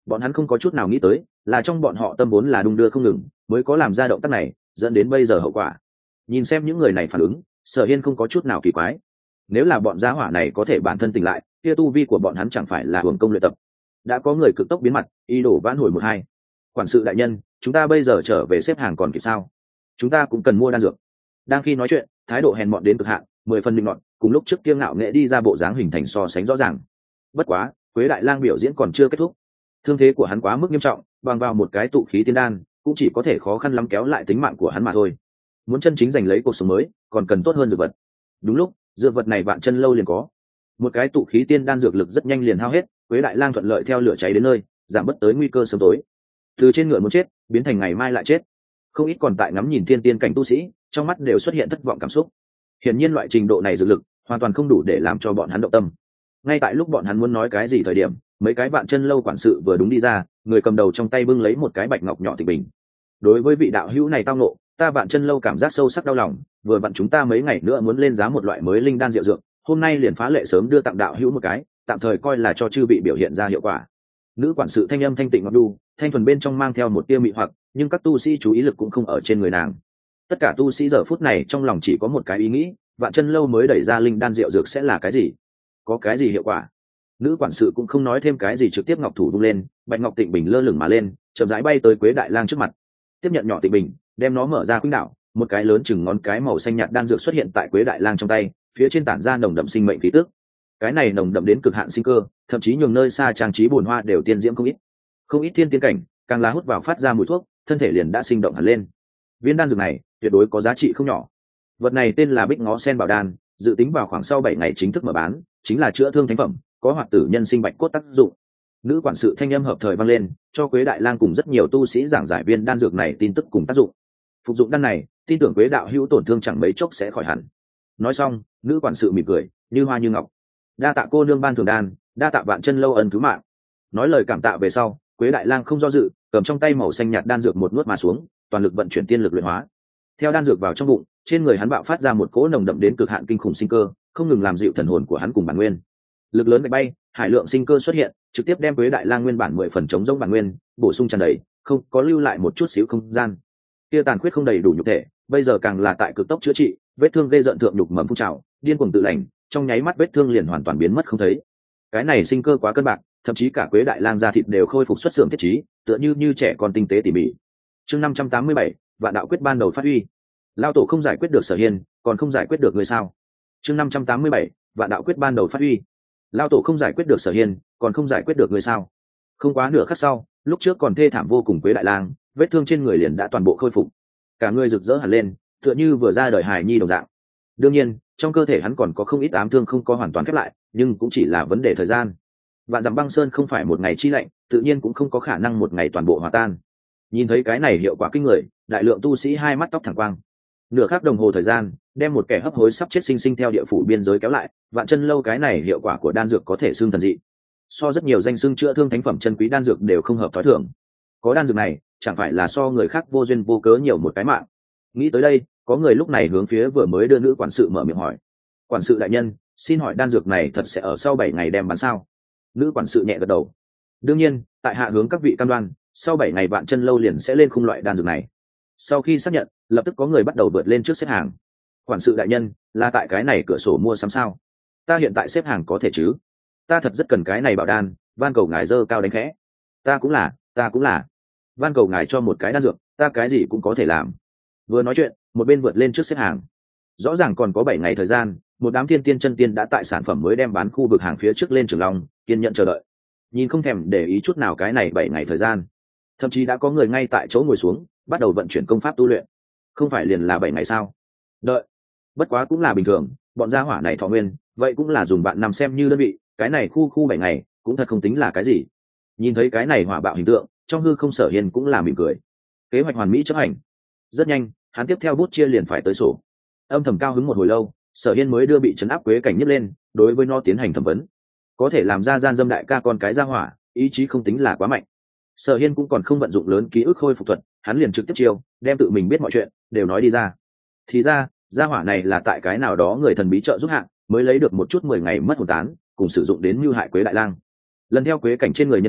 Bọn hắn không có chút nào nghĩ tới là trong bọn họ tâm vốn là đung đưa không ngừng mới có làm ra động tác này dẫn đến bây giờ hậu quả. Nhìn xem những người này phản ứng, Sở Hiên không có chút nào kỳ quái. Nếu là bọn gia hỏa này có thể bản thân tỉnh lại, kia tu vi của bọn hắn chẳng phải là hưởng công luyện tập. Đã có người cực tốc biến mặt, ý đồ vãn hồi một hai. Quản sự đại nhân, chúng ta bây giờ trở về xếp hàng còn kịp sao? Chúng ta cũng cần mua đan dược. Đang khi nói chuyện, thái độ hèn mọn đến cực hạn, 10 phần linh loạn, cùng lúc trước kiêu ngạo nghệ đi ra bộ dáng hình thành so sánh rõ ràng. Bất quá, Quế Đại Lang biểu diễn còn chưa kết thúc. Thương thế của hắn quá mức nghiêm trọng, bằng vào một cái tụ khí tiên đan, cũng chỉ có thể khó khăn lắm kéo lại tính mạng của hắn mà thôi. Muốn chân chính giành lấy cuộc sống mới, còn cần tốt hơn dược vật. Đúng lúc, dược vật này Vạn Chân lâu liền có. Một cái tụ khí tiên đan dược lực rất nhanh liền hao hết, Quế Đại Lang thuận lợi theo lửa cháy đến nơi, giảm bớt tới nguy cơ sớm tối. Từ trên ngựa muốn chết, biến thành ngày mai lại chết. Không ít còn tại ngắm nhìn thiên tiên cảnh tu sĩ, trong mắt đều xuất hiện thất vọng cảm xúc. Hiển nhiên loại trình độ này dược lực hoàn toàn không đủ để làm cho bọn hắn động tâm. Ngay tại lúc bọn hắn muốn nói cái gì thời điểm, mấy cái Vạn Chân lâu quản sự vừa đúng đi ra, người cầm đầu trong tay bưng lấy một cái bạch ngọc nhỏ tịch bình. Đối với vị đạo hữu này tao ngộ, ta Vạn Chân lâu cảm giác sâu sắc đau lòng, vừa vặn chúng ta mấy ngày nữa muốn lên giá một loại mới linh đan diệu dược, hôm nay liền phá lệ sớm đưa tặng đạo hữu một cái, tạm thời coi là cho chư vị biểu hiện ra hiệu quả. Nữ quản sự thanh âm thanh tịnh ngọc đu, thanh thuần bên trong mang theo một tia mị hoặc, nhưng các tu sĩ chú ý lực cũng không ở trên người nàng. Tất cả tu sĩ giờ phút này trong lòng chỉ có một cái ý nghĩ, Vạn Chân lâu mới đẩy ra linh đan diệu dược sẽ là cái gì, có cái gì hiệu quả. Nữ quản sự cũng không nói thêm cái gì, trực tiếp ngọc thủ vung lên, bạch ngọc tịnh bình lơ lửng mà lên, chậm rãi bay tới Quế Đại Lang trước mặt. Tiếp nhận nhỏ tịnh bình, đem nó mở ra khuynh đảo, một cái lớn chừng ngón cái màu xanh nhạt đan dược xuất hiện tại Quế Đại Lang trong tay, phía trên tản ra nồng đậm sinh mệnh khí tức. Cái này nồng đậm đến cực hạn sinh cơ, thậm chí nhường nơi xa trang trí bồn hoa đều tiên diễm không ít. Không ít thiên tiên cảnh, càng là hút vào phát ra mùi thuốc, thân thể liền đã sinh động hẳn lên. Viên đan dược này tuyệt đối có giá trị không nhỏ. Vật này tên là Bích Ngó Sen Bảo Đan, dự tính vào khoảng sau 7 ngày chính thức mở bán, chính là chữa thương thánh phẩm, có hoạt tử nhân sinh bạch cốt tác dụng. Nữ quản sự thanh âm hợp thời vang lên, cho Quế Đại Lang cùng rất nhiều tu sĩ giảng giải viên đan dược này tin tức cùng tác dụng. Phục dụng đan này, tin tưởng Quế đạo hữu tổn thương chẳng mấy chốc sẽ khỏi hẳn. Nói xong, nữ quản sự mỉm cười, như hoa như ngọc. Đa tạ cô nương ban thường đan, đa tạ Vạn Chân lâu ân cứu mạng. Nói lời cảm tạ về sau, Quế Đại Lang không do dự, cầm trong tay màu xanh nhạt đan dược một nuốt mà xuống, toàn lực vận chuyển tiên lực luyện hóa. Theo đan dược vào trong bụng, trên người hắn bạo phát ra một cỗ nồng đậm đến cực hạn kinh khủng sinh cơ, không ngừng làm dịu thần hồn của hắn cùng bản nguyên. Lực lớn bay bay, hải lượng sinh cơ xuất hiện, trực tiếp đem Quế Đại Lang nguyên bản 10 phần chống rỗng bản nguyên bổ sung tràn đầy, không có lưu lại một chút xíu không gian. Kia tàn khuyết không đầy đủ nhục thể, bây giờ càng là tại cực tốc chữa trị, vết thương gây giận thượng nhục mầm phun trào, điên cuồng tự lành, trong nháy mắt vết thương liền hoàn toàn biến mất không thấy. Cái này sinh cơ quá cân bạc, thậm chí cả Quế Đại Lang da thịt đều khôi phục xuất xưởng thiết trí, tựa như trẻ con tinh tế tỉ mỉ. Chương 587, Vạn đạo quyết ban đầu phát huy. Lao tổ không giải quyết được Sở Hiên, còn không giải quyết được người sao? Chương 587, Vạn đạo quyết ban đầu phát huy. Lao tổ không giải quyết được Sở Hiên, còn không giải quyết được người sao? Không quá nửa khắc sau, lúc trước còn thê thảm vô cùng Quế Đại Lang, vết thương trên người liền đã toàn bộ khôi phục, cả người rực rỡ hẳn lên, tựa như vừa ra đời hài nhi đồng dạng. Đương nhiên, trong cơ thể hắn còn có không ít ám thương không có hoàn toàn khép lại, nhưng cũng chỉ là vấn đề thời gian. Vạn dặm băng sơn không phải một ngày chi lạnh, tự nhiên cũng không có khả năng một ngày toàn bộ hòa tan. Nhìn thấy cái này hiệu quả kinh người, đại lượng tu sĩ hai mắt tóc thẳng quang. Nửa khắc đồng hồ thời gian, đem một kẻ hấp hối sắp chết sinh sinh theo địa phủ biên giới kéo lại, Vạn Chân lâu cái này hiệu quả của đan dược có thể xưng thần dị. So rất nhiều danh xưng chữa thương thánh phẩm chân quý đan dược đều không hợp thói thường. Có đan dược này, chẳng phải là so người khác vô duyên vô cớ nhiều một cái mạng. Nghĩ tới đây, có người lúc này hướng phía vừa mới đưa nữ quản sự mở miệng hỏi: "Quản sự đại nhân, xin hỏi đan dược này thật sẽ ở sau 7 ngày đem bán sao?" Nữ quản sự nhẹ gật đầu: "Đương nhiên, tại hạ hướng các vị cam đoan, sau 7 ngày Vạn Chân lâu liền sẽ lên khung loại đan dược này." Sau khi xác nhận, lập tức có người bắt đầu vượt lên trước xếp hàng. "Quản sự đại nhân, là tại cái này cửa sổ mua sắm sao? Ta hiện tại xếp hàng có thể chứ? Ta thật rất cần cái này bảo đan, van cầu ngài dơ cao đánh khẽ." Ta cũng là. Van cầu ngài cho một cái đan dược, ta cái gì cũng có thể làm." Vừa nói chuyện, một bên vượt lên trước xếp hàng. Rõ ràng còn có 7 ngày thời gian, một đám thiên tiên chân tiên đã tại sản phẩm mới đem bán khu vực hàng phía trước lên Trường Long, kiên nhận chờ đợi. Nhìn không thèm để ý chút nào cái này 7 ngày thời gian. Thậm chí đã có người ngay tại chỗ ngồi xuống, bắt đầu vận chuyển công pháp tu luyện. Không phải liền là 7 ngày sao? Đợi. Bất quá cũng là bình thường, bọn gia hỏa này thọ nguyên, vậy cũng là dùng bạn năm xem như đơn vị, cái này khu 7 ngày, cũng thật không tính là cái gì. Nhìn thấy cái này hỏa bạo hình tượng, trong hư không Sở Hiên cũng là mỉm cười. Kế hoạch hoàn mỹ chấp hành. Rất nhanh, hắn tiếp theo bút chia liền phải tới sổ. Âm thầm cao hứng một hồi lâu, Sở Hiên mới đưa bị trấn áp Quế Cảnh nhấc lên, đối với nó tiến hành thẩm vấn. Có thể làm ra gian dâm đại ca con cái gia hỏa, ý chí không tính là quá mạnh. Sở Hiên cũng còn không vận dụng lớn ký ức khôi phục thuật, hắn liền trực tiếp chiêu, đem tự mình biết mọi chuyện đều nói đi ra. Thì ra, gia hỏa này là tại cái nào đó người thần bí trợ giúp hạng, mới lấy được một chút 10 ngày mất hồn tán, cùng sử dụng đến mưu hại Quế Đại Lang. Lần theo Quế Cảnh trên người nhân quả,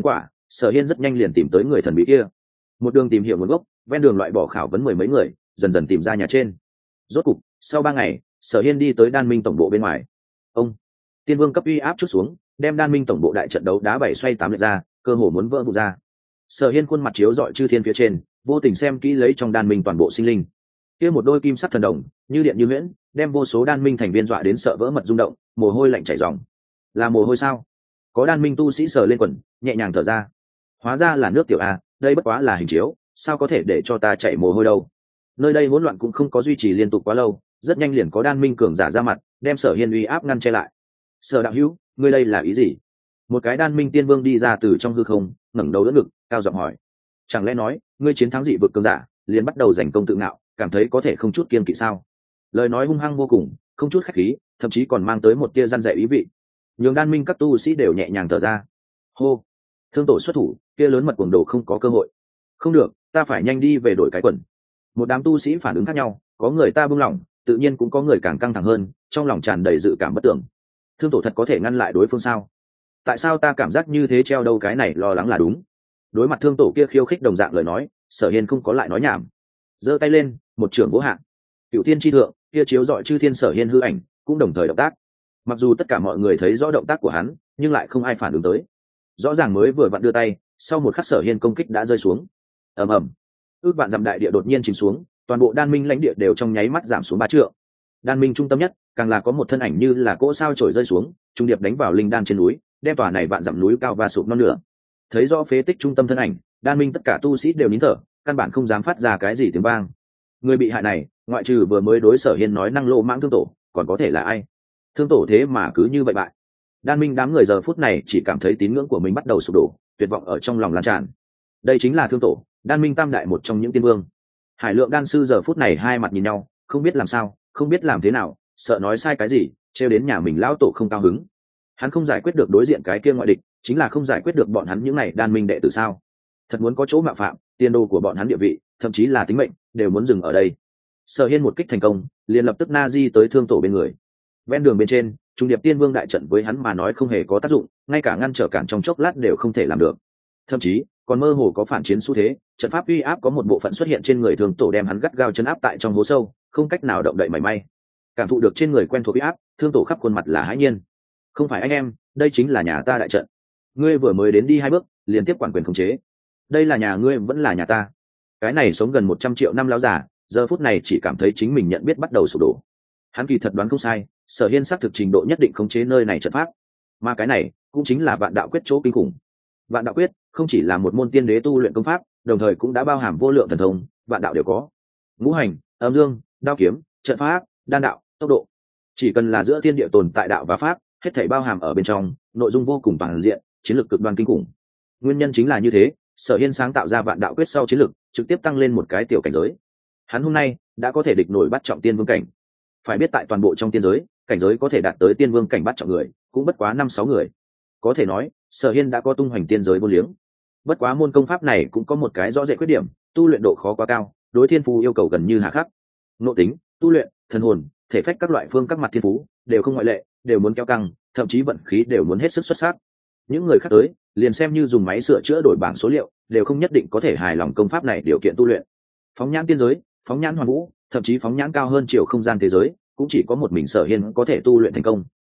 Sở Hiên rất nhanh liền tìm tới người thần bí kia, một đường tìm hiểu nguồn gốc, ven đường loại bỏ khảo vấn mười mấy người, dần dần tìm ra nhà trên. Rốt cục sau 3 ngày, Sở Hiên đi tới Đan Minh tổng bộ bên ngoài. Ông Tiên Vương cấp uy áp chút xuống, đem Đan Minh tổng bộ đại trận đấu đá 7 xoay 8 lệch ra, cơ hồ muốn vỡ vụn ra. Sở Hiên khuôn mặt chiếu rọi chư thiên phía trên, vô tình xem kỹ lấy trong Đan Minh toàn bộ sinh linh. Kia một đôi kim sắc thần đồng, như điện như huyễn, đem vô số Đan Minh thành viên dọa đến sợ vỡ mật rung động, mồ hôi lạnh chảy ròng. Là mồ hôi sao? Có Đan Minh tu sĩ sờ lên quần, nhẹ nhàng thở ra. Hóa ra là nước tiểu a, đây bất quá là hình chiếu, sao có thể để cho ta chảy mồ hôi đâu? Nơi đây hỗn loạn cũng không có duy trì liên tục quá lâu, rất nhanh liền có Đan Minh cường giả ra mặt, đem Sở Hiên uy áp ngăn che lại. Sở đạo hữu, ngươi đây là ý gì? Một cái Đan Minh tiên vương đi ra từ trong hư không, ngẩng đầu đỡ ngực, cao giọng hỏi. Chẳng lẽ nói ngươi chiến thắng dị vực cường giả liền bắt đầu giành công tự ngạo, cảm thấy có thể không chút kiên kỵ sao? Lời nói hung hăng vô cùng, không chút khách khí, thậm chí còn mang tới một tia răn dạy ý vị. Nhường Đan Minh các tu sĩ đều nhẹ nhàng thở ra. Hô, Thương tổ xuất thủ, kia lớn mật cuồng đồ không có cơ hội. Không được, ta phải nhanh đi về đổi cái quần. Một đám tu sĩ phản ứng khác nhau, có người ta buông lỏng, tự nhiên cũng có người càng căng thẳng hơn, trong lòng tràn đầy dự cảm bất tưởng. Thương tổ thật có thể ngăn lại đối phương sao? Tại sao ta cảm giác như thế, treo đâu cái này lo lắng là đúng. Đối mặt thương tổ kia khiêu khích đồng dạng lời nói, Sở Hiên không có lại nói nhảm, giơ tay lên, một trường vỗ hạ. Cựu thiên chi thượng, kia chiếu dọi chư thiên Sở Hiên hư ảnh cũng đồng thời động tác. Mặc dù tất cả mọi người thấy rõ động tác của hắn, nhưng lại không ai phản ứng tới. Rõ ràng mới vừa vặn đưa tay, sau một khắc Sở Hiên công kích đã rơi xuống. Ầm ầm, ước vạn dặm đại địa đột nhiên chìm xuống, toàn bộ Đan Minh lãnh địa đều trong nháy mắt giảm xuống 3 trượng. Đan Minh trung tâm nhất, càng là có một thân ảnh như là cỗ sao trổi rơi xuống, trung điệp đánh vào linh đan trên núi, đem tòa này vạn dặm núi cao và sụp non nửa. Thấy rõ phế tích trung tâm thân ảnh, Đan Minh tất cả tu sĩ đều nín thở, căn bản không dám phát ra cái gì tiếng vang. Người bị hại này, ngoại trừ vừa mới đối Sở Hiên nói năng lô mãng thương tổ, còn có thể là ai? Thương tổ thế mà cứ như vậy bại. Đan Minh đám người giờ phút này chỉ cảm thấy tín ngưỡng của mình bắt đầu sụp đổ, tuyệt vọng ở trong lòng lan tràn. Đây chính là thương tổ, Đan Minh tam đại một trong những tiên vương. Hải Lượng đan sư giờ phút này hai mặt nhìn nhau, không biết làm sao, không biết làm thế nào, sợ nói sai cái gì, trêu đến nhà mình lão tổ không cao hứng. Hắn không giải quyết được đối diện cái kia ngoại địch, chính là không giải quyết được bọn hắn những này Đan Minh đệ tử sao? Thật muốn có chỗ mạo phạm, tiền đồ của bọn hắn địa vị, thậm chí là tính mệnh, đều muốn dừng ở đây. Sở Hiên một kích thành công, liền lập tức na di tới thương tổ bên người. Ven đường bên trên, trung điệp tiên vương đại trận với hắn mà nói không hề có tác dụng, ngay cả ngăn trở cản trong chốc lát đều không thể làm được. Thậm chí còn mơ hồ có phản chiến xu thế, trận pháp uy áp có một bộ phận xuất hiện trên người thương tổ, đem hắn gắt gao chấn áp tại trong hố sâu, không cách nào động đậy mảy may. Cảm thụ được trên người quen thuộc uy áp, thương tổ khắp khuôn mặt là hãi nhiên. Không phải anh em, đây chính là nhà ta đại trận. Ngươi vừa mới đến đi 2 bước, liền tiếp quản quyền khống chế. Đây là nhà ngươi vẫn là nhà ta. Cái này sống gần 100 triệu năm lão giả, giờ phút này chỉ cảm thấy chính mình nhận biết bắt đầu sụp đổ. Hắn kỳ thật đoán không sai, Sở Hiên xác thực trình độ nhất định khống chế nơi này trận pháp, mà cái này cũng chính là vạn đạo quyết chỗ kinh khủng. Vạn đạo quyết không chỉ là một môn tiên đế tu luyện công pháp, đồng thời cũng đã bao hàm vô lượng thần thông, vạn đạo đều có. Ngũ hành, âm dương, đao kiếm, trận pháp, đan đạo, tốc độ, chỉ cần là giữa thiên địa tồn tại đạo và pháp, hết thảy bao hàm ở bên trong, nội dung vô cùng toàn diện, chiến lược cực đoan kinh khủng. Nguyên nhân chính là như thế, Sở Hiên sáng tạo ra vạn đạo quyết sau chiến lược trực tiếp tăng lên một cái tiểu cảnh giới. Hắn hôm nay đã có thể địch nổi bắt trọng tiên vương cảnh. Phải biết tại toàn bộ trong tiên giới, cảnh giới có thể đạt tới tiên vương cảnh bắt trọng người cũng bất quá 5-6 người. Có thể nói, Sở Hiên đã có tung hoành tiên giới vô liếng. Bất quá môn công pháp này cũng có một cái rõ rệt khuyết điểm, tu luyện độ khó quá cao, đối thiên phú yêu cầu gần như hà khắc. Nội tính, tu luyện, thần hồn, thể phách các loại phương các mặt thiên phú đều không ngoại lệ, đều muốn kéo căng, thậm chí vận khí đều muốn hết sức xuất sắc. Những người khác tới, liền xem như dùng máy sửa chữa đổi bảng số liệu, đều không nhất định có thể hài lòng công pháp này điều kiện tu luyện. Phóng nhãn tiên giới, phóng nhãn hoàn vũ, thậm chí phóng nhãn cao hơn chiều không gian thế giới, cũng chỉ có một mình Sở Hiên có thể tu luyện thành công.